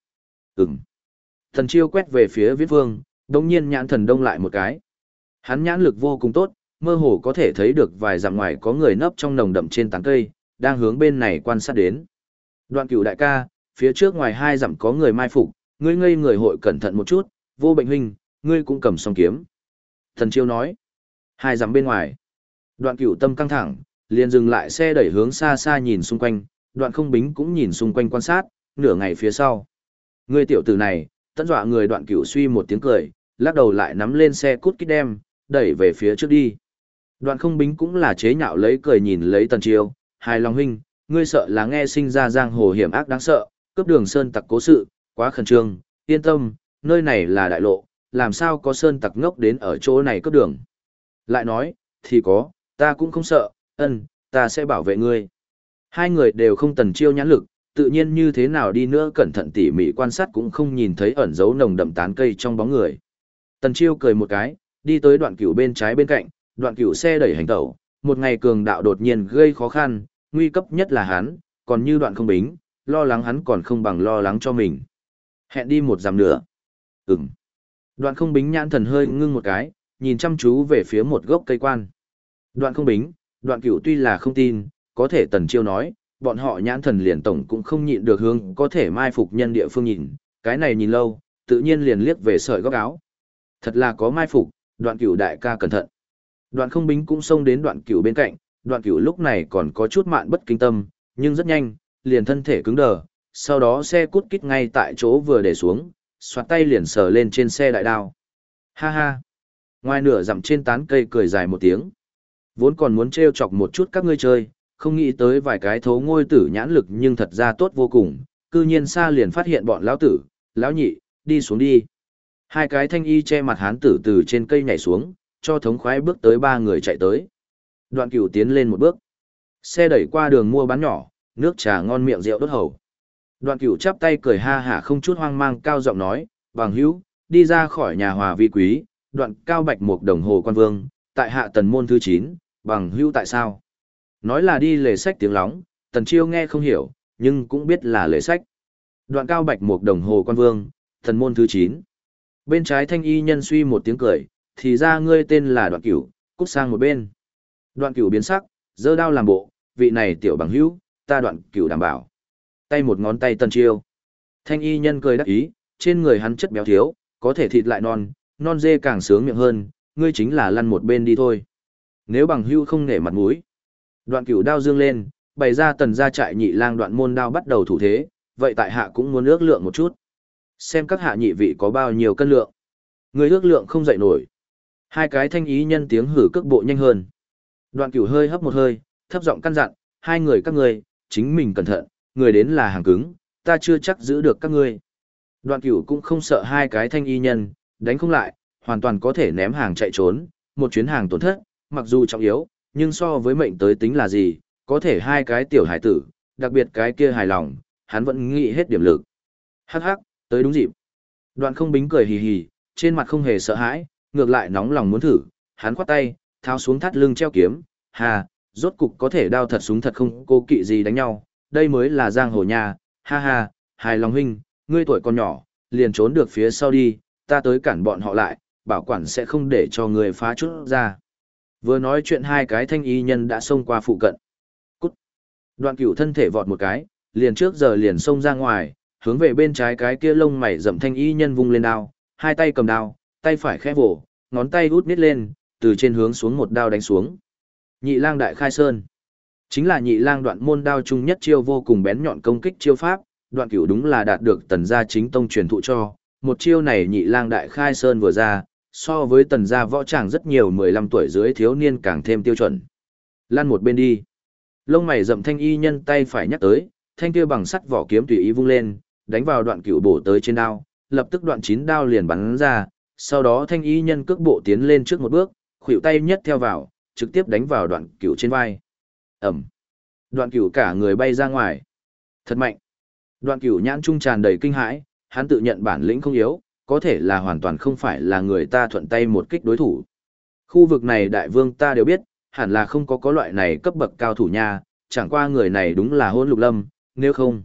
Thần Chiêu quét về phía Viễn Vương, đồng nhiên nhãn thần đông lại một cái. Hắn nhãn lực vô cùng tốt, mơ hồ có thể thấy được vài dặm ngoài có người nấp trong nồng đậm trên tán cây, đang hướng bên này quan sát đến. Đoạn Cửu đại ca, phía trước ngoài 2 dặm có người mai phục, ngươi ngây người hội cẩn thận một chút, Vô Bệnh huynh, ngươi cũng cầm song kiếm. Thần Chiêu nói. 2 dặm bên ngoài. Đoạn Cửu tâm căng thẳng, liền dừng lại xe đẩy hướng xa xa nhìn xung quanh, Đoạn Không Bính cũng nhìn xung quanh quan sát, nửa ngày phía sau. Ngươi tiểu tử này, tận dọa người. Đoạn Cửu suy một tiếng cười, lắc đầu lại nắm lên xe cút kít đem, đẩy về phía trước đi. Đoạn Không Bính cũng là chế nhạo lấy cười nhìn lấy Tần Chiêu, hài lòng huynh, ngươi sợ là nghe sinh ra giang hồ hiểm ác đáng sợ, cướp đường sơn tặc cố sự, quá khẩn trương, yên tâm, nơi này là đại lộ, làm sao có sơn tặc ngốc đến ở chỗ này cướp đường. Lại nói, thì có, ta cũng không sợ, ta sẽ bảo vệ ngươi. Hai người đều không Tần Chiêu nhãn lực, tự nhiên như thế nào đi nữa cẩn thận tỉ mỉ quan sát cũng không nhìn thấy ẩn dấu nồng đậm tán cây trong bóng người. Tần Chiêu cười một cái, đi tới Đoạn Cửu bên trái bên cạnh, Đoạn Cửu xe đẩy hành tẩu, một ngày cường đạo đột nhiên gây khó khăn, nguy cấp nhất là hắn, còn như Đoạn Không Bính, lo lắng hắn còn không bằng lo lắng cho mình. Hẹn đi 1 dặm nữa. Đoạn Không Bính nhãn thần hơi ngưng một cái, nhìn chăm chú về phía một gốc cây quan. Đoạn Không Bính, Đoạn Cửu tuy là không tin, có thể Tần Chiêu nói, bọn họ nhãn thần liền tổng cũng không nhịn được hướng có thể mai phục nhân địa phương nhìn, cái này nhìn lâu, tự nhiên liền liếc về sợi góc áo. Thật là có mai phục, Đoạn Cửu đại ca cẩn thận. Đoạn Không Bính cũng xông đến Đoạn Cửu bên cạnh, Đoạn Cửu lúc này còn có chút mạn bất kinh tâm, nhưng rất nhanh, liền thân thể cứng đờ, sau đó xe cút kít ngay tại chỗ vừa để xuống, xoạt tay liền sờ lên trên xe đại đao. Ha ha! Ngoài nửa dặm trên tán cây cười dài một tiếng. Vốn còn muốn trêu chọc một chút các ngươi chơi, không nghĩ tới vài cái thố ngôi tử nhãn lực nhưng thật ra tốt vô cùng, cư nhiên xa liền phát hiện bọn lão tử, lão nhị, đi xuống đi. 2 cái thanh y che mặt hán tử từ trên cây nhảy xuống, cho thống khoái bước tới 3 người chạy tới. Đoạn Cửu tiến lên một bước. Xe đẩy qua đường mua bán nhỏ, nước trà ngon miệng rượu đốt hầu. Đoạn Cửu chắp tay cười ha hả không chút hoang mang cao giọng nói, bằng hữu, đi ra khỏi nhà hòa vi quý, Đoạn Cao Bạch Mục Đồng Hồ Quan Vương, tại hạ Tần môn thứ 9, bằng hữu tại sao? Nói là đi lề sách tiếng lóng, Tần Chiêu nghe không hiểu, nhưng cũng biết là lề sách. Đoạn Cao Bạch Mục Đồng Hồ Quan Vương, Tần môn thứ 9. Bên trái thanh y nhân suy một tiếng cười, thì ra ngươi tên là Đoạn Cửu, cút sang một bên. Đoạn Cửu biến sắc, giơ đao làm bộ, vị này tiểu bằng hữu, ta Đoạn Cửu đảm bảo. Tay một ngón tay Tần Chiêu. Thanh y nhân cười đắc ý, trên người hắn chất béo thiếu, có thể thịt lại non, non dê càng sướng miệng hơn, ngươi chính là lăn một bên đi thôi. Nếu bằng hữu không nể mặt mũi. Đoạn Cửu đao dương lên, bày ra Tần gia trại nhị lang Đoạn môn đao bắt đầu thủ thế, vậy tại hạ cũng muốn ước lượng một chút. Xem các hạ nhị vị có bao nhiêu cân lượng. Người ước lượng không dậy nổi. 2 cái thanh ý nhân tiếng hử cước bộ nhanh hơn. Đoạn Cửu hơi hấp một hơi, thấp giọng căn dặn, 2 người các ngươi, chính mình cẩn thận, người đến là hàng cứng, ta chưa chắc giữ được các ngươi. Đoạn Cửu cũng không sợ 2 cái thanh y nhân, đánh không lại, hoàn toàn có thể ném hàng chạy trốn, một chuyến hàng tổn thất, mặc dù trọng yếu, nhưng so với mệnh tới tính là gì, có thể 2 cái tiểu hải tử, đặc biệt cái kia hài lòng, hắn vẫn nghĩ hết điểm lực. Hắc hắc, tới đúng dịp. Đoạn Không Bính cười hì hì, trên mặt không hề sợ hãi, ngược lại nóng lòng muốn thử, hắn khoát tay, tháo xuống thắt lưng treo kiếm, hà, rốt cục có thể đao thật súng thật không cô kỵ gì đánh nhau, đây mới là giang hồ nha, ha ha, hài lòng huynh, ngươi tuổi còn nhỏ, liền trốn được phía sau đi, ta tới cản bọn họ lại, bảo quản sẽ không để cho người phá chút ra. Vừa nói chuyện hai cái thanh y nhân đã xông qua phụ cận. Cút. Đoạn Cửu thân thể vọt một cái, liền trước giờ liền xông ra ngoài, hướng về bên trái cái kia lông mày rậm thanh y nhân vung lên đao, hai tay cầm đao, tay phải khẽ vỗ, ngón tay út nít lên, từ trên hướng xuống một đao đánh xuống. Nhị lang đại khai sơn. Chính là nhị lang đoạn môn đao chung nhất chiêu vô cùng bén nhọn công kích chiêu pháp, Đoạn Cửu đúng là đạt được tần gia chính tông truyền thụ cho, một chiêu này nhị lang đại khai sơn vừa ra, so với tần gia võ tràng rất nhiều 15 tuổi dưới thiếu niên càng thêm tiêu chuẩn. Lăn một bên đi. Lông mày rậm thanh y nhân tay phải nhắc tới, thanh kia bằng sắt vỏ kiếm tùy ý vung lên, đánh vào Đoạn Cửu bổ tới trên đao, lập tức đoạn 9 đao liền bắn ra, sau đó thanh y nhân cước bộ tiến lên trước một bước, khuỷu tay nhất theo vào, trực tiếp đánh vào Đoạn Cửu trên vai. Ẩm. Đoạn Cửu cả người bay ra ngoài. Thật mạnh. Đoạn Cửu nhãn trung tràn đầy kinh hãi, hắn tự nhận bản lĩnh không yếu, có thể là hoàn toàn không phải là người ta thuận tay một kích đối thủ. Khu vực này đại vương ta đều biết, hẳn là không có loại này cấp bậc cao thủ nha, chẳng qua người này đúng là Hôn Lục Lâm, nếu không,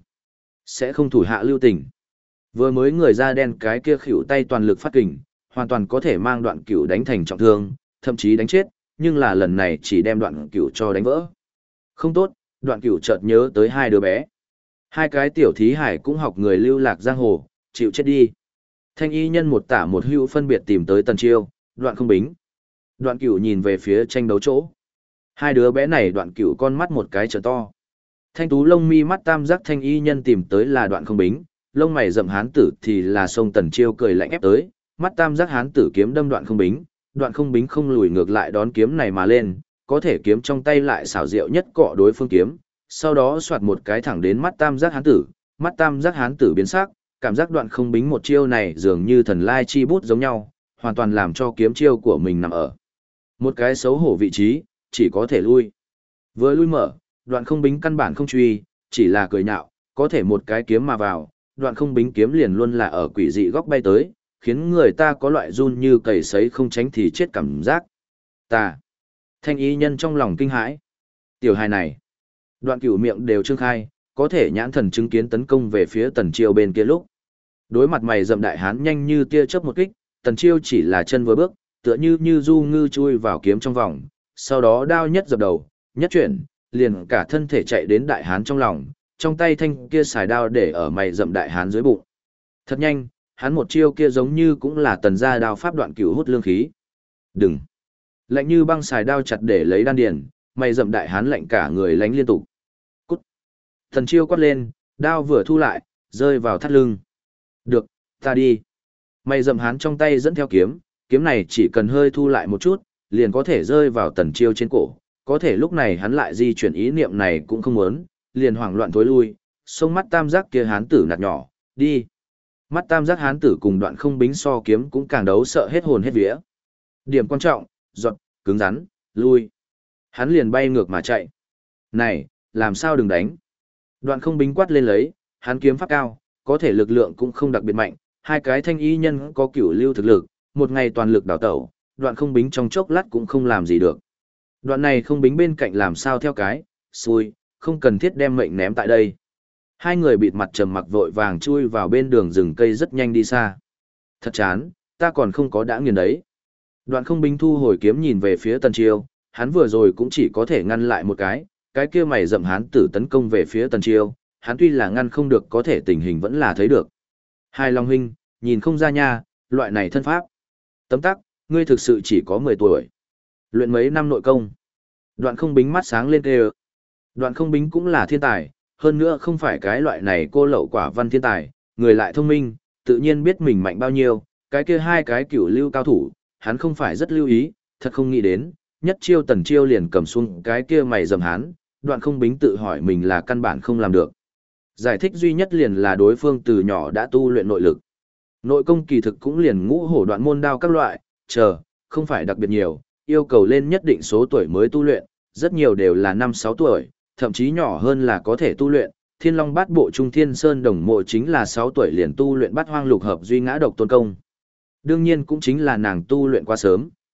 sẽ không thủ hạ lưu tình. Vừa mới người da đen cái kia khuỷu tay toàn lực phát kình, hoàn toàn có thể mang Đoạn Cửu đánh thành trọng thương, thậm chí đánh chết, nhưng là lần này chỉ đem Đoạn Cửu cho đánh vỡ. Không tốt, Đoạn Cửu chợt nhớ tới hai đứa bé. Hai cái tiểu thí hải cũng học người lưu lạc giang hồ, chịu chết đi. Thanh y nhân một tả một hữu phân biệt tìm tới Tần Chiêu, Đoạn Không Bính. Đoạn Cửu nhìn về phía tranh đấu chỗ. Hai đứa bé này Đoạn Cửu con mắt một cái trợ to. Thanh tú lông mi mắt tam giác thanh y nhân tìm tới là Đoạn Không Bính, lông mày rậm hán tử thì là sông Tần Chiêu cười lạnh ép tới, mắt tam giác hán tử kiếm đâm Đoạn Không Bính, Đoạn Không Bính không lùi ngược lại đón kiếm này mà lên, có thể kiếm trong tay lại xảo diệu nhất cọ đối phương kiếm, sau đó xoạt một cái thẳng đến mắt tam giác hán tử, mắt tam giác hán tử biến sắc, cảm giác Đoạn Không Bính một chiêu này dường như thần lai chi bút giống nhau, hoàn toàn làm cho kiếm chiêu của mình nằm ở một cái xấu hổ vị trí, chỉ có thể lui. Vừa lui mở, Đoạn Không Bính căn bản không truy, chỉ là cười nhạo, có thể một cái kiếm mà vào, Đoạn Không Bính kiếm liền luôn là ở quỷ dị góc bay tới, khiến người ta có loại run như cầy sấy không tránh thì chết cảm giác. Ta. Thanh y nhân trong lòng kinh hãi. Tiểu hài này. Đoạn Cửu miệng đều trương khai, có thể nhãn thần chứng kiến tấn công về phía Tần Chiêu bên kia lúc. Đối mặt mày rậm đại hán nhanh như tia chớp một kích, Tần Chiêu chỉ là chân vừa bước, tựa như du ngư chui vào kiếm trong vòng, sau đó đao nhất dập đầu, nhất chuyển, liền cả thân thể chạy đến đại hán trong lòng, trong tay thanh kia xài đao để ở mày rậm đại hán dưới bụng. Thật nhanh, hắn một chiêu kia giống như cũng là Tần gia đao pháp Đoạn Cửu hút lương khí. Đừng! Lạnh như băng xài đao chặt để lấy đan điền, mày rậm đại hán lạnh cả người lánh liên tục. Cút! Tần Chiêu quát lên, đao vừa thu lại, rơi vào thắt lưng. Được, ta đi. Mày rậm hán trong tay dẫn theo kiếm, kiếm này chỉ cần hơi thu lại một chút, liền có thể rơi vào Tần Chiêu trên cổ. Có thể lúc này hắn lại di chuyển ý niệm này cũng không muốn, liền hoảng loạn thối lui, xông mắt tam giác kia hán tử nạt nhỏ, đi. Mắt tam giác hán tử cùng Đoạn Không Bính so kiếm cũng càng đấu sợ hết hồn hết vía. Điểm quan trọng, giọt, cứng rắn, lui. Hắn liền bay ngược mà chạy. Này, làm sao đừng đánh. Đoạn Không Bính quát lên lấy, hắn kiếm pháp cao, có thể lực lượng cũng không đặc biệt mạnh, hai cái thanh y nhân có cửu lưu thực lực, một ngày toàn lực đào tẩu, Đoạn Không Bính trong chốc lát cũng không làm gì được. Đoạn này Không Bính bên cạnh làm sao theo cái, xui, không cần thiết đem mệnh ném tại đây. Hai người bịt mặt trầm mặc vội vàng chui vào bên đường rừng cây rất nhanh đi xa. Thật chán, ta còn không có đã nghiền đấy. Đoạn Không Bính thu hồi kiếm nhìn về phía Tần Chiêu, hắn vừa rồi cũng chỉ có thể ngăn lại một cái kia mày rậm hán tử tấn công về phía Tần Chiêu, hắn tuy là ngăn không được có thể tình hình vẫn là thấy được. Hai Long huynh, nhìn không ra nha, loại này thân pháp. Tấm tắc, ngươi thực sự chỉ có 10 tuổi. Luyện mấy năm nội công. Đoạn Không Bính mắt sáng lên kêu. Đoạn Không Bính cũng là thiên tài, hơn nữa không phải cái loại này cô lậu quả văn thiên tài, người lại thông minh, tự nhiên biết mình mạnh bao nhiêu, cái kia hai cái cửu lưu cao thủ, hắn không phải rất lưu ý, thật không nghĩ đến, nhất chiêu Tần Chiêu liền cầm xuống cái kia mày rậm hán, Đoạn Không Bính tự hỏi mình là căn bản không làm được. Giải thích duy nhất liền là đối phương từ nhỏ đã tu luyện nội lực. Nội công kỳ thực cũng liền ngũ hổ đoạn môn đao các loại, không phải đặc biệt nhiều, yêu cầu lên nhất định số tuổi mới tu luyện, rất nhiều đều là 5-6 tuổi, thậm chí nhỏ hơn là có thể tu luyện. Thiên Long Bát Bộ Trung Thiên Sơn Đồng Mộ chính là 6 tuổi liền tu luyện Bát Hoang Lục Hợp Duy Ngã Độc Tôn Công. Đương nhiên cũng chính là nàng tu luyện quá sớm,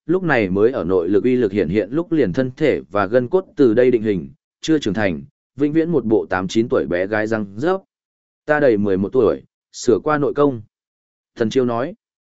lúc này mới ở nội lực uy lực hiện hiện lúc liền thân thể và gân cốt từ đây định hình, chưa trưởng thành, vĩnh viễn một bộ 8-9 tuổi bé gái răng rớp. Ta đầy 11 tuổi, sửa qua nội công. Tần Chiêu nói,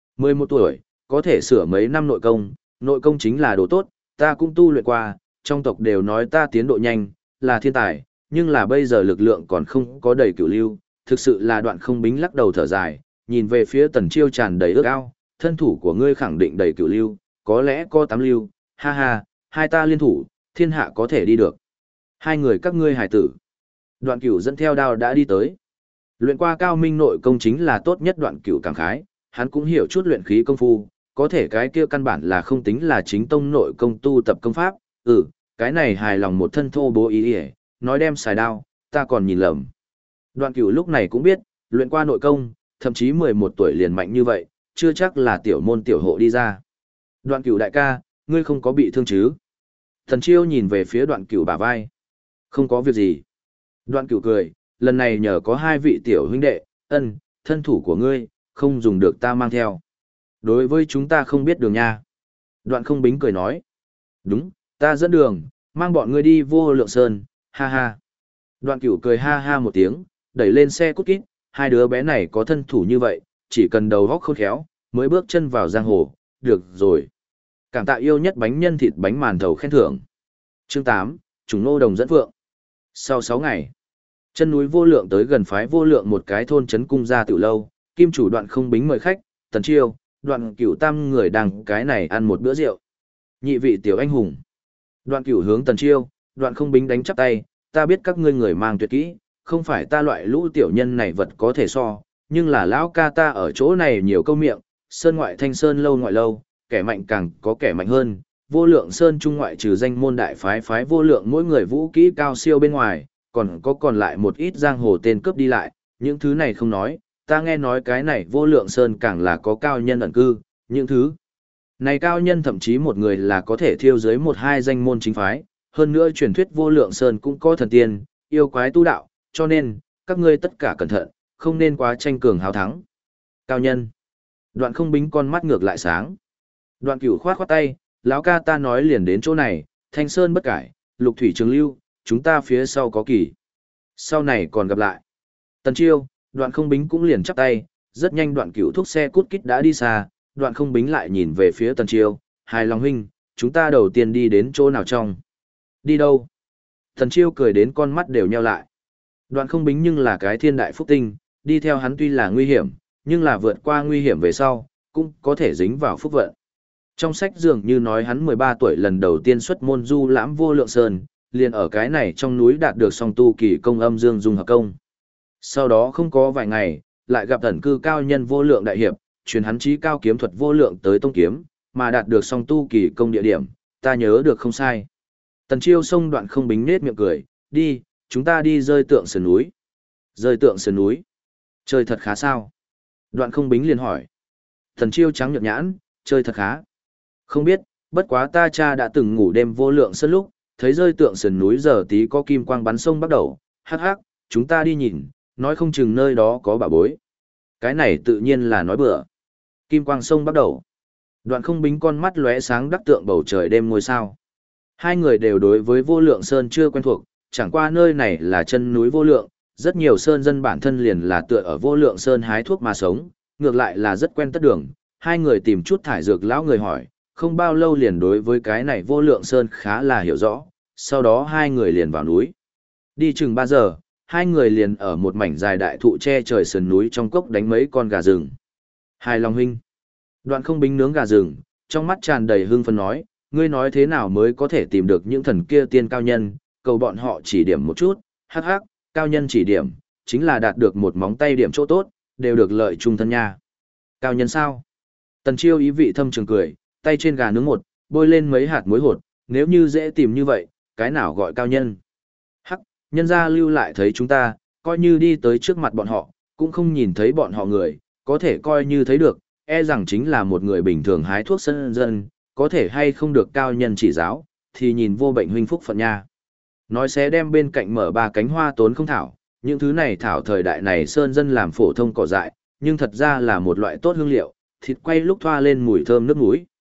11 tuổi, có thể sửa mấy năm nội công chính là đồ tốt, ta cũng tu luyện qua, trong tộc đều nói ta tiến độ nhanh, là thiên tài, nhưng là bây giờ lực lượng còn không có đầy cửu lưu, thực sự là Đoạn Không Bính lắc đầu thở dài, nhìn về phía Tần Chiêu tràn đầy ước ao, thân thủ của ngươi khẳng định đầy cửu lưu, có lẽ có 8 lưu, ha ha, hai ta liên thủ, thiên hạ có thể đi được. Hai người các ngươi hài tử. Đoạn Cửu dẫn theo đao đã đi tới. Luyện qua cao minh nội công chính là tốt nhất. Đoạn Cửu cảm khái, hắn cũng hiểu chút luyện khí công phu, có thể cái kia căn bản là không tính là chính tông nội công tu tập công pháp, cái này hài lòng một thân thô bố ý ỉa, nói đem xài đao, ta còn nhìn lầm. Đoạn Cửu lúc này cũng biết, luyện qua nội công, thậm chí 11 tuổi liền mạnh như vậy, chưa chắc là tiểu môn tiểu hộ đi ra. Đoạn Cửu đại ca, ngươi không có bị thương chứ? Thần Chiêu nhìn về phía Đoạn Cửu bả vai. Không có việc gì. Đoạn Cửu cười, lần này nhờ có hai vị tiểu huynh đệ, thân thủ của ngươi, không dùng được ta mang theo. Đối với chúng ta không biết đường nha. Đoạn Không Bính cười nói. Đúng, ta dẫn đường, mang bọn ngươi đi Vô Lượng Sơn, ha ha. Đoạn Cửu cười ha ha một tiếng, đẩy lên xe cút kít, hai đứa bé này có thân thủ như vậy, chỉ cần đầu óc khôn khéo, mới bước chân vào giang hồ, được rồi. Cảm tạ yêu nhất bánh nhân thịt bánh màn thầu khen thưởng. Chương 8, Trùng Nô Đồng dẫn phượng. Sau 6 ngày, chân núi Vô Lượng tới gần phái Vô Lượng một cái thôn trấn cung gia tiểu lâu, kim chủ Đoạn Không Bính mời khách, Tần Chiêu, Đoạn Cửu tam người đang cái này ăn một bữa rượu. Nhị vị tiểu anh hùng. Đoạn Cửu hướng Tần Chiêu, Đoạn Không Bính đánh chắp tay, ta biết các ngươi người mang tuyệt kỹ, không phải ta loại lũ tiểu nhân này vật có thể so, nhưng là lão ca ta ở chỗ này nhiều câu miệng, sơn ngoại thanh sơn lâu ngoại lâu, kẻ mạnh càng có kẻ mạnh hơn. Vô Lượng Sơn trung ngoại trừ danh môn đại phái Vô Lượng mỗi người vũ kỹ cao siêu bên ngoài, còn lại một ít giang hồ tên cướp đi lại, những thứ này không nói, ta nghe nói cái này Vô Lượng Sơn càng là có cao nhân ẩn cư, những thứ này cao nhân thậm chí một người là có thể thiêu dưới một hai danh môn chính phái, hơn nữa truyền thuyết Vô Lượng Sơn cũng có thần tiên, yêu quái tu đạo, cho nên, các ngươi tất cả cẩn thận, không nên quá tranh cường hào thắng. Cao nhân. Đoạn Không Bính con mắt ngược lại sáng. Đoạn Cửu khoát khoát tay, lão ca ta nói liền đến chỗ này, Thanh Sơn bất cải, Lục Thủy trường lưu, chúng ta phía sau có kỳ. Sau này còn gặp lại. Tần Chiêu, Đoạn Không Bính cũng liền chắp tay, rất nhanh Đoạn Cửu thúc xe cút kít đã đi xa, Đoạn Không Bính lại nhìn về phía Tần Chiêu, hài lòng huynh, chúng ta đầu tiên đi đến chỗ nào trong? Đi đâu? Tần Chiêu cười đến con mắt đều nheo lại. Đoạn Không Bính nhưng là cái thiên đại phúc tinh, đi theo hắn tuy là nguy hiểm, nhưng là vượt qua nguy hiểm về sau, cũng có thể dính vào phúc vận. Trong sách dường như nói hắn 13 tuổi lần đầu tiên xuất môn du lãm Vô Lượng Sơn, liền ở cái này trong núi đạt được song tu kỳ công âm dương dung hợp công. Sau đó không có vài ngày, lại gặp ẩn cư cao nhân Vô Lượng đại hiệp, truyền hắn chí cao kiếm thuật Vô Lượng tới tông kiếm, mà đạt được song tu kỳ công địa điểm, ta nhớ được không sai. Tần Chiêu xông Đoạn Không Bính nết miệng cười, đi, chúng ta đi rơi tượng sườn núi. Rơi tượng sườn núi? Chơi thật khá sao? Đoạn Không Bính liền hỏi. Tần Chiêu trắng nhợt nhãn, chơi thật khá. Không biết, bất quá ta cha đã từng ngủ đêm Vô Lượng Sơn lúc, thấy rơi tượng sườn núi giờ tí có kim quang bắn sông bắt đầu, hắc hắc, chúng ta đi nhìn, nói không chừng nơi đó có bảo bối. Cái này tự nhiên là nói bừa. Kim quang sông bắt đầu. Đoạn Không Bính con mắt lóe sáng đắc tượng bầu trời đêm ngôi sao. Hai người đều đối với Vô Lượng Sơn chưa quen thuộc, chẳng qua nơi này là chân núi Vô Lượng, rất nhiều sơn dân bản thân liền là tựa ở Vô Lượng Sơn hái thuốc mà sống, ngược lại là rất quen tất đường. Hai người tìm chút thải dược lão người hỏi, không bao lâu liền đối với cái này Vô Lượng Sơn khá là hiểu rõ, sau đó hai người liền vào núi. Đi chừng 3 giờ, hai người liền ở một mảnh dài đại thụ che trời sườn núi trong cốc đánh mấy con gà rừng. Hài lòng huynh. Đoạn Không Bính nướng gà rừng, trong mắt tràn đầy hưng phấn nói, ngươi nói thế nào mới có thể tìm được những thần kia tiên cao nhân, cầu bọn họ chỉ điểm một chút, hắc hắc, cao nhân chỉ điểm, chính là đạt được một móng tay điểm chỗ tốt, đều được lợi trung thân nha. Cao nhân sao? Tần Chiêu ý vị thâm trường cười, tay trên gà nướng một, bôi lên mấy hạt muối hột, nếu như dễ tìm như vậy, cái nào gọi cao nhân? Hắc, nhân gia lưu lại thấy chúng ta, coi như đi tới trước mặt bọn họ, cũng không nhìn thấy bọn họ người, có thể coi như thấy được, e rằng chính là một người bình thường hái thuốc sân dân, có thể hay không được cao nhân chỉ giáo, thì nhìn vô bệnh huynh phúc phận nha. Nói sẽ đem bên cạnh mở 3 cánh hoa tốn không thảo, những thứ này thảo thời đại này sơn dân làm phổ thông cỏ dại, nhưng thật ra là một loại tốt hương liệu, thịt quay lúc thoa lên mùi thơm nước mũi.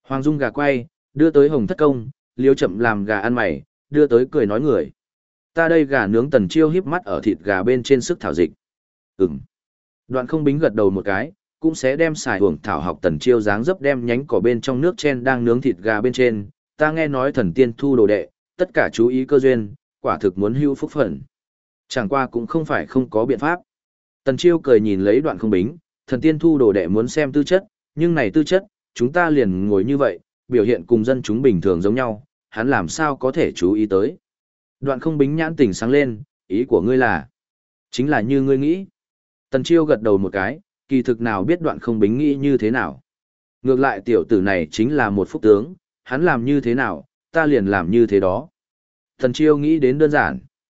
Hoàng Dung gà quay, đưa tới Hồng Thất Công, Liêu Chậm làm gà ăn mày, đưa tới cười nói người. Ta đây gà nướng Tần Chiêu híp mắt ở thịt gà bên trên sức thảo dịch. Ừm. Đoạn Không Bính gật đầu một cái, cũng sẽ đem xài hưởng thảo học Tần Chiêu dáng dấp đem nhánh cỏ bên trong nước chen đang nướng thịt gà bên trên. Ta nghe nói thần tiên thu đồ đệ, tất cả chú ý cơ duyên, quả thực muốn hưu phúc phận. Chẳng qua cũng không phải không có biện pháp. Tần Chiêu cười nhìn lấy Đoạn Không Bính, thần tiên thu đồ đệ muốn xem tư chất, nhưng này tư chất, chúng ta liền ngồi như vậy, biểu hiện cùng dân chúng bình thường giống nhau, hắn làm sao có thể chú ý tới. Đoạn Không Bính nhãn tỉnh sáng lên, ý của ngươi là, chính là như ngươi nghĩ. Tần Chiêu gật đầu một cái, kỳ thực nào biết Đoạn Không Bính nghĩ như thế nào. Ngược lại tiểu tử này chính là một phúc tướng, hắn làm như thế nào, ta liền làm như thế đó. Tần Chiêu nghĩ đến đơn giản.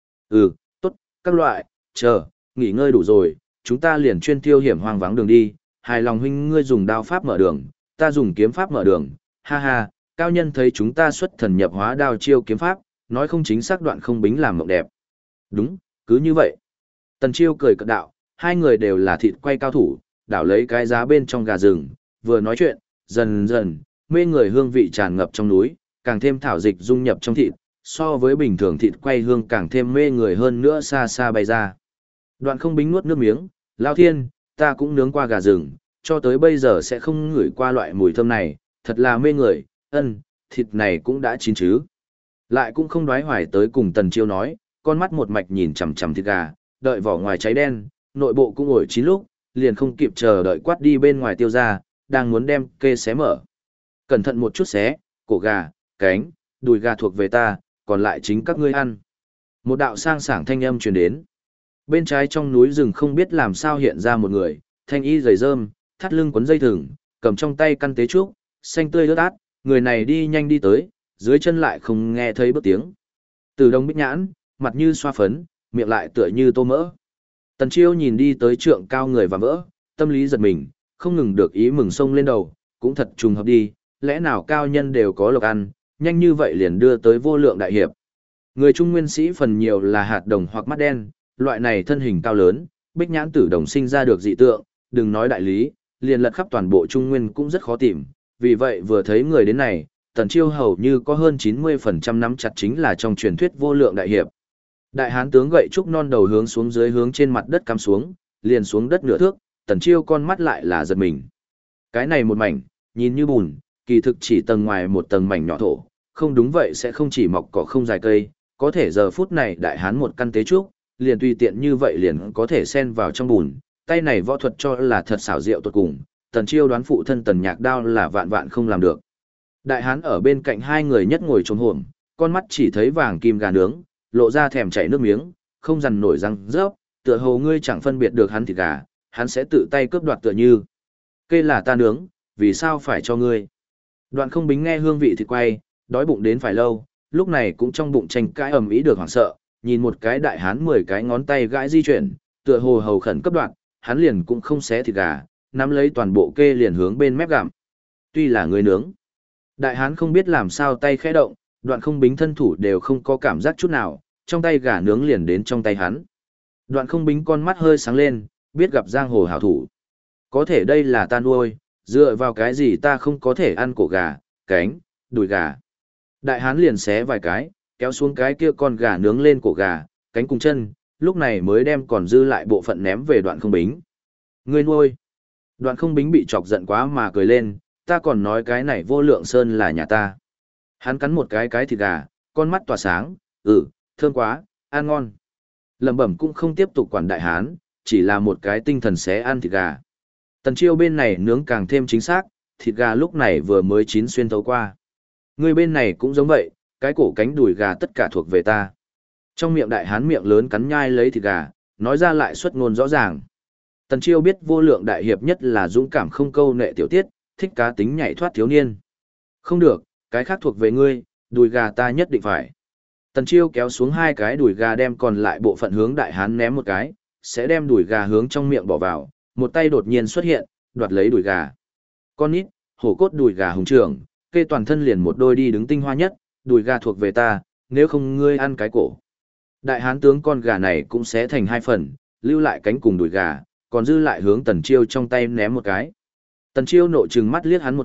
Tốt, các loại, chờ, nghỉ ngơi đủ rồi, chúng ta liền chuyên tiêu hiểm hoang vắng đường đi, hài lòng huynh ngươi dùng đao pháp mở đường, ta dùng kiếm pháp mở đường, ha ha, cao nhân thấy chúng ta xuất thần nhập hóa đao chiêu kiếm pháp, nói không chính xác Đoạn Không Bính làm mộng đẹp. Đúng, cứ như vậy. Tần Chiêu cười cợt đạo, hai người đều là thịt quay cao thủ, đảo lấy cái giá bên trong gà rừng, vừa nói chuyện, dần dần, mê người hương vị tràn ngập trong núi, càng thêm thảo dịch dung nhập trong thịt, so với bình thường thịt quay hương càng thêm mê người hơn nữa xa xa bay ra. Đoạn Không Bính nuốt nước miếng, lao thiên, ta cũng nướng qua gà rừng, cho tới bây giờ sẽ không ngửi qua loại mùi thơm này, thật là mê người, thịt này cũng đã chín chứ. Lại cũng không đoái hoài tới cùng Tần Chiêu nói, con mắt một mạch nhìn chằm chằm thịt gà, đợi vỏ ngoài cháy đen, nội bộ cũng ổi chín lúc, liền không kịp chờ đợi quát đi bên ngoài tiêu ra, đang muốn đem kê xé mở. Cẩn thận một chút xé, cổ gà, cánh, đùi gà thuộc về ta, còn lại chính các ngươi ăn. Một đạo sang sảng thanh âm truyền đến. Bên trái trong núi rừng không biết làm sao hiện ra một người, thanh y giày rơm, thắt lưng quấn dây thừng, cầm trong tay căn tế trúc, xanh tươi ướt át, người này đi nhanh đi tới, dưới chân lại không nghe thấy bước tiếng. Từ Đông Bích Nhãn, mặt như xoa phấn, miệng lại tựa như tô mỡ. Tần Chiêu nhìn đi tới trượng cao người và vỡ, tâm lý giật mình, không ngừng được ý mừng sông lên đầu, cũng thật trùng hợp đi, lẽ nào cao nhân đều có lộc ăn, nhanh như vậy liền đưa tới vô lượng đại hiệp. Người Trung Nguyên sĩ phần nhiều là hạt đồng hoặc mắt đen, loại này thân hình cao lớn, Bích Nhãn Tử Đồng sinh ra được dị tượng, đừng nói đại lý, liền lật khắp toàn bộ Trung Nguyên cũng rất khó tìm, vì vậy vừa thấy người đến này, Tần Chiêu hầu như có hơn 90% nắm chặt chính là trong truyền thuyết vô lượng đại hiệp. Đại hán tướng gậy trúc non đầu hướng xuống dưới hướng trên mặt đất cắm xuống, liền xuống đất nửa thước, Tần Chiêu con mắt lại là giật mình. Cái này một mảnh, nhìn như bùn, kỳ thực chỉ tầng ngoài một tầng mảnh nhỏ thổ, không đúng vậy sẽ không chỉ mọc cỏ không dài cây, có thể giờ phút này đại hán một căn tế trúc, liền tùy tiện như vậy liền có thể xen vào trong bùn, tay này võ thuật cho là thật xảo diệu tuyệt cùng, Tần Chiêu đoán phụ thân Tần Nhạc Đao là vạn vạn không làm được. Đại hán ở bên cạnh hai người nhất ngồi trồm hổm, con mắt chỉ thấy vàng kim gà nướng, lộ ra thèm chảy nước miếng, không dằn nổi răng rớp, tựa hồ ngươi chẳng phân biệt được hắn thịt gà, hắn sẽ tự tay cướp đoạt tựa như. Kê là ta nướng, vì sao phải cho ngươi? Đoạn Không Bính nghe hương vị thịt quay, đói bụng đến phải lâu, lúc này cũng trong bụng tranh cãi ầm ĩ được hoảng sợ, nhìn một cái đại hán 10 cái ngón tay gãi di chuyển, tựa hồ hầu khẩn cấp đoạt, hắn liền cũng không xé thịt gà, nắm lấy toàn bộ kê liền hướng bên mép gặm. Tuy là người nướng, đại hán không biết làm sao tay khẽ động, Đoạn Không Bính thân thủ đều không có cảm giác chút nào, trong tay gà nướng liền đến trong tay hắn. Đoạn Không Bính con mắt hơi sáng lên, biết gặp giang hồ hảo thủ. Có thể đây là ta nuôi, dựa vào cái gì ta không có thể ăn cổ gà, cánh, đùi gà. Đại hán liền xé vài cái, kéo xuống cái kia con gà nướng lên cổ gà, cánh cùng chân, lúc này mới đem còn dư lại bộ phận ném về Đoạn Không Bính. Ngươi nuôi. Đoạn Không Bính bị chọc giận quá mà cười lên, ta còn nói cái này Vô Lượng Sơn là nhà ta. Hắn cắn một cái thịt gà, con mắt tỏa sáng, thơm quá, ăn ngon. Lẩm bẩm cũng không tiếp tục quản đại hán, chỉ là một cái tinh thần xé ăn thịt gà. Tần Chiêu bên này nướng càng thêm chính xác, thịt gà lúc này vừa mới chín xuyên thấu qua. Người bên này cũng giống vậy, cái cổ cánh đùi gà tất cả thuộc về ta. Trong miệng đại hán miệng lớn cắn nhai lấy thịt gà, nói ra lại xuất ngôn rõ ràng. Tần Chiêu biết Vô Lượng đại hiệp nhất là dũng cảm không câu nệ tiểu tiết, thích cá tính nhảy thoát thiếu niên. Không được, cái khác thuộc về ngươi, đùi gà ta nhất định phải. Tần Chiêu kéo xuống hai cái đùi gà đem còn lại bộ phận hướng đại hán ném một cái, sẽ đem đùi gà hướng trong miệng bỏ vào, một tay đột nhiên xuất hiện, đoạt lấy đùi gà. Con nít, hổ cốt đùi gà hùng trưởng, kê toàn thân liền một đôi đi đứng tinh hoa nhất, đùi gà thuộc về ta, nếu không ngươi ăn cái cổ. Đại hán tướng con gà này cũng sẽ thành hai phần, lưu lại cánh cùng đùi gà, còn dư lại hướng Tần Chiêu trong tay ném một cái. Tần Chiêu nộ trừng mắt liếc hắn một cái,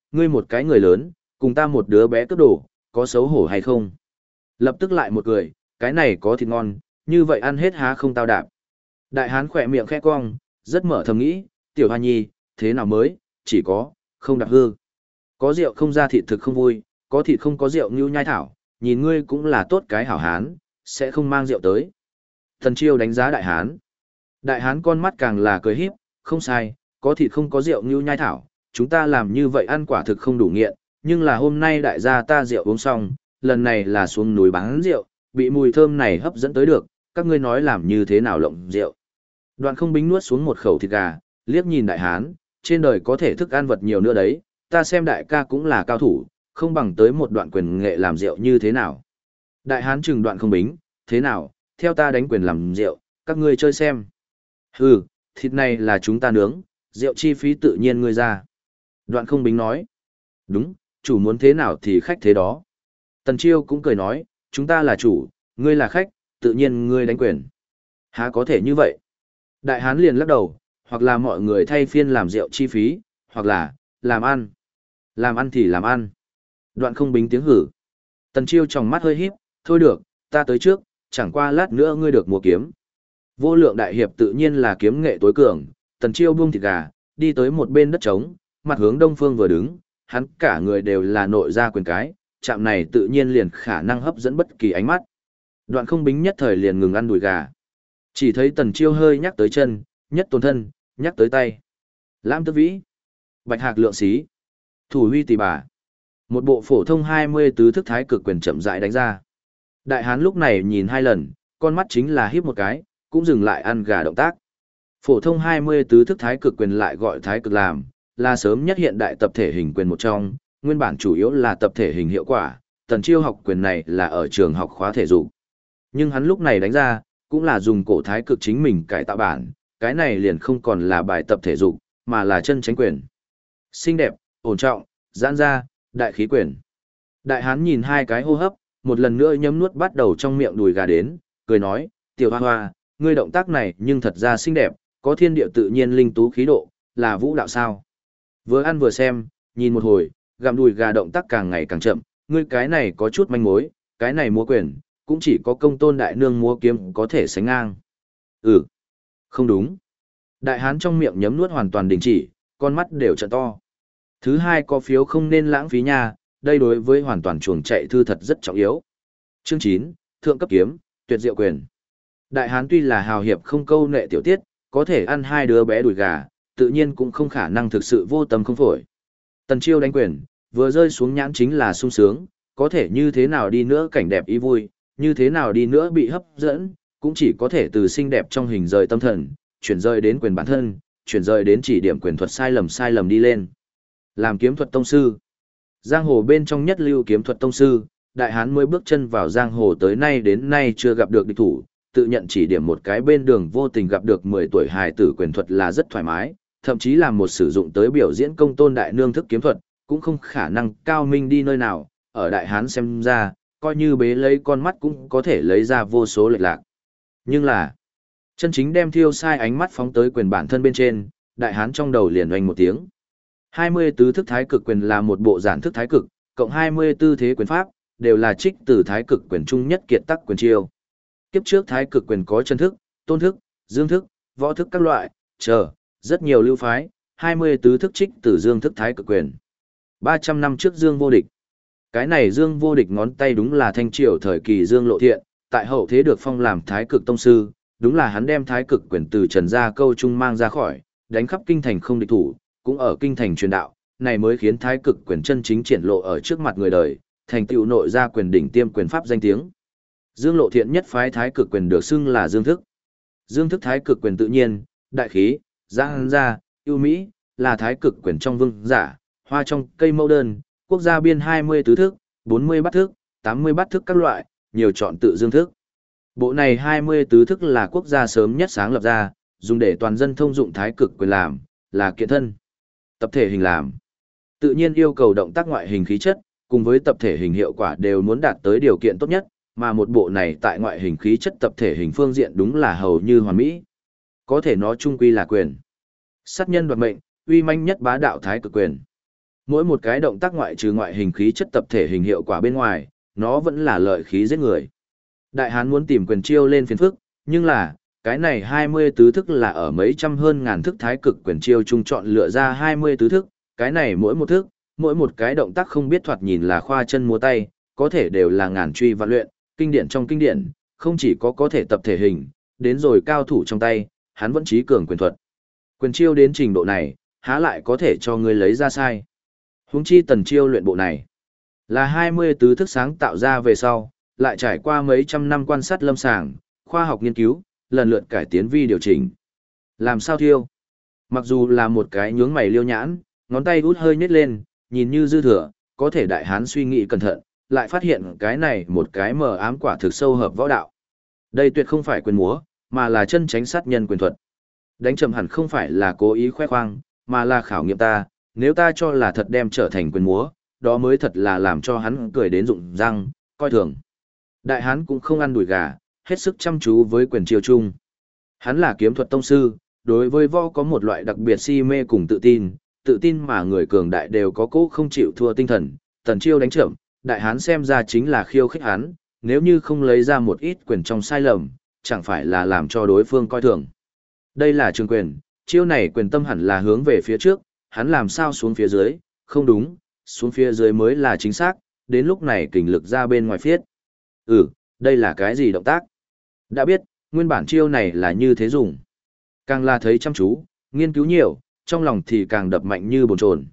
ngươi một cái người lớn, cùng ta một đứa bé cướp đồ, có xấu hổ hay không? Lập tức lại một cười, cái này có thịt ngon, như vậy ăn hết há không tao đạp. Đại hán khỏe miệng khẽ cong, rất mở thầm nghĩ, tiểu hoa nhi, thế nào mới, chỉ có, không đạp hư. Có rượu không ra thịt thực không vui, có thịt không có rượu như nhai thảo, nhìn ngươi cũng là tốt cái hảo hán, sẽ không mang rượu tới. Tần Chiêu đánh giá đại hán. Đại hán con mắt càng là cười híp, không sai, có thịt không có rượu như nhai thảo, chúng ta làm như vậy ăn quả thực không đủ nghiện, nhưng là hôm nay đại gia ta rượu uống xong, lần này là xuống núi bán rượu, bị mùi thơm này hấp dẫn tới được, các ngươi nói làm như thế nào lộng rượu. Đoạn Không Bính nuốt xuống một khẩu thịt gà, liếc nhìn đại hán, trên đời có thể thức ăn vật nhiều nữa đấy, ta xem đại ca cũng là cao thủ, không bằng tới một đoạn quyền nghệ làm rượu như thế nào. Đại hán trừng Đoạn Không Bính, thế nào, theo ta đánh quyền làm rượu, các ngươi chơi xem. Hừ, thịt này là chúng ta nướng, rượu chi phí tự nhiên ngươi ra. Đoạn Không Bính nói, đúng, chủ muốn thế nào thì khách thế đó. Tần Chiêu cũng cười nói, chúng ta là chủ, ngươi là khách, tự nhiên ngươi đánh quyền. Há có thể như vậy? Đại hán liền lắc đầu, hoặc là mọi người thay phiên làm rượu chi phí, hoặc là, làm ăn. Làm ăn thì làm ăn. Đoạn Không Bính tiếng hử. Tần Chiêu tròng mắt hơi híp, thôi được, ta tới trước, chẳng qua lát nữa ngươi được mua kiếm. Vô Lượng đại hiệp tự nhiên là kiếm nghệ tối cường, Tần Chiêu buông thịt gà, đi tới một bên đất trống, mặt hướng đông phương vừa đứng, hắn cả người đều là nội gia quyền cái, chạm này tự nhiên liền khả năng hấp dẫn bất kỳ ánh mắt. Đoạn Không Bính nhất thời liền ngừng ăn đùi gà. Chỉ thấy Tần Chiêu hơi nhắc tới chân, nhất tôn thân, nhắc tới tay. Lam Tước Vĩ, Bạch Hạc Lượng Xí, Thủ Huy Tỳ Bà. Một bộ phổ thông 20 tứ thức thái cực quyền chậm rãi đánh ra. Đại hán lúc này nhìn hai lần, con mắt chính là híp một cái, cũng dừng lại ăn gà động tác. Phổ thông 20 tứ thức thái cực quyền lại gọi thái cực làm, là sớm nhất hiện đại tập thể hình quyền một trong, nguyên bản chủ yếu là tập thể hình hiệu quả, Tần Chiêu học quyền này là ở trường học khóa thể dục. Nhưng hắn lúc này đánh ra, cũng là dùng cổ thái cực chính mình cải tạo bản, cái này liền không còn là bài tập thể dục, mà là chân chánh quyền. Xinh đẹp, ổn trọng, giãn ra, đại khí quyền. Đại hán nhìn hai cái hô hấp, một lần nữa nhấm nuốt bắt đầu trong miệng đùi gà đến, cười nói, tiểu hoa hoa, ngươi động tác này nhưng thật ra xinh đẹp, có thiên địa tự nhiên linh tú khí độ, là vũ đạo sao. Vừa ăn vừa xem, nhìn một hồi, gặm đùi gà động tác càng ngày càng chậm, ngươi cái này có chút manh mối, cái này múa quyền, cũng chỉ có Công Tôn đại nương múa kiếm có thể sánh ngang. Ừ, không đúng. Đại hán trong miệng nhấm nuốt hoàn toàn đình chỉ, con mắt đều trợn to. Thứ hai có phiếu không nên lãng phí nha, đây đối với hoàn toàn chuồng chạy thư thật rất trọng yếu. Chương 9, Thượng cấp kiếm, tuyệt diệu quyền. Đại hán tuy là hào hiệp không câu nệ tiểu tiết, có thể ăn hai đứa bé đùi gà, tự nhiên cũng không khả năng thực sự vô tâm không phổi. Tần Chiêu đánh quyền, vừa rơi xuống nhãn chính là sung sướng, có thể như thế nào đi nữa cảnh đẹp ý vui, như thế nào đi nữa bị hấp dẫn, cũng chỉ có thể từ xinh đẹp trong hình rời tâm thần, chuyển rời đến quyền bản thân, chuyển rời đến chỉ điểm quyền thuật sai lầm đi lên. Làm kiếm thuật tông sư. Giang hồ bên trong nhất lưu kiếm thuật tông sư, đại hán mới bước chân vào giang hồ tới nay đến nay chưa gặp được địch thủ, tự nhận chỉ điểm một cái bên đường vô tình gặp được 10 tuổi hài tử quyền thuật là rất thoải mái, thậm chí làm một sử dụng tới biểu diễn Công Tôn đại nương thức kiếm thuật, cũng không khả năng cao minh đi nơi nào, ở đại hán xem ra, coi như bế lấy con mắt cũng có thể lấy ra vô số lệch lạc. Nhưng là, chân chính đem thiêu sai ánh mắt phóng tới quyền bản thân bên trên, đại hán trong đầu liền oanh một tiếng. 24 thức thái cực quyền là một bộ giản thức thái cực, cộng 24 thế quyền pháp, đều là trích từ thái cực quyền trung nhất kiệt tác quyền chiêu. Kiếp trước thái cực quyền có chân thức, tôn thức, dương thức, võ thức các loại, rất nhiều lưu phái, 24 thức trích từ dương thức thái cực quyền. 300 năm trước Dương Vô Địch. Cái này Dương Vô Địch ngón tay đúng là thanh triều thời kỳ Dương Lộ Thiện, tại hậu thế được phong làm thái cực tông sư, đúng là hắn đem thái cực quyền từ Trần Gia Câu trung mang ra khỏi, đánh khắp kinh thành không địch thủ, cũng ở kinh thành truyền đạo, này mới khiến thái cực quyền chân chính triển lộ ở trước mặt người đời, thành tựu nội gia quyền đỉnh tiêm quyền pháp danh tiếng. Dương Lộ Thiện nhất phái thái cực quyền được xưng là Dương thức. Dương thức thái cực quyền tự nhiên, đại khí, giãn ra, ưu mỹ, là thái cực quyền trong vương giả, hoa trong cây mẫu đơn, quốc gia biên 20 tứ thức, 40 bát thức, 80 bát thức các loại, nhiều chọn tự Dương thức. Bộ này 20 tứ thức là quốc gia sớm nhất sáng lập ra, dùng để toàn dân thông dụng thái cực quyền làm, là kiện thân. Tập thể hình làm. Tự nhiên yêu cầu động tác ngoại hình khí chất, cùng với tập thể hình hiệu quả đều muốn đạt tới điều kiện tốt nhất, mà một bộ này tại ngoại hình khí chất tập thể hình phương diện đúng là hầu như hoàn mỹ. Có thể nói chung quy là quyền. Sát nhân đoạt mệnh, uy manh nhất bá đạo thái cực quyền. Mỗi một cái động tác ngoại trừ ngoại hình khí chất tập thể hình hiệu quả bên ngoài, nó vẫn là lợi khí giết người. Đại hán muốn tìm quyền chiêu lên phiền phức, nhưng là, cái này 20 tứ thức là ở mấy trăm hơn ngàn thức thái cực quyền chiêu chung chọn lựa ra 20 tứ thức, cái này mỗi một thức, mỗi một cái động tác không biết thoạt nhìn là khoa chân múa tay, có thể đều là ngàn truy vạn luyện, kinh điển trong kinh điển, không chỉ có thể tập thể hình, đến rồi cao thủ trong tay, hắn vẫn trí cường quyền thuật. Quyền chiêu đến trình độ này, há lại có thể cho ngươi lấy ra sai. Huống chi Tần Chiêu luyện bộ này, là 20 tứ thức sáng tạo ra về sau, lại trải qua mấy trăm năm quan sát lâm sàng, khoa học nghiên cứu, lần lượt cải tiến vi điều chỉnh. Làm sao thiêu? Mặc dù là một cái nhướng mày liêu nhãn, ngón tay út hơi nhếch lên, nhìn như dư thừa, có thể đại hán suy nghĩ cẩn thận, lại phát hiện cái này một cái mờ ám quả thực sâu hợp võ đạo. Đây tuyệt không phải quyền múa, mà là chân tránh sát nhân quyền thuật. Đánh chậm hẳn không phải là cố ý khoe khoang, mà là khảo nghiệm ta, nếu ta cho là thật đem trở thành quyền múa, đó mới thật là làm cho hắn cười đến rụng răng, coi thường. Đại hán cũng không ăn đùi gà, hết sức chăm chú với quyền chiêu chung. Hắn là kiếm thuật tông sư, đối với võ có một loại đặc biệt si mê cùng tự tin mà người cường đại đều có cố không chịu thua tinh thần. Tần Chiêu đánh chậm, đại hán xem ra chính là khiêu khích hắn, nếu như không lấy ra một ít quyền trong sai lầm, chẳng phải là làm cho đối phương coi thường. Đây là trường quyền, chiêu này quyền tâm hẳn là hướng về phía trước, hắn làm sao xuống phía dưới, không đúng, xuống phía dưới mới là chính xác, đến lúc này kình lực ra bên ngoài phiết. Đây là cái gì động tác? Đã biết, nguyên bản chiêu này là như thế dùng. Càng là thấy chăm chú, nghiên cứu nhiều, trong lòng thì càng đập mạnh như bồn chồn.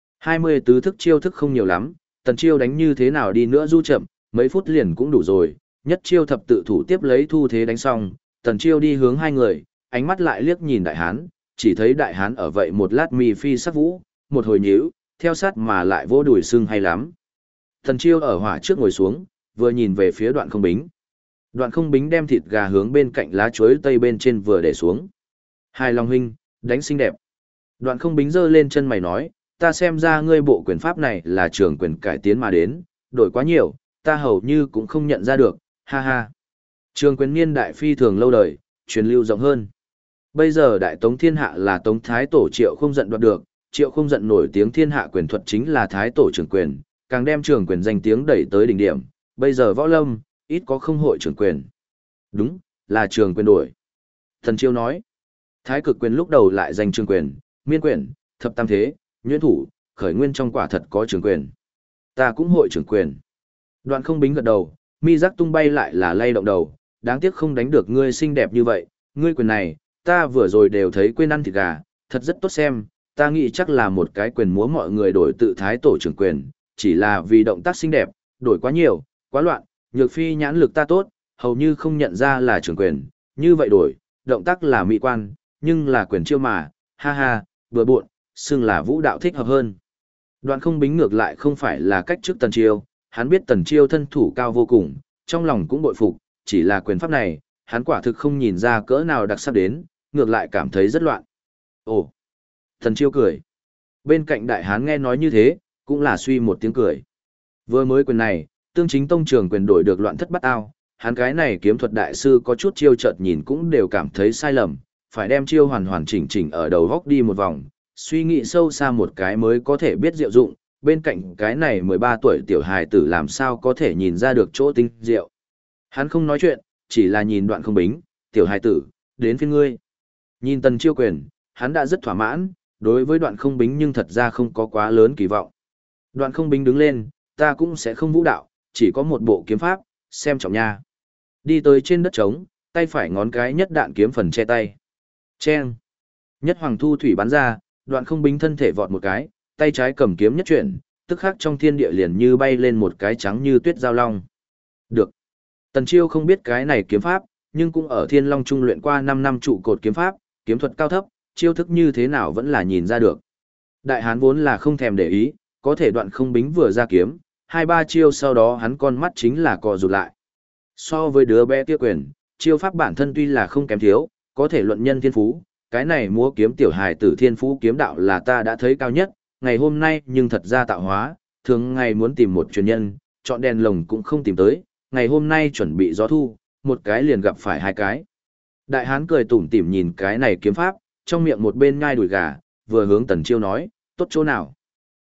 20 tứ thức chiêu thức không nhiều lắm, Tần Chiêu đánh như thế nào đi nữa du chậm, mấy phút liền cũng đủ rồi, nhất chiêu thập tự thủ tiếp lấy thu thế đánh xong, Tần Chiêu đi hướng hai người, ánh mắt lại liếc nhìn đại hán, chỉ thấy đại hán ở vậy một lát mi phi sắc vũ, một hồi nhíu, theo sát mà lại vô đùi sưng hay lắm. Tần Chiêu ở hỏa trước ngồi xuống, vừa nhìn về phía Đoạn Không Bính. Đoạn Không Bính đem thịt gà hướng bên cạnh lá chuối tây bên trên vừa để xuống. Hai Long huynh, đánh xinh đẹp. Đoạn Không Bính giơ lên chân mày nói, ta xem ra ngươi bộ quyền pháp này là trường quyền cải tiến mà đến, đổi quá nhiều, ta hầu như cũng không nhận ra được, ha ha. Trường quyền niên đại phi thường lâu đời, truyền lưu rộng hơn. Bây giờ đại tống thiên hạ là tống thái tổ Triệu Không Giận đoạt được, Triệu Không Giận nổi tiếng thiên hạ quyền thuật chính là thái tổ trường quyền, càng đem trường quyền danh tiếng đẩy tới đỉnh điểm. Bây giờ võ lâm, ít có không hội trường quyền. Đúng, là trường quyền đổi. Thần Chiêu nói, thái cực quyền lúc đầu lại danh trường quyền, miên quyền, thập tam thế, nhuyễn thủ, khởi nguyên trong quả thật có trường quyền. Ta cũng hội trường quyền. Đoạn Không Bính gật đầu, mi giác tung bay lại là lay động đầu, đáng tiếc không đánh được ngươi xinh đẹp như vậy, ngươi quyền này, ta vừa rồi đều thấy quên ăn thịt gà, thật rất tốt xem, ta nghĩ chắc là một cái quyền múa mọi người đổi tự thái tổ trường quyền, chỉ là vì động tác xinh đẹp, đổi quá nhiều, quá loạn, nhược phi nhãn lực ta tốt, hầu như không nhận ra là trường quyền, như vậy đổi, động tác là mỹ quan, nhưng là quyền chiêu mà, ha ha, vừa buồn, xưng là vũ đạo thích hợp hơn. Đoạn Không Bính ngược lại không phải là cách trước Tần Chiêu, hắn biết Tần Chiêu thân thủ cao vô cùng, trong lòng cũng bội phục, chỉ là quyền pháp này, hắn quả thực không nhìn ra cỡ nào đặc sắc đến, ngược lại cảm thấy rất loạn. Ồ! Tần Chiêu cười. Bên cạnh đại hán nghe nói như thế, cũng là suy một tiếng cười. Vừa mới quyền này, Tương Chính Tông trường quyền đổi được loạn thất bát ao, hắn cái này kiếm thuật đại sư có chút chiêu chợt nhìn cũng đều cảm thấy sai lầm, phải đem chiêu hoàn hoàn chỉnh chỉnh ở đầu góc đi một vòng, suy nghĩ sâu xa một cái mới có thể biết diệu dụng, bên cạnh cái này 13 tuổi tiểu hài tử làm sao có thể nhìn ra được chỗ tinh diệu. Hắn không nói chuyện, chỉ là nhìn Đoạn Không Bính, tiểu hài tử, đến phiên ngươi. Nhìn Tần Chiêu quyền, hắn đã rất thỏa mãn, đối với Đoạn Không Bính nhưng thật ra không có quá lớn kỳ vọng. Đoạn Không Bính đứng lên, ta cũng sẽ không vũ đạo, chỉ có một bộ kiếm pháp, xem trọng nha. Đi tới trên đất trống, tay phải ngón cái nhất đạn kiếm phần che tay. Chen. Nhất hoàng thu thủy bắn ra, Đoạn Không Bính thân thể vọt một cái, tay trái cầm kiếm nhất chuyển, tức khắc trong thiên địa liền như bay lên một cái trắng như tuyết giao long. Được. Tần Chiêu không biết cái này kiếm pháp, nhưng cũng ở Thiên Long Trung luyện qua 5 năm trụ cột kiếm pháp, kiếm thuật cao thấp, chiêu thức như thế nào vẫn là nhìn ra được. Đại hán vốn là không thèm để ý, có thể Đoạn Không Bính vừa ra kiếm, 2-3 chiêu sau đó hắn con mắt chính là co rụt lại. So với đứa bé kia quyền, chiêu pháp bản thân tuy là không kém thiếu, có thể luận nhân thiên phú, cái này múa kiếm tiểu hài tử thiên phú kiếm đạo là ta đã thấy cao nhất, ngày hôm nay nhưng thật ra tạo hóa, thường ngày muốn tìm một truyền nhân, chọn đèn lồng cũng không tìm tới, ngày hôm nay chuẩn bị gió thu, một cái liền gặp phải hai cái. Đại hán cười tủm tỉm nhìn cái này kiếm pháp, trong miệng một bên ngai đùi gà, vừa hướng Tần Chiêu nói, tốt chỗ nào.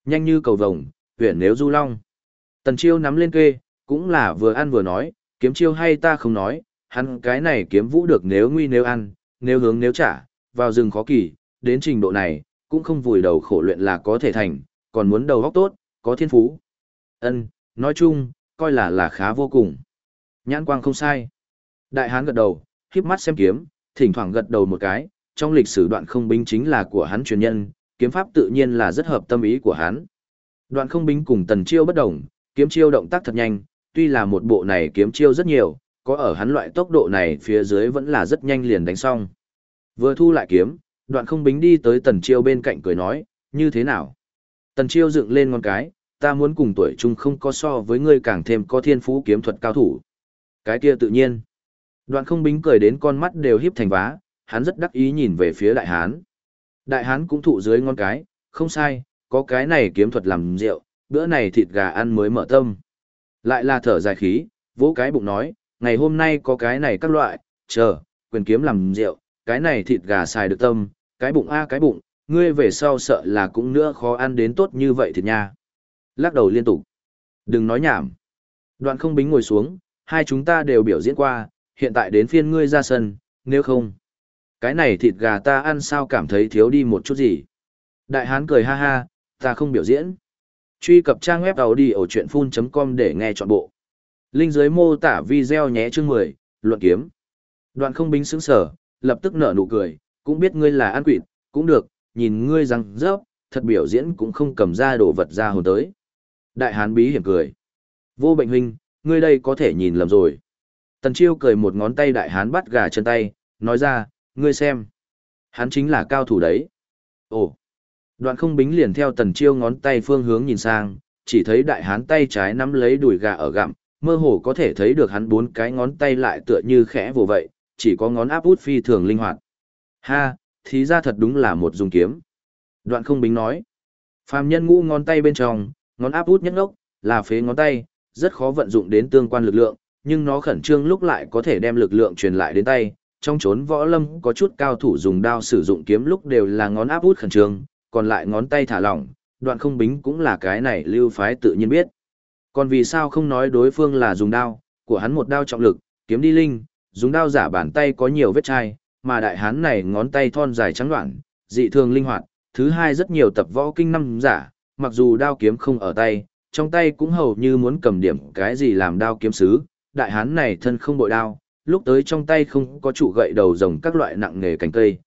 nhanh như cầu vồng, huyền nếu du long. Tần Chiêu nắm lên kê, cũng là vừa ăn vừa nói, kiếm chiêu hay ta không nói, hắn cái này kiếm vũ được nếu nguy nếu ăn, nếu hướng nếu trả, vào rừng khó kỳ, đến trình độ này, cũng không vùi đầu khổ luyện là có thể thành, còn muốn đầu óc tốt, có thiên phú. Ân, nói chung, coi là khá vô cùng. Nhãn quang không sai. Đại hán gật đầu, híp mắt xem kiếm, thỉnh thoảng gật đầu một cái, trong lịch sử Đoạn Không Bính chính là của hắn truyền nhân, kiếm pháp tự nhiên là rất hợp tâm ý của hắn. Đoạn Không Bính cùng Tần Chiêu bất đồng, kiếm chiêu động tác thật nhanh, tuy là một bộ này kiếm chiêu rất nhiều, có ở hắn loại tốc độ này phía dưới vẫn là rất nhanh liền đánh xong. Vừa thu lại kiếm, Đoạn Không Bính đi tới Tần Chiêu bên cạnh cười nói, như thế nào? Tần Chiêu dựng lên ngón cái, ta muốn cùng tuổi chung không có so với ngươi càng thêm có thiên phú kiếm thuật cao thủ. Cái kia tự nhiên. Đoạn Không Bính cười đến con mắt đều híp thành vá, hắn rất đắc ý nhìn về phía đại hán. Đại hán cũng thụ dưới ngón cái, không sai, có cái này kiếm thuật làm rượu, bữa này thịt gà ăn mới mở tâm. Lại là thở dài khí, vỗ cái bụng nói, ngày hôm nay có cái này các loại, chờ, quyền kiếm làm rượu, cái này thịt gà xài được tâm, cái bụng a cái bụng, ngươi về sau sợ là cũng nữa khó ăn đến tốt như vậy thịt nha. Lắc đầu liên tục. Đừng nói nhảm. Đoạn Không Bính ngồi xuống, hai chúng ta đều biểu diễn qua, hiện tại đến phiên ngươi ra sân, nếu không. Cái này thịt gà ta ăn sao cảm thấy thiếu đi một chút gì. Đại hán cười ha ha, ta không biểu diễn. Truy cập trang web audiochuyenphun.com để nghe trọn bộ. Link dưới mô tả video nhé chương 10, luận kiếm. Đoạn Không Bính sững sở, lập tức nở nụ cười, cũng biết ngươi là ăn quỵt, cũng được, nhìn ngươi răng rớp, thật biểu diễn cũng không cầm ra đồ vật ra hồn tới. Đại hán bí hiểm cười. Vô Bệnh huynh, ngươi đây có thể nhìn lầm rồi. Tần Chiêu cười một ngón tay đại hán bắt gà chân tay, nói ra, ngươi xem. Hắn chính là cao thủ đấy. Ồ. Đoạn Không Bính liền theo Tần Chiêu ngón tay phương hướng nhìn sang, chỉ thấy đại hán tay trái nắm lấy đùi gà ở gặm, mơ hồ có thể thấy được hắn bốn cái ngón tay lại tựa như khẽ vồ vậy, chỉ có ngón áp út phi thường linh hoạt. Ha, thì ra thật đúng là một dùng kiếm. Đoạn Không Bính nói. Phàm nhân ngũ ngón tay bên trong, ngón áp út nhất ngốc, là phế ngón tay, rất khó vận dụng đến tương quan lực lượng, nhưng nó khẩn trương lúc lại có thể đem lực lượng truyền lại đến tay. Trong chốn võ lâm có chút cao thủ dùng đao sử dụng kiếm lúc đều là ngón áp út khẩn trương, còn lại ngón tay thả lỏng, Đoạn Không Bính cũng là cái này lưu phái tự nhiên biết. Còn vì sao không nói đối phương là dùng đao, của hắn một đao trọng lực, kiếm đi linh, dùng đao giả bàn tay có nhiều vết chai, mà đại hán này ngón tay thon dài trắng đoạn, dị thường linh hoạt, thứ hai rất nhiều tập võ kinh năm giả, mặc dù đao kiếm không ở tay, trong tay cũng hầu như muốn cầm điểm cái gì làm đao kiếm sứ, đại hán này thân không bội đao, lúc tới trong tay không có trụ gậy đầu rồng các loại nặng nghề cành cây,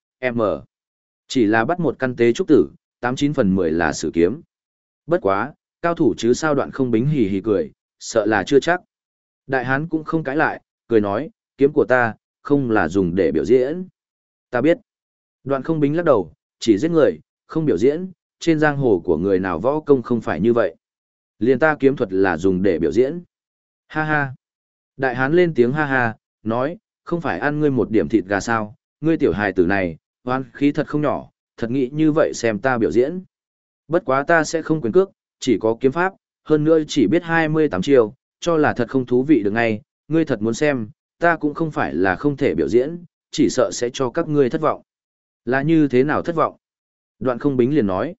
chỉ là bắt một căn tế trúc tử, 89/10 là sử kiếm. Bất quá, cao thủ chứ sao Đoạn Không Bính hì hì cười, sợ là chưa chắc. Đại hán cũng không cãi lại, cười nói, kiếm của ta, không là dùng để biểu diễn. Ta biết. Đoạn Không Bính lắc đầu, chỉ giết người, không biểu diễn, trên giang hồ của người nào võ công không phải như vậy. Liền ta kiếm thuật là dùng để biểu diễn. Ha ha. Đại hán lên tiếng ha ha, nói, không phải ăn ngươi một điểm thịt gà sao, ngươi tiểu hài tử này, oan khí thật không nhỏ, thật nghĩ như vậy xem ta biểu diễn. Bất quá ta sẽ không quyền cước, chỉ có kiếm pháp, hơn nữa chỉ biết 28 chiêu, cho là thật không thú vị được ngay, ngươi thật muốn xem, ta cũng không phải là không thể biểu diễn, chỉ sợ sẽ cho các ngươi thất vọng. Là như thế nào thất vọng? Đoạn Không Bính liền nói,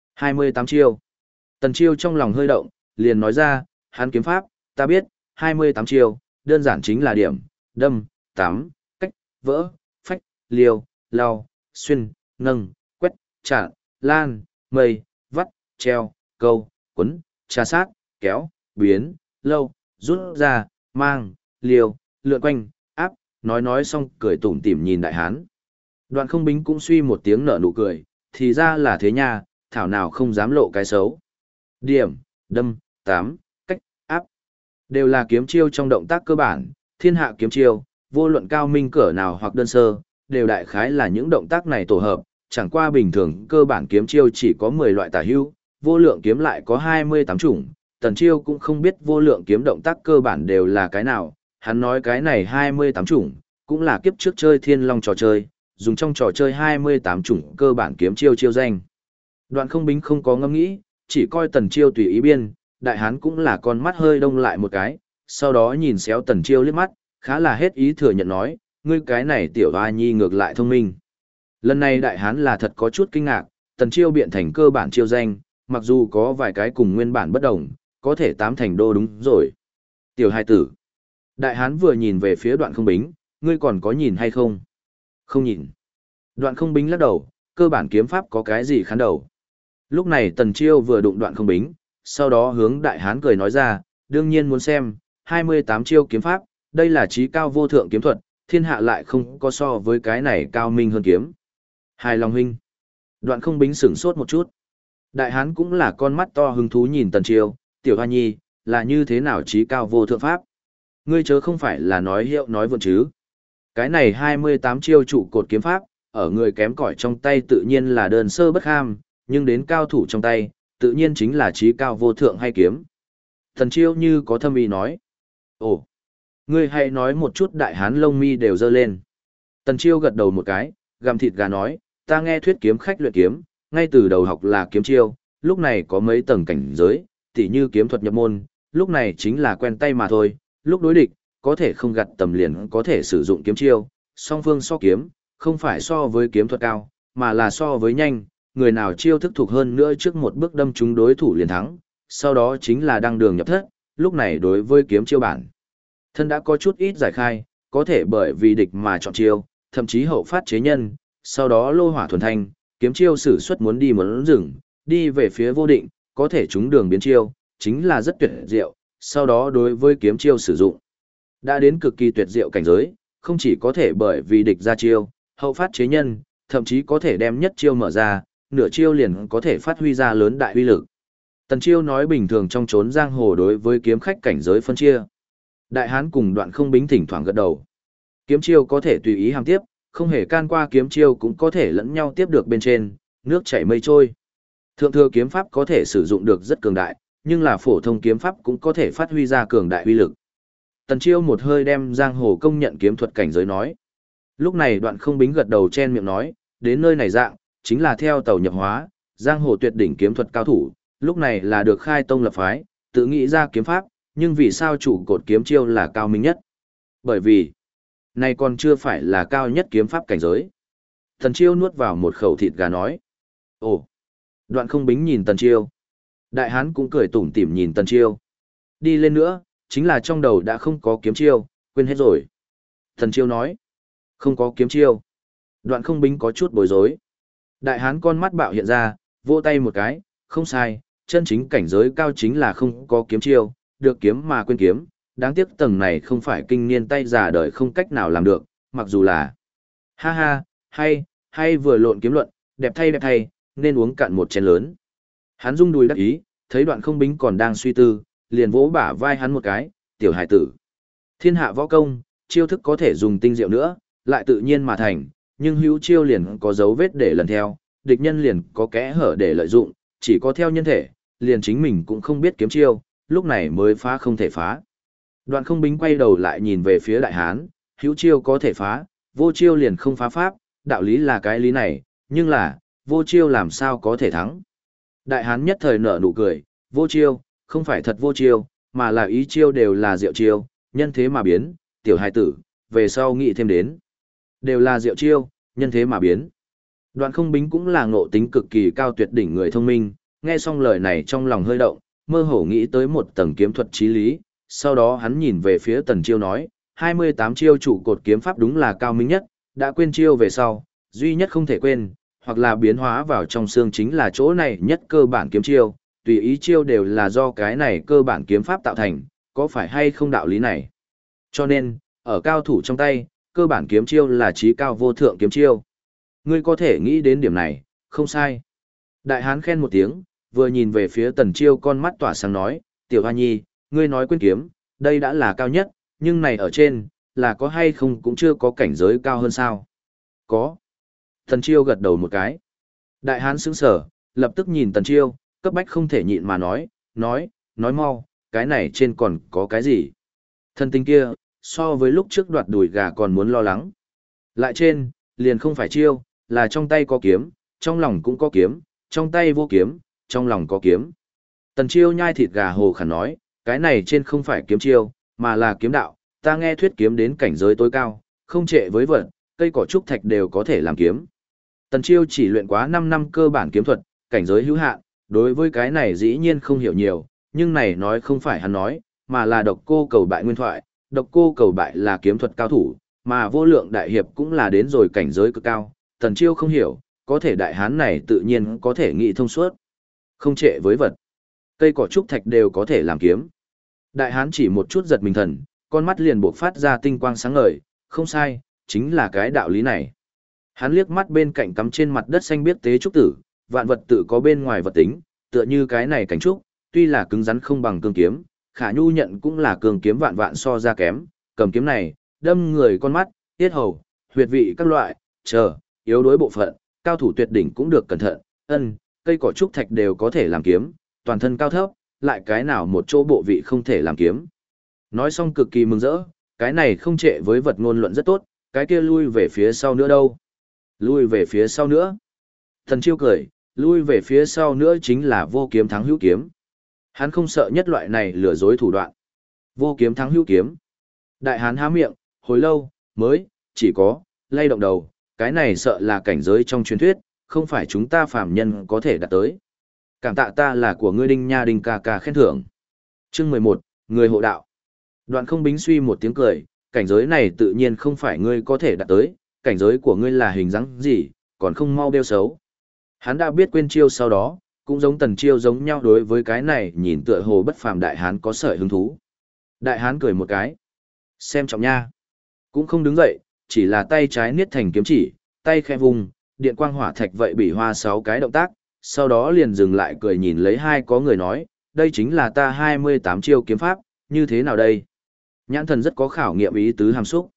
28 chiêu. Tần Chiêu trong lòng hơi động, liền nói ra, hắn kiếm pháp, ta biết, 28 chiêu, đơn giản chính là điểm, đâm, tám, cách, vỡ, phách, liều, lao, xuyên, nâng, quét, chặn, lan, mây, vắt, treo, câu, quấn, trà sát, kéo, biến, lâu, rút ra, mang, liều, lượn quanh, áp, nói xong cười tủm tỉm nhìn đại hán. Đoạn Không Bính cũng suy một tiếng nở nụ cười, thì ra là thế nha, thảo nào không dám lộ cái xấu. Điểm, đâm, tám, cách, áp, đều là kiếm chiêu trong động tác cơ bản, thiên hạ kiếm chiêu, vô luận cao minh cỡ nào hoặc đơn sơ, đều đại khái là những động tác này tổ hợp, chẳng qua bình thường cơ bản kiếm chiêu chỉ có 10 loại tả hữu, vô lượng kiếm lại có 28 chủng, Tần Chiêu cũng không biết vô lượng kiếm động tác cơ bản đều là cái nào, hắn nói cái này 28 chủng, cũng là kiếp trước chơi Thiên Long trò chơi, dùng trong trò chơi 28 chủng cơ bản kiếm chiêu chiêu danh. Đoạn Không Bính không có ngẫm nghĩ, chỉ coi Tần Chiêu tùy ý biên, đại hán cũng là con mắt hơi đông lại một cái, sau đó nhìn xéo Tần Chiêu liếc mắt, khá là hết ý thừa nhận nói, ngươi cái này tiểu hoa nhi ngược lại thông minh. Lần này đại hán là thật có chút kinh ngạc, Tần Chiêu biện thành cơ bản chiêu danh, mặc dù có vài cái cùng nguyên bản bất đồng, có thể tám thành đô đúng rồi. Tiểu hai tử. Đại hán vừa nhìn về phía Đoạn Không Bính, ngươi còn có nhìn hay không? Không nhìn. Đoạn Không Bính lắc đầu, cơ bản kiếm pháp có cái gì khán đầu. Lúc này Tần Chiêu vừa đụng Đoạn Không Bính, sau đó hướng đại hán cười nói ra, đương nhiên muốn xem, 28 chiêu kiếm pháp, đây là trí cao vô thượng kiếm thuật, thiên hạ lại không có so với cái này cao minh hơn kiếm. Hài lòng huynh. Đoạn Không Bính sửng sốt một chút. Đại hán cũng là con mắt to hứng thú nhìn Tần Chiêu, tiểu hoa nhi, là như thế nào trí cao vô thượng pháp? Ngươi chớ không phải là nói hiệu nói vượn chứ. Cái này 28 chiêu trụ cột kiếm pháp, ở người kém cỏi trong tay tự nhiên là đơn sơ bất ham, nhưng đến cao thủ trong tay, tự nhiên chính là trí cao vô thượng hay kiếm. Thần Chiêu như có thâm ý nói. Ồ, ngươi hãy nói một chút. Đại hán lông mi đều dơ lên. Tần Chiêu gật đầu một cái, gặm thịt gà nói, ta nghe thuyết kiếm khách luyện kiếm, ngay từ đầu học là kiếm chiêu, lúc này có mấy tầng cảnh giới, tỉ như kiếm thuật nhập môn, lúc này chính là quen tay mà thôi, lúc đối địch, có thể không gặt tầm liền có thể sử dụng kiếm chiêu, song phương so kiếm, không phải so với kiếm thuật cao, mà là so với nhanh, người nào chiêu thức thuộc hơn nữa trước một bước đâm trúng đối thủ liền thắng, sau đó chính là đăng đường nhập thất, lúc này đối với kiếm chiêu bản. Thân đã có chút ít giải khai, có thể bởi vì địch mà chọn chiêu, thậm chí hậu phát chế nhân, sau đó lô hỏa thuần thanh, kiếm chiêu sử xuất muốn đi muốn dừng, đi về phía vô định, có thể trúng đường biến chiêu, chính là rất tuyệt diệu, sau đó đối với kiếm chiêu sử dụng. Đã đến cực kỳ tuyệt diệu cảnh giới, không chỉ có thể bởi vì địch ra chiêu, hậu phát chế nhân, thậm chí có thể đem nhất chiêu mở ra, nửa chiêu liền có thể phát huy ra lớn đại uy lực. Tần Chiêu nói bình thường trong chốn giang hồ đối với kiếm khách cảnh giới phân chia. Đại hán cùng Đoạn Không Bính thỉnh thoảng gật đầu. Kiếm chiêu có thể tùy ý hàm tiếp, không hề can qua kiếm chiêu cũng có thể lẫn nhau tiếp được bên trên, nước chảy mây trôi. Thượng thừa kiếm pháp có thể sử dụng được rất cường đại, nhưng là phổ thông kiếm pháp cũng có thể phát huy ra cường đại uy lực. Tần Chiêu một hơi đem giang hồ công nhận kiếm thuật cảnh giới nói. Lúc này Đoạn Không Bính gật đầu chen miệng nói, đến nơi này dạng, chính là theo tàu nhập hóa, giang hồ tuyệt đỉnh kiếm thuật cao thủ, lúc này là được khai tông lập phái, tự nghĩ ra kiếm pháp, nhưng vì sao chủ cột kiếm chiêu là cao minh nhất? Bởi vì, này còn chưa phải là cao nhất kiếm pháp cảnh giới. Tần Chiêu nuốt vào một khẩu thịt gà nói. Ồ! Đoạn Không Bính nhìn Tần Chiêu. Đại hán cũng cười tủm tỉm nhìn Tần Chiêu. Đi lên nữa, chính là trong đầu đã không có kiếm chiêu, quên hết rồi. Tần Chiêu nói. Không có kiếm chiêu. Đoạn Không Bính có chút bối rối. Đại hán con mắt bạo hiện ra, vỗ tay một cái, không sai, chân chính cảnh giới cao chính là không có kiếm chiêu, được kiếm mà quên kiếm, đáng tiếc tầng này không phải kinh niên tay già đời không cách nào làm được, mặc dù là ha ha, hay vừa lộn kiếm luận, đẹp thay, nên uống cạn một chén lớn. Hắn rung đùi đắc ý, thấy Đoạn Không Bính còn đang suy tư, liền vỗ bả vai hắn một cái, tiểu hải tử. Thiên hạ võ công, chiêu thức có thể dùng tinh diệu nữa, lại tự nhiên mà thành, nhưng hữu chiêu liền có dấu vết để lần theo, địch nhân liền có kẽ hở để lợi dụng, chỉ có theo nhân thể, liền chính mình cũng không biết kiếm chiêu, lúc này mới phá không thể phá. Đoạn Không Bính quay đầu lại nhìn về phía đại hán, hữu chiêu có thể phá, vô chiêu liền không phá pháp, đạo lý là cái lý này, nhưng là, vô chiêu làm sao có thể thắng. Đại hán nhất thời nở nụ cười, vô chiêu, không phải thật vô chiêu, mà là ý chiêu đều là diệu chiêu, nhân thế mà biến, tiểu hài tử, về sau nghĩ thêm đến. Đều là diệu chiêu, nhân thế mà biến. Đoạn Không Bính cũng là ngộ tính cực kỳ cao tuyệt đỉnh người thông minh, nghe xong lời này trong lòng hơi động, mơ hồ nghĩ tới một tầng kiếm thuật trí lý, sau đó hắn nhìn về phía Tần Chiêu nói, 28 chiêu trụ cột kiếm pháp đúng là cao minh nhất, đã quên chiêu về sau, duy nhất không thể quên, hoặc là biến hóa vào trong xương chính là chỗ này nhất cơ bản kiếm chiêu, tùy ý chiêu đều là do cái này cơ bản kiếm pháp tạo thành, có phải hay không đạo lý này? Cho nên, ở cao thủ trong tay, cơ bản kiếm chiêu là trí cao vô thượng kiếm chiêu. Ngươi có thể nghĩ đến điểm này, không sai. Đại hán khen một tiếng, vừa nhìn về phía Tần Chiêu con mắt tỏa sáng nói, tiểu hoa nhi, ngươi nói quên kiếm, đây đã là cao nhất, nhưng này ở trên, là có hay không cũng chưa có cảnh giới cao hơn sao? Có. Tần Chiêu gật đầu một cái. Đại hán sững sờ, lập tức nhìn Tần Chiêu, cấp bách không thể nhịn mà nói mau, cái này trên còn có cái gì? Thân tinh kia, so với lúc trước đoạt đùi gà còn muốn lo lắng. Lại trên, liền không phải chiêu, là trong tay có kiếm, trong lòng cũng có kiếm, trong tay vô kiếm, trong lòng có kiếm. Tần Chiêu nhai thịt gà hồ khản nói, cái này trên không phải kiếm chiêu, mà là kiếm đạo, ta nghe thuyết kiếm đến cảnh giới tối cao, không trệ với vật, cây cỏ trúc thạch đều có thể làm kiếm. Tần Chiêu chỉ luyện quá 5 năm cơ bản kiếm thuật, cảnh giới hữu hạn, Đối với cái này dĩ nhiên không hiểu nhiều, nhưng này nói không phải hắn nói, mà là độc cô cầu bại nguyên thoại. Độc cô cầu bại là kiếm thuật cao thủ, mà vô lượng đại hiệp cũng là đến rồi cảnh giới cực cao. Tần Chiêu không hiểu, có thể đại hán này tự nhiên có thể nghĩ thông suốt. Không trệ với vật. Cây cỏ trúc thạch đều có thể làm kiếm. Đại hán chỉ một chút giật mình thần, con mắt liền buộc phát ra tinh quang sáng ngời, không sai, chính là cái đạo lý này. Hắn liếc mắt bên cạnh cắm trên mặt đất xanh biếc tế trúc tử, vạn vật tự có bên ngoài vật tính, tựa như cái này cảnh trúc, tuy là cứng rắn không bằng cương kiếm, Khả Nhu nhận cũng là cương kiếm vạn vạn so ra kém, cầm kiếm này, đâm người con mắt, tiết hầu, huyệt vị các loại, yếu đối bộ phận, cao thủ tuyệt đỉnh cũng được cẩn thận, cây cỏ trúc thạch đều có thể làm kiếm, toàn thân cao thấp, lại cái nào một chỗ bộ vị không thể làm kiếm. Nói xong cực kỳ mừng rỡ, cái này không trệ với vật ngôn luận rất tốt, cái kia lui về phía sau nữa đâu? Lui về phía sau nữa? Thần Chiêu cười, lui về phía sau nữa chính là vô kiếm thắng hữu kiếm. Hắn không sợ nhất loại này lừa dối thủ đoạn. Vô kiếm thắng hữu kiếm. Đại hán há miệng, hồi lâu, mới, chỉ có, lay động đầu, cái này sợ là cảnh giới trong truyền thuyết, không phải chúng ta phàm nhân có thể đạt tới. Cảm tạ ta là của ngươi Đinh Nha Đinh ca ca khen thưởng. Chương 11, người hộ đạo. Đoạn Không Bính suy một tiếng cười, cảnh giới này tự nhiên không phải ngươi có thể đạt tới, cảnh giới của ngươi là hình dáng gì, còn không mau đeo xấu. Hắn đã biết quên chiêu sau đó, cũng giống Tần Chiêu giống nhau đối với cái này nhìn tựa hồ bất phàm đại hán có sợi hứng thú. Đại hán cười một cái. Xem trọng nha. Cũng không đứng dậy, chỉ là tay trái niết thành kiếm chỉ, tay khẽ vùng, điện quang hỏa thạch vậy bị hoa 6 cái động tác, sau đó liền dừng lại cười nhìn lấy hai có người nói, đây chính là ta 28 chiêu kiếm pháp, như thế nào đây? Nhãn thần rất có khảo nghiệm ý tứ hàm xúc.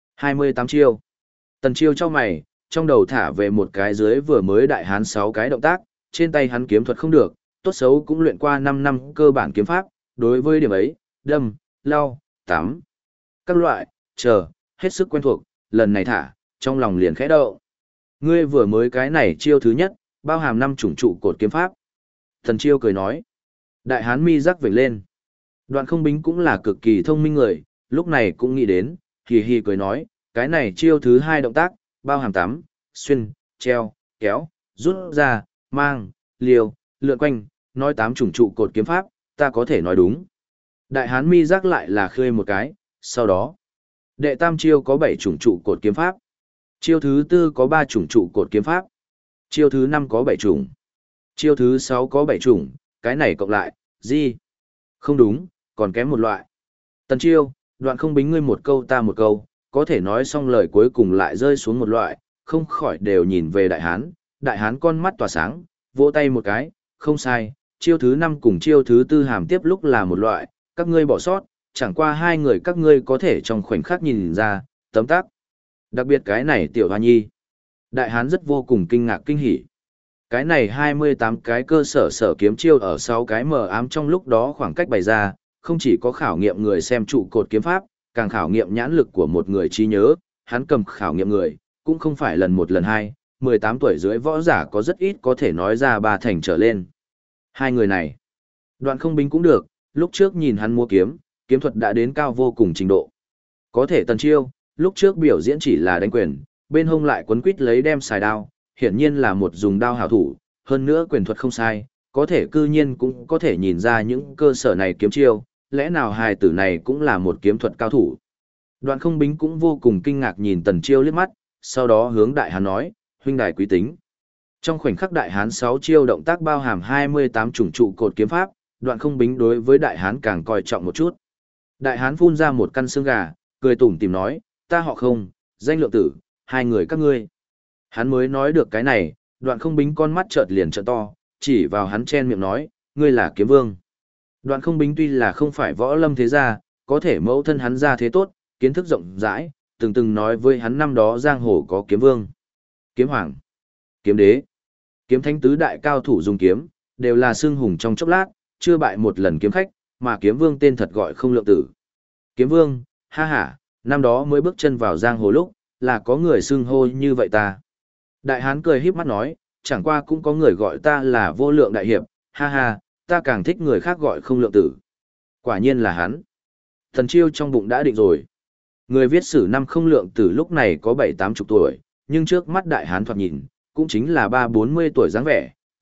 28 chiêu. Tần Chiêu cho mày, trong đầu thả về một cái dưới vừa mới đại hán 6 cái động tác, trên tay hắn kiếm thuật không được, tốt xấu cũng luyện qua 5 năm cơ bản kiếm pháp, đối với điểm ấy, đâm, lau, tắm, các loại, hết sức quen thuộc, lần này thả, trong lòng liền khẽ động. Ngươi vừa mới cái này chiêu thứ nhất, bao hàm 5 chủng trụ cột kiếm pháp. Tần Chiêu cười nói. Đại hán mi rắc vểnh lên. Đoạn Không Bính cũng là cực kỳ thông minh người, lúc này cũng nghĩ đến, hì hì cười nói, cái này chiêu thứ 2 động tác, bao hàm tắm, xuyên, treo, kéo, rút ra, mang, liều, lượn quanh, nói 8 chủng trụ cột kiếm pháp, ta có thể nói đúng. Đại hán mi rắc lại là khơi một cái, sau đó, đệ tam chiêu có 7 chủng trụ cột kiếm pháp. Chiêu thứ 4 có 3 chủng trụ cột kiếm pháp. Chiêu thứ 5 có 7 chủng. Chiêu thứ 6 có 7 chủng, cái này cộng lại, gì? Không đúng, còn kém một loại. Tần Chiêu, Đoạn Không Bính ngươi một câu ta một câu, có thể nói xong lời cuối cùng lại rơi xuống một loại, không khỏi đều nhìn về đại hán. Đại hán con mắt tỏa sáng, vỗ tay một cái, không sai, chiêu thứ 5 cùng chiêu thứ 4 hàm tiếp lúc là một loại, các ngươi bỏ sót, chẳng qua hai người các ngươi có thể trong khoảnh khắc nhìn ra, tấm tắc. Đặc biệt cái này tiểu hoa nhi. Đại hán rất vô cùng kinh ngạc kinh hỉ. Cái này 28 cái cơ sở kiếm chiêu ở 6 cái mờ ám trong lúc đó khoảng cách bày ra, không chỉ có khảo nghiệm người xem trụ cột kiếm pháp, càng khảo nghiệm nhãn lực của một người trí nhớ, hắn cầm khảo nghiệm người, cũng không phải lần một lần hai, 18 tuổi dưới võ giả có rất ít có thể nói ra 3 thành trở lên. Hai người này, Đoạn Không Bính cũng được, lúc trước nhìn hắn mua kiếm, kiếm thuật đã đến cao vô cùng trình độ. Có thể Tần Chiêu, lúc trước biểu diễn chỉ là đánh quyền, bên hông lại quấn quít lấy đem xài đao, hiển nhiên là một dùng đao hảo thủ, hơn nữa quyền thuật không sai, có thể cư nhiên cũng có thể nhìn ra những cơ sở này kiếm chiêu, lẽ nào hài tử này cũng là một kiếm thuật cao thủ. Đoạn Không Bính cũng vô cùng kinh ngạc nhìn Tần Chiêu liếc mắt, sau đó hướng đại hán nói, huynh đài quý tính. Trong khoảnh khắc đại hán 6 chiêu động tác bao hàm 28 chủng trụ cột kiếm pháp, Đoạn Không Bính đối với đại hán càng coi trọng một chút. Đại hán phun ra một căn xương gà, cười tủm tỉm nói, ta họ Không, danh Lượng Tử, hai người các ngươi. Hắn mới nói được cái này, Đoạn Không Bính con mắt chợt liền trợn to, chỉ vào hắn chen miệng nói, ngươi là kiếm vương. Đoạn Không Bính tuy là không phải võ lâm thế gia, có thể mẫu thân hắn ra thế tốt, kiến thức rộng rãi, từng nói với hắn năm đó giang hồ có kiếm vương, kiếm hoàng, kiếm đế, kiếm thánh tứ đại cao thủ dùng kiếm, đều là xưng hùng trong chốc lát, chưa bại một lần kiếm khách, mà kiếm vương tên thật gọi Không Lượng Tử. Kiếm vương, ha ha, năm đó mới bước chân vào giang hồ lúc, là có người xưng hô như vậy ta. Đại hán cười híp mắt nói, chẳng qua cũng có người gọi ta là Vô Lượng Đại Hiệp, ha ha, ta càng thích người khác gọi Không Lượng Tử. Quả nhiên là hắn. Thần Chiêu trong bụng đã định rồi. Người viết sử năm Không Lượng Tử lúc này có 7-80 tuổi, nhưng trước mắt đại hán thoạt nhìn, cũng chính là 30-40 tuổi dáng vẻ,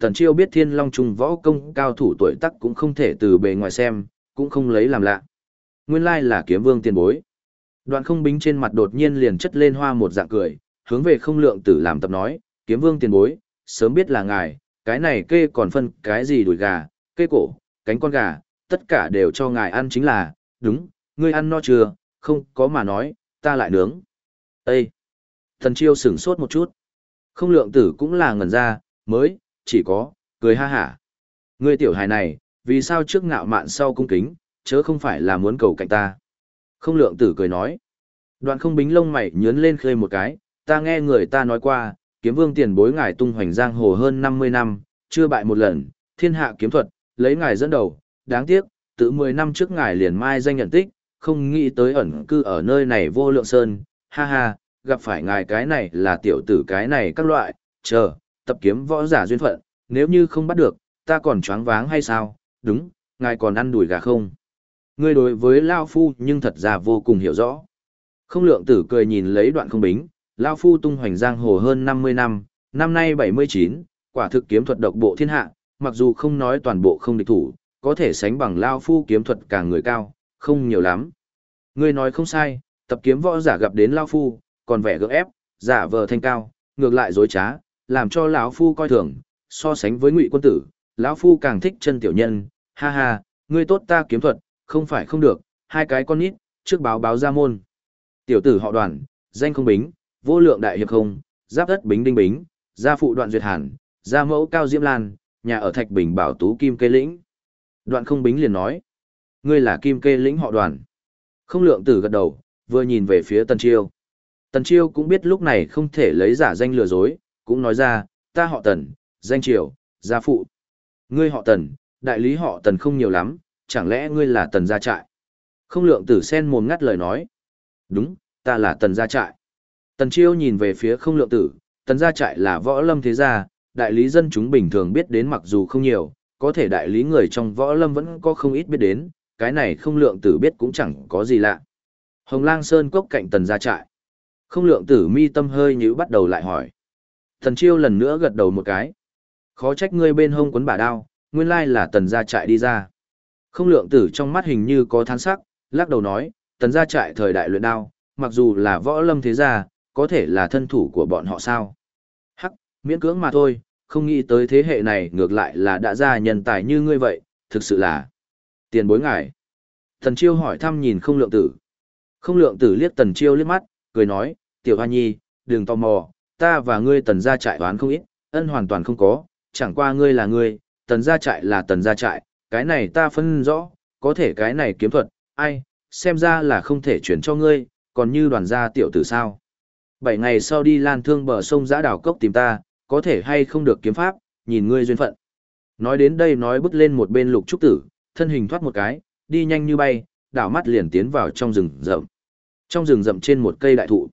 Tần Chiêu biết Thiên Long Trung võ công cao thủ tuổi tác cũng không thể từ bề ngoài xem, cũng không lấy làm lạ. Nguyên lai là Kiếm Vương tiền bối. Đoạn Không Bính trên mặt đột nhiên liền chất lên hoa một dạng cười, hướng về Không Lượng Tử làm tập nói, Kiếm Vương tiền bối, sớm biết là ngài, cái này kê còn phân cái gì đùi gà, kê cổ, cánh con gà, tất cả đều cho ngài ăn chính là, đúng, ngươi ăn no chưa, không có mà nói, ta lại nướng. Ê! Tần Chiêu sửng sốt một chút. Không Lượng Tử cũng là ngẩn ra, mới, chỉ có, cười ha hả. Ngươi tiểu hài này, vì sao trước ngạo mạn sau cung kính, chớ không phải là muốn cầu cạnh ta. Không Lượng Tử cười nói. Đoạn Không Bính lông mày nhướn lên khơi một cái, ta nghe người ta nói qua, Kiếm Vương tiền bối ngài tung hoành giang hồ hơn 50 năm, chưa bại một lần, thiên hạ kiếm thuật, lấy ngài dẫn đầu, đáng tiếc, tự 10 năm trước ngài liền mai danh nhận tích, không nghĩ tới ẩn cư ở nơi này vô lượng sơn, ha ha, gặp phải ngài cái này là tiểu tử cái này các loại, chờ, tập kiếm võ giả duyên phận, nếu như không bắt được, ta còn choáng váng hay sao, đúng, ngài còn ăn đùi gà không? Ngươi đối với Lao Phu nhưng thật ra vô cùng hiểu rõ. Không Lượng Tử cười nhìn lấy Đoạn Không Bính, Lao Phu tung hoành giang hồ hơn 50 năm, năm nay 79, quả thực kiếm thuật độc bộ thiên hạ, mặc dù không nói toàn bộ không địch thủ, có thể sánh bằng Lao Phu kiếm thuật càng người cao, không nhiều lắm. Ngươi nói không sai, tập kiếm võ giả gặp đến Lao Phu, còn vẻ gượng ép, giả vờ thanh cao, ngược lại dối trá, làm cho lão Phu coi thường, so sánh với Ngụy quân tử, lão Phu càng thích chân tiểu nhân, ha ha, ngươi tốt ta kiếm thuật, không phải không được, hai cái con nít, trước báo ra môn. Tiểu tử họ Đoàn, danh Không Bính, vô lượng đại hiệp không, giáp đất Bính Đinh Bính, gia phụ Đoạn Duyệt Hàn, gia mẫu Cao Diễm Lan, nhà ở Thạch Bình Bảo Tú Kim Kê Lĩnh. Đoạn Không Bính liền nói, ngươi là Kim Kê Lĩnh họ Đoàn. Không Lượng Tử gật đầu, vừa nhìn về phía Tần Chiêu. Tần Chiêu cũng biết lúc này không thể lấy giả danh lừa dối, cũng nói ra, ta họ Tần, danh Triều, gia phụ. Ngươi họ Tần, đại lý họ Tần không nhiều lắm, chẳng lẽ ngươi là Tần gia trại? Không Lượng Tử sen mồm ngắt lời nói. Đúng, ta là Tần gia trại. Tần Chiêu nhìn về phía Không Lượng Tử, Tần gia trại là võ lâm thế gia, đại lý dân chúng bình thường biết đến mặc dù không nhiều, có thể đại lý người trong võ lâm vẫn có không ít biết đến, cái này Không Lượng Tử biết cũng chẳng có gì lạ. Hồng Lang Sơn cốc cạnh Tần gia trại. Không Lượng Tử mi tâm hơi nhíu bắt đầu lại hỏi. Tần Chiêu lần nữa gật đầu một cái. Khó trách ngươi bên hông quấn bả đao, nguyên lai là Tần gia trại đi ra. Không Lượng Tử trong mắt hình như có than sắc, lắc đầu nói, Tần gia trại thời đại luyện đao, mặc dù là võ lâm thế gia, có thể là thân thủ của bọn họ sao? Hắc, miễn cưỡng mà thôi, không nghĩ tới thế hệ này ngược lại là đã ra nhân tài như ngươi vậy, thực sự là tiền bối ngài. Tần Chiêu hỏi thăm nhìn Không Lượng Tử. Không Lượng Tử liếc Tần Chiêu liếc mắt, cười nói, tiểu hoa nhi, đừng tò mò, ta và ngươi Tần gia trại oán không ít, ân hoàn toàn không có, chẳng qua ngươi là ngươi, Tần gia trại là Tần gia trại, cái này ta phân rõ, có thể cái này kiếm thuật, ai, xem ra là không thể chuyển cho ngươi, còn như Đoàn gia tiểu tử sao. 7 ngày sau đi Lan Thương bờ sông Giã Đào Cốc tìm ta, có thể hay không được kiếm pháp, nhìn ngươi duyên phận. Nói đến đây nói bước lên một bên Lục Trúc Tử, thân hình thoát một cái, đi nhanh như bay, đảo mắt liền tiến vào trong rừng rậm. Trong rừng rậm trên một cây đại thụ.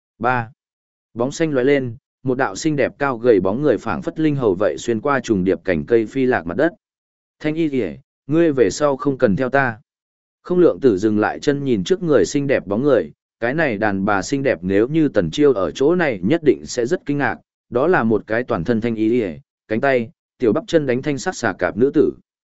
3. Bóng xanh lóe lên, một đạo xinh đẹp cao gầy bóng người phảng phất linh hầu vậy xuyên qua trùng điệp cành cây phi lạc mặt đất. Thanh y kìa, ngươi về sau không cần theo ta. Không Lượng Tử dừng lại chân nhìn trước người xinh đẹp bóng người, cái này đàn bà xinh đẹp nếu như Tần Chiêu ở chỗ này nhất định sẽ rất kinh ngạc, đó là một cái toàn thân thanh y kìa, cánh tay, tiểu bắp chân đánh thanh sắc xà cạp nữ tử.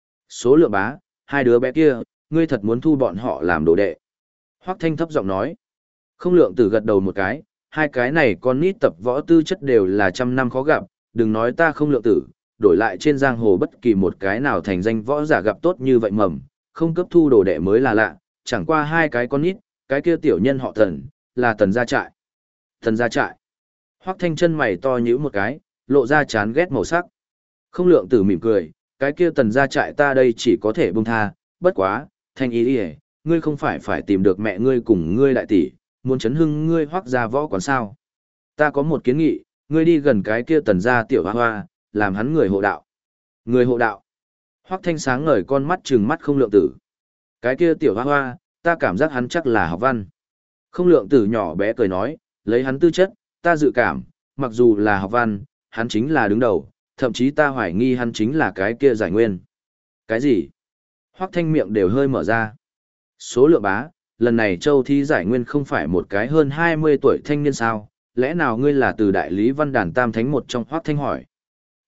Số Lượng bá, hai đứa bé kia, ngươi thật muốn thu bọn họ làm đồ đệ. Hoắc Thanh thấp giọng nói. Không Lượng Tử gật đầu một cái, hai cái này con nít tập võ tư chất đều là trăm năm khó gặp, đừng nói ta Không Lượng Tử, đổi lại trên giang hồ bất kỳ một cái nào thành danh võ giả gặp tốt như vậy mầm, không cấp thu đồ đệ mới là lạ, chẳng qua hai cái con nít, cái kia tiểu nhân họ Tần, là Tần gia trại. Tần gia trại. Hoắc Thanh chân mày to nhíu một cái, lộ ra chán ghét màu sắc. Không Lượng Tử mỉm cười, cái kia Tần gia trại ta đây chỉ có thể buông tha, bất quá, Thanh ý đi, ngươi không phải tìm được mẹ ngươi cùng ngươi đại tỷ, muốn chấn hưng ngươi Hoắc gia võ quán sao? Ta có một kiến nghị, ngươi đi gần cái kia Tần gia tiểu hoa hoa, làm hắn người hộ đạo. Người hộ đạo. Hoắc Thanh sáng ngời con mắt trừng mắt Không Lượng Tử. Cái kia tiểu hoa hoa, ta cảm giác hắn chắc là học văn. Không Lượng Tử nhỏ bé cười nói, lấy hắn tư chất, ta dự cảm, mặc dù là học văn, hắn chính là đứng đầu, thậm chí ta hoài nghi hắn chính là cái kia giải nguyên. Cái gì? Hoắc Thanh miệng đều hơi mở ra. Số Lượng bá, lần này Châu Thi giải nguyên không phải một cái hơn 20 tuổi thanh niên sao, lẽ nào ngươi là từ đại lý văn đàn tam thánh một trong? Hoắc Thanh hỏi.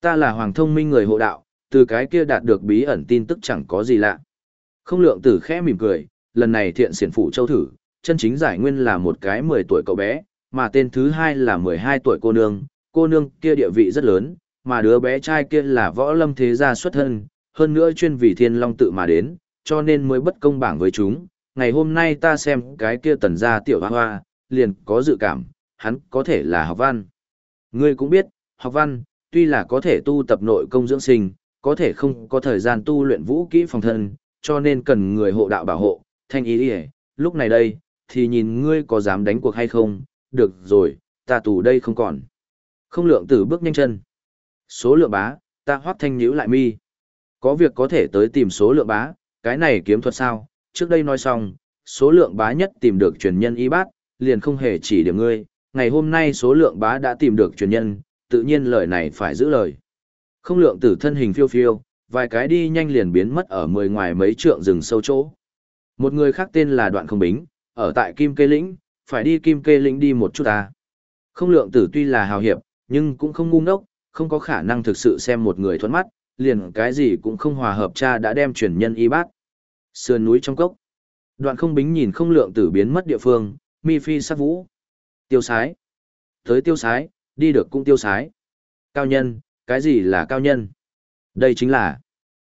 Ta là Hoàng Thông Minh người hộ đạo, từ cái kia đạt được bí ẩn tin tức chẳng có gì lạ. Không Lượng Tử khẽ mỉm cười, lần này thiện xiển phủ châu thử, chân chính giải nguyên là một cái 10 tuổi cậu bé, mà tên thứ hai là 12 tuổi cô nương kia địa vị rất lớn, mà đứa bé trai kia là võ lâm thế gia xuất thân, hơn nữa chuyên vì Thiên Long tự mà đến, cho nên mới bất công bảng với chúng. Ngày hôm nay ta xem cái kia Tần gia tiểu hoa hoa, liền có dự cảm, hắn có thể là học văn. Ngươi cũng biết, học văn, tuy là có thể tu tập nội công dưỡng sinh, có thể không có thời gian tu luyện vũ kỹ phòng thân, cho nên cần người hộ đạo bảo hộ, thanh ý đi. Lúc này đây, thì nhìn ngươi có dám đánh cuộc hay không, được rồi, ta tù đây không còn. Không Lượng Tử bước nhanh chân. Số Lượng bá, ta Hoắc Thanh nhíu lại mi. Có việc có thể tới tìm Số Lượng bá, cái này kiếm thuật sao, trước đây nói xong, Số Lượng bá nhất tìm được truyền nhân y bát, liền không hề chỉ điểm ngươi, ngày hôm nay Số Lượng bá đã tìm được truyền nhân, tự nhiên lời này phải giữ lời. Không Lượng Tử thân hình phiêu phiêu, vài cái đi nhanh liền biến mất ở ngoài mấy trượng rừng sâu chỗ. Một người khác tên là Đoạn Không Bính, ở tại Kim Kê Lĩnh, phải đi Kim Kê Lĩnh đi một chút ta. Không Lượng Tử tuy là hào hiệp, nhưng cũng không ngu ngốc, không có khả năng thực sự xem một người thuận mắt, liền cái gì cũng không hòa hợp, cha đã đem truyền nhân y bát. Sườn núi trong cốc. Đoạn Không Bính nhìn Không Lượng Tử biến mất địa phương, mi phi sắc vũ. Tiêu sái. Tới tiêu sái, đi được cũng tiêu sái. Cao nhân, cái gì là cao nhân? Đây chính là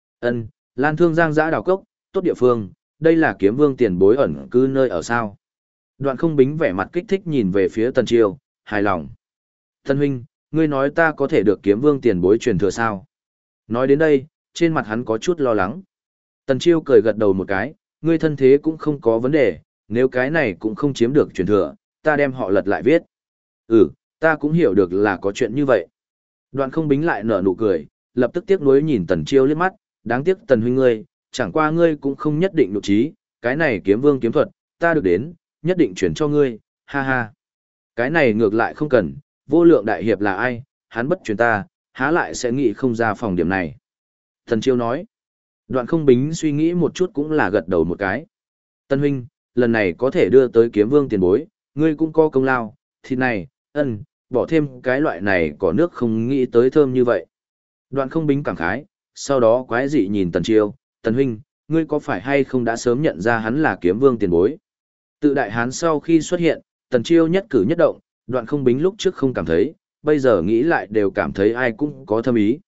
Lan Thương Giang giã đào cốc, tốt địa phương, đây là Kiếm Vương tiền bối ẩn cư nơi ở sao. Đoạn Không Bính vẻ mặt kích thích nhìn về phía Tần Chiêu, hài lòng. Tân huynh, ngươi nói ta có thể được Kiếm Vương tiền bối truyền thừa sao? Nói đến đây, trên mặt hắn có chút lo lắng. Tần Chiêu cười gật đầu một cái, ngươi thân thế cũng không có vấn đề, nếu cái này cũng không chiếm được truyền thừa, ta đem họ lật lại viết. Ta cũng hiểu được là có chuyện như vậy. Đoạn Không Bính lại nở nụ cười, lập tức tiếc nuối nhìn Tần Chiêu liếc mắt, đáng tiếc Tần huynh ngươi, chẳng qua ngươi cũng không nhất định nội trí, cái này Kiếm Vương kiếm thuật, ta được đến, nhất định chuyển cho ngươi, ha ha. Cái này ngược lại không cần, Vô Lượng đại hiệp là ai, hắn bất truyền ta, há lại sẽ nghĩ không ra phòng điểm này. Tần Chiêu nói. Đoạn Không Bính suy nghĩ một chút cũng là gật đầu một cái. Tân huynh, lần này có thể đưa tới Kiếm Vương tiền bối, ngươi cũng có công lao, thì này, bỏ thêm cái loại này có nước không nghĩ tới thơm như vậy. Đoạn Không Bính cảm khái, sau đó quái dị nhìn Tần Chiêu, Tần huynh, ngươi có phải hay không đã sớm nhận ra hắn là Kiếm Vương tiền bối? Tự Đại Hán sau khi xuất hiện, Tần Chiêu nhất cử nhất động, Đoạn Không Bính lúc trước không cảm thấy, bây giờ nghĩ lại đều cảm thấy ai cũng có thâm ý.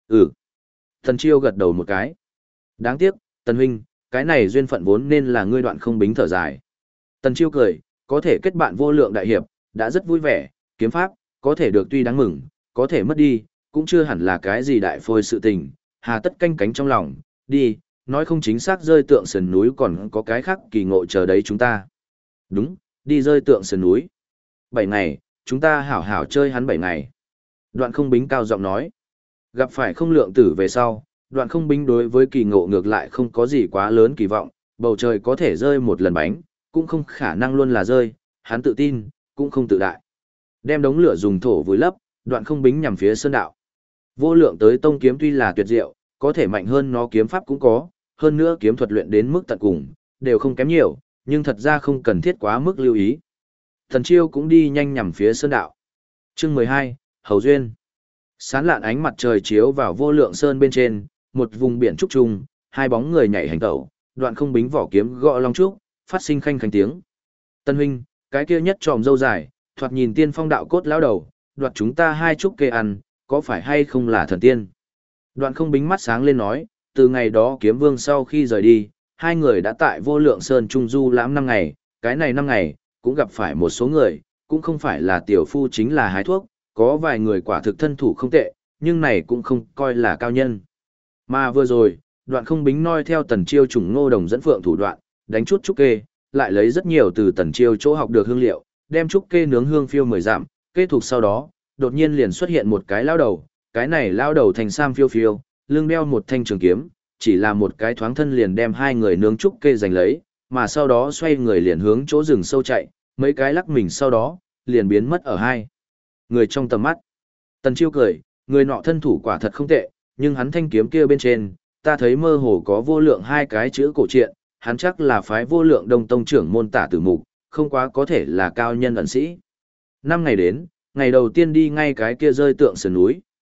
Tần Chiêu gật đầu một cái. Đáng tiếc, Tần huynh, cái này duyên phận vốn nên là ngươi. Đoạn Không Bính thở dài. Tần Chiêu cười, có thể kết bạn Vô Lượng đại hiệp, đã rất vui vẻ, kiếm pháp, có thể được tuy đáng mừng, có thể mất đi, cũng chưa hẳn là cái gì đại phôi sự tình, hà tất canh cánh trong lòng, đi, nói không chính xác rơi Tượng sườn núi còn có cái khác kỳ ngộ chờ đấy chúng ta. Đúng, đi rơi Tượng sườn núi. 7 ngày, chúng ta hảo hảo chơi hắn 7 ngày. Đoạn Không Bính cao giọng nói. Gặp phải Không Lượng Tử về sau, Đoạn Không Bính đối với kỳ ngộ ngược lại không có gì quá lớn kỳ vọng, bầu trời có thể rơi một lần bánh, cũng không khả năng luôn là rơi, hắn tự tin, cũng không tự đại. Đem đống lửa dùng thổ vùi lấp, Đoạn Không Bính nhằm phía sơn đạo. Vô Lượng tới tông kiếm tuy là tuyệt diệu, có thể mạnh hơn nó kiếm pháp cũng có, hơn nữa kiếm thuật luyện đến mức tận cùng, đều không kém nhiều, nhưng thật ra không cần thiết quá mức lưu ý. Thần Chiêu cũng đi nhanh nhằm phía sơn đạo. Chương 12, Hầu Duyên. Sáng lạn ánh mặt trời chiếu vào Vô Lượng sơn bên trên, một vùng biển trúc trùng, hai bóng người nhảy hành tẩu, Đoạn Không Bính vỏ kiếm gõ long trúc, phát sinh khanh khanh tiếng. Tân huynh, cái kia nhất tròm râu dài, thoạt nhìn tiên phong đạo cốt lão đầu, đoạt chúng ta 2 trúc kê ăn, có phải hay không là thần tiên? Đoạn Không Bính mắt sáng lên nói, từ ngày đó Kiếm Vương sau khi rời đi, hai người đã tại Vô Lượng sơn trung du lãm 5 ngày, cái này 5 ngày, cũng gặp phải một số người, cũng không phải là tiểu phu chính là hái thuốc, có vài người quả thực thân thủ không tệ, nhưng này cũng không coi là cao nhân. Mà vừa rồi, Đoạn Không Bính noi theo Tần Chiêu trùng Ngô Đồng dẫn phượng thủ đoạn, đánh chút trúc kê, lại lấy rất nhiều từ Tần Chiêu chỗ học được hương liệu, đem trúc kê nướng hương phiêu 10 dặm, kết thúc sau đó, đột nhiên liền xuất hiện một cái lao đầu, cái này lao đầu thành sam phiêu phiêu, lưng đeo một thanh trường kiếm, chỉ là một cái thoáng thân liền đem hai người nướng trúc kê giành lấy, mà sau đó xoay người liền hướng chỗ rừng sâu chạy, mấy cái lắc mình sau đó, liền biến mất ở hai người trong tầm mắt. Tần Chiêu cười, người nọ thân thủ quả thật không tệ, nhưng hắn thanh kiếm kia bên trên, ta thấy mơ hồ có Vô Lượng 2 cái chữ cổ truyện, hắn chắc là phái Vô Lượng Đông tông trưởng môn Tả Tử Mục, không quá có thể là cao nhân ẩn sĩ. 5 ngày đến, ngày đầu tiên đi ngay cái kia rơi Tượng sườn núi,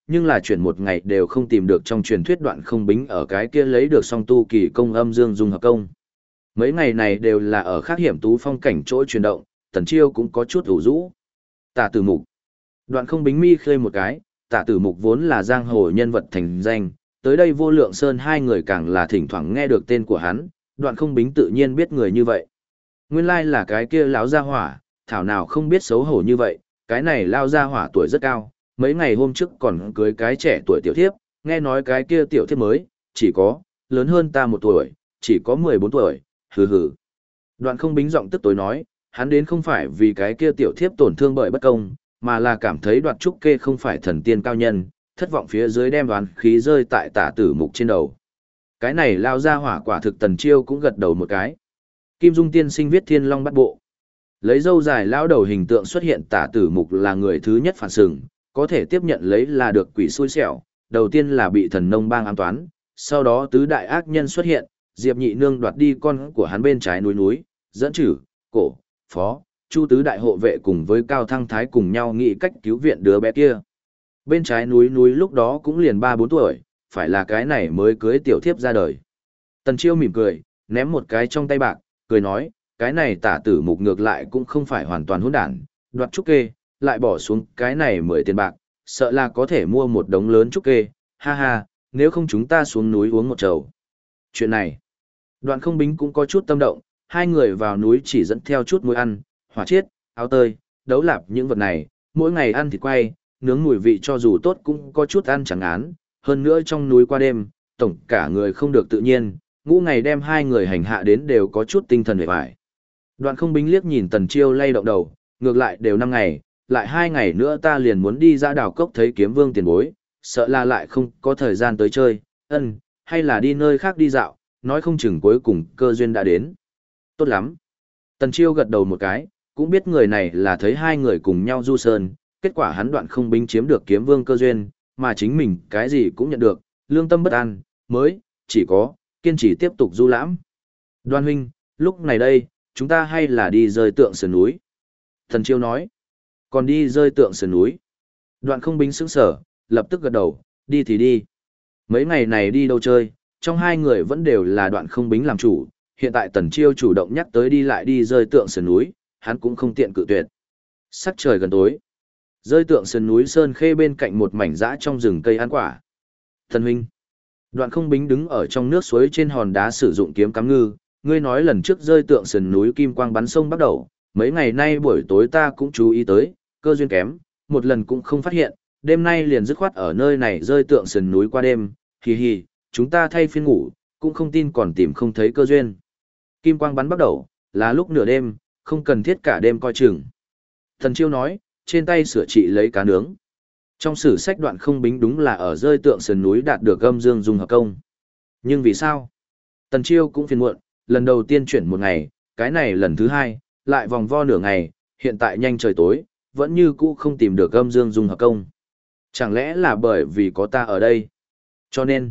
nhưng là chuyển một ngày đều không tìm được trong truyền thuyết Đoạn Không Bính ở cái kia lấy được song tu kỳ công âm dương dung hợp công. Mấy ngày này đều là ở khác hiểm tú phong cảnh chỗ chuyển động, Tần Chiêu cũng có chút ủ rũ. Tả Tử Mục. Đoạn Không Bính mi khơi một cái, Tả Tử Mục vốn là giang hồ nhân vật thành danh, tới đây Vô Lượng Sơn hai người càng là thỉnh thoảng nghe được tên của hắn, Đoạn Không Bính tự nhiên biết người như vậy. Nguyên lai là cái kia lão gia hỏa, thảo nào không biết xấu hổ như vậy, cái này lao gia hỏa tuổi rất cao, mấy ngày hôm trước còn cưới cái trẻ tuổi tiểu thiếp, nghe nói cái kia tiểu thiếp mới, chỉ có, lớn hơn ta 1 tuổi, chỉ có 14 tuổi, hừ hừ. Đoạn Không Bính giọng tức tối nói, hắn đến không phải vì cái kia tiểu thiếp tổn thương bởi bất công, mà là cảm thấy Đoạt Trúc Kê không phải thần tiên cao nhân, thất vọng phía dưới đem đoán khí rơi tại Tả Tử Mục trên đầu. Cái này lao ra hỏa quả thực Tần Chiêu cũng gật đầu một cái. Kim Dung tiên sinh viết Thiên Long Bát Bộ. Lấy dâu dài lão đầu hình tượng xuất hiện Tả Tử Mục là người thứ nhất phản sừng, có thể tiếp nhận lấy là được quỷ xui xẻo, đầu tiên là bị thần nông bang ám toán, sau đó tứ đại ác nhân xuất hiện, Diệp Nhị Nương đoạt đi con của hắn bên trái núi, dẫn chử, cổ, phó, Chu tứ đại hộ vệ cùng với Cao Thăng Thái cùng nhau nghĩ cách cứu viện đứa bé kia. Bên trái núi lúc đó cũng liền 3-4 tuổi, phải là cái này mới cưới tiểu thiếp ra đời. Tần Chiêu mỉm cười, ném một cái trong tay bạc, cười nói, cái này Tả Tử Mục ngược lại cũng không phải hoàn toàn hỗn đản, Đoạt Trúc Kê, lại bỏ xuống cái này 10 tiền bạc, sợ là có thể mua một đống lớn trúc kê, ha ha, nếu không chúng ta xuống núi uống một chầu. Chuyện này, Đoạn Không Bính cũng có chút tâm động, hai người vào núi chỉ dẫn theo chút muối ăn, hỏa chiết, áo tơi, đấu lạp những vật này, mỗi ngày ăn thịt quay, nướng mùi vị cho dù tốt cũng có chút ăn chẳng án, hơn nữa trong núi qua đêm, tổng cả người không được tự nhiên, ngũ ngày đem hai người hành hạ đến đều có chút tinh thần hề bại. Đoạn Không Bính liếc nhìn Tần Chiêu lay động đầu, ngược lại đều 5 ngày, lại 2 ngày nữa ta liền muốn đi ra đảo cốc thấy Kiếm Vương tiền bối, sợ là lại không có thời gian tới chơi, hay là đi nơi khác đi dạo, nói không chừng cuối cùng cơ duyên đã đến. Tốt lắm. Tần Chiêu gật đầu một cái, cũng biết người này là thấy hai người cùng nhau du sơn, kết quả hắn Đoạn Không Bính chiếm được Kiếm Vương cơ duyên, mà chính mình cái gì cũng nhận được, lương tâm bất an, mới, chỉ có, kiên trì tiếp tục du lãm. Đoan huynh, lúc này đây, chúng ta hay là đi rơi Tượng Sườn núi. Tần Chiêu nói, còn đi rơi Tượng Sườn núi. Đoạn Không Bính sững sờ, lập tức gật đầu, đi thì đi. Mấy ngày này đi đâu chơi, trong hai người vẫn đều là Đoạn Không Bính làm chủ, hiện tại Tần Chiêu chủ động nhắc tới đi lại đi rơi Tượng Sườn núi, hắn cũng không tiện cự tuyệt. Sắc trời gần tối, rơi Tượng Sườn núi sơn khê bên cạnh một mảnh dã trong rừng cây ăn quả. Thần huynh, Đoạn Không Bính đứng ở trong nước suối trên hòn đá sử dụng kiếm cắm ngư, ngươi nói lần trước rơi Tượng Sườn núi kim quang bắn sông bắt đầu, mấy ngày nay buổi tối ta cũng chú ý tới, cơ duyên kém, một lần cũng không phát hiện, đêm nay liền dứt khoát ở nơi này rơi Tượng Sườn núi qua đêm, hì hì, chúng ta thay phiên ngủ, cũng không tin còn tìm không thấy cơ duyên. Kim quang bắn bắt đầu, là lúc nửa đêm, không cần thiết cả đêm coi chừng. Thần Chiêu nói, trên tay sửa trị lấy cá nướng. Trong sử sách Đoạn Không Bính đúng là ở rơi Tượng Sườn núi đạt được âm dương dung hợp công. Nhưng vì sao? Tần Chiêu cũng phiền muộn, lần đầu tiên chuyển một ngày, cái này lần thứ hai, lại vòng vo nửa ngày, hiện tại nhanh trời tối, vẫn như cũ không tìm được âm dương dung hợp công. Chẳng lẽ là bởi vì có ta ở đây? Cho nên,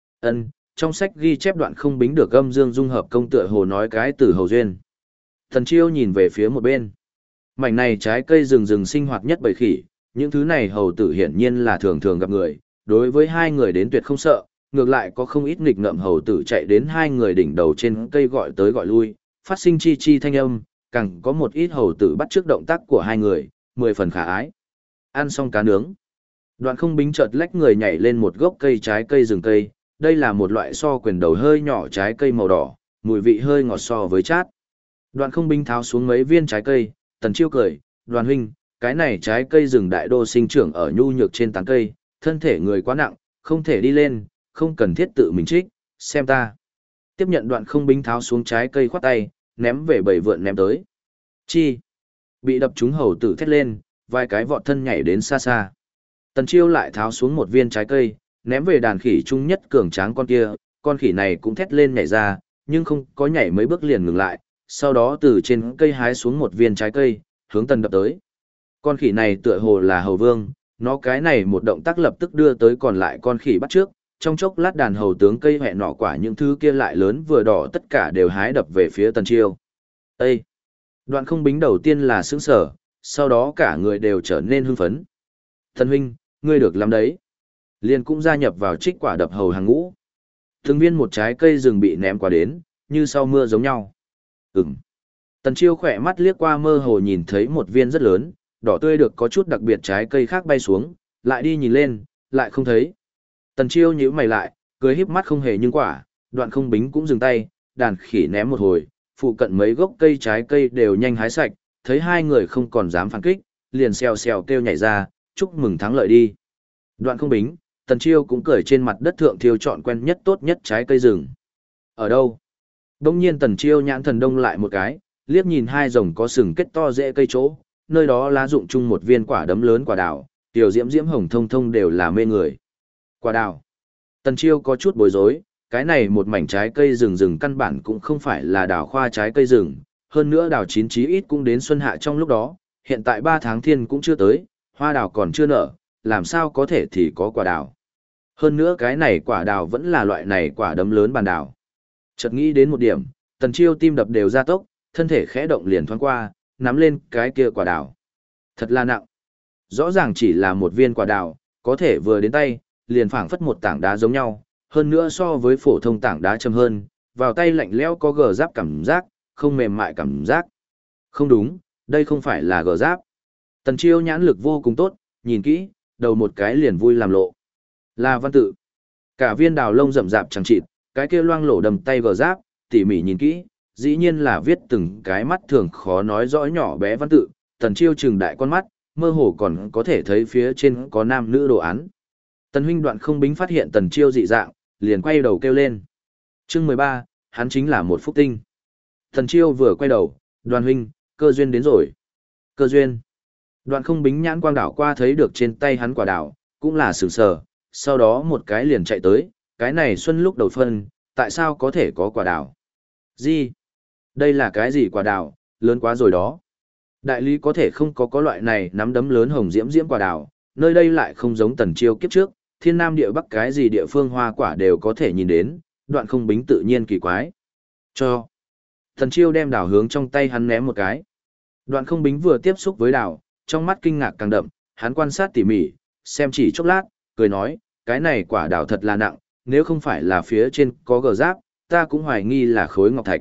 trong sách ghi chép Đoạn Không Bính được âm dương dung hợp công tựa hồ nói cái từ hầu duyên. Thần Chiêu nhìn về phía một bên. Mảnh này trái cây rừng sinh hoạt nhất bầy khỉ, những thứ này hầu tử hiển nhiên là thường thường gặp người, đối với hai người đến tuyệt không sợ, ngược lại có không ít nghịch ngợm hầu tử chạy đến hai người đỉnh đầu trên cây gọi tới gọi lui, phát sinh chi chi thanh âm, càng có một ít hầu tử bắt chước động tác của hai người, 10 phần khả ái. Ăn xong cá nướng, Đoạn Không Bính chợt lách người nhảy lên một gốc cây trái cây rừng cây, đây là một loại so quyền đầu hơi nhỏ trái cây màu đỏ, mùi vị hơi ngọt so với chát. Đoạn Không Bính tháo xuống mấy viên trái cây, Tần Chiêu cười, Đoàn huynh, cái này trái cây rừng đại đô sinh trưởng ở nhu nhược trên tán cây, thân thể người quá nặng, không thể đi lên, không cần thiết tự mình trích, xem ta. Tiếp nhận Đoạn Không Bính tháo xuống trái cây khoát tay, ném về bầy vượn ném tới. Chi! Bị đập trúng hầu tử thét lên, vài cái vọt thân nhảy đến xa xa. Tần Chiêu lại tháo xuống một viên trái cây, ném về đàn khỉ trung nhất cường tráng con khỉ này cũng thét lên nhảy ra, nhưng không có nhảy mấy bước liền ngừng lại, sau đó từ trên cây hái xuống một viên trái cây, hướng Tần đập tới. Con khỉ này tựa hồ là hầu vương, nó cái này một động tác lập tức đưa tới còn lại con khỉ bắt trước, trong chốc lát đàn hầu tướng cây hẹ nọ quả những thứ kia lại lớn vừa đỏ tất cả đều hái đập về phía Tần Chiêu. Ê! Đoạn Không Bính đầu tiên là sững sờ, sau đó cả người đều trở nên hưng phấn. Thần huynh, ngươi được lắm đấy. liền cũng gia nhập vào trích quả đập hầu hàng ngũ. Từng viên một trái cây rừng bị ném qua đến, như sau mưa giống nhau. Ừm. Tần Chiêu khỏe mắt liếc qua mơ hồ nhìn thấy một viên rất lớn, đỏ tươi được có chút đặc biệt trái cây khác bay xuống, lại đi nhìn lên, lại không thấy. Tần Chiêu nhíu mày lại, cười híp mắt không hề nhưng quả, Đoạn Không Bính cũng dừng tay, đàn khỉ ném một hồi, phụ cận mấy gốc cây trái cây đều nhanh hái sạch, thấy hai người không còn dám phản kích, liền xèo xèo kêu nhảy ra, chúc mừng thắng lợi đi. Đoạn Không Bính, Tần Chiêu cũng cười trên mặt đất thượng thiêu chọn quen nhất tốt nhất trái cây rừng. Ở đâu? Đông nhiên Tần Chiêu nhãn thần đông lại một cái, liếc nhìn hai rồng có sừng kết to rễ cây chỗ, nơi đó lá dụng chung một viên quả đấm lớn quả đào, tiểu diễm diễm hồng thông thông đều là mê người. Quả đào. Tần Chiêu có chút bối rối, cái này một mảnh trái cây rừng rừng căn bản cũng không phải là đào khoa trái cây rừng, hơn nữa đào chín chí ít cũng đến xuân hạ trong lúc đó, hiện tại 3 tháng thiên cũng chưa tới, hoa đào còn chưa nở, làm sao có thể thì có quả đào. Hơn nữa cái này quả đào vẫn là loại này quả đấm lớn bàn đào. Chợt nghĩ đến một điểm, Tần Chiêu tim đập đều gia tốc, thân thể khẽ động liền thoáng qua, nắm lên cái kia quả đào. Thật là nặng. Rõ ràng chỉ là một viên quả đào, có thể vừa đến tay, liền phảng phất một tảng đá giống nhau, hơn nữa so với phổ thông tảng đá châm hơn, vào tay lạnh lẽo có gờ giáp cảm giác, không mềm mại cảm giác. Không đúng, đây không phải là gờ giáp. Tần Chiêu nhãn lực vô cùng tốt, nhìn kỹ, đầu một cái liền vui làm lộ. Là văn tự. Cả viên đào lông rậm rạp chẳng chịt, cái kia loang lổ đầm tay gờ giáp, tỉ mỉ nhìn kỹ, dĩ nhiên là viết từng cái mắt thường khó nói rõ nhỏ bé văn tự. Tần Chiêu trừng đại con mắt, mơ hồ còn có thể thấy phía trên có nam nữ đồ án. Tần huynh Đoạn Không Bính phát hiện Tần Chiêu dị dạng, liền quay đầu kêu lên. Chương 13, hắn chính là một phúc tinh. Tần Chiêu vừa quay đầu, Đoàn huynh, cơ duyên đến rồi. Cơ duyên. Đoạn Không Bính nhãn quang đảo qua thấy được trên tay hắn quả đào, cũng là sửng sờ, sau đó một cái liền chạy tới, cái này xuân lúc đầu phân, tại sao có thể có quả đào? Gì? Đây là cái gì quả đào, lớn quá rồi đó. Đại lý có thể không có loại này nắm đấm lớn hồng diễm diễm quả đào, nơi đây lại không giống Tần Chiêu kiếp trước, thiên nam địa bắc cái gì địa phương hoa quả đều có thể nhìn đến, Đoạn Không Bính tự nhiên kỳ quái. Cho. Tần Chiêu đem đào hướng trong tay hắn ném một cái. Đoạn Không Bính vừa tiếp xúc với đào, trong mắt kinh ngạc càng đậm, hắn quan sát tỉ mỉ, xem chỉ chốc lát, cười nói, cái này quả đào thật là nặng, nếu không phải là phía trên có gờ giáp, ta cũng hoài nghi là khối ngọc thạch,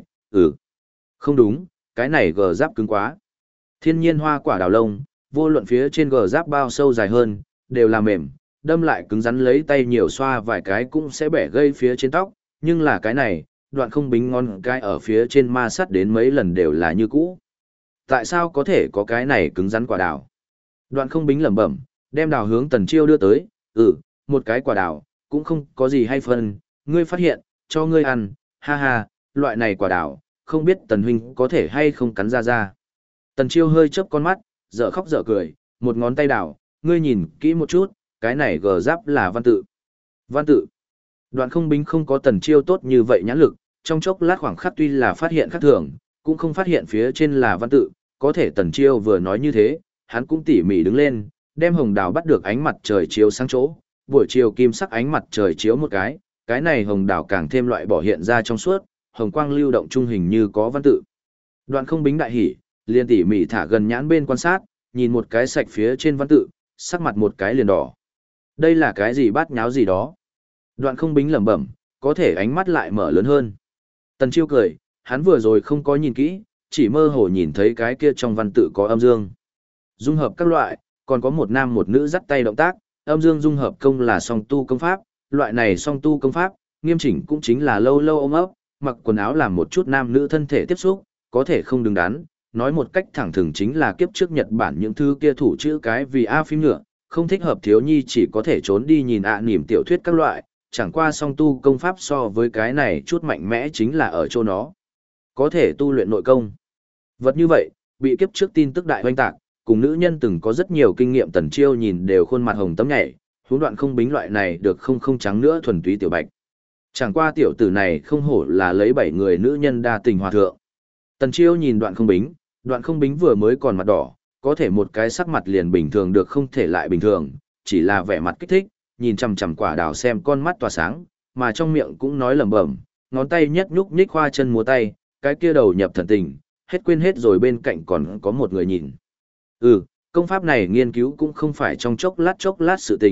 Không đúng, cái này gờ giáp cứng quá. Thiên nhiên hoa quả đào lông, vô luận phía trên gờ giáp bao sâu dài hơn, đều là mềm, đâm lại cứng rắn lấy tay nhiều xoa vài cái cũng sẽ bẻ gây phía trên tóc, nhưng là cái này, Đoạn Không Bính ngón cái ở phía trên ma sắt đến mấy lần đều là như cũ. Tại sao có thể có cái này cứng rắn quả đào? Đoạn Không Bính lẩm bẩm, đem đào hướng Tần Chiêu đưa tới, một cái quả đào, cũng không có gì hay phân, ngươi phát hiện, cho ngươi ăn, ha ha, loại này quả đào, không biết Tần huynh có thể hay không cắn ra ra. Tần Chiêu hơi chớp con mắt, dở khóc dở cười, một ngón tay đào, ngươi nhìn kỹ một chút, cái này gờ giáp là văn tự. Văn tự. Đoạn Không Bính không có Tần Chiêu tốt như vậy nhãn lực, trong chốc lát khoảng khắc tuy là phát hiện khác thường, cũng không phát hiện phía trên là văn tự, có thể Tần Chiêu vừa nói như thế, hắn cũng tỉ mỉ đứng lên, đem hồng đào bắt được ánh mặt trời chiếu sáng chỗ, buổi chiều kim sắc ánh mặt trời chiếu một cái này hồng đào càng thêm loại bỏ hiện ra trong suốt, hồng quang lưu động trung hình như có văn tự. Đoạn Không Bính đại hỉ, liền tỉ mỉ thả gần nhãn bên quan sát, nhìn một cái sạch phía trên văn tự, sắc mặt một cái liền đỏ. Đây là cái gì bát nháo gì đó? Đoạn Không Bính lẩm bẩm, có thể ánh mắt lại mở lớn hơn. Tần Chiêu cười, hắn vừa rồi không có nhìn kỹ, chỉ mơ hồ nhìn thấy cái kia trong văn tự có âm dương. Dung hợp các loại, còn có một nam một nữ dắt tay động tác, âm dương dung hợp công là song tu công pháp, loại này song tu công pháp, nghiêm chỉnh cũng chính là lâu lâu ôm ấp, mặc quần áo làm một chút nam nữ thân thể tiếp xúc, có thể không đứng đắn, nói một cách thẳng thừng chính là kiếp trước Nhật Bản những thứ kia thủ chữ cái vì phim nhựa, không thích hợp thiếu nhi chỉ có thể trốn đi nhìn niềm tiểu thuyết các loại, chẳng qua song tu công pháp so với cái này chút mạnh mẽ chính là ở chỗ nó. Có thể tu luyện nội công. Vật như vậy, bị kiếp trước tin tức đại hoanh tạc, cùng nữ nhân từng có rất nhiều kinh nghiệm Tần Chiêu nhìn đều khuôn mặt hồng tấm nhảy, huống Đoạn Không Bính loại này được không trắng nữa thuần túy tiểu bạch. Chẳng qua tiểu tử này không hổ là lấy 7 người nữ nhân đa tình hòa thượng. Tần Chiêu nhìn Đoạn Không Bính vừa mới còn mặt đỏ, có thể một cái sắc mặt liền bình thường được không thể lại bình thường, chỉ là vẻ mặt kích thích, nhìn chằm chằm quả đào xem con mắt tỏa sáng, mà trong miệng cũng nói lẩm bẩm, ngón tay nhất nhúc nhích khoa chân múa tay, cái kia đầu nhập thần tình, hết quên hết rồi bên cạnh còn có một người nhìn. Công pháp này nghiên cứu cũng không phải trong chốc lát sự tình,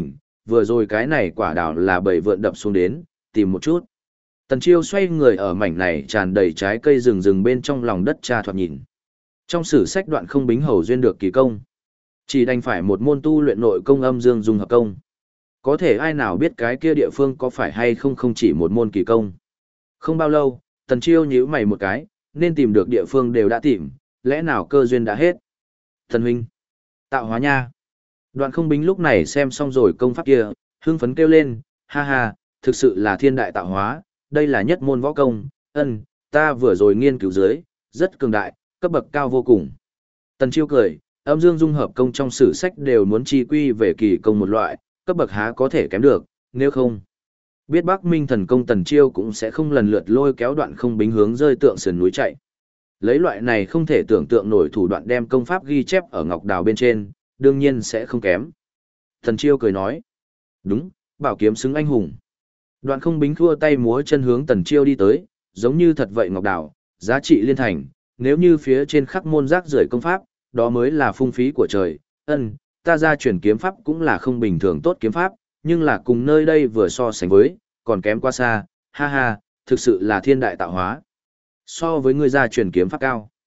vừa rồi cái này quả đào là bầy vượn đập xuống đến, tìm một chút. Tần Chiêu xoay người ở mảnh này tràn đầy trái cây rừng rừng bên trong lòng đất tra thoạt nhìn. Trong sử sách Đoạn Không Bính hầu duyên được kỳ công. Chỉ đành phải một môn tu luyện nội công âm dương dung hợp công. Có thể ai nào biết cái kia địa phương có phải hay không không chỉ một môn kỳ công. Không bao lâu, Tần Chiêu nhíu mày một cái, nên tìm được địa phương đều đã tìm, lẽ nào cơ duyên đã hết. Thần huynh, tạo hóa nha. Đoạn Không Bính lúc này xem xong rồi công pháp kia, hưng phấn kêu lên, ha ha, thực sự là thiên đại tạo hóa, đây là nhất môn võ công, ta vừa rồi nghiên cứu dưới, rất cường đại, cấp bậc cao vô cùng. Tần Chiêu cười, âm dương dung hợp công trong sử sách đều muốn chi quy về kỳ công một loại, cấp bậc há có thể kém được, nếu không. Biết Bắc Minh thần công Tần Chiêu cũng sẽ không lần lượt lôi kéo Đoạn Không Bính hướng rơi tượng sườn núi chạy. Lấy loại này không thể tưởng tượng nổi thủ đoạn đem công pháp ghi chép ở ngọc đào bên trên, đương nhiên sẽ không kém. Tần Chiêu cười nói, đúng, bảo kiếm xứng anh hùng. Đoạn Không Bính thua tay múa chân hướng Tần Chiêu đi tới, giống như thật vậy ngọc đào, giá trị liên thành, nếu như phía trên khắc môn rác rưởi công pháp, đó mới là phung phí của trời. Ta ra chuyển kiếm pháp cũng là không bình thường tốt kiếm pháp, nhưng là cùng nơi đây vừa so sánh với, còn kém quá xa, ha ha, thực sự là thiên đại tạo hóa. So với ngươi ra chuyển kiếm pháp cao.